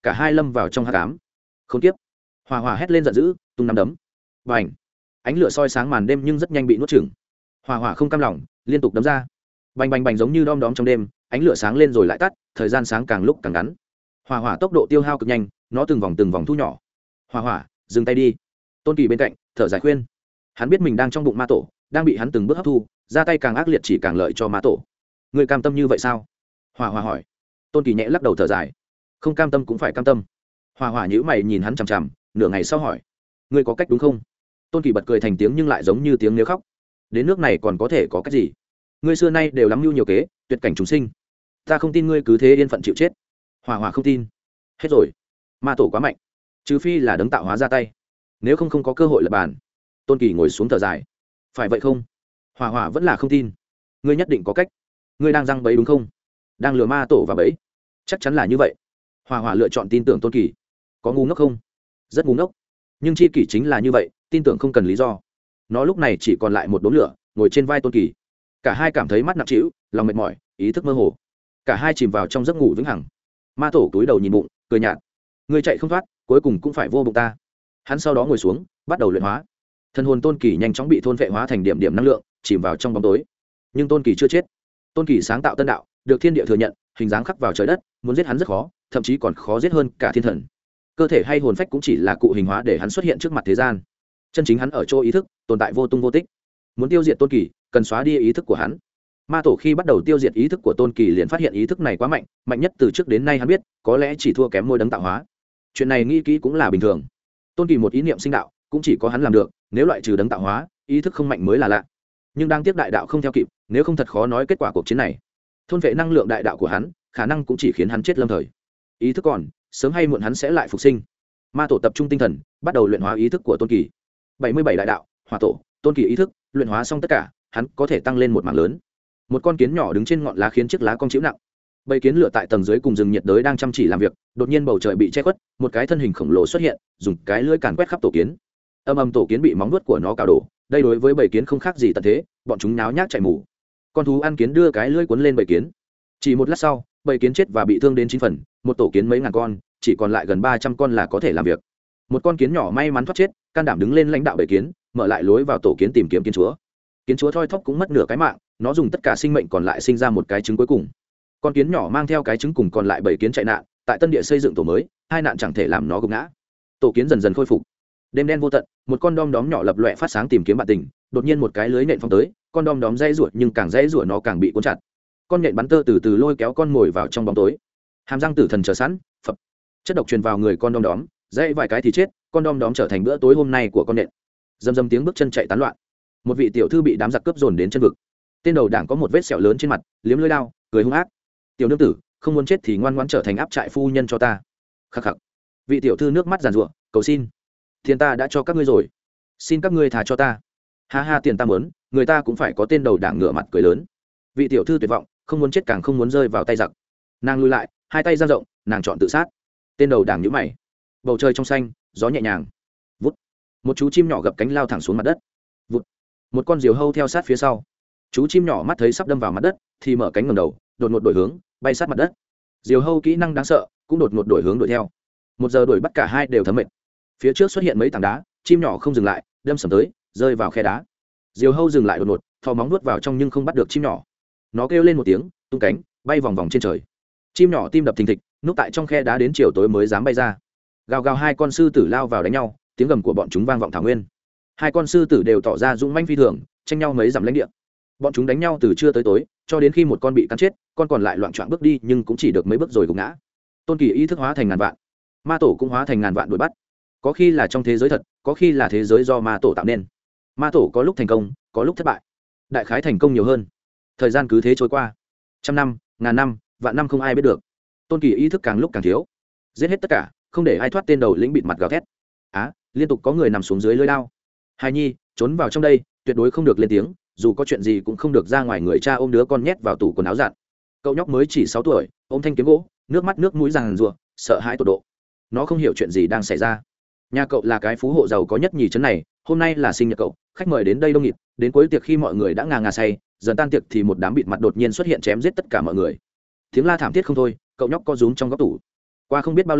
cả hai lâm vào trong hát cám. Không tiếp. Hỏa hỏa hét lên giận dữ, tung nắm đấm. Bành. Ánh lửa soi sáng màn đêm nhưng rất nhanh bị nuốt chửng. Hỏa hỏa không cam lòng, liên tục đấm ra. Bành bành bành giống như đom đóm trong đêm, ánh lửa sáng lên rồi lại tắt, thời gian sáng càng lúc càng ngắn. Hỏa hỏa tốc độ tiêu hao cực nhanh, nó từng vòng từng vòng thu nhỏ. Hỏa hỏa, dừng tay đi. Tôn Kỳ bên cạnh thở dài khuyên. Hắn biết mình đang trong bụng ma tổ, đang bị hắn từng bước hấp thu, ra tay càng ác liệt chỉ càng lợi cho ma tổ. Người cam tâm như vậy sao? Hỏa hỏa hỏi. Tôn Kỳ nhẹ lắc đầu thở dài. Không cam tâm cũng phải cam tâm. Hỏa hỏa nhíu mày nhìn hắn chằm chằm, nửa ngày sau hỏi. Ngươi có cách đúng không? Tôn Kỳ bật cười thành tiếng nhưng lại giống như tiếng nếu khóc. Đến nước này còn có thể có cách gì? Ngươi xưa nay đều lắm mưu nhiều kế, tuyệt cảnh chúng sinh. Ta không tin ngươi cứ thế yên phận chịu chết. Hỏa hỏa không tin. Hết rồi. Ma tổ quá mạnh, trừ phi là đấng tạo hóa ra tay, nếu không không có cơ hội lập bàn. Tôn Kỳ ngồi xuống thở dài. Phải vậy không? Hỏa hỏa vẫn là không tin. Ngươi nhất định có cách. Ngươi đang răng bẫy đúng không? Đang lừa ma tổ và bẫy. Chắc chắn là như vậy. Hỏa hỏa lựa chọn tin tưởng Tôn Kỳ. Có ngu ngốc không? Rất ngu ngốc. Nhưng chi kỷ chính là như vậy, tin tưởng không cần lý do. Nó lúc này chỉ còn lại một đốm lửa ngồi trên vai Tôn Kỳ. Cả hai cảm thấy mắt nặng trĩu, lòng mệt mỏi, ý thức mơ hồ. Cả hai chìm vào trong giấc ngủ vĩnh hằng. Ma tổ túi đầu nhìn bụng, cười nhạt. Ngươi chạy không thoát, cuối cùng cũng phải vô bụng ta. Hắn sau đó ngồi xuống, bắt đầu luyện hóa. Thân hồn Tôn Kỳ nhanh chóng bị thôn phệ hóa thành điểm điểm năng lượng, chìm vào trong bóng tối. Nhưng Tôn Kỳ chưa chết. Tôn Kỳ sáng tạo tân đạo, được thiên địa thừa nhận, hình dáng khắc vào trời đất, muốn giết hắn rất khó, thậm chí còn khó giết hơn cả thiên thần. Cơ thể hay hồn phách cũng chỉ là cụ hình hóa để hắn xuất hiện trước mặt thế gian. Chân chính hắn ở chỗ ý thức, tồn tại vô tung vô tích. Muốn tiêu diệt Tôn Kỳ, cần xóa đi ý thức của hắn. Ma tổ khi bắt đầu tiêu diệt ý thức của Tôn Kỳ liền phát hiện ý thức này quá mạnh, mạnh nhất từ trước đến nay hắn biết, có lẽ chỉ thua kém môi đấng tạo hóa. Chuyện này nghĩ kỹ cũng là bình thường. Tôn Kỳ một ý niệm sinh đạo, cũng chỉ có hắn làm được, nếu loại trừ đấng tạo hóa, ý thức không mạnh mới là lạ. Nhưng đang tiếp đại đạo không theo kịp, nếu không thật khó nói kết quả cuộc chiến này. Thôn vệ năng lượng đại đạo của hắn, khả năng cũng chỉ khiến hắn chết lâm thời. Ý thức còn, sớm hay muộn hắn sẽ lại phục sinh. Ma tổ tập trung tinh thần, bắt đầu luyện hóa ý thức của Tôn Kỳ. bảy mươi bảy đại đạo, hỏa tổ, Tôn Kỳ ý thức, luyện hóa xong tất cả, hắn có thể tăng lên một mảng lớn. Một con kiến nhỏ đứng trên ngọn lá khiến chiếc lá cong chịu nặng. Bầy kiến lửa tại tầng dưới cùng rừng nhiệt đới đang chăm chỉ làm việc, đột nhiên bầu trời bị che khuất, một cái thân hình khổng lồ xuất hiện, dùng cái lưỡi càn quét khắp tổ kiến. Âm âm tổ kiến bị móng vuốt của nó cào đổ, đây đối với bầy kiến không khác gì tận thế, bọn chúng náo nhác chạy mù. Con thú ăn kiến đưa cái lưỡi cuốn lên bầy kiến. Chỉ một lát sau, bầy kiến chết và bị thương đến chín phần, một tổ kiến mấy ngàn con, chỉ còn lại gần ba trăm con là có thể làm việc. Một con kiến nhỏ may mắn thoát chết, can đảm đứng lên lãnh đạo bầy kiến, mở lại lối vào tổ kiến tìm kiếm kiến chúa. Kiến chúa thoi thóp cũng mất nửa cái mạng, nó dùng tất cả sinh mệnh còn lại sinh ra một cái trứng cuối cùng. Con kiến nhỏ mang theo cái trứng cùng còn lại bảy kiến chạy nạn, tại tân địa xây dựng tổ mới, hai nạn chẳng thể làm nó gục ngã. Tổ kiến dần dần khôi phục. Đêm đen vô tận, một con đom đóm nhỏ lập loè phát sáng tìm kiếm bạn tình, đột nhiên một cái lưới nện phong tới, con đom đóm dãy rủa nhưng càng dãy rủa nó càng bị cuốn chặt. Con nhện bắn tơ từ từ lôi kéo con mồi vào trong bóng tối. Hàm răng tử thần chờ sẵn, phập. Chất độc truyền vào người con đom đóm, dãy vài cái thì chết, con đom đóm trở thành bữa tối hôm nay của con nhện. Dầm dầm tiếng bước chân chạy tán loạn. Một vị tiểu thư bị đám giặc cướp dồn đến chân vực. Tên đầu đảng có một vết sẹo lớn trên mặt, liếm lưỡi đao, cười hung ác. Tiểu nương tử, không muốn chết thì ngoan ngoãn trở thành áp trại phu nhân cho ta. Khắc khắc. Vị tiểu thư nước mắt giàn giụa, cầu xin. Tiền ta đã cho các ngươi rồi, xin các ngươi thả cho ta. Ha ha, tiền ta muốn, người ta cũng phải có tên đầu đảng ngửa mặt cười lớn. Vị tiểu thư tuyệt vọng, không muốn chết càng không muốn rơi vào tay giặc. Nàng lùi lại, hai tay giang rộng, nàng chọn tự sát. Tên đầu đảng nhíu mày. Bầu trời trong xanh, gió nhẹ nhàng. Vút. Một chú chim nhỏ gập cánh lao thẳng xuống mặt đất. Vút. Một con diều hâu theo sát phía sau. Chú chim nhỏ mắt thấy sắp đâm vào mặt đất thì mở cánh ngẩng đầu, đột ngột đổi hướng, bay sát mặt đất. Diều hâu kỹ năng đáng sợ, cũng đột ngột đổi hướng đuổi theo. Một giờ đuổi bắt cả hai đều thấm mệt. Phía trước xuất hiện mấy tảng đá, chim nhỏ không dừng lại, đâm sầm tới, rơi vào khe đá. Diều hâu dừng lại đột ngột, thò móng nuốt vào trong nhưng không bắt được chim nhỏ. Nó kêu lên một tiếng, tung cánh, bay vòng vòng trên trời. Chim nhỏ tim đập thình thịch, núp tại trong khe đá đến chiều tối mới dám bay ra. Gào gào hai con sư tử lao vào đánh nhau, tiếng gầm của bọn chúng vang vọng thảo nguyên. Hai con sư tử đều tỏ ra dũng mãnh phi thường, tranh nhau mấy dặm lãnh địa. Bọn chúng đánh nhau từ trưa tới tối, cho đến khi một con bị cắn chết, con còn lại loạng choạng bước đi nhưng cũng chỉ được mấy bước rồi gục ngã. Tôn Kỳ ý thức hóa thành ngàn vạn, ma tổ cũng hóa thành ngàn vạn đuổi bắt. Có khi là trong thế giới thật, có khi là thế giới do ma tổ tạo nên. Ma tổ có lúc thành công, có lúc thất bại. Đại khái thành công nhiều hơn. Thời gian cứ thế trôi qua, trăm năm, ngàn năm, vạn năm không ai biết được. Tôn Kỳ ý thức càng lúc càng thiếu, giết hết tất cả, không để ai thoát. Tên đầu lĩnh bịt mặt gào thét. Á, liên tục có người nằm xuống dưới lưỡi đao. Hài nhi, trốn vào trong đây, tuyệt đối không được lên tiếng, dù có chuyện gì cũng không được ra ngoài. Người cha ôm đứa con nhét vào tủ quần áo giặt. Cậu nhóc mới chỉ sáu tuổi, ôm thanh kiếm gỗ, nước mắt nước mũi ràng rùa, sợ hãi tột độ. Nó không hiểu chuyện gì đang xảy ra. Nhà cậu là cái phú hộ giàu có nhất nhì trấn này, hôm nay là sinh nhật cậu, khách mời đến đây đông nghịt. Đến cuối tiệc khi mọi người đã ngà ngà say, dần tan tiệc thì một đám bịt mặt đột nhiên xuất hiện chém giết tất cả mọi người. Tiếng la thảm thiết không thôi, cậu nhóc co rúm trong góc tủ. Qua không biết bao lâu,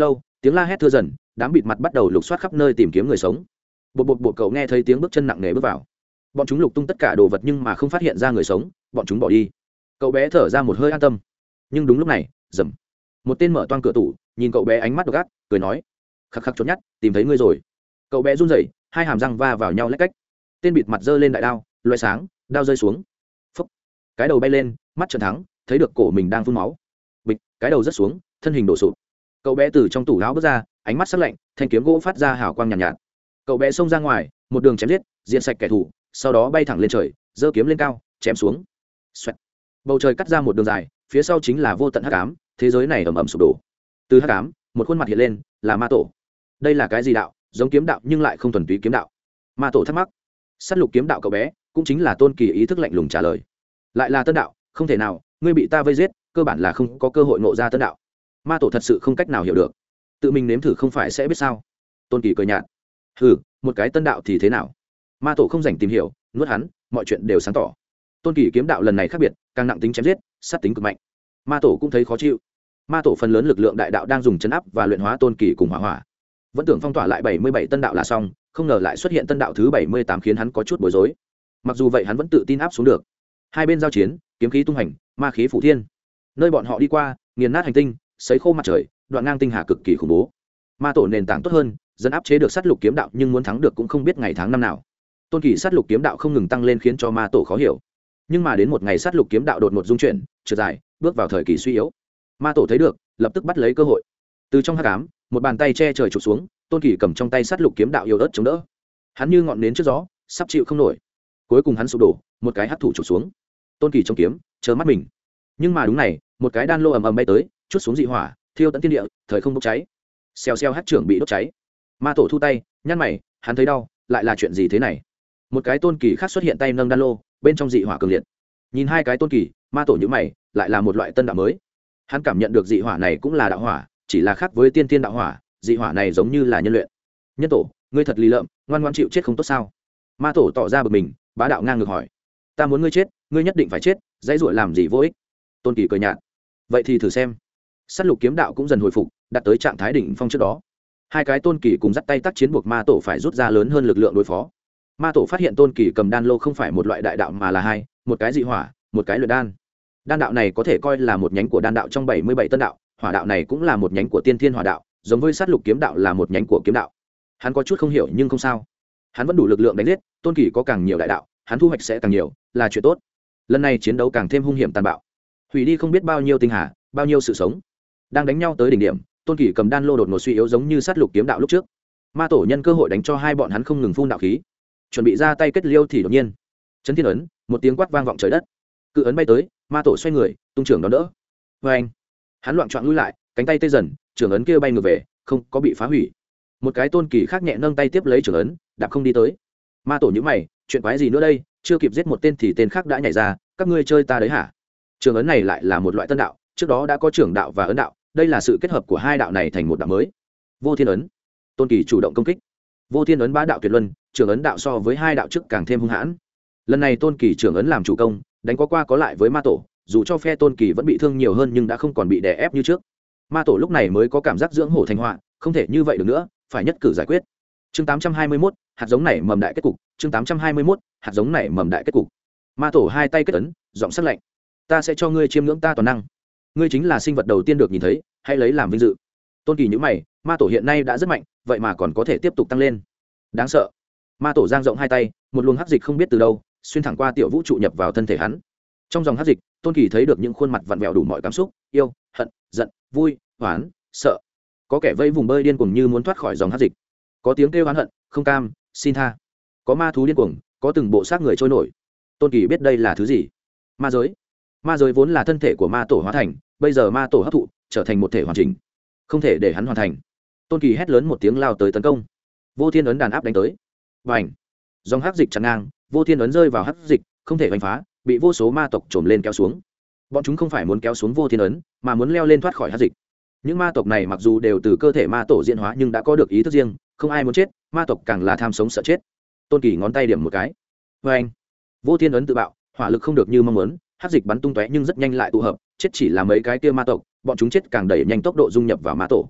tiếng la hét thưa dần, đám bịt mặt bắt đầu lục soát khắp nơi tìm kiếm người sống. Bột bột bột cậu nghe thấy tiếng bước chân nặng nề bước vào. Bọn chúng lục tung tất cả đồ vật nhưng mà không phát hiện ra người sống, bọn chúng bỏ đi. Cậu bé thở ra một hơi an tâm. Nhưng đúng lúc này, rầm, một tên mở toang cửa tủ, nhìn cậu bé ánh mắt độc ác, cười nói: "Khắc khắc chốt nhắt, tìm thấy ngươi rồi." Cậu bé run rẩy, hai hàm răng va vào nhau lách cách. Tên bịt mặt giơ lên đại đao, loé sáng, đao rơi xuống. Phốc, cái đầu bay lên, mắt trợn thắng, thấy được cổ mình đang phun máu. Bịch, cái đầu rớt xuống, thân hình đổ sụp. Cậu bé từ trong tủ áo bước ra, ánh mắt sắc lạnh, thanh kiếm gỗ phát ra hào quang nhàn nhạt, nhạt. Cậu bé xông ra ngoài, một đường chém giết, diện sạch kẻ thù, sau đó bay thẳng lên trời, giơ kiếm lên cao, chém xuống. Xoẹt. Bầu trời cắt ra một đường dài, phía sau chính là vô tận hắc ám, thế giới này ầm ầm sụp đổ. Từ hắc ám, một khuôn mặt hiện lên, là ma tổ. Đây là cái gì đạo? Giống kiếm đạo nhưng lại không thuần túy kiếm đạo. Ma tổ thắc mắc. Sát lục kiếm đạo cậu bé, cũng chính là Tôn Kỳ ý thức lạnh lùng trả lời. Lại là tân đạo, không thể nào, ngươi bị ta vây giết, cơ bản là không có cơ hội ngộ ra tân đạo. Ma tổ thật sự không cách nào hiểu được, tự mình nếm thử không phải sẽ biết sao. Tôn Kỳ cười nhạt. Hừ, một cái tân đạo thì thế nào? Ma tổ không dành tìm hiểu, nuốt hắn, mọi chuyện đều sáng tỏ. Tôn Kỳ kiếm đạo lần này khác biệt, càng nặng tính chém giết, sát tính cực mạnh. Ma tổ cũng thấy khó chịu. Ma tổ phần lớn lực lượng đại đạo đang dùng chấn áp và luyện hóa Tôn Kỳ cùng hỏa hỏa. Vẫn tưởng phong tỏa lại bảy mươi bảy tân đạo là xong, không ngờ lại xuất hiện tân đạo thứ bảy mươi tám khiến hắn có chút bối rối. Mặc dù vậy hắn vẫn tự tin áp xuống được. Hai bên giao chiến, kiếm khí tung hành, ma khí phủ thiên. Nơi bọn họ đi qua, nghiền nát hành tinh, sấy khô mặt trời, đoạn ngang tinh hà cực kỳ khủng bố. Ma tổ nền tảng tốt hơn, dần áp chế được sát lục kiếm đạo, nhưng muốn thắng được cũng không biết ngày tháng năm nào. Tôn Kỳ sát lục kiếm đạo không ngừng tăng lên khiến cho ma tổ khó hiểu. Nhưng mà đến một ngày sát lục kiếm đạo đột ngột dung chuyển, trượt dài, bước vào thời kỳ suy yếu. Ma tổ thấy được, lập tức bắt lấy cơ hội. Từ trong hắc ám, một bàn tay che trời chụp xuống, Tôn Kỳ cầm trong tay sát lục kiếm đạo yếu ớt chống đỡ. Hắn như ngọn nến trước gió, sắp chịu không nổi. Cuối cùng hắn sụp đổ, một cái hắc thủ chụp xuống. Tôn Kỳ trong kiếm, chớ mắt mình. Nhưng mà đúng này, một cái đan lô ầm ầm bay tới, chút xuống dị hỏa, thiêu tận thiên địa, thời không bốc cháy. Xèo xèo hắc trưởng bị đốt cháy. Ma tổ thu tay, nhăn mày, hắn thấy đau, lại là chuyện gì thế này? Một cái Tôn Kỳ khác xuất hiện tay nâng đan lô, bên trong dị hỏa cường liệt. Nhìn hai cái Tôn Kỳ, ma tổ nhíu mày, lại là một loại tân đạo mới. Hắn cảm nhận được dị hỏa này cũng là đạo hỏa, chỉ là khác với tiên tiên đạo hỏa, dị hỏa này giống như là nhân luyện. Nhân tổ, ngươi thật lì lợm, ngoan ngoãn chịu chết không tốt sao? Ma tổ tỏ ra bực mình, bá đạo ngang ngược hỏi. Ta muốn ngươi chết, ngươi nhất định phải chết, dãy dụa làm gì vô ích? Tôn Kỳ cười nhạt. Vậy thì thử xem. Sát lục kiếm đạo cũng dần hồi phục, đạt tới trạng thái đỉnh phong trước đó. Hai cái Tôn Kỳ cùng dắt tay tác chiến buộc ma tổ phải rút ra lớn hơn lực lượng đối phó. Ma tổ phát hiện Tôn Kỳ cầm đan lô không phải một loại đại đạo mà là hai, một cái dị hỏa, một cái luyện đan. Đan đạo này có thể coi là một nhánh của đan đạo trong bảy mươi bảy tân đạo, hỏa đạo này cũng là một nhánh của tiên thiên hỏa đạo, giống với sát lục kiếm đạo là một nhánh của kiếm đạo. Hắn có chút không hiểu nhưng không sao. Hắn vẫn đủ lực lượng đánh giết, Tôn Kỳ có càng nhiều đại đạo, hắn thu hoạch sẽ càng nhiều, là chuyện tốt. Lần này chiến đấu càng thêm hung hiểm tàn bạo, hủy đi không biết bao nhiêu tinh hà, bao nhiêu sự sống. Đang đánh nhau tới đỉnh điểm, Tôn Kỳ cầm đan lô đột ngột suy yếu giống như sát lục kiếm đạo lúc trước. Ma tổ nhân cơ hội đánh cho hai bọn hắn không ngừng phun đạo khí, chuẩn bị ra tay kết liêu thì đột nhiên, chấn thiên ấn, một tiếng quát vang vọng trời đất. Cự ấn bay tới, ma tổ xoay người, tung trưởng đón đỡ. Vê anh, hắn loạn trọn lui lại, cánh tay tê dần, trưởng ấn kia bay ngược về, không có bị phá hủy. Một cái Tôn Kỳ khác nhẹ nâng tay tiếp lấy trưởng ấn, đạp không đi tới. Ma tổ nhíu mày, chuyện quái gì nữa đây? Chưa kịp giết một tên thì tên khác đã nhảy ra, các ngươi chơi ta đấy hả? Trưởng ấn này lại là một loại tân đạo, trước đó đã có trưởng đạo và ấn đạo, đây là sự kết hợp của hai đạo này thành một đạo mới. Vô Thiên ấn. Tôn Kỳ chủ động công kích. Vô Thiên ấn bá đạo tuyệt luân, trưởng ấn đạo so với hai đạo trước càng thêm hung hãn. Lần này Tôn Kỳ trưởng ấn làm chủ công, đánh có qua có lại với ma tổ, dù cho phe Tôn Kỳ vẫn bị thương nhiều hơn nhưng đã không còn bị đè ép như trước. Ma tổ lúc này mới có cảm giác dưỡng hổ thành họa, không thể như vậy được nữa, phải nhất cử giải quyết. Chương tám trăm hai mươi mốt, hạt giống này mầm đại kết cục. Chương tám trăm hai mươi mốt, hạt giống này mầm đại kết cục. Ma tổ hai tay kết ấn, giọng sắc lạnh. Ta sẽ cho ngươi chiêm ngưỡng ta toàn năng. Ngươi chính là sinh vật đầu tiên được nhìn thấy, hãy lấy làm vinh dự. Tôn Kỳ nhíu mày, ma tổ hiện nay đã rất mạnh, vậy mà còn có thể tiếp tục tăng lên. Đáng sợ. Ma tổ giang rộng hai tay, một luồng hắc dịch không biết từ đâu xuyên thẳng qua tiểu vũ trụ nhập vào thân thể hắn. Trong dòng hắc dịch, Tôn Kỳ thấy được những khuôn mặt vặn vẹo đủ mọi cảm xúc, yêu, hận, giận, vui, hoán, sợ. Có kẻ vây vùng bơi điên cuồng như muốn thoát khỏi dòng hắc dịch, có tiếng kêu oán hận, không cam, xin tha, có ma thú điên cuồng, có từng bộ xác người trôi nổi. Tôn Kỳ biết đây là thứ gì? Ma giới. Ma giới vốn là thân thể của ma tổ hóa thành, bây giờ ma tổ hấp thụ, trở thành một thể hoàn chỉnh, không thể để hắn hoàn thành. Tôn Kỳ hét lớn một tiếng lao tới tấn công. Vô Thiên ấn đàn áp đánh tới. Bành! Dòng hắc dịch chặn ngang, Vô Thiên ấn rơi vào hắc dịch, không thể đánh phá, bị vô số ma tộc trồm lên kéo xuống. Bọn chúng không phải muốn kéo xuống Vô Thiên ấn, mà muốn leo lên thoát khỏi hắc dịch. Những ma tộc này mặc dù đều từ cơ thể ma tổ diễn hóa nhưng đã có được ý thức riêng, không ai muốn chết, ma tộc càng là tham sống sợ chết. Tôn Kỳ ngón tay điểm một cái. Bành! Vô Thiên ấn tự bạo, hỏa lực không được như mong muốn, hắc dịch bắn tung tóe nhưng rất nhanh lại tụ hợp, chết chỉ là mấy cái kia ma tộc, bọn chúng chết càng đẩy nhanh tốc độ dung nhập vào ma tổ.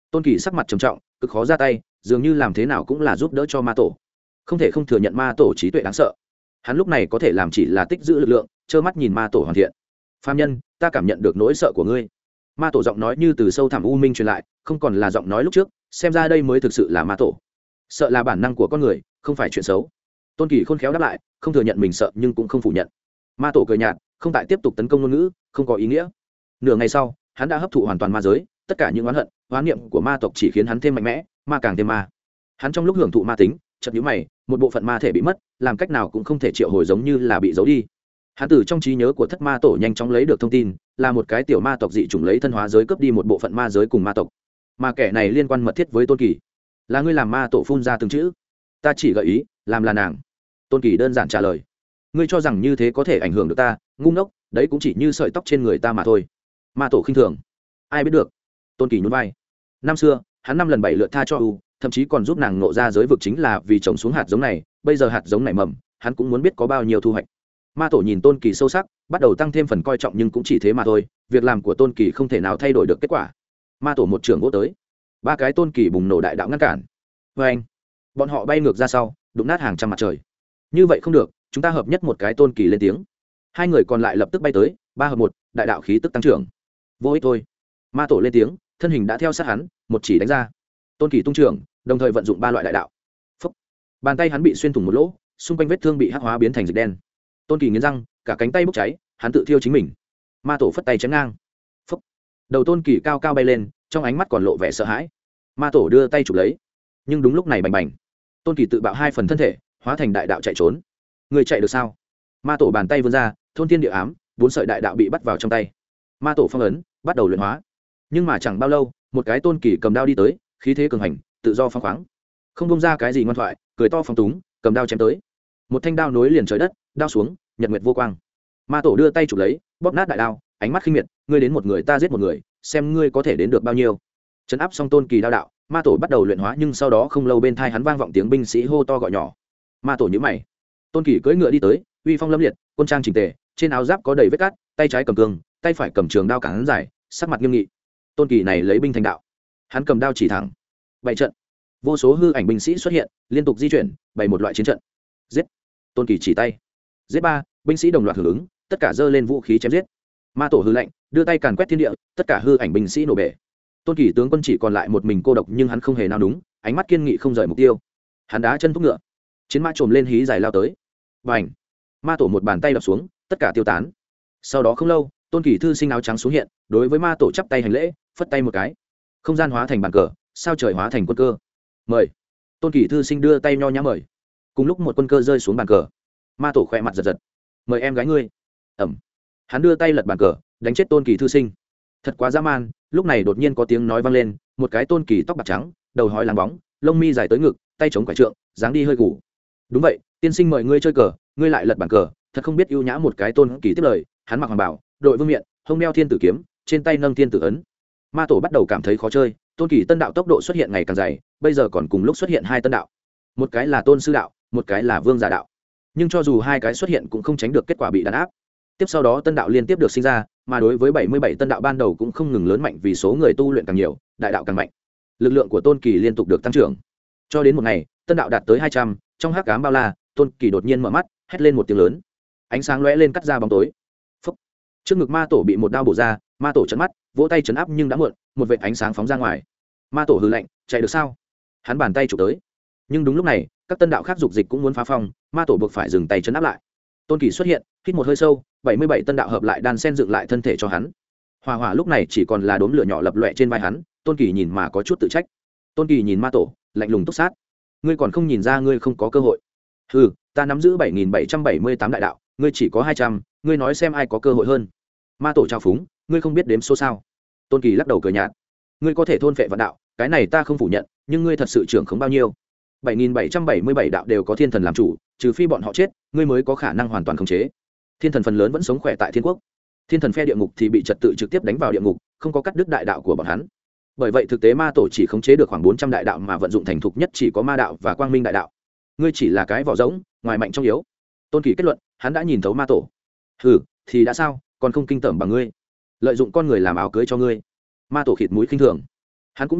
Tôn Kỳ sắc mặt trầm trọng, cực khó ra tay, dường như làm thế nào cũng là giúp đỡ cho ma tổ. Không thể không thừa nhận ma tổ trí tuệ đáng sợ. Hắn lúc này có thể làm chỉ là tích giữ lực lượng, trơ mắt nhìn ma tổ hoàn thiện. Phàm nhân, ta cảm nhận được nỗi sợ của ngươi. Ma tổ giọng nói như từ sâu thẳm u minh truyền lại, không còn là giọng nói lúc trước, xem ra đây mới thực sự là ma tổ. Sợ là bản năng của con người, không phải chuyện xấu. Tôn Kỳ khôn khéo đáp lại, không thừa nhận mình sợ nhưng cũng không phủ nhận. Ma tổ cười nhạt, không tại tiếp tục tấn công ngôn ngữ, không có ý nghĩa. Nửa ngày sau, hắn đã hấp thụ hoàn toàn ma giới, tất cả những oán hận, oán niệm của ma tộc chỉ khiến hắn thêm mạnh mẽ, ma càng thêm ma. Hắn trong lúc hưởng thụ ma tính, chợt nhíu mày, một bộ phận ma thể bị mất, làm cách nào cũng không thể triệu hồi, giống như là bị giấu đi. Hắn từ trong trí nhớ của thất ma tổ nhanh chóng lấy được thông tin, là một cái tiểu ma tộc dị chủng lấy thân hóa giới cướp đi một bộ phận ma giới cùng ma tộc, mà kẻ này liên quan mật thiết với Tôn Kỳ. Là ngươi làm ma tổ phun ra từng chữ. Ta chỉ gợi ý, làm là nàng. Tôn Kỳ đơn giản trả lời. Ngươi cho rằng như thế có thể ảnh hưởng được ta? Ngu ngốc, đấy cũng chỉ như sợi tóc trên người ta mà thôi. Ma tổ khinh thường. Ai biết được? Tôn Kỳ nhún vai. Năm xưa, hắn năm lần bảy lượt tha cho u, thậm chí còn giúp nàng ngộ ra giới vực chính là vì trồng xuống hạt giống này. Bây giờ hạt giống này mầm, hắn cũng muốn biết có bao nhiêu thu hoạch. Ma tổ nhìn Tôn Kỳ sâu sắc, bắt đầu tăng thêm phần coi trọng, nhưng cũng chỉ thế mà thôi. Việc làm của Tôn Kỳ không thể nào thay đổi được kết quả. Ma tổ một trường vỗ tới, ba cái Tôn Kỳ bùng nổ đại đạo ngăn cản. Vê anh, bọn họ bay ngược ra sau, đụng nát hàng trăm mặt trời. Như vậy không được, chúng ta hợp nhất một cái. Tôn Kỳ lên tiếng. Hai người còn lại lập tức bay tới, ba hợp một, đại đạo khí tức tăng trưởng. Vô ích thôi. Ma tổ lên tiếng, thân hình đã theo sát hắn, một chỉ đánh ra. Tôn Kỳ tung trưởng, đồng thời vận dụng ba loại đại đạo. Phúc. Bàn tay hắn bị xuyên thủng một lỗ, xung quanh vết thương bị hắc hóa biến thành dịch đen. Tôn Kỳ nghiến răng, cả cánh tay bốc cháy, hắn tự thiêu chính mình. Ma tổ phất tay chém ngang. Phúc. Đầu Tôn Kỳ cao cao bay lên, trong ánh mắt còn lộ vẻ sợ hãi. Ma tổ đưa tay chụp lấy, nhưng đúng lúc này bành bành, Tôn Kỳ tự bạo hai phần thân thể, hóa thành đại đạo chạy trốn. Người chạy được sao? Ma tổ bàn tay vươn ra, thôn thiên địa ám, bốn sợi đại đạo bị bắt vào trong tay. Ma tổ phong ấn, bắt đầu luyện hóa. Nhưng mà chẳng bao lâu, một cái Tôn Kỳ cầm đao đi tới, khí thế cường hành, tự do phóng khoáng, không bông ra cái gì ngoan thoại, cười to phóng túng, cầm đao chém tới. Một thanh đao nối liền trời đất, đao xuống, nhật nguyệt vô quang. Ma tổ đưa tay chụp lấy, bóp nát đại đao, ánh mắt khinh miệt, ngươi đến một người ta giết một người, xem ngươi có thể đến được bao nhiêu. Trấn áp xong Tôn Kỳ đao đạo, ma tổ bắt đầu luyện hóa, nhưng sau đó không lâu bên thai hắn vang vọng tiếng binh sĩ hô to gọi nhỏ. Ma tổ nhíu mày. Tôn Kỳ cưỡi ngựa đi tới, uy phong lâm liệt, quân trang chỉnh tề, trên áo giáp có đầy vết cát, tay trái cầm cương, tay phải cầm trường đao cản dài, sắc mặt nghiêm nghị. Tôn Kỳ này lấy binh thành đạo, hắn cầm đao chỉ thẳng. Bảy trận, vô số hư ảnh binh sĩ xuất hiện, liên tục di chuyển, bày một loại chiến trận. Giết! Tôn Kỳ chỉ tay. Giết ba, binh sĩ đồng loạt hưởng ứng, tất cả giơ lên vũ khí chém giết. Ma tổ hư lạnh, đưa tay càn quét thiên địa, tất cả hư ảnh binh sĩ nổ bể. Tôn Kỳ tướng quân chỉ còn lại một mình cô độc, nhưng hắn không hề nao núng, ánh mắt kiên nghị không rời mục tiêu. Hắn đá chân thúc ngựa, chiến mã trồm lên hí dài lao tới. Bành! Ma tổ một bàn tay đập xuống, tất cả tiêu tán. Sau đó không lâu, Tôn Kỳ thư sinh áo trắng xuất hiện, đối với ma tổ chắp tay hành lễ, phất tay một cái, không gian hóa thành bàn cờ, sao trời hóa thành quân cơ. Mời! Tôn Kỳ thư sinh đưa tay nho nhã mời. Cùng lúc một quân cơ rơi xuống bàn cờ, ma tổ khỏe mặt giật giật. Mời em gái ngươi. Ẩm! Hắn đưa tay lật bàn cờ, đánh chết Tôn Kỳ thư sinh. Thật quá dã man. Lúc này đột nhiên có tiếng nói vang lên, một cái Tôn Kỳ tóc bạc trắng, đầu hói láng bóng, lông mi dài tới ngực, tay chống quải trượng, dáng đi hơi gù. Đúng vậy, tiên sinh mời ngươi chơi cờ, ngươi lại lật bàn cờ, thật không biết ưu nhã. Một cái Tôn Kỳ tiếp lời, hắn mặc hoàng bảo, đội vương miện, hông đeo thiên tử kiếm, trên tay nâng thiên tử ấn. Ma tổ bắt đầu cảm thấy khó chơi. Tôn Kỳ tân đạo tốc độ xuất hiện ngày càng dày, bây giờ còn cùng lúc xuất hiện hai tân đạo, một cái là tôn sư đạo, một cái là vương giả đạo. Nhưng cho dù hai cái xuất hiện cũng không tránh được kết quả bị đàn áp. Tiếp sau đó tân đạo liên tiếp được sinh ra, mà đối với bảy mươi bảy tân đạo ban đầu cũng không ngừng lớn mạnh, vì số người tu luyện càng nhiều, đại đạo càng mạnh. Lực lượng của Tôn Kỳ liên tục được tăng trưởng, cho đến một ngày, tân đạo đạt tới hai trăm. Trong hắc ám bao la, Tôn Kỳ đột nhiên mở mắt, hét lên một tiếng lớn, ánh sáng lóe lên cắt ra bóng tối. Phúc. Trước ngực ma tổ bị một đao bổ ra, ma tổ trấn mắt, vỗ tay trấn áp, nhưng đã muộn, một vệt ánh sáng phóng ra ngoài. Ma tổ hừ lạnh, chạy được sao? Hắn bàn tay chụp tới, nhưng đúng lúc này, các tân đạo khác dục dịch cũng muốn phá phong, ma tổ buộc phải dừng tay trấn áp lại. Tôn Kỳ xuất hiện, hít một hơi sâu, bảy mươi bảy tân đạo hợp lại đan sen dựng lại thân thể cho hắn. Hỏa hỏa lúc này chỉ còn là đốm lửa nhỏ lập loè trên vai hắn. Tôn Kỳ nhìn mà có chút tự trách. Tôn Kỳ nhìn ma tổ, lạnh lùng túc sát. Ngươi còn không nhìn ra ngươi không có cơ hội? Hừ, ta nắm giữ bảy nghìn bảy trăm bảy mươi tám đại đạo, ngươi chỉ có hai trăm, ngươi nói xem ai có cơ hội hơn? Ma tổ trao phúng, ngươi không biết đếm số sao? Tôn Kỳ lắc đầu cười nhạt. Ngươi có thể thôn phệ vạn đạo, cái này ta không phủ nhận, nhưng ngươi thật sự trưởng khống bao nhiêu? bảy nghìn bảy trăm bảy mươi bảy đạo đều có thiên thần làm chủ, trừ phi bọn họ chết, ngươi mới có khả năng hoàn toàn khống chế. Thiên thần phần lớn vẫn sống khỏe tại thiên quốc, thiên thần phe địa ngục thì bị trật tự trực tiếp đánh vào địa ngục, không có cắt đứt đại đạo của bọn hắn. Bởi vậy thực tế ma tổ chỉ khống chế được khoảng bốn trăm đại đạo, mà vận dụng thành thục nhất chỉ có ma đạo và quang minh đại đạo. Ngươi chỉ là cái vỏ rỗng, ngoài mạnh trong yếu. Tôn Kỳ kết luận, hắn đã nhìn thấu ma tổ. Hừ, thì đã sao, còn không kinh tởm bằng ngươi, lợi dụng con người làm áo cưới cho ngươi. Ma tổ khịt mũi khinh thường. Hắn cũng nhìn ra,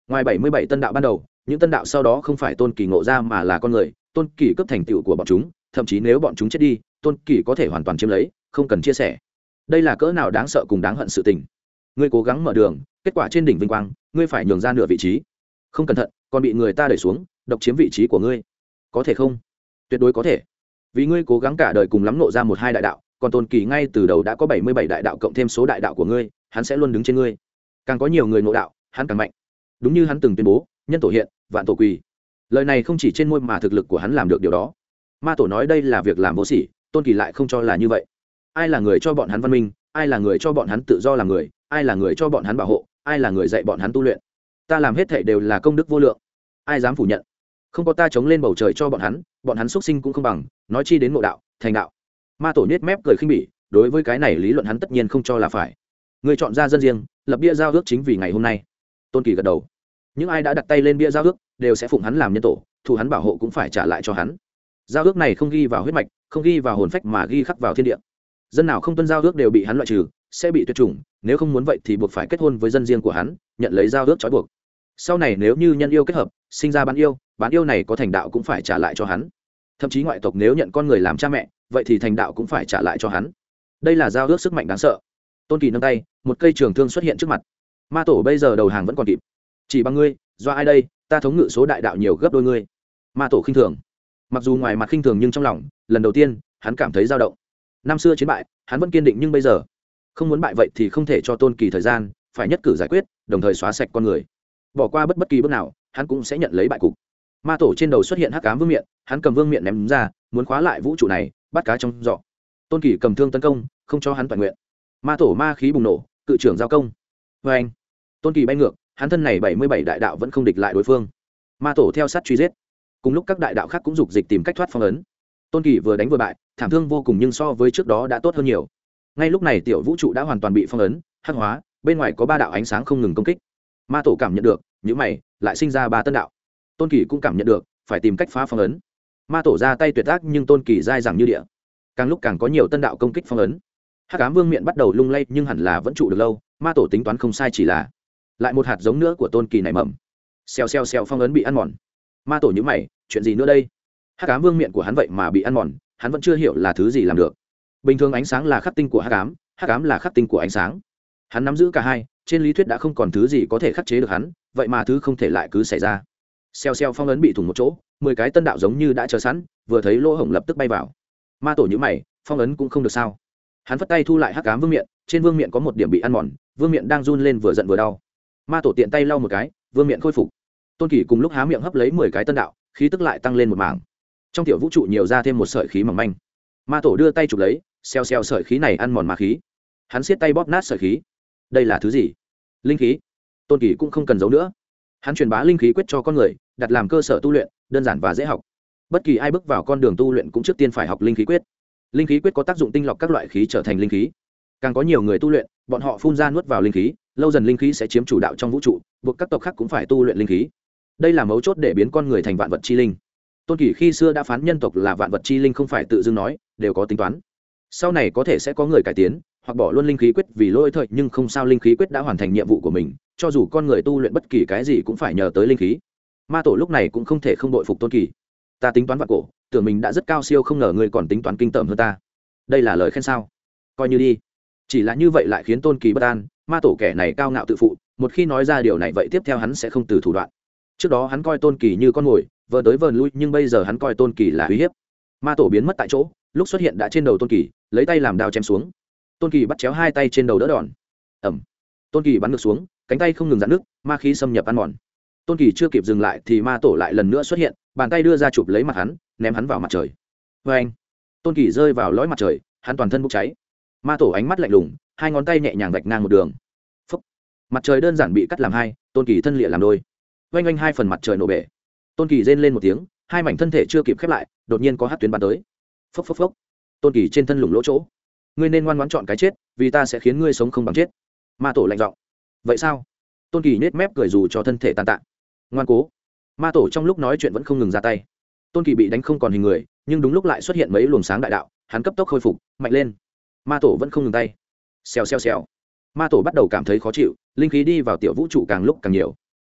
ngoài bảy mươi bảy tân đạo ban đầu, những tân đạo sau đó không phải tôn kỳ ngộ ra mà là con người, tôn kỳ cướp thành tựu của bọn chúng, thậm chí nếu bọn chúng chết đi, tôn kỳ có thể hoàn toàn chiếm lấy, không cần chia sẻ. Đây là cỡ nào đáng sợ cùng đáng hận sự tình. Ngươi cố gắng mở đường, kết quả trên đỉnh vinh quang, ngươi phải nhường ra nửa vị trí. Không cẩn thận, còn bị người ta đẩy xuống, độc chiếm vị trí của ngươi. Có thể không? Tuyệt đối có thể. Vì ngươi cố gắng cả đời cùng lắm nộ ra một hai đại đạo, còn tôn kỳ ngay từ đầu đã có bảy mươi bảy đại đạo cộng thêm số đại đạo của ngươi, hắn sẽ luôn đứng trên ngươi. Càng có nhiều người ngộ đạo, hắn càng mạnh. Đúng như hắn từng tuyên bố, nhân tổ hiện, vạn tổ quỳ. Lời này không chỉ trên môi mà thực lực của hắn làm được điều đó. Ma tổ nói đây là việc làm vô sỉ, tôn kỳ lại không cho là như vậy. Ai là người cho bọn hắn văn minh, ai là người cho bọn hắn tự do làm người, ai là người cho bọn hắn bảo hộ, ai là người dạy bọn hắn tu luyện. Ta làm hết thảy đều là công đức vô lượng, ai dám phủ nhận? Không có ta chống lên bầu trời cho bọn hắn, bọn hắn xuất sinh cũng không bằng, nói chi đến ngộ đạo, thành đạo. Ma tổ nhếch mép cười khinh bỉ, đối với cái này lý luận hắn tất nhiên không cho là phải. Người chọn ra dân riêng, lập bia giao ước chính vì ngày hôm nay. Tôn kỳ gật đầu. Những ai đã đặt tay lên bia giao ước đều sẽ phụng hắn làm nhân tổ, thù hắn bảo hộ cũng phải trả lại cho hắn. Giao ước này không ghi vào huyết mạch, không ghi vào hồn phách mà ghi khắc vào thiên địa. Dân nào không tuân giao ước đều bị hắn loại trừ, sẽ bị tuyệt chủng, nếu không muốn vậy thì buộc phải kết hôn với dân riêng của hắn, nhận lấy giao ước trói buộc. Sau này nếu như nhân yêu kết hợp, sinh ra bán yêu, bán yêu này có thành đạo cũng phải trả lại cho hắn. Thậm chí ngoại tộc nếu nhận con người làm cha mẹ, vậy thì thành đạo cũng phải trả lại cho hắn. Đây là giao ước sức mạnh đáng sợ. Tôn kỳ nâng tay, một cây trường thương xuất hiện trước mặt. Ma tổ bây giờ đầu hàng vẫn còn kịp. Chỉ bằng ngươi, do ai đây, ta thống ngự số đại đạo nhiều gấp đôi ngươi. Ma tổ khinh thường. Mặc dù ngoài mặt khinh thường nhưng trong lòng, lần đầu tiên, hắn cảm thấy dao động. Năm xưa chiến bại, hắn vẫn kiên định nhưng bây giờ, không muốn bại vậy thì không thể cho tôn kỳ thời gian, phải nhất cử giải quyết, đồng thời xóa sạch con người. Bỏ qua bất bất kỳ bước nào, hắn cũng sẽ nhận lấy bại cục. Ma tổ trên đầu xuất hiện hắc ám vương miện, hắn cầm vương miện ném ra, muốn khóa lại vũ trụ này, bắt cá trong giỏ. Tôn kỳ cầm thương tấn công, không cho hắn toàn nguyện. Ma tổ ma khí bùng nổ, cự trưởng giao công. Vê anh, tôn kỳ bay ngược, hắn thân này bảy mươi bảy đại đạo vẫn không địch lại đối phương. Ma tổ theo sát truy giết. Cùng lúc các đại đạo khác cũng dục dịch tìm cách thoát phong ấn. Tôn kỳ vừa đánh vừa bại, thảm thương vô cùng nhưng so với trước đó đã tốt hơn nhiều. Ngay lúc này tiểu vũ trụ đã hoàn toàn bị phong ấn, hắc hóa, bên ngoài có ba đạo ánh sáng không ngừng công kích. Ma tổ cảm nhận được, những mày lại sinh ra ba tân đạo. Tôn kỳ cũng cảm nhận được, phải tìm cách phá phong ấn. Ma tổ ra tay tuyệt ác nhưng tôn kỳ dai dẳng như địa. Càng lúc càng có nhiều tân đạo công kích phong ấn. Hắc ám vương miện bắt đầu lung lay nhưng hẳn là vẫn trụ được lâu. Ma tổ tính toán không sai, chỉ là lại một hạt giống nữa của tôn kỳ nảy mầm. Xèo xèo xèo, phong ấn bị ăn mòn. Ma tổ nhíu mày, chuyện gì nữa đây? Hắc ám vương miện của hắn vậy mà bị ăn mòn, hắn vẫn chưa hiểu là thứ gì làm được. Bình thường ánh sáng là khắc tinh của hắc ám, hắc ám là khắc tinh của ánh sáng. Hắn nắm giữ cả hai, trên lý thuyết đã không còn thứ gì có thể khắc chế được hắn, vậy mà thứ không thể lại cứ xảy ra. Xèo xèo, phong ấn bị thủng một chỗ, mười cái tân đạo giống như đã chờ sẵn, vừa thấy lỗ hổng lập tức bay vào. Ma tổ nhíu mày, phong ấn cũng không được sao? Hắn phất tay thu lại hắc ám vương miện, trên vương miện có một điểm bị ăn mòn, vương miện đang run lên vừa giận vừa đau. Ma tổ tiện tay lau một cái, vương miện khôi phục. Tôn kỳ cùng lúc há miệng hấp lấy mười cái tân đạo, khí tức lại tăng lên một mảng. Trong tiểu vũ trụ nhiều ra thêm một sợi khí mỏng manh. Ma tổ đưa tay chụp lấy, xèo xèo, sợi khí này ăn mòn ma khí. Hắn siết tay bóp nát sợi khí. Đây là thứ gì? Linh khí. Tôn kỳ cũng không cần giấu nữa, hắn truyền bá linh khí quyết cho con người, đặt làm cơ sở tu luyện, đơn giản và dễ học. Bất kỳ ai bước vào con đường tu luyện cũng trước tiên phải học linh khí quyết. Linh khí quyết có tác dụng tinh lọc các loại khí trở thành linh khí. Càng có nhiều người tu luyện, bọn họ phun ra nuốt vào linh khí, lâu dần linh khí sẽ chiếm chủ đạo trong vũ trụ, buộc các tộc khác cũng phải tu luyện linh khí. Đây là mấu chốt để biến con người thành vạn vật chi linh. Tôn kỳ khi xưa đã phán nhân tộc là vạn vật chi linh, không phải tự dưng nói, đều có tính toán. Sau này có thể sẽ có người cải tiến hoặc bỏ luôn linh khí quyết vì lỗi thời, nhưng không sao, linh khí quyết đã hoàn thành nhiệm vụ của mình, cho dù con người tu luyện bất kỳ cái gì cũng phải nhờ tới linh khí. Ma tổ lúc này cũng không thể không đội phục tôn kỳ. Ta tính toán vạn cổ, tưởng mình đã rất cao siêu, không ngờ ngươi còn tính toán kinh tởm hơn ta. Đây là lời khen sao? Coi như đi. Chỉ là như vậy lại khiến tôn kỳ bất an. Ma tổ kẻ này cao ngạo tự phụ, một khi nói ra điều này vậy tiếp theo hắn sẽ không từ thủ đoạn. Trước đó hắn coi tôn kỳ như con mồi, vờ tới vờn lui, nhưng bây giờ hắn coi tôn kỳ là uy hiếp. Ma tổ biến mất tại chỗ, lúc xuất hiện đã trên đầu tôn kỳ, lấy tay làm đao chém xuống. Tôn kỳ bắt chéo hai tay trên đầu đỡ đòn. Ẩm. Tôn kỳ bắn ngược xuống, cánh tay không ngừng dạn nước, ma khí xâm nhập ăn mòn. Tôn kỳ chưa kịp dừng lại thì ma tổ lại lần nữa xuất hiện, bàn tay đưa ra chụp lấy mặt hắn, ném hắn vào mặt trời. Vê anh. Tôn kỳ rơi vào lõi mặt trời, hắn toàn thân bốc cháy. Ma tổ ánh mắt lạnh lùng, hai ngón tay nhẹ nhàng vạch ngang một đường. Phúc. Mặt trời đơn giản bị cắt làm hai, tôn kỳ thân lịa làm đôi. Oanh oanh, hai phần mặt trời nổ bể. Tôn kỳ rên lên một tiếng, hai mảnh thân thể chưa kịp khép lại, đột nhiên có hắc tuyến bắn tới. Phốc phốc phốc. Tôn kỳ trên thân lủng lỗ chỗ. Ngươi nên ngoan ngoãn chọn cái chết, vì ta sẽ khiến ngươi sống không bằng chết. Ma tổ lạnh giọng. Vậy sao? Tôn kỳ nết mép cười dù cho thân thể tàn tạ. Ngoan cố. Ma tổ trong lúc nói chuyện vẫn không ngừng ra tay. Tôn kỳ bị đánh không còn hình người, nhưng đúng lúc lại xuất hiện mấy luồng sáng đại đạo, hắn cấp tốc khôi phục, mạnh lên. Ma tổ vẫn không ngừng tay. Xèo xèo xèo. Ma tổ bắt đầu cảm thấy khó chịu, linh khí đi vào tiểu vũ trụ càng lúc càng nhiều.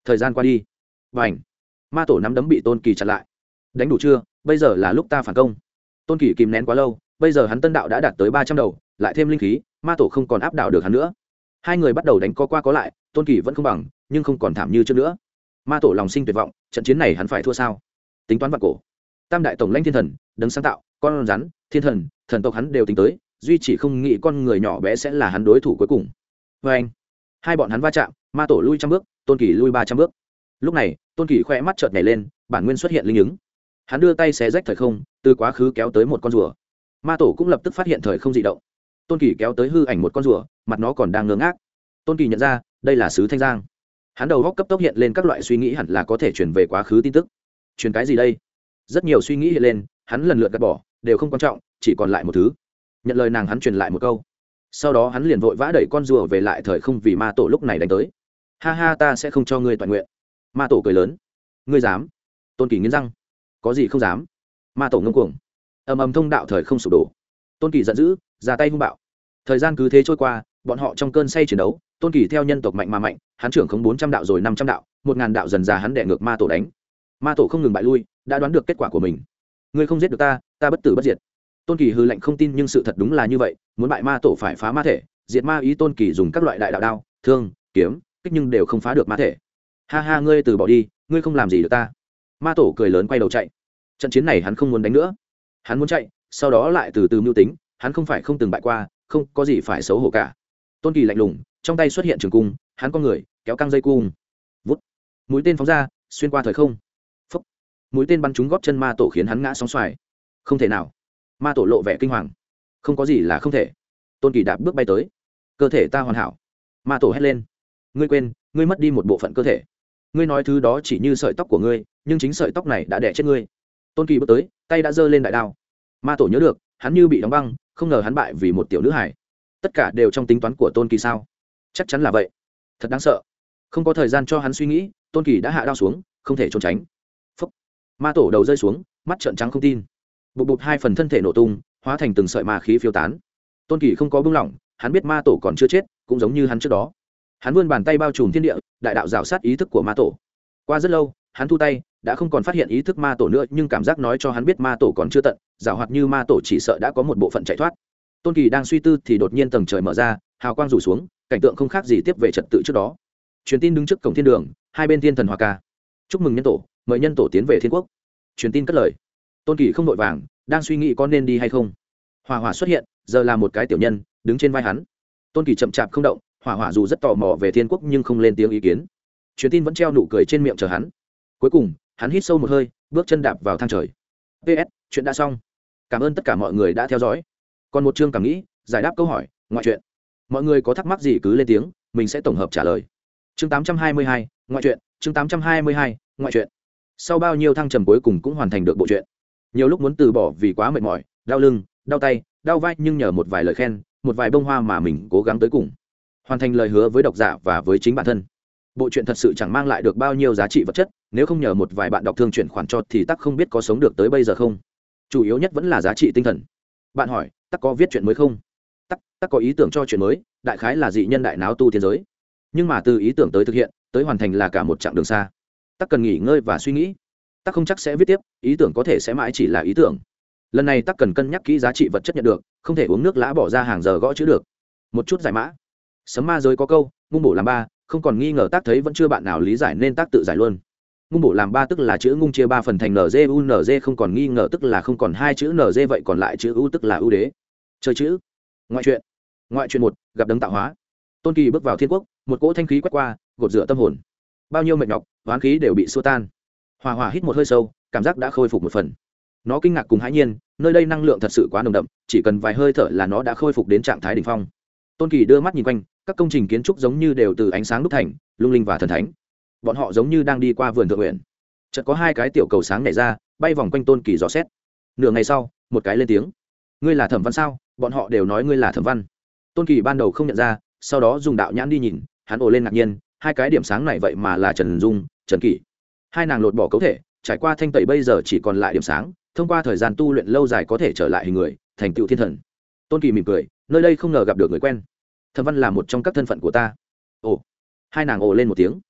thời gian qua đi và ảnh ma tổ nắm đấm bị tôn kỳ chặn lại. Đánh đủ chưa, bây giờ là lúc ta phản công. Tôn kỳ kìm nén quá lâu, bây giờ hắn tân đạo đã đạt tới ba trăm đầu, lại thêm linh khí, ma tổ không còn áp đảo được hắn nữa. Hai người bắt đầu đánh co qua có lại, tôn kỳ vẫn không bằng, nhưng không còn thảm như trước nữa. Ma tổ lòng sinh tuyệt vọng, trận chiến này hắn phải thua sao? Tính toán vạn cổ, tam đại tổng lãnh thiên thần, đấng sáng tạo, con rắn, thiên thần, thần tộc hắn đều tính tới, duy chỉ không nghĩ con người nhỏ bé sẽ là hắn đối thủ cuối cùng. Với anh, hai bọn hắn va chạm, ma tổ lui trăm bước, tôn kỳ lui ba trăm bước. Lúc này tôn kỳ khoe mắt chợt nhảy lên, bản nguyên xuất hiện linh ứng. Hắn đưa tay xé rách thời không, từ quá khứ kéo tới một con rùa. Ma tổ cũng lập tức phát hiện thời không dị động. Tôn kỳ kéo tới hư ảnh một con rùa, mặt nó còn đang ngơ ngác. Tôn kỳ nhận ra đây là sứ thanh giang. Hắn đầu góc cấp tốc hiện lên các loại suy nghĩ hẳn là có thể chuyển về quá khứ tin tức. Truyền cái gì đây? Rất nhiều suy nghĩ hiện lên, hắn lần lượt gạt bỏ, đều không quan trọng, chỉ còn lại một thứ. Nhận lời nàng, hắn truyền lại một câu. Sau đó hắn liền vội vã đẩy con rùa về lại thời không vì ma tổ lúc này đánh tới. Ha ha, ta sẽ không cho ngươi toàn nguyện. Ma tổ cười lớn. Ngươi dám? Tôn kỳ nghiến răng. Có gì không dám? Ma tổ ngông cuồng. Ầm ầm thông đạo thời không sụp đổ. Tôn kỳ giận dữ, ra tay hung bạo. Thời gian cứ thế trôi qua, bọn họ trong cơn say chiến đấu, tôn kỳ theo nhân tộc mạnh mà mạnh, hắn trưởng khống bốn trăm đạo rồi năm trăm đạo, một ngàn đạo dần già hắn đè ngược ma tổ đánh. Ma tổ không ngừng bại lui, đã đoán được kết quả của mình. Ngươi không giết được ta, ta bất tử bất diệt. Tôn kỳ hư lạnh không tin, nhưng sự thật đúng là như vậy, muốn bại ma tổ phải phá ma thể, diệt ma ý. Tôn kỳ dùng các loại đại đạo đao, thương, kiếm, kích nhưng đều không phá được ma thể. Ha ha, ngươi từ bỏ đi, ngươi không làm gì được ta. Ma tổ cười lớn quay đầu chạy. Trận chiến này hắn không muốn đánh nữa, hắn muốn chạy, sau đó lại từ từ mưu tính. Hắn không phải không từng bại qua, không có gì phải xấu hổ cả. Tôn kỳ lạnh lùng, trong tay xuất hiện trường cung, hắn con người kéo căng dây cung, vút, mũi tên phóng ra, xuyên qua thời không. Phúc, mũi tên bắn trúng gót chân ma tổ khiến hắn ngã sóng xoài. Không thể nào. Ma tổ lộ vẻ kinh hoàng. Không có gì là không thể. Tôn kỳ đạp bước bay tới. Cơ thể ta hoàn hảo. Ma tổ hét lên. Ngươi quên, ngươi mất đi một bộ phận cơ thể. Ngươi nói thứ đó chỉ như sợi tóc của ngươi, nhưng chính sợi tóc này đã đẻ chết ngươi. Tôn kỳ bước tới, tay đã giơ lên đại đao. Ma tổ nhớ được, hắn như bị đóng băng, không ngờ hắn bại vì một tiểu nữ hài. Tất cả đều trong tính toán của tôn kỳ sao? Chắc chắn là vậy. Thật đáng sợ. Không có thời gian cho hắn suy nghĩ, tôn kỳ đã hạ đao xuống, không thể trốn tránh. Phúc. Ma tổ đầu rơi xuống, mắt trợn trắng không tin. Bụp bụp, hai phần thân thể nổ tung, hóa thành từng sợi ma khí phiêu tán. Tôn kỳ không có buông lỏng, hắn biết ma tổ còn chưa chết, cũng giống như hắn trước đó. Hắn vươn bàn tay bao trùm thiên địa, đại đạo rào sát ý thức của ma tổ. Qua rất lâu, hắn thu tay, đã không còn phát hiện ý thức ma tổ nữa, nhưng cảm giác nói cho hắn biết ma tổ còn chưa tận, giảo hoạt như ma tổ chỉ sợ đã có một bộ phận chạy thoát. Tôn kỳ đang suy tư thì đột nhiên tầng trời mở ra, hào quang rủ xuống, cảnh tượng không khác gì tiếp về trật tự trước đó. Truyền tin đứng trước cổng thiên đường, hai bên thiên thần hòa ca. Chúc mừng nhân tổ, mời nhân tổ tiến về thiên quốc. Truyền tin cất lời. Tôn kỳ không vội vàng, đang suy nghĩ có nên đi hay không. Hỏa hỏa xuất hiện, giờ là một cái tiểu nhân đứng trên vai hắn. Tôn kỳ chậm chạp không động, hỏa hỏa dù rất tò mò về thiên quốc nhưng không lên tiếng ý kiến. Truyền tin vẫn treo nụ cười trên miệng chờ hắn. Cuối cùng hắn hít sâu một hơi, bước chân đạp vào thang trời. pê ét, chuyện đã xong. Cảm ơn tất cả mọi người đã theo dõi. Còn một chương cảm nghĩ, giải đáp câu hỏi ngoại truyện. Mọi người có thắc mắc gì cứ lên tiếng, mình sẽ tổng hợp trả lời. Chương tám trăm hai mươi hai, ngoại truyện. Chương tám trăm hai mươi hai, ngoại truyện. Sau bao nhiêu thăng trầm cuối cùng cũng hoàn thành được bộ truyện. Nhiều lúc muốn từ bỏ vì quá mệt mỏi, đau lưng, đau tay, đau vai, nhưng nhờ một vài lời khen, một vài bông hoa mà mình cố gắng tới cùng, hoàn thành lời hứa với độc giả và với chính bản thân. Bộ truyện thật sự chẳng mang lại được bao nhiêu giá trị vật chất, nếu không nhờ một vài bạn đọc thương chuyển khoản cho thì tắc không biết có sống được tới bây giờ không. Chủ yếu nhất vẫn là giá trị tinh thần. Bạn hỏi, tắc có viết chuyện mới không? Tắc, tắc có ý tưởng cho chuyện mới, đại khái là dị nhân đại náo tu tiên giới. Nhưng mà từ ý tưởng tới thực hiện, tới hoàn thành là cả một chặng đường xa. Tắc cần nghỉ ngơi và suy nghĩ. Tắc không chắc sẽ viết tiếp, ý tưởng có thể sẽ mãi chỉ là ý tưởng. Lần này tắc cần cân nhắc kỹ giá trị vật chất nhận được, không thể uống nước lã bỏ ra hàng giờ gõ chữ được. Một chút giải mã. Sấm ma giới có câu, ngung bổ làm ba, không còn nghi ngờ tác thấy vẫn chưa bạn nào lý giải nên tác tự giải luôn. Ngung bổ làm ba tức là chữ ngung chia ba phần thành nz u nz, không còn nghi ngờ tức là không còn hai chữ nz, vậy còn lại chữ u tức là ưu đế. Chơi chữ. Ngoại truyện. Ngoại truyện một, gặp đấng tạo hóa. Tôn Kỳ bước vào thiên quốc, một cỗ thanh khí quét qua, gột rửa tâm hồn. Bao nhiêu mệt nhọc, oán khí đều bị xua tan. Hòa Hòa hít một hơi sâu, cảm giác đã khôi phục một phần. Nó kinh ngạc cùng hãi nhiên, nơi đây năng lượng thật sự quá nồng đậm, chỉ cần vài hơi thở là nó đã khôi phục đến trạng thái đỉnh phong. Tôn Kỳ đưa mắt nhìn quanh, các công trình kiến trúc giống như đều từ ánh sáng đúc thành, lung linh và thần thánh. Bọn họ giống như đang đi qua vườn thượng nguyện. Chợt có hai cái tiểu cầu sáng nảy ra, bay vòng quanh Tôn Kỳ dò xét. Nửa ngày sau, một cái lên tiếng: "Ngươi là Thẩm Văn sao?" Bọn họ đều nói ngươi là Thẩm Văn. Tôn Kỳ ban đầu không nhận ra, sau đó dùng đạo nhãn đi nhìn, hắn ồ lên ngạc nhiên, hai cái điểm sáng này vậy mà là Trần Dung, Trần Kỷ. Hai nàng lột bỏ cấu thể, trải qua thanh tẩy bây giờ chỉ còn lại điểm sáng, thông qua thời gian tu luyện lâu dài có thể trở lại hình người, thành tựu thiên thần. Tôn Kỳ mỉm cười, nơi đây không ngờ gặp được người quen. Thẩm Văn là một trong các thân phận của ta. Ồ. Hai nàng ồ lên một tiếng.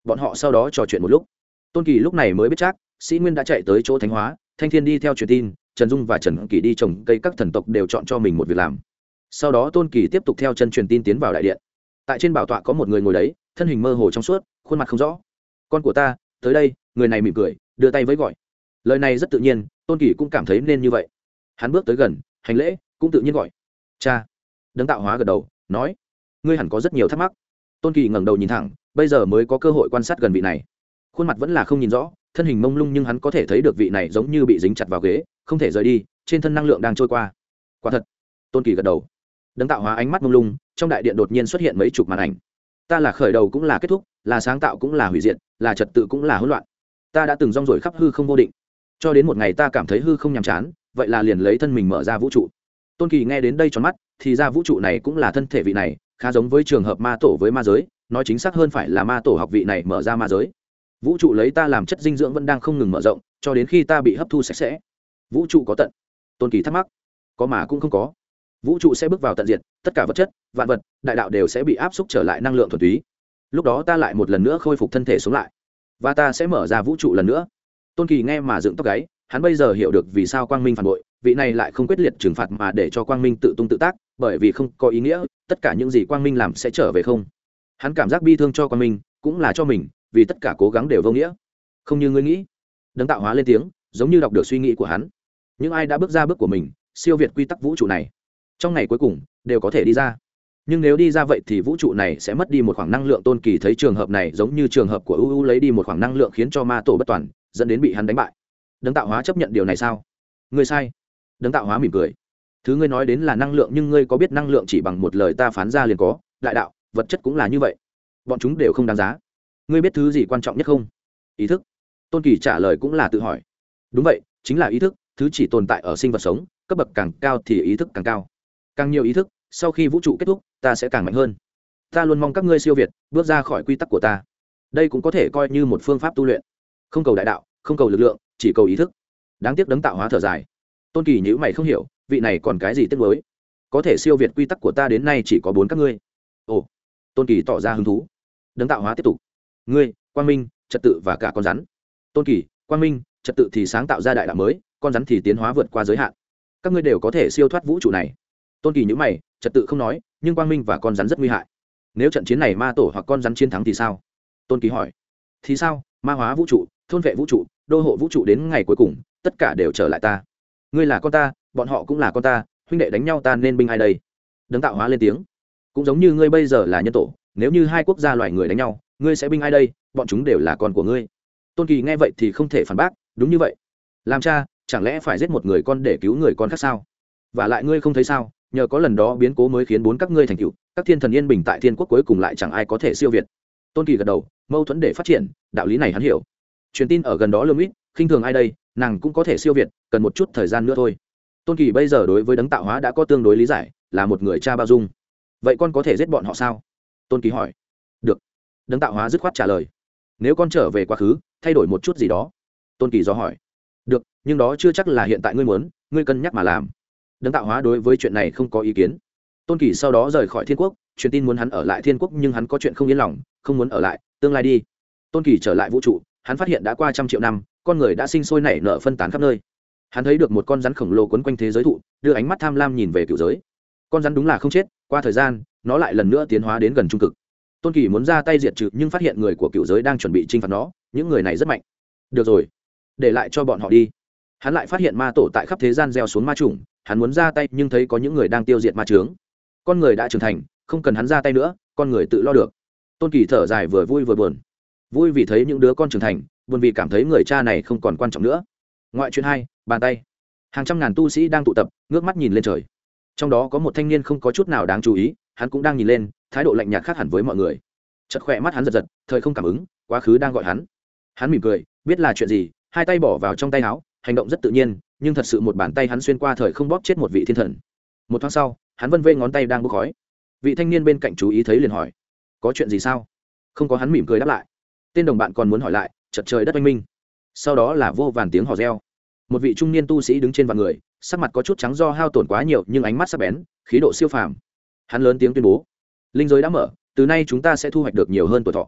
bọn họ sau đó trò chuyện một lúc. Tôn Kỳ lúc này mới biết chắc Sĩ Nguyên đã chạy tới chỗ Thánh Hóa, Thanh Thiên đi theo truyền tin, Trần Dung và Trần Kỳ đi trồng cây, các thần tộc đều chọn cho mình một việc làm. Sau đó Tôn Kỳ tiếp tục theo chân truyền tin tiến vào đại điện. Tại trên bảo tọa có một người ngồi đấy, thân hình mơ hồ trong suốt, khuôn mặt không rõ. "Con của ta, tới đây." Người này mỉm cười, đưa tay với gọi. Lời này rất tự nhiên, Tôn Kỳ cũng cảm thấy nên như vậy. Hắn bước tới gần, hành lễ, cũng tự nhiên gọi: "Cha." Đấng tạo hóa gật đầu, nói: "Ngươi hẳn có rất nhiều thắc mắc." Tôn Kỳ ngẩng đầu nhìn thẳng, bây giờ mới có cơ hội quan sát gần vị này. Khuôn mặt vẫn là không nhìn rõ, thân hình mông lung, nhưng hắn có thể thấy được vị này giống như bị dính chặt vào ghế, không thể rời đi, trên thân năng lượng đang trôi qua. Quả thật. Tôn Kỳ gật đầu. Đấng tạo hóa ánh mắt mông lung, trong đại điện đột nhiên xuất hiện mấy chục màn ảnh. Ta là khởi đầu cũng là kết thúc, là sáng tạo cũng là hủy diệt, là trật tự cũng là hỗn loạn. Ta đã từng rong ruổi khắp hư không vô định, cho đến một ngày ta cảm thấy hư không nhàm chán, vậy là liền lấy thân mình mở ra vũ trụ. Tôn Kỳ nghe đến đây tròn mắt, thì ra vũ trụ này cũng là thân thể vị này, khá giống với trường hợp ma tổ với ma giới, nói chính xác hơn phải là ma tổ học vị này mở ra ma giới. Vũ trụ lấy ta làm chất dinh dưỡng vẫn đang không ngừng mở rộng, cho đến khi ta bị hấp thu sạch sẽ. Vũ trụ có tận. Tôn Kỳ thắc mắc, có mà cũng không có. Vũ trụ sẽ bước vào tận diệt, tất cả vật chất, vạn vật, đại đạo đều sẽ bị áp xúc trở lại năng lượng thuần túy. Lúc đó ta lại một lần nữa khôi phục thân thể sống lại, và ta sẽ mở ra vũ trụ lần nữa. Tôn Kỳ nghe mà dựng tóc gáy, hắn bây giờ hiểu được vì sao Quang Minh phản bội, vị này lại không quyết liệt trừng phạt mà để cho Quang Minh tự tung tự tác, bởi vì không có ý nghĩa, tất cả những gì Quang Minh làm sẽ trở về không. Hắn cảm giác bi thương cho Quang Minh, cũng là cho mình, vì tất cả cố gắng đều vô nghĩa. Không như ngươi nghĩ. Đấng tạo hóa lên tiếng, giống như đọc được suy nghĩ của hắn. Những ai đã bước ra bước của mình, siêu việt quy tắc vũ trụ này, trong ngày cuối cùng đều có thể đi ra. Nhưng nếu đi ra vậy thì vũ trụ này sẽ mất đi một khoảng năng lượng. Tôn Kỳ thấy trường hợp này giống như trường hợp của u u lấy đi một khoảng năng lượng, khiến cho ma tổ bất toàn, dẫn đến bị hắn đánh bại. Đấng tạo hóa chấp nhận điều này sao? Ngươi sai. Đấng tạo hóa mỉm cười. Thứ ngươi nói đến là năng lượng, nhưng ngươi có biết năng lượng chỉ bằng một lời ta phán ra liền có, đại đạo, vật chất cũng là như vậy. Bọn chúng đều không đáng giá. Ngươi biết thứ gì quan trọng nhất không? Ý thức. Tôn Kỳ trả lời cũng là tự hỏi. Đúng vậy, chính là ý thức, thứ chỉ tồn tại ở sinh vật sống, cấp bậc càng cao thì ý thức càng cao. Càng nhiều ý thức, sau khi vũ trụ kết thúc, ta sẽ càng mạnh hơn. Ta luôn mong các ngươi siêu việt, bước ra khỏi quy tắc của ta. Đây cũng có thể coi như một phương pháp tu luyện. Không cầu đại đạo, không cầu lực lượng, chỉ cầu ý thức. Đáng tiếc đấng tạo hóa thở dài. Tôn Kỳ nhíu mày không hiểu, vị này còn cái gì tiếc nuối? Có thể siêu việt quy tắc của ta đến nay chỉ có bốn các ngươi. Ồ. Tôn Kỳ tỏ ra hứng thú. Đấng tạo hóa tiếp tục. Ngươi, Quang Minh, trật tự và cả con rắn. Tôn Kỳ, Quang Minh, trật tự thì sáng tạo ra đại đạo mới, con rắn thì tiến hóa vượt qua giới hạn. Các ngươi đều có thể siêu thoát vũ trụ này. Tôn Kỳ nhíu mày, trật tự không nói, nhưng Quang Minh và con rắn rất nguy hại. Nếu trận chiến này ma tổ hoặc con rắn chiến thắng thì sao? Tôn Kỳ hỏi. Thì sao? Ma hóa vũ trụ, thôn vệ vũ trụ, đô hộ vũ trụ, đến ngày cuối cùng, tất cả đều trở lại ta. Ngươi là con ta, bọn họ cũng là con ta, huynh đệ đánh nhau ta nên binh ai đây? Đấng tạo hóa lên tiếng. Cũng giống như ngươi bây giờ là nhân tổ, nếu như hai quốc gia loài người đánh nhau, ngươi sẽ binh ai đây? Bọn chúng đều là con của ngươi. Tôn Kỳ nghe vậy thì không thể phản bác, đúng như vậy. Làm cha, chẳng lẽ phải giết một người con để cứu người con khác sao? Và lại ngươi không thấy sao, nhờ có lần đó biến cố mới khiến bốn các ngươi thành tựu, các thiên thần yên bình tại thiên quốc, cuối cùng lại chẳng ai có thể siêu việt. Tôn Kỳ gật đầu, mâu thuẫn để phát triển, đạo lý này hắn hiểu. Truyền tin ở gần đó lương ít, khinh thường ai đây, nàng cũng có thể siêu việt, cần một chút thời gian nữa thôi. Tôn Kỳ bây giờ đối với đấng tạo hóa đã có tương đối lý giải, là một người cha bao dung. Vậy con có thể giết bọn họ sao? Tôn Kỳ hỏi. Được. Đấng tạo hóa dứt khoát trả lời. Nếu con trở về quá khứ, thay đổi một chút gì đó. Tôn Kỳ do hỏi. Được, nhưng đó chưa chắc là hiện tại ngươi muốn, ngươi cân nhắc mà làm. Đấng tạo hóa đối với chuyện này không có ý kiến. Tôn Kỳ sau đó rời khỏi thiên quốc, truyền tin muốn hắn ở lại thiên quốc, nhưng hắn có chuyện không yên lòng, không muốn ở lại, tương lai đi. Tôn Kỳ trở lại vũ trụ, hắn phát hiện đã qua trăm triệu năm, con người đã sinh sôi nảy nở phân tán khắp nơi. Hắn thấy được một con rắn khổng lồ quấn quanh thế giới thụ, đưa ánh mắt tham lam nhìn về cựu giới. Con rắn đúng là không chết, qua thời gian nó lại lần nữa tiến hóa đến gần trung cực. Tôn Kỳ muốn ra tay diệt trừ, nhưng phát hiện người của cựu giới đang chuẩn bị chinh phạt nó, những người này rất mạnh. Được rồi, để lại cho bọn họ đi. Hắn lại phát hiện ma tổ tại khắp thế gian gieo xuống ma chủng, hắn muốn ra tay nhưng thấy có những người đang tiêu diệt ma chướng. Con người đã trưởng thành, không cần hắn ra tay nữa, con người tự lo được. Tôn Kỳ thở dài, vừa vui vừa buồn. Vui vì thấy những đứa con trưởng thành, buồn vì cảm thấy người cha này không còn quan trọng nữa. Ngoại truyện hai, bàn tay. Hàng trăm ngàn tu sĩ đang tụ tập, ngước mắt nhìn lên trời. Trong đó có một thanh niên không có chút nào đáng chú ý, hắn cũng đang nhìn lên, thái độ lạnh nhạt khác hẳn với mọi người. Chợt khỏe mắt hắn giật giật, thời không cảm ứng, quá khứ đang gọi hắn. Hắn mỉm cười, biết là chuyện gì, hai tay bỏ vào trong tay áo, hành động rất tự nhiên, nhưng thật sự một bàn tay hắn xuyên qua thời không bóp chết một vị thiên thần. Một thoáng sau, hắn vân vê ngón tay đang bốc khói. Vị thanh niên bên cạnh chú ý thấy liền hỏi, có chuyện gì sao? Không có, hắn mỉm cười đáp lại. Tên đồng bạn còn muốn hỏi lại, chợt trời đất oanh minh. Sau đó là vô vàn tiếng hò reo. Một vị trung niên tu sĩ đứng trên vạn người, sắc mặt có chút trắng do hao tổn quá nhiều, nhưng ánh mắt sắc bén, khí độ siêu phàm. Hắn lớn tiếng tuyên bố, linh giới đã mở, từ nay chúng ta sẽ thu hoạch được nhiều hơn tuổi thọ.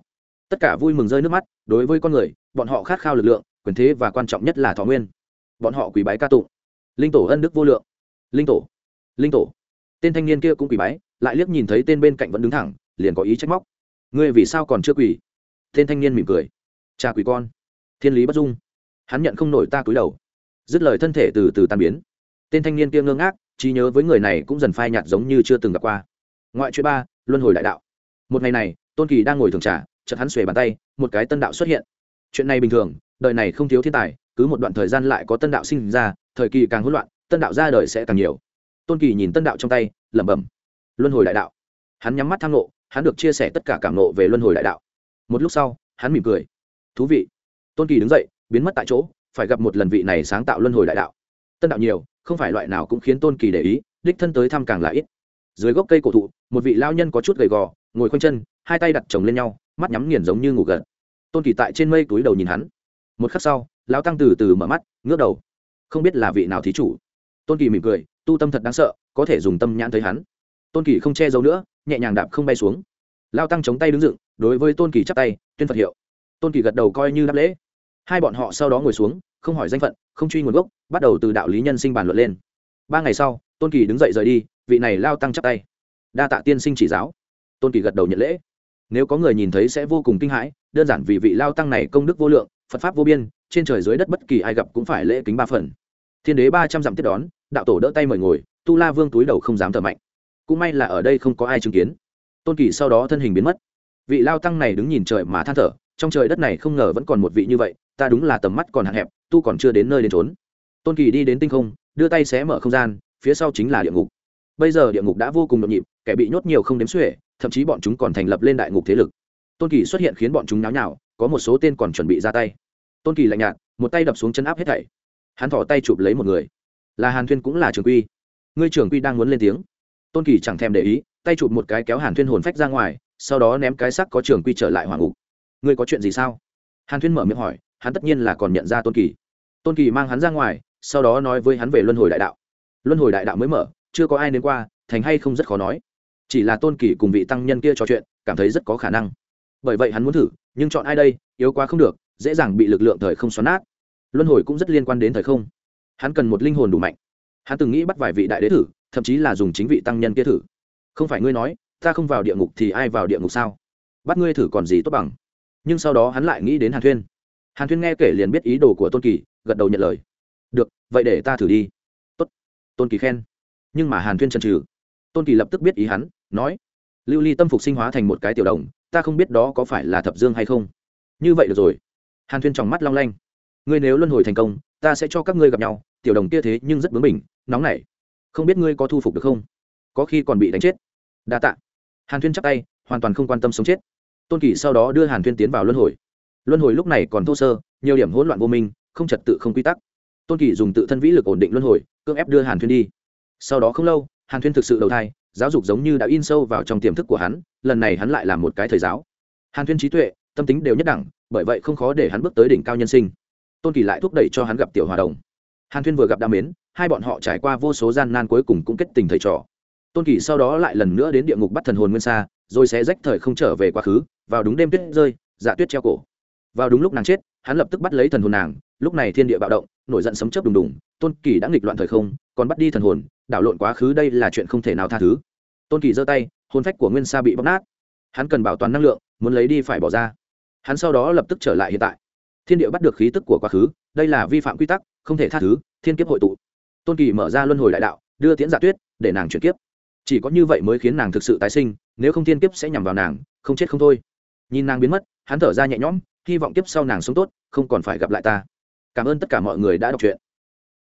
tất cả vui mừng rơi nước mắt. Đối với con người, bọn họ khát khao lực lượng, quyền thế và quan trọng nhất là thọ nguyên. Bọn họ quỳ bái ca tụng linh tổ ân đức vô lượng. Linh tổ, linh tổ. Tên thanh niên kia cũng quỳ bái, lại liếc nhìn thấy tên bên cạnh vẫn đứng thẳng, liền có ý trách móc. Ngươi vì sao còn chưa quỳ? Tên thanh niên mỉm cười. Cha quỳ con, thiên lý bất dung. Hắn nhận không nổi ta cúi đầu. Dứt lời thân thể từ từ tan biến. Tên thanh niên kia ngơ ngác, trí nhớ với người này cũng dần phai nhạt giống như chưa từng gặp qua. Ngoại chuyện ba, luân hồi đại đạo. Một ngày này, Tôn Kỳ đang ngồi thưởng trà, chợt hắn xuề bàn tay, một cái tân đạo xuất hiện. Chuyện này bình thường, đời này không thiếu thiên tài, cứ một đoạn thời gian lại có tân đạo sinh ra, thời kỳ càng hỗn loạn, tân đạo ra đời sẽ càng nhiều. Tôn Kỳ nhìn tân đạo trong tay, lẩm bẩm: luân hồi đại đạo. Hắn nhắm mắt tham ngộ, hắn được chia sẻ tất cả cảm ngộ về luân hồi đại đạo. Một lúc sau, hắn mỉm cười: thú vị. Tôn Kỳ đứng dậy, biến mất tại chỗ, phải gặp một lần vị này sáng tạo luân hồi đại đạo. Tân đạo nhiều, không phải loại nào cũng khiến Tôn Kỳ để ý, đích thân tới thăm càng là ít. Dưới gốc cây cổ thụ, một vị lao nhân có chút gầy gò, ngồi khoanh chân, hai tay đặt chồng lên nhau, mắt nhắm nghiền giống như ngủ gật. Tôn Kỳ tại trên mây túi đầu nhìn hắn. Một khắc sau, lão tăng từ từ mở mắt, ngước đầu. Không biết là vị nào thí chủ. Tôn Kỳ mỉm cười, tu tâm thật đáng sợ, có thể dùng tâm nhãn thấy hắn. Tôn Kỳ không che giấu nữa, nhẹ nhàng đạp không bay xuống. Lão tăng chống tay đứng dựng, đối với Tôn Kỳ chắp tay, tuyên Phật hiệu. Tôn Kỳ gật đầu coi như đáp lễ. Hai bọn họ sau đó ngồi xuống, không hỏi danh phận, không truy nguồn gốc, bắt đầu từ đạo lý nhân sinh bàn luận lên. Ba ngày sau, Tôn Kỳ đứng dậy rời đi, vị này lão tăng chắp tay, đa tạ tiên sinh chỉ giáo. Tôn Kỳ gật đầu nhận lễ. Nếu có người nhìn thấy sẽ vô cùng kinh hãi, đơn giản vì vị lão tăng này công đức vô lượng, Phật pháp vô biên, trên trời dưới đất bất kỳ ai gặp cũng phải lễ kính ba phần. Thiên đế ba trăm dặm tiếp đón, đạo tổ đỡ tay mời ngồi, Tu La Vương túi đầu không dám thở mạnh. Cũng may là ở đây không có ai chứng kiến. Tôn Kỳ sau đó thân hình biến mất. Vị lão tăng này đứng nhìn trời mà than thở, trong trời đất này không ngờ vẫn còn một vị như vậy, ta đúng là tầm mắt còn hạn hẹp, tu còn chưa đến nơi đến chốn. Tôn Kỳ đi đến tinh không, đưa tay xé mở không gian, phía sau chính là địa ngục. Bây giờ địa ngục đã vô cùng nhộn nhịp, kẻ bị nhốt nhiều không đếm xuể, thậm chí bọn chúng còn thành lập lên đại ngục thế lực. Tôn Kỳ xuất hiện khiến bọn chúng náo nhào, có một số tên còn chuẩn bị ra tay. Tôn Kỳ lạnh nhạt, một tay đập xuống chân áp hết thảy. Hắn thò tay chụp lấy một người, là Hàn Thuyên, cũng là Trường Quy. Ngươi Trường Quy đang muốn lên tiếng, Tôn Kỳ chẳng thèm để ý, tay chụp một cái kéo Hàn Thuyên hồn phách ra ngoài, sau đó ném cái xác có Trường Quy trở lại hỏa ngục. Ngươi có chuyện gì sao? Hàn Thuyên mở miệng hỏi, hắn tất nhiên là còn nhận ra Tôn Kỳ. Tôn Kỳ mang hắn ra ngoài, sau đó nói với hắn về luân hồi đại đạo. Luân hồi đại đạo mới mở, chưa có ai đến qua, thành hay không rất khó nói. Chỉ là Tôn Kỳ cùng vị tăng nhân kia trò chuyện, cảm thấy rất có khả năng. Bởi vậy hắn muốn thử, nhưng chọn ai đây, yếu quá không được, dễ dàng bị lực lượng thời không xoắn nát. Luân hồi cũng rất liên quan đến thời không, hắn cần một linh hồn đủ mạnh. Hắn từng nghĩ bắt vài vị đại đế thử, thậm chí là dùng chính vị tăng nhân kia thử. Không phải ngươi nói ta không vào địa ngục thì ai vào địa ngục sao? Bắt ngươi thử còn gì tốt bằng. Nhưng sau đó hắn lại nghĩ đến Hàn Thuyên. Hàn Thuyên nghe kể liền biết ý đồ của Tôn Kỳ, gật đầu nhận lời. Được, vậy để ta thử đi. Tốt. Tôn Kỳ khen. Nhưng mà Hàn Thuyên chần chừ. Tôn Kỳ lập tức biết ý hắn, nói: lưu ly tâm phục sinh hóa thành một cái tiểu đồng, ta không biết đó có phải là thập dương hay không. Như vậy được rồi. Hàn Thuyên tròng mắt long lanh. Ngươi nếu luân hồi thành công, ta sẽ cho các ngươi gặp nhau. Tiểu đồng kia thế nhưng rất bướng bỉnh, nóng nảy, không biết ngươi có thu phục được không? Có khi còn bị đánh chết. Đa tạ. Hàn Thuyên chắp tay, hoàn toàn không quan tâm sống chết. Tôn Kỳ sau đó đưa Hàn Thuyên tiến vào luân hồi. Luân hồi lúc này còn thô sơ, nhiều điểm hỗn loạn vô minh, không trật tự không quy tắc. Tôn Kỳ dùng tự thân vĩ lực ổn định luân hồi, cưỡng ép đưa Hàn Thuyên đi. Sau đó không lâu, Hàn Thuyên thực sự đầu thai, giáo dục giống như đã in sâu vào trong tiềm thức của hắn. Lần này hắn lại làm một cái thầy giáo. Hàn Thuyên trí tuệ, tâm tính đều nhất đẳng, bởi vậy không khó để hắn bước tới đỉnh cao nhân sinh. Tôn Kỳ lại thúc đẩy cho hắn gặp Tiểu Hòa Đồng. Hàn Thuyên vừa gặp đã mến, hai bọn họ trải qua vô số gian nan cuối cùng cũng kết tình thầy trò. Tôn Kỳ sau đó lại lần nữa đến địa ngục bắt thần hồn Nguyên Sa, rồi sẽ rách thời không trở về quá khứ. Vào đúng đêm tuyết rơi, Dạ Tuyết treo cổ. Vào đúng lúc nàng chết, hắn lập tức bắt lấy thần hồn nàng. Lúc này thiên địa bạo động, nổi giận sấm chớp đùng đùng. Tôn Kỳ đã nghịch loạn thời không, còn bắt đi thần hồn, đảo lộn quá khứ, đây là chuyện không thể nào tha thứ. Tôn Kỳ giơ tay, hồn phách của Nguyên Sa bị bóc nát. Hắn cần bảo toàn năng lượng, muốn lấy đi phải bỏ ra. Hắn sau đó lập tức trở lại hiện tại. Thiên địa bắt được khí tức của quá khứ, đây là vi phạm quy tắc, không thể tha thứ, thiên kiếp hội tụ. Tôn Kỳ mở ra luân hồi đại đạo, đưa Tiễn Dạ Tuyết để nàng chuyển kiếp. Chỉ có như vậy mới khiến nàng thực sự tái sinh, nếu không thiên kiếp sẽ nhằm vào nàng, không chết không thôi. Nhìn nàng biến mất, hắn thở ra nhẹ nhõm, hy vọng kiếp sau nàng sống tốt, không còn phải gặp lại ta. Cảm ơn tất cả mọi người đã đọc truyện.